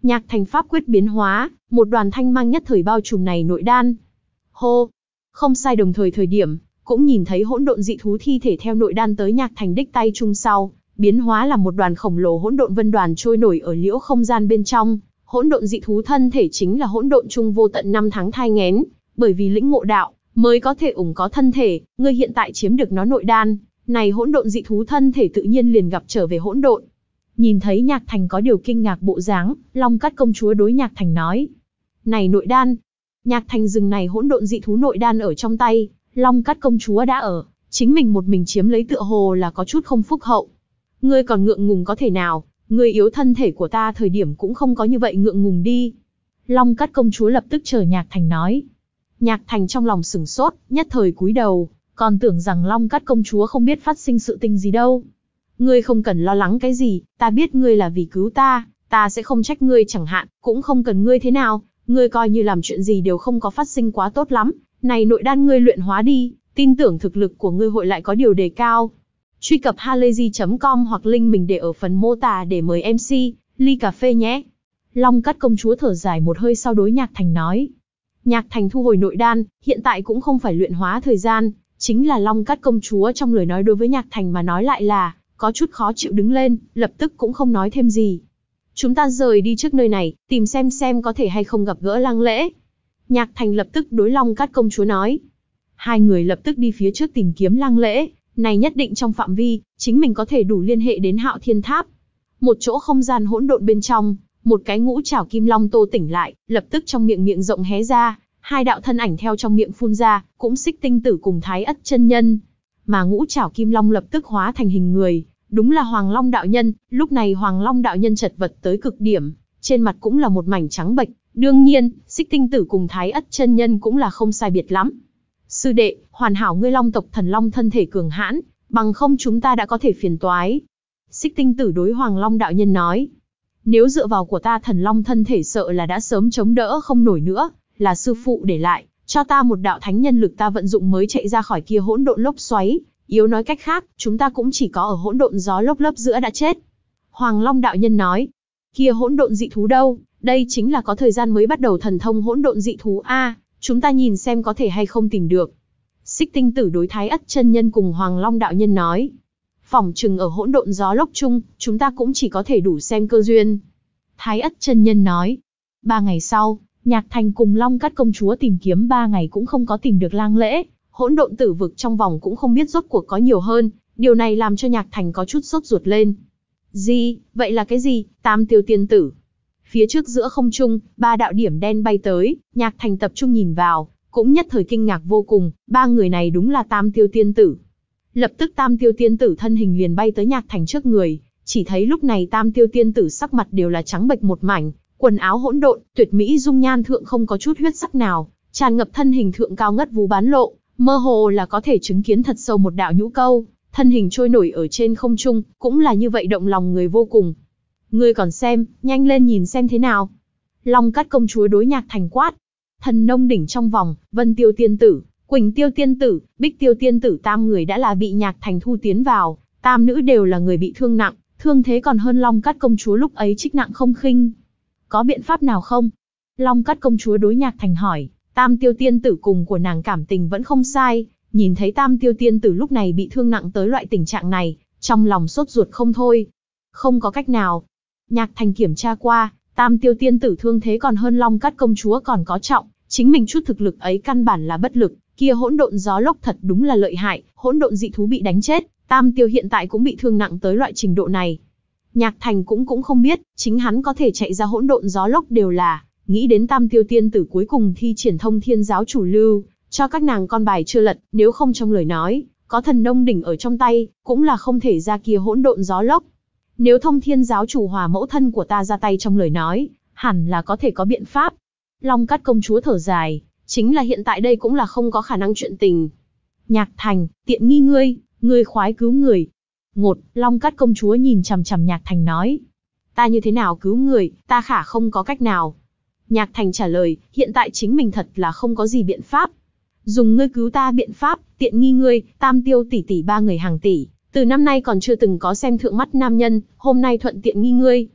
Nhạc Thành pháp quyết biến hóa, một đoàn thanh mang nhất thời bao trùm này nội đan. Hô! Không sai, đồng thời thời điểm, cũng nhìn thấy hỗn độn dị thú thi thể theo nội đan tới Nhạc Thành đích tay chung sau, biến hóa là một đoàn khổng lồ hỗn độn vân đoàn trôi nổi ở liễu không gian bên trong. Hỗn độn dị thú thân thể chính là hỗn độn chung vô tận năm tháng thai nghén, bởi vì lĩnh ngộ đạo mới có thể ủng có thân thể, ngươi hiện tại chiếm được nó nội đan, này hỗn độn dị thú thân thể tự nhiên liền gặp trở về hỗn độn. Nhìn thấy Nhạc Thành có điều kinh ngạc bộ dáng, Long Cát công chúa đối Nhạc Thành nói: "Này nội đan." Nhạc Thành dừng này hỗn độn dị thú nội đan ở trong tay, Long Cát công chúa đã ở, chính mình một mình chiếm lấy tựa hồ là có chút không phúc hậu. Ngươi còn ngượng ngùng có thể nào, ngươi yếu thân thể của ta thời điểm cũng không có như vậy ngượng ngùng đi. Long Cát công chúa lập tức chờ Nhạc Thành nói. Nhạc Thành trong lòng sửng sốt, nhất thời cúi đầu, còn tưởng rằng Long Cát công chúa không biết phát sinh sự tình gì đâu. Ngươi không cần lo lắng cái gì, ta biết ngươi là vì cứu ta, ta sẽ không trách ngươi chẳng hạn, cũng không cần ngươi thế nào, ngươi coi như làm chuyện gì đều không có phát sinh quá tốt lắm, này nội đan ngươi luyện hóa đi, tin tưởng thực lực của ngươi hội lại có điều đề cao. Truy cập halayzi chấm com hoặc link mình để ở phần mô tả để mời em xê, ly cà phê nhé. Long Cát công chúa thở dài một hơi sau đối Nhạc Thành nói. Nhạc Thành thu hồi nội đan, hiện tại cũng không phải luyện hóa thời gian, chính là Long Cát công chúa trong lời nói đối với Nhạc Thành mà nói lại là, có chút khó chịu đứng lên, lập tức cũng không nói thêm gì. Chúng ta rời đi trước nơi này, tìm xem xem có thể hay không gặp gỡ Lăng Lễ. Nhạc Thành lập tức đối Long Cát công chúa nói. Hai người lập tức đi phía trước tìm kiếm Lăng Lễ, này nhất định trong phạm vi, chính mình có thể đủ liên hệ đến Hạo Thiên Tháp. Một chỗ không gian hỗn độn bên trong, một cái ngũ trảo kim long tô tỉnh lại, lập tức trong miệng miệng rộng hé ra, hai đạo thân ảnh theo trong miệng phun ra, cũng Xích Tinh Tử cùng Thái Ất chân nhân. Mà ngũ trảo kim long lập tức hóa thành hình người, đúng là Hoàng Long đạo nhân. Lúc này Hoàng Long đạo nhân chật vật tới cực điểm, trên mặt cũng là một mảnh trắng bệch. Đương nhiên, Xích Tinh Tử cùng Thái Ất chân nhân cũng là không sai biệt lắm. Sư đệ, hoàn hảo ngươi Long tộc thần long thân thể cường hãn, bằng không chúng ta đã có thể phiền toái. Xích Tinh Tử đối Hoàng Long đạo nhân nói. Nếu dựa vào của ta thần long thân thể sợ là đã sớm chống đỡ không nổi nữa, là sư phụ để lại, cho ta một đạo thánh nhân lực ta vận dụng mới chạy ra khỏi kia hỗn độn lốc xoáy, yếu nói cách khác, chúng ta cũng chỉ có ở hỗn độn gió lốc lớp giữa đã chết. Hoàng Long đạo nhân nói, kia hỗn độn dị thú đâu, đây chính là có thời gian mới bắt đầu thần thông hỗn độn dị thú a, chúng ta nhìn xem có thể hay không tìm được. Xích Tinh Tử đối Thái Ất chân nhân cùng Hoàng Long đạo nhân nói, phỏng chừng ở hỗn độn gió lốc chung, chúng ta cũng chỉ có thể đủ xem cơ duyên. Thái Ất chân nhân nói. Ba ngày sau, Nhạc Thành cùng Long Cát công chúa tìm kiếm ba ngày cũng không có tìm được Lang Lễ, hỗn độn tử vực trong vòng cũng không biết rốt cuộc có nhiều hơn, điều này làm cho Nhạc Thành có chút sốt ruột lên. Gì, vậy là cái gì? Tam Tiêu Tiên Tử. Phía trước giữa không trung, ba đạo điểm đen bay tới, Nhạc Thành tập trung nhìn vào, cũng nhất thời kinh ngạc vô cùng, ba người này đúng là Tam Tiêu Tiên Tử. Lập tức Tam Tiêu Tiên Tử thân hình liền bay tới Nhạc Thành trước người, chỉ thấy lúc này Tam Tiêu Tiên Tử sắc mặt đều là trắng bệch một mảnh, quần áo hỗn độn, tuyệt mỹ dung nhan thượng không có chút huyết sắc nào, tràn ngập thân hình thượng cao ngất vú bán lộ, mơ hồ là có thể chứng kiến thật sâu một đạo nhũ câu, thân hình trôi nổi ở trên không trung, cũng là như vậy động lòng người vô cùng. Ngươi còn xem, nhanh lên nhìn xem thế nào. Long Cát công chúa đối Nhạc Thành quát. Thần nông đỉnh trong vòng, Vân Tiêu Tiên Tử, Quỳnh Tiêu Tiên Tử, Bích Tiêu Tiên Tử tam người đã là bị Nhạc Thành thu tiến vào, tam nữ đều là người bị thương nặng, thương thế còn hơn Long Cát công chúa lúc ấy trích nặng không khinh. Có biện pháp nào không? Long Cát công chúa đối Nhạc Thành hỏi. Tam Tiêu Tiên Tử cùng của nàng cảm tình vẫn không sai, nhìn thấy Tam Tiêu Tiên Tử lúc này bị thương nặng tới loại tình trạng này, trong lòng sốt ruột không thôi. Không có cách nào. Nhạc Thành kiểm tra qua, Tam Tiêu Tiên Tử thương thế còn hơn Long Cát công chúa còn có trọng, chính mình chút thực lực ấy căn bản là bất lực, kia hỗn độn gió lốc thật đúng là lợi hại, hỗn độn dị thú bị đánh chết, Tam Tiêu hiện tại cũng bị thương nặng tới loại trình độ này. Nhạc Thành cũng cũng không biết, chính hắn có thể chạy ra hỗn độn gió lốc đều là nghĩ đến Tam Tiêu Tiên Tử cuối cùng thi triển thông thiên giáo chủ lưu, cho các nàng con bài chưa lật, nếu không trong lời nói, có thần nông đỉnh ở trong tay, cũng là không thể ra kia hỗn độn gió lốc. Nếu thông thiên giáo chủ hòa mẫu thân của ta ra tay trong lời nói, hẳn là có thể có biện pháp. Long Cát công chúa thở dài, chính là hiện tại đây cũng là không có khả năng chuyện tình. Nhạc Thành, tiện nghi ngươi, ngươi khoái cứu người. Ngột, Long Cát công chúa nhìn chằm chằm Nhạc Thành nói. Ta như thế nào cứu người, ta khả không có cách nào. Nhạc Thành trả lời, hiện tại chính mình thật là không có gì biện pháp. Dùng ngươi cứu ta biện pháp, tiện nghi ngươi, Tam Tiêu tỷ tỷ ba người hàng tỷ, từ năm nay còn chưa từng có xem thượng mắt nam nhân, hôm nay thuận tiện nghi ngươi.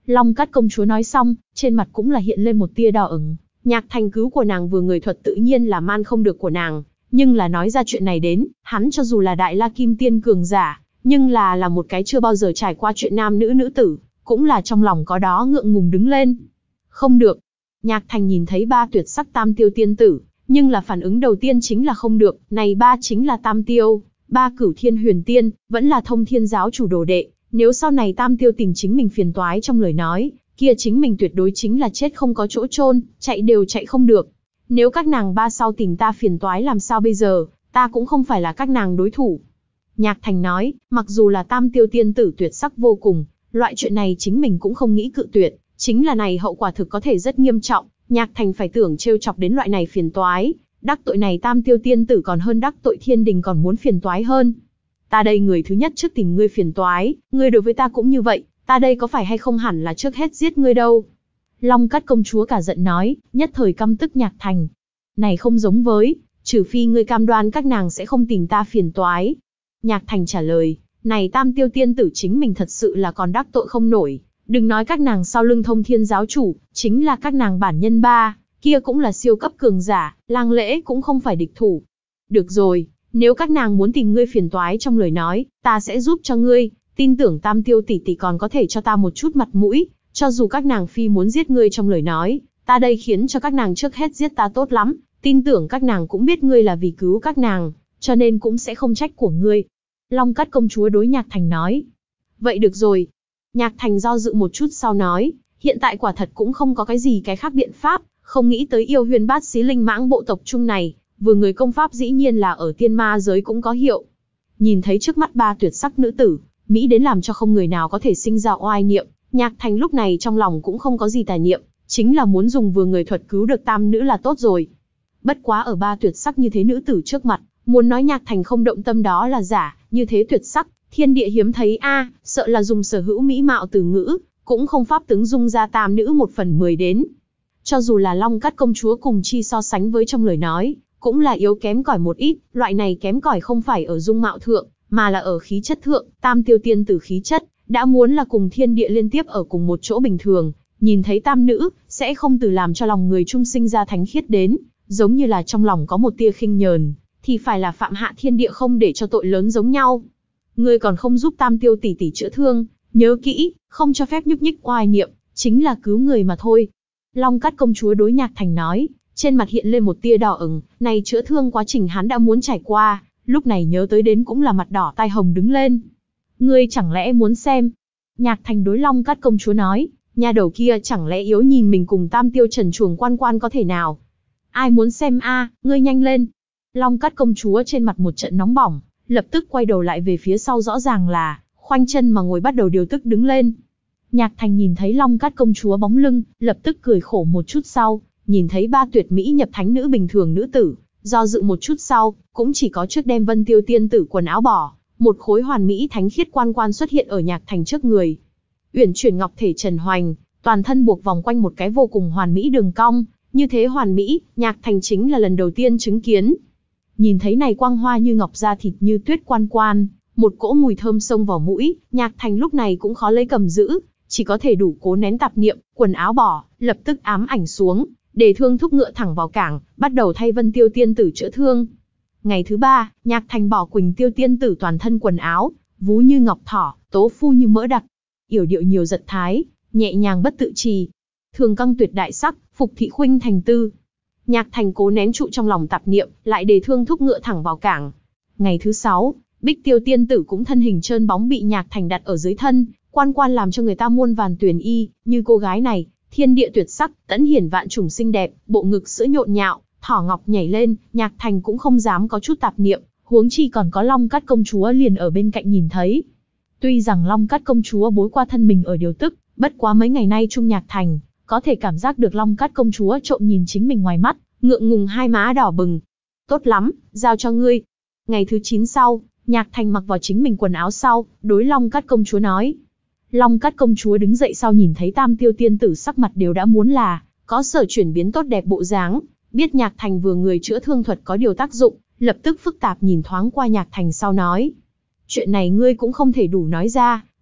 Long Cát công chúa nói xong, trên mặt cũng là hiện lên một tia đỏ ửng. Nhạc Thành cứu của nàng vừa người thuật tự nhiên là man không được của nàng, nhưng là nói ra chuyện này đến, hắn cho dù là đại la kim tiên cường giả, nhưng là là một cái chưa bao giờ trải qua chuyện nam nữ nữ tử, cũng là trong lòng có đó ngượng ngùng đứng lên. Không được. Nhạc Thành nhìn thấy ba tuyệt sắc tam tiêu tiên tử, nhưng là phản ứng đầu tiên chính là không được, này ba chính là tam tiêu, ba cửu thiên huyền tiên, vẫn là thông thiên giáo chủ đồ đệ, nếu sau này tam tiêu tìm chính mình phiền toái trong lời nói, kia chính mình tuyệt đối chính là chết không có chỗ chôn, chạy đều chạy không được. Nếu các nàng ba sau tìm ta phiền toái làm sao bây giờ, ta cũng không phải là các nàng đối thủ. Nhạc Thành nói, mặc dù là tam tiêu tiên tử tuyệt sắc vô cùng, loại chuyện này chính mình cũng không nghĩ cự tuyệt, chính là này hậu quả thực có thể rất nghiêm trọng, Nhạc Thành phải tưởng trêu chọc đến loại này phiền toái, đắc tội này tam tiêu tiên tử còn hơn đắc tội thiên đình còn muốn phiền toái hơn. Ta đây người thứ nhất trước tìm ngươi phiền toái, ngươi đối với ta cũng như vậy, ta đây có phải hay không hẳn là trước hết giết ngươi đâu. Long Cát công chúa cả giận nói, nhất thời căm tức Nhạc Thành. Này không giống với, trừ phi ngươi cam đoan các nàng sẽ không tìm ta phiền toái. Nhạc Thành trả lời, này tam tiêu tiên tử chính mình thật sự là còn đắc tội không nổi, đừng nói các nàng sau lưng thông thiên giáo chủ, chính là các nàng bản nhân ba, kia cũng là siêu cấp cường giả, lang lễ cũng không phải địch thủ. Được rồi, nếu các nàng muốn tìm ngươi phiền toái trong lời nói, ta sẽ giúp cho ngươi, tin tưởng tam tiêu tỷ tỷ còn có thể cho ta một chút mặt mũi, cho dù các nàng phi muốn giết ngươi trong lời nói, ta đây khiến cho các nàng trước hết giết ta tốt lắm, tin tưởng các nàng cũng biết ngươi là vì cứu các nàng, cho nên cũng sẽ không trách của ngươi. Long Cát công chúa đối Nhạc Thành nói. Vậy được rồi. Nhạc Thành do dự một chút sau nói, hiện tại quả thật cũng không có cái gì cái khác biện pháp, không nghĩ tới yêu huyền bát xí linh mãng bộ tộc chung này, vừa người công pháp dĩ nhiên là ở tiên ma giới cũng có hiệu. Nhìn thấy trước mắt ba tuyệt sắc nữ tử, Mỹ đến làm cho không người nào có thể sinh ra oai niệm, Nhạc Thành lúc này trong lòng cũng không có gì tà niệm, chính là muốn dùng vừa người thuật cứu được tam nữ là tốt rồi. Bất quá ở ba tuyệt sắc như thế nữ tử trước mặt, muốn nói Nhạc Thành không động tâm đó là giả, như thế tuyệt sắc, thiên địa hiếm thấy a, sợ là dùng sở hữu mỹ mạo từ ngữ, cũng không pháp tướng dung ra tam nữ một phần mười đến. Cho dù là Long Cát công chúa cùng chi so sánh với trong lời nói, cũng là yếu kém cỏi một ít, loại này kém cỏi không phải ở dung mạo thượng, mà là ở khí chất thượng, tam tiêu tiên tử khí chất, đã muốn là cùng thiên địa liên tiếp ở cùng một chỗ bình thường, nhìn thấy tam nữ, sẽ không từ làm cho lòng người trung sinh ra thánh khiết đến, giống như là trong lòng có một tia khinh nhờn, thì phải là phạm hạ thiên địa không để cho tội lớn giống nhau. Ngươi còn không giúp tam tiêu tỷ tỷ chữa thương, nhớ kỹ, không cho phép nhúc nhích oai niệm, chính là cứu người mà thôi. Long Cát công chúa đối Nhạc Thành nói, trên mặt hiện lên một tia đỏ ửng, này chữa thương quá trình hắn đã muốn trải qua, lúc này nhớ tới đến cũng là mặt đỏ tai hồng đứng lên. Ngươi chẳng lẽ muốn xem? Nhạc Thành đối Long Cát công chúa nói, nhà đầu kia chẳng lẽ yếu nhìn mình cùng tam tiêu trần chuồng quan quan có thể nào? Ai muốn xem a, ngươi nhanh lên. Long Cát công chúa trên mặt một trận nóng bỏng, lập tức quay đầu lại về phía sau rõ ràng là, khoanh chân mà ngồi bắt đầu điều tức đứng lên. Nhạc Thành nhìn thấy Long Cát công chúa bóng lưng, lập tức cười khổ một chút sau, nhìn thấy ba tuyệt mỹ nhập thánh nữ bình thường nữ tử, do dự một chút sau, cũng chỉ có trước đem Vân Tiêu tiên tử quần áo bỏ, một khối hoàn mỹ thánh khiết quan quan xuất hiện ở Nhạc Thành trước người. Uyển chuyển ngọc thể trần hoành, toàn thân buộc vòng quanh một cái vô cùng hoàn mỹ đường cong, như thế hoàn mỹ, Nhạc Thành chính là lần đầu tiên chứng kiến. Nhìn thấy này quang hoa như ngọc da thịt như tuyết quan quan, một cỗ mùi thơm xông vào mũi, Nhạc Thành lúc này cũng khó lấy cầm giữ, chỉ có thể đủ cố nén tạp niệm, quần áo bỏ, lập tức ám ảnh xuống, để thương thúc ngựa thẳng vào cảng, bắt đầu thay Vân Tiêu tiên tử chữa thương. Ngày thứ ba, Nhạc Thành bỏ Quỳnh Tiêu tiên tử toàn thân quần áo, vú như ngọc thỏ, tố phu như mỡ đặc, yểu điệu nhiều giật thái, nhẹ nhàng bất tự trì, thường căng tuyệt đại sắc, phục thị khuynh thành tư. Nhạc Thành cố nén trụ trong lòng tạp niệm, lại để thương thúc ngựa thẳng vào cảng. Ngày thứ sáu, Bích Tiêu tiên tử cũng thân hình trơn bóng bị Nhạc Thành đặt ở dưới thân, quan quan làm cho người ta muôn vàn tuyển y, như cô gái này, thiên địa tuyệt sắc, tẫn hiển vạn trùng xinh đẹp, bộ ngực sữa nhộn nhạo, thỏ ngọc nhảy lên, Nhạc Thành cũng không dám có chút tạp niệm, huống chi còn có Long Cát công chúa liền ở bên cạnh nhìn thấy. Tuy rằng Long Cát công chúa bối qua thân mình ở điều tức, bất quá mấy ngày nay Trung Nhạc Thành có thể cảm giác được Long Cát công chúa trộm nhìn chính mình ngoài mắt, ngượng ngùng hai má đỏ bừng. Tốt lắm, giao cho ngươi. Ngày thứ chín sau, Nhạc Thành mặc vào chính mình quần áo sau, đối Long Cát công chúa nói. Long Cát công chúa đứng dậy sau nhìn thấy tam tiêu tiên tử sắc mặt đều đã muốn là, có sở chuyển biến tốt đẹp bộ dáng, biết Nhạc Thành vừa người chữa thương thuật có điều tác dụng, lập tức phức tạp nhìn thoáng qua Nhạc Thành sau nói. Chuyện này ngươi cũng không thể đủ nói ra,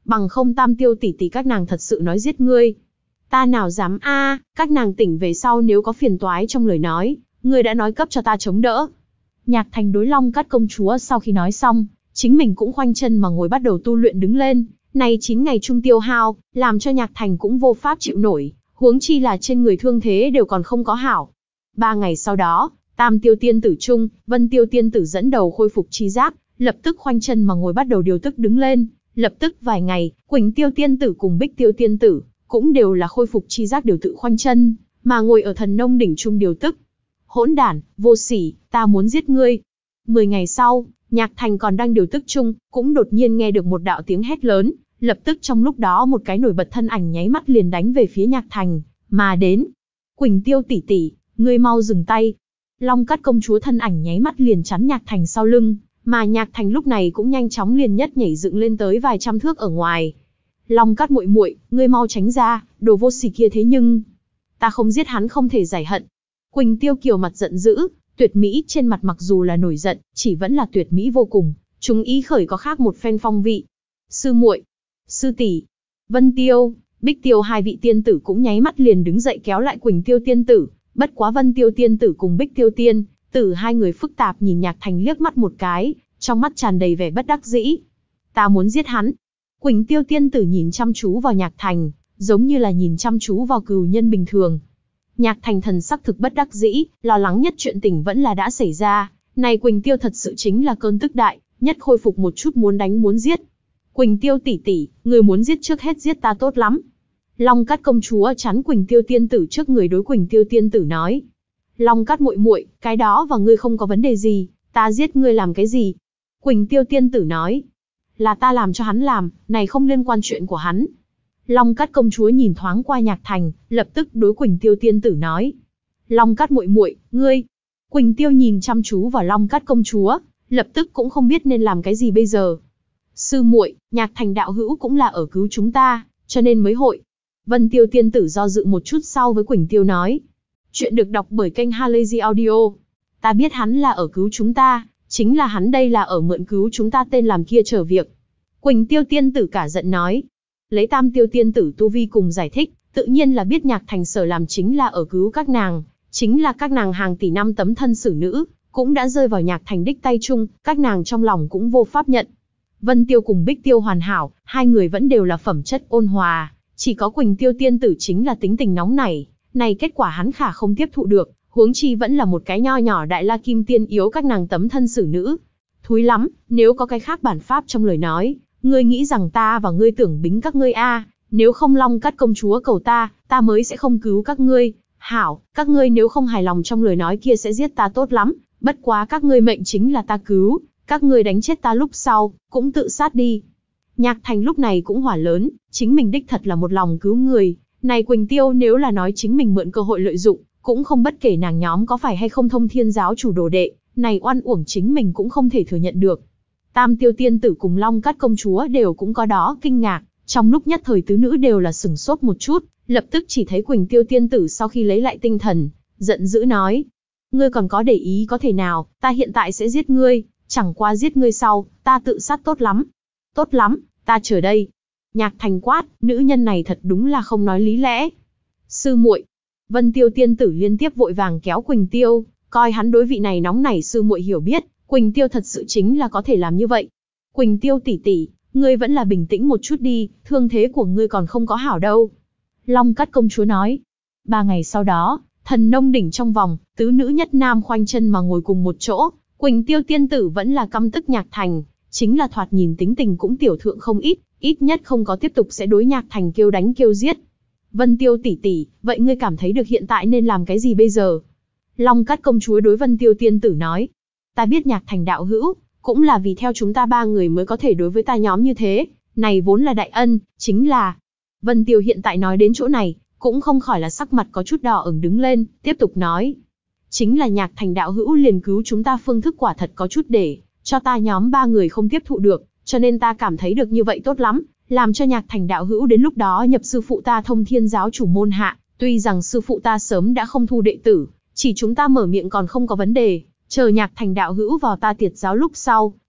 Bằng không Tam Tiêu tỷ tỷ các nàng thật sự nói giết ngươi. Ta nào dám a, các nàng tỉnh về sau nếu có phiền toái trong lời nói, ngươi đã nói cấp cho ta chống đỡ. Nhạc Thành đối Long Cát công chúa sau khi nói xong, chính mình cũng khoanh chân mà ngồi bắt đầu tu luyện đứng lên. Này chín ngày chung tiêu hao, làm cho Nhạc Thành cũng vô pháp chịu nổi, huống chi là trên người thương thế đều còn không có hảo. Ba ngày sau đó, Tam Tiêu tiên tử chung, Vân Tiêu tiên tử dẫn đầu khôi phục chi giác, lập tức khoanh chân mà ngồi bắt đầu điều tức đứng lên. Lập tức vài ngày, Quỳnh Tiêu tiên tử cùng Bích Tiêu tiên tử cũng đều là khôi phục chi giác điều tự khoanh chân, mà ngồi ở thần nông đỉnh chung điều tức. Hỗn đản, vô sỉ, ta muốn giết ngươi. Mười ngày sau, Nhạc Thành còn đang điều tức chung, cũng đột nhiên nghe được một đạo tiếng hét lớn, lập tức trong lúc đó một cái nổi bật thân ảnh nháy mắt liền đánh về phía Nhạc Thành, mà đến. Quỳnh Tiêu tỷ tỷ, ngươi mau dừng tay. Long Cát công chúa thân ảnh nháy mắt liền chắn Nhạc Thành sau lưng, mà Nhạc Thành lúc này cũng nhanh chóng liền nhất nhảy dựng lên tới vài trăm thước ở ngoài. Long Cát muội muội, ngươi mau tránh ra, đồ vô sỉ kia thế nhưng, ta không giết hắn không thể giải hận. Quỳnh Tiêu kiều mặt giận dữ, tuyệt mỹ trên mặt mặc dù là nổi giận, chỉ vẫn là tuyệt mỹ vô cùng, chúng ý khởi có khác một phen phong vị. Sư muội, sư tỷ, Vân Tiêu, Bích Tiêu hai vị tiên tử cũng nháy mắt liền đứng dậy kéo lại Quỳnh Tiêu tiên tử, bất quá Vân Tiêu tiên tử cùng Bích Tiêu tiên tử hai người phức tạp nhìn Nhạc Thành liếc mắt một cái, trong mắt tràn đầy vẻ bất đắc dĩ. Ta muốn giết hắn. Quỳnh Tiêu tiên tử nhìn chăm chú vào Nhạc Thành, giống như là nhìn chăm chú vào cừu nhân bình thường. Nhạc Thành thần sắc thực bất đắc dĩ, lo lắng nhất chuyện tình vẫn là đã xảy ra, này Quỳnh Tiêu thật sự chính là cơn tức đại, nhất khôi phục một chút muốn đánh muốn giết. Quỳnh Tiêu tỷ tỷ, người muốn giết trước hết giết ta tốt lắm. Long Cát công chúa chắn Quỳnh Tiêu tiên tử trước người đối Quỳnh Tiêu tiên tử nói. Long Cát muội muội, cái đó và ngươi không có vấn đề gì, ta giết ngươi làm cái gì? Quỳnh Tiêu tiên tử nói. Là ta làm cho hắn làm, này không liên quan chuyện của hắn. Long Cát công chúa nhìn thoáng qua Nhạc Thành, lập tức đối Quỳnh Tiêu tiên tử nói. Long Cát muội muội, ngươi. Quỳnh Tiêu nhìn chăm chú vào Long Cát công chúa, lập tức cũng không biết nên làm cái gì bây giờ. Sư muội, Nhạc Thành đạo hữu cũng là ở cứu chúng ta, cho nên mới hội. Vân Tiêu tiên tử do dự một chút sau với Quỳnh Tiêu nói. Chuyện được đọc bởi kênh Halazy Audio. Ta biết hắn là ở cứu chúng ta, chính là hắn đây là ở mượn cứu chúng ta tên làm kia trở việc. Quỳnh Tiêu tiên tử cả giận nói. Lấy Tam Tiêu tiên tử tu vi cùng giải thích, tự nhiên là biết Nhạc Thành sở làm chính là ở cứu các nàng, chính là các nàng hàng tỷ năm tấm thân xử nữ, cũng đã rơi vào Nhạc Thành đích tay chung, các nàng trong lòng cũng vô pháp nhận. Vân Tiêu cùng Bích Tiêu hoàn hảo, hai người vẫn đều là phẩm chất ôn hòa, chỉ có Quỳnh Tiêu tiên tử chính là tính tình nóng nảy, này kết quả hắn khả không tiếp thụ được, huống chi vẫn là một cái nho nhỏ đại la kim tiên yếu các nàng tấm thân xử nữ. Thúi lắm, nếu có cái khác bản pháp trong lời nói, ngươi nghĩ rằng ta và ngươi tưởng bính các ngươi a, à, nếu không Long Cát công chúa cầu ta, ta mới sẽ không cứu các ngươi. Hảo, các ngươi nếu không hài lòng trong lời nói kia sẽ giết ta tốt lắm, bất quá các ngươi mệnh chính là ta cứu, các ngươi đánh chết ta lúc sau, cũng tự sát đi. Nhạc Thành lúc này cũng hỏa lớn, chính mình đích thật là một lòng cứu người, này Quỳnh Tiêu nếu là nói chính mình mượn cơ hội lợi dụng, cũng không bất kể nàng nhóm có phải hay không thông thiên giáo chủ đồ đệ, này oan uổng chính mình cũng không thể thừa nhận được. Tam Tiêu tiên tử cùng Long Cát công chúa đều cũng có đó kinh ngạc, trong lúc nhất thời tứ nữ đều là sửng sốt một chút, lập tức chỉ thấy Quỳnh Tiêu tiên tử sau khi lấy lại tinh thần, giận dữ nói. Ngươi còn có để ý có thể nào, ta hiện tại sẽ giết ngươi, chẳng qua giết ngươi sau, ta tự sát tốt lắm. Tốt lắm, ta chờ đây. Nhạc Thành quát, nữ nhân này thật đúng là không nói lý lẽ. Sư muội, Vân Tiêu tiên tử liên tiếp vội vàng kéo Quỳnh Tiêu, coi hắn đối vị này nóng nảy sư muội hiểu biết, Quỳnh Tiêu thật sự chính là có thể làm như vậy. Quỳnh Tiêu tỷ tỷ, ngươi vẫn là bình tĩnh một chút đi, thương thế của ngươi còn không có hảo đâu. Long Cát công chúa nói. Ba ngày sau đó, thần nông đỉnh trong vòng, tứ nữ nhất nam khoanh chân mà ngồi cùng một chỗ, Quỳnh Tiêu tiên tử vẫn là căm tức Nhạc Thành, chính là thoạt nhìn tính tình cũng tiểu thượng không ít, ít nhất không có tiếp tục sẽ đối Nhạc Thành kêu đánh kêu giết. Vân Tiêu tỷ tỷ, vậy ngươi cảm thấy được hiện tại nên làm cái gì bây giờ? Long Cát công chúa đối Vân Tiêu tiên tử nói. Ta biết Nhạc Thành đạo hữu, cũng là vì theo chúng ta ba người mới có thể đối với ta nhóm như thế, này vốn là đại ân, chính là... Vân Tiêu hiện tại nói đến chỗ này, cũng không khỏi là sắc mặt có chút đỏ ửng đứng lên, tiếp tục nói. Chính là Nhạc Thành đạo hữu liền cứu chúng ta phương thức quả thật có chút để, cho ta nhóm ba người không tiếp thụ được, cho nên ta cảm thấy được như vậy tốt lắm, làm cho Nhạc Thành đạo hữu đến lúc đó nhập sư phụ ta thông thiên giáo chủ môn hạ, tuy rằng sư phụ ta sớm đã không thu đệ tử, chỉ chúng ta mở miệng còn không có vấn đề, chờ Nhạc Thành đạo hữu vào ta tiệt giáo lúc sau,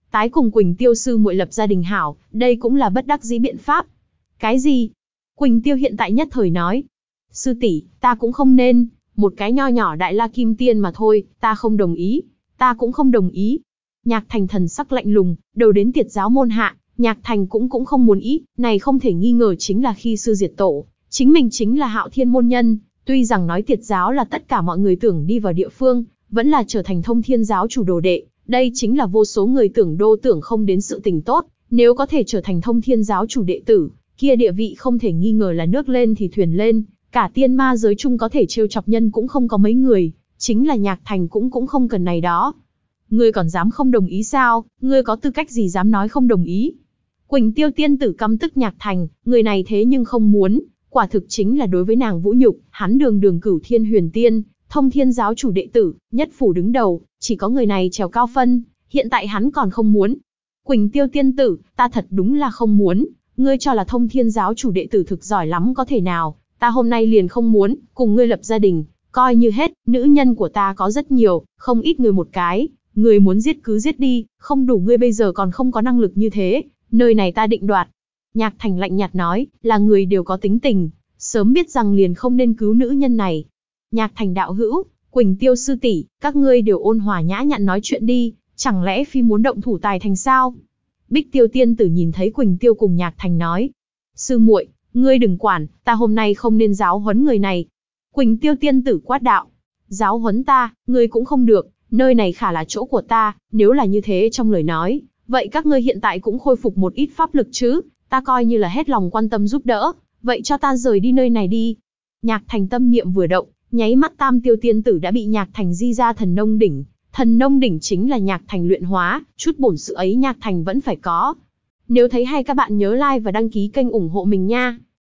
Tái cùng Quỳnh Tiêu sư muội lập gia đình hảo, đây cũng là bất đắc dĩ biện pháp. Cái gì? Quỳnh Tiêu hiện tại nhất thời nói. Sư tỷ, ta cũng không nên, một cái nho nhỏ đại la kim tiên mà thôi, ta không đồng ý, ta cũng không đồng ý. Nhạc Thành thần sắc lạnh lùng, đầu đến tiệt giáo môn hạ, Nhạc Thành cũng cũng không muốn ý, này không thể nghi ngờ chính là khi sư diệt tổ, chính mình chính là Hạo Thiên môn nhân, tuy rằng nói tiệt giáo là tất cả mọi người tưởng đi vào địa phương, vẫn là trở thành Thông Thiên giáo chủ đồ đệ, đây chính là vô số người tưởng đô tưởng không đến sự tình tốt, nếu có thể trở thành Thông Thiên giáo chủ đệ tử, kia địa vị không thể nghi ngờ là nước lên thì thuyền lên, cả tiên ma giới chung có thể trêu chọc nhân cũng không có mấy người, chính là Nhạc Thành cũng cũng không cần này đó. Ngươi còn dám không đồng ý sao, ngươi có tư cách gì dám nói không đồng ý? Quỳnh Tiêu tiên tử căm tức Nhạc Thành, người này thế nhưng không muốn, quả thực chính là đối với nàng vũ nhục, hắn đường đường cửu thiên huyền tiên, Thông Thiên giáo chủ đệ tử, nhất phủ đứng đầu, chỉ có người này trèo cao phân, hiện tại hắn còn không muốn. Quỳnh Tiêu tiên tử, ta thật đúng là không muốn, ngươi cho là Thông Thiên giáo chủ đệ tử thực giỏi lắm có thể nào, ta hôm nay liền không muốn, cùng ngươi lập gia đình, coi như hết, nữ nhân của ta có rất nhiều, không ít người một cái, ngươi muốn giết cứ giết đi, không đủ ngươi bây giờ còn không có năng lực như thế, nơi này ta định đoạt. Nhạc Thành lạnh nhạt nói, là người đều có tính tình, sớm biết rằng liền không nên cứu nữ nhân này. Nhạc Thành đạo hữu, Quỳnh Tiêu sư tỷ, các ngươi đều ôn hòa nhã nhặn nói chuyện đi, chẳng lẽ phi muốn động thủ tài thành sao? Bích Tiêu tiên tử nhìn thấy Quỳnh Tiêu cùng Nhạc Thành nói, sư muội, ngươi đừng quản, ta hôm nay không nên giáo huấn người này. Quỳnh Tiêu tiên tử quát đạo, giáo huấn ta, ngươi cũng không được, nơi này khả là chỗ của ta, nếu là như thế trong lời nói, vậy các ngươi hiện tại cũng khôi phục một ít pháp lực chứ, ta coi như là hết lòng quan tâm giúp đỡ, vậy cho ta rời đi nơi này đi. Nhạc Thành tâm niệm vừa động, nháy mắt Tam Tiêu tiên tử đã bị Nhạc Thành di ra thần nông đỉnh, thần nông đỉnh chính là Nhạc Thành luyện hóa, chút bổn sự ấy Nhạc Thành vẫn phải có. Nếu thấy hay các bạn nhớ like và đăng ký kênh ủng hộ mình nha.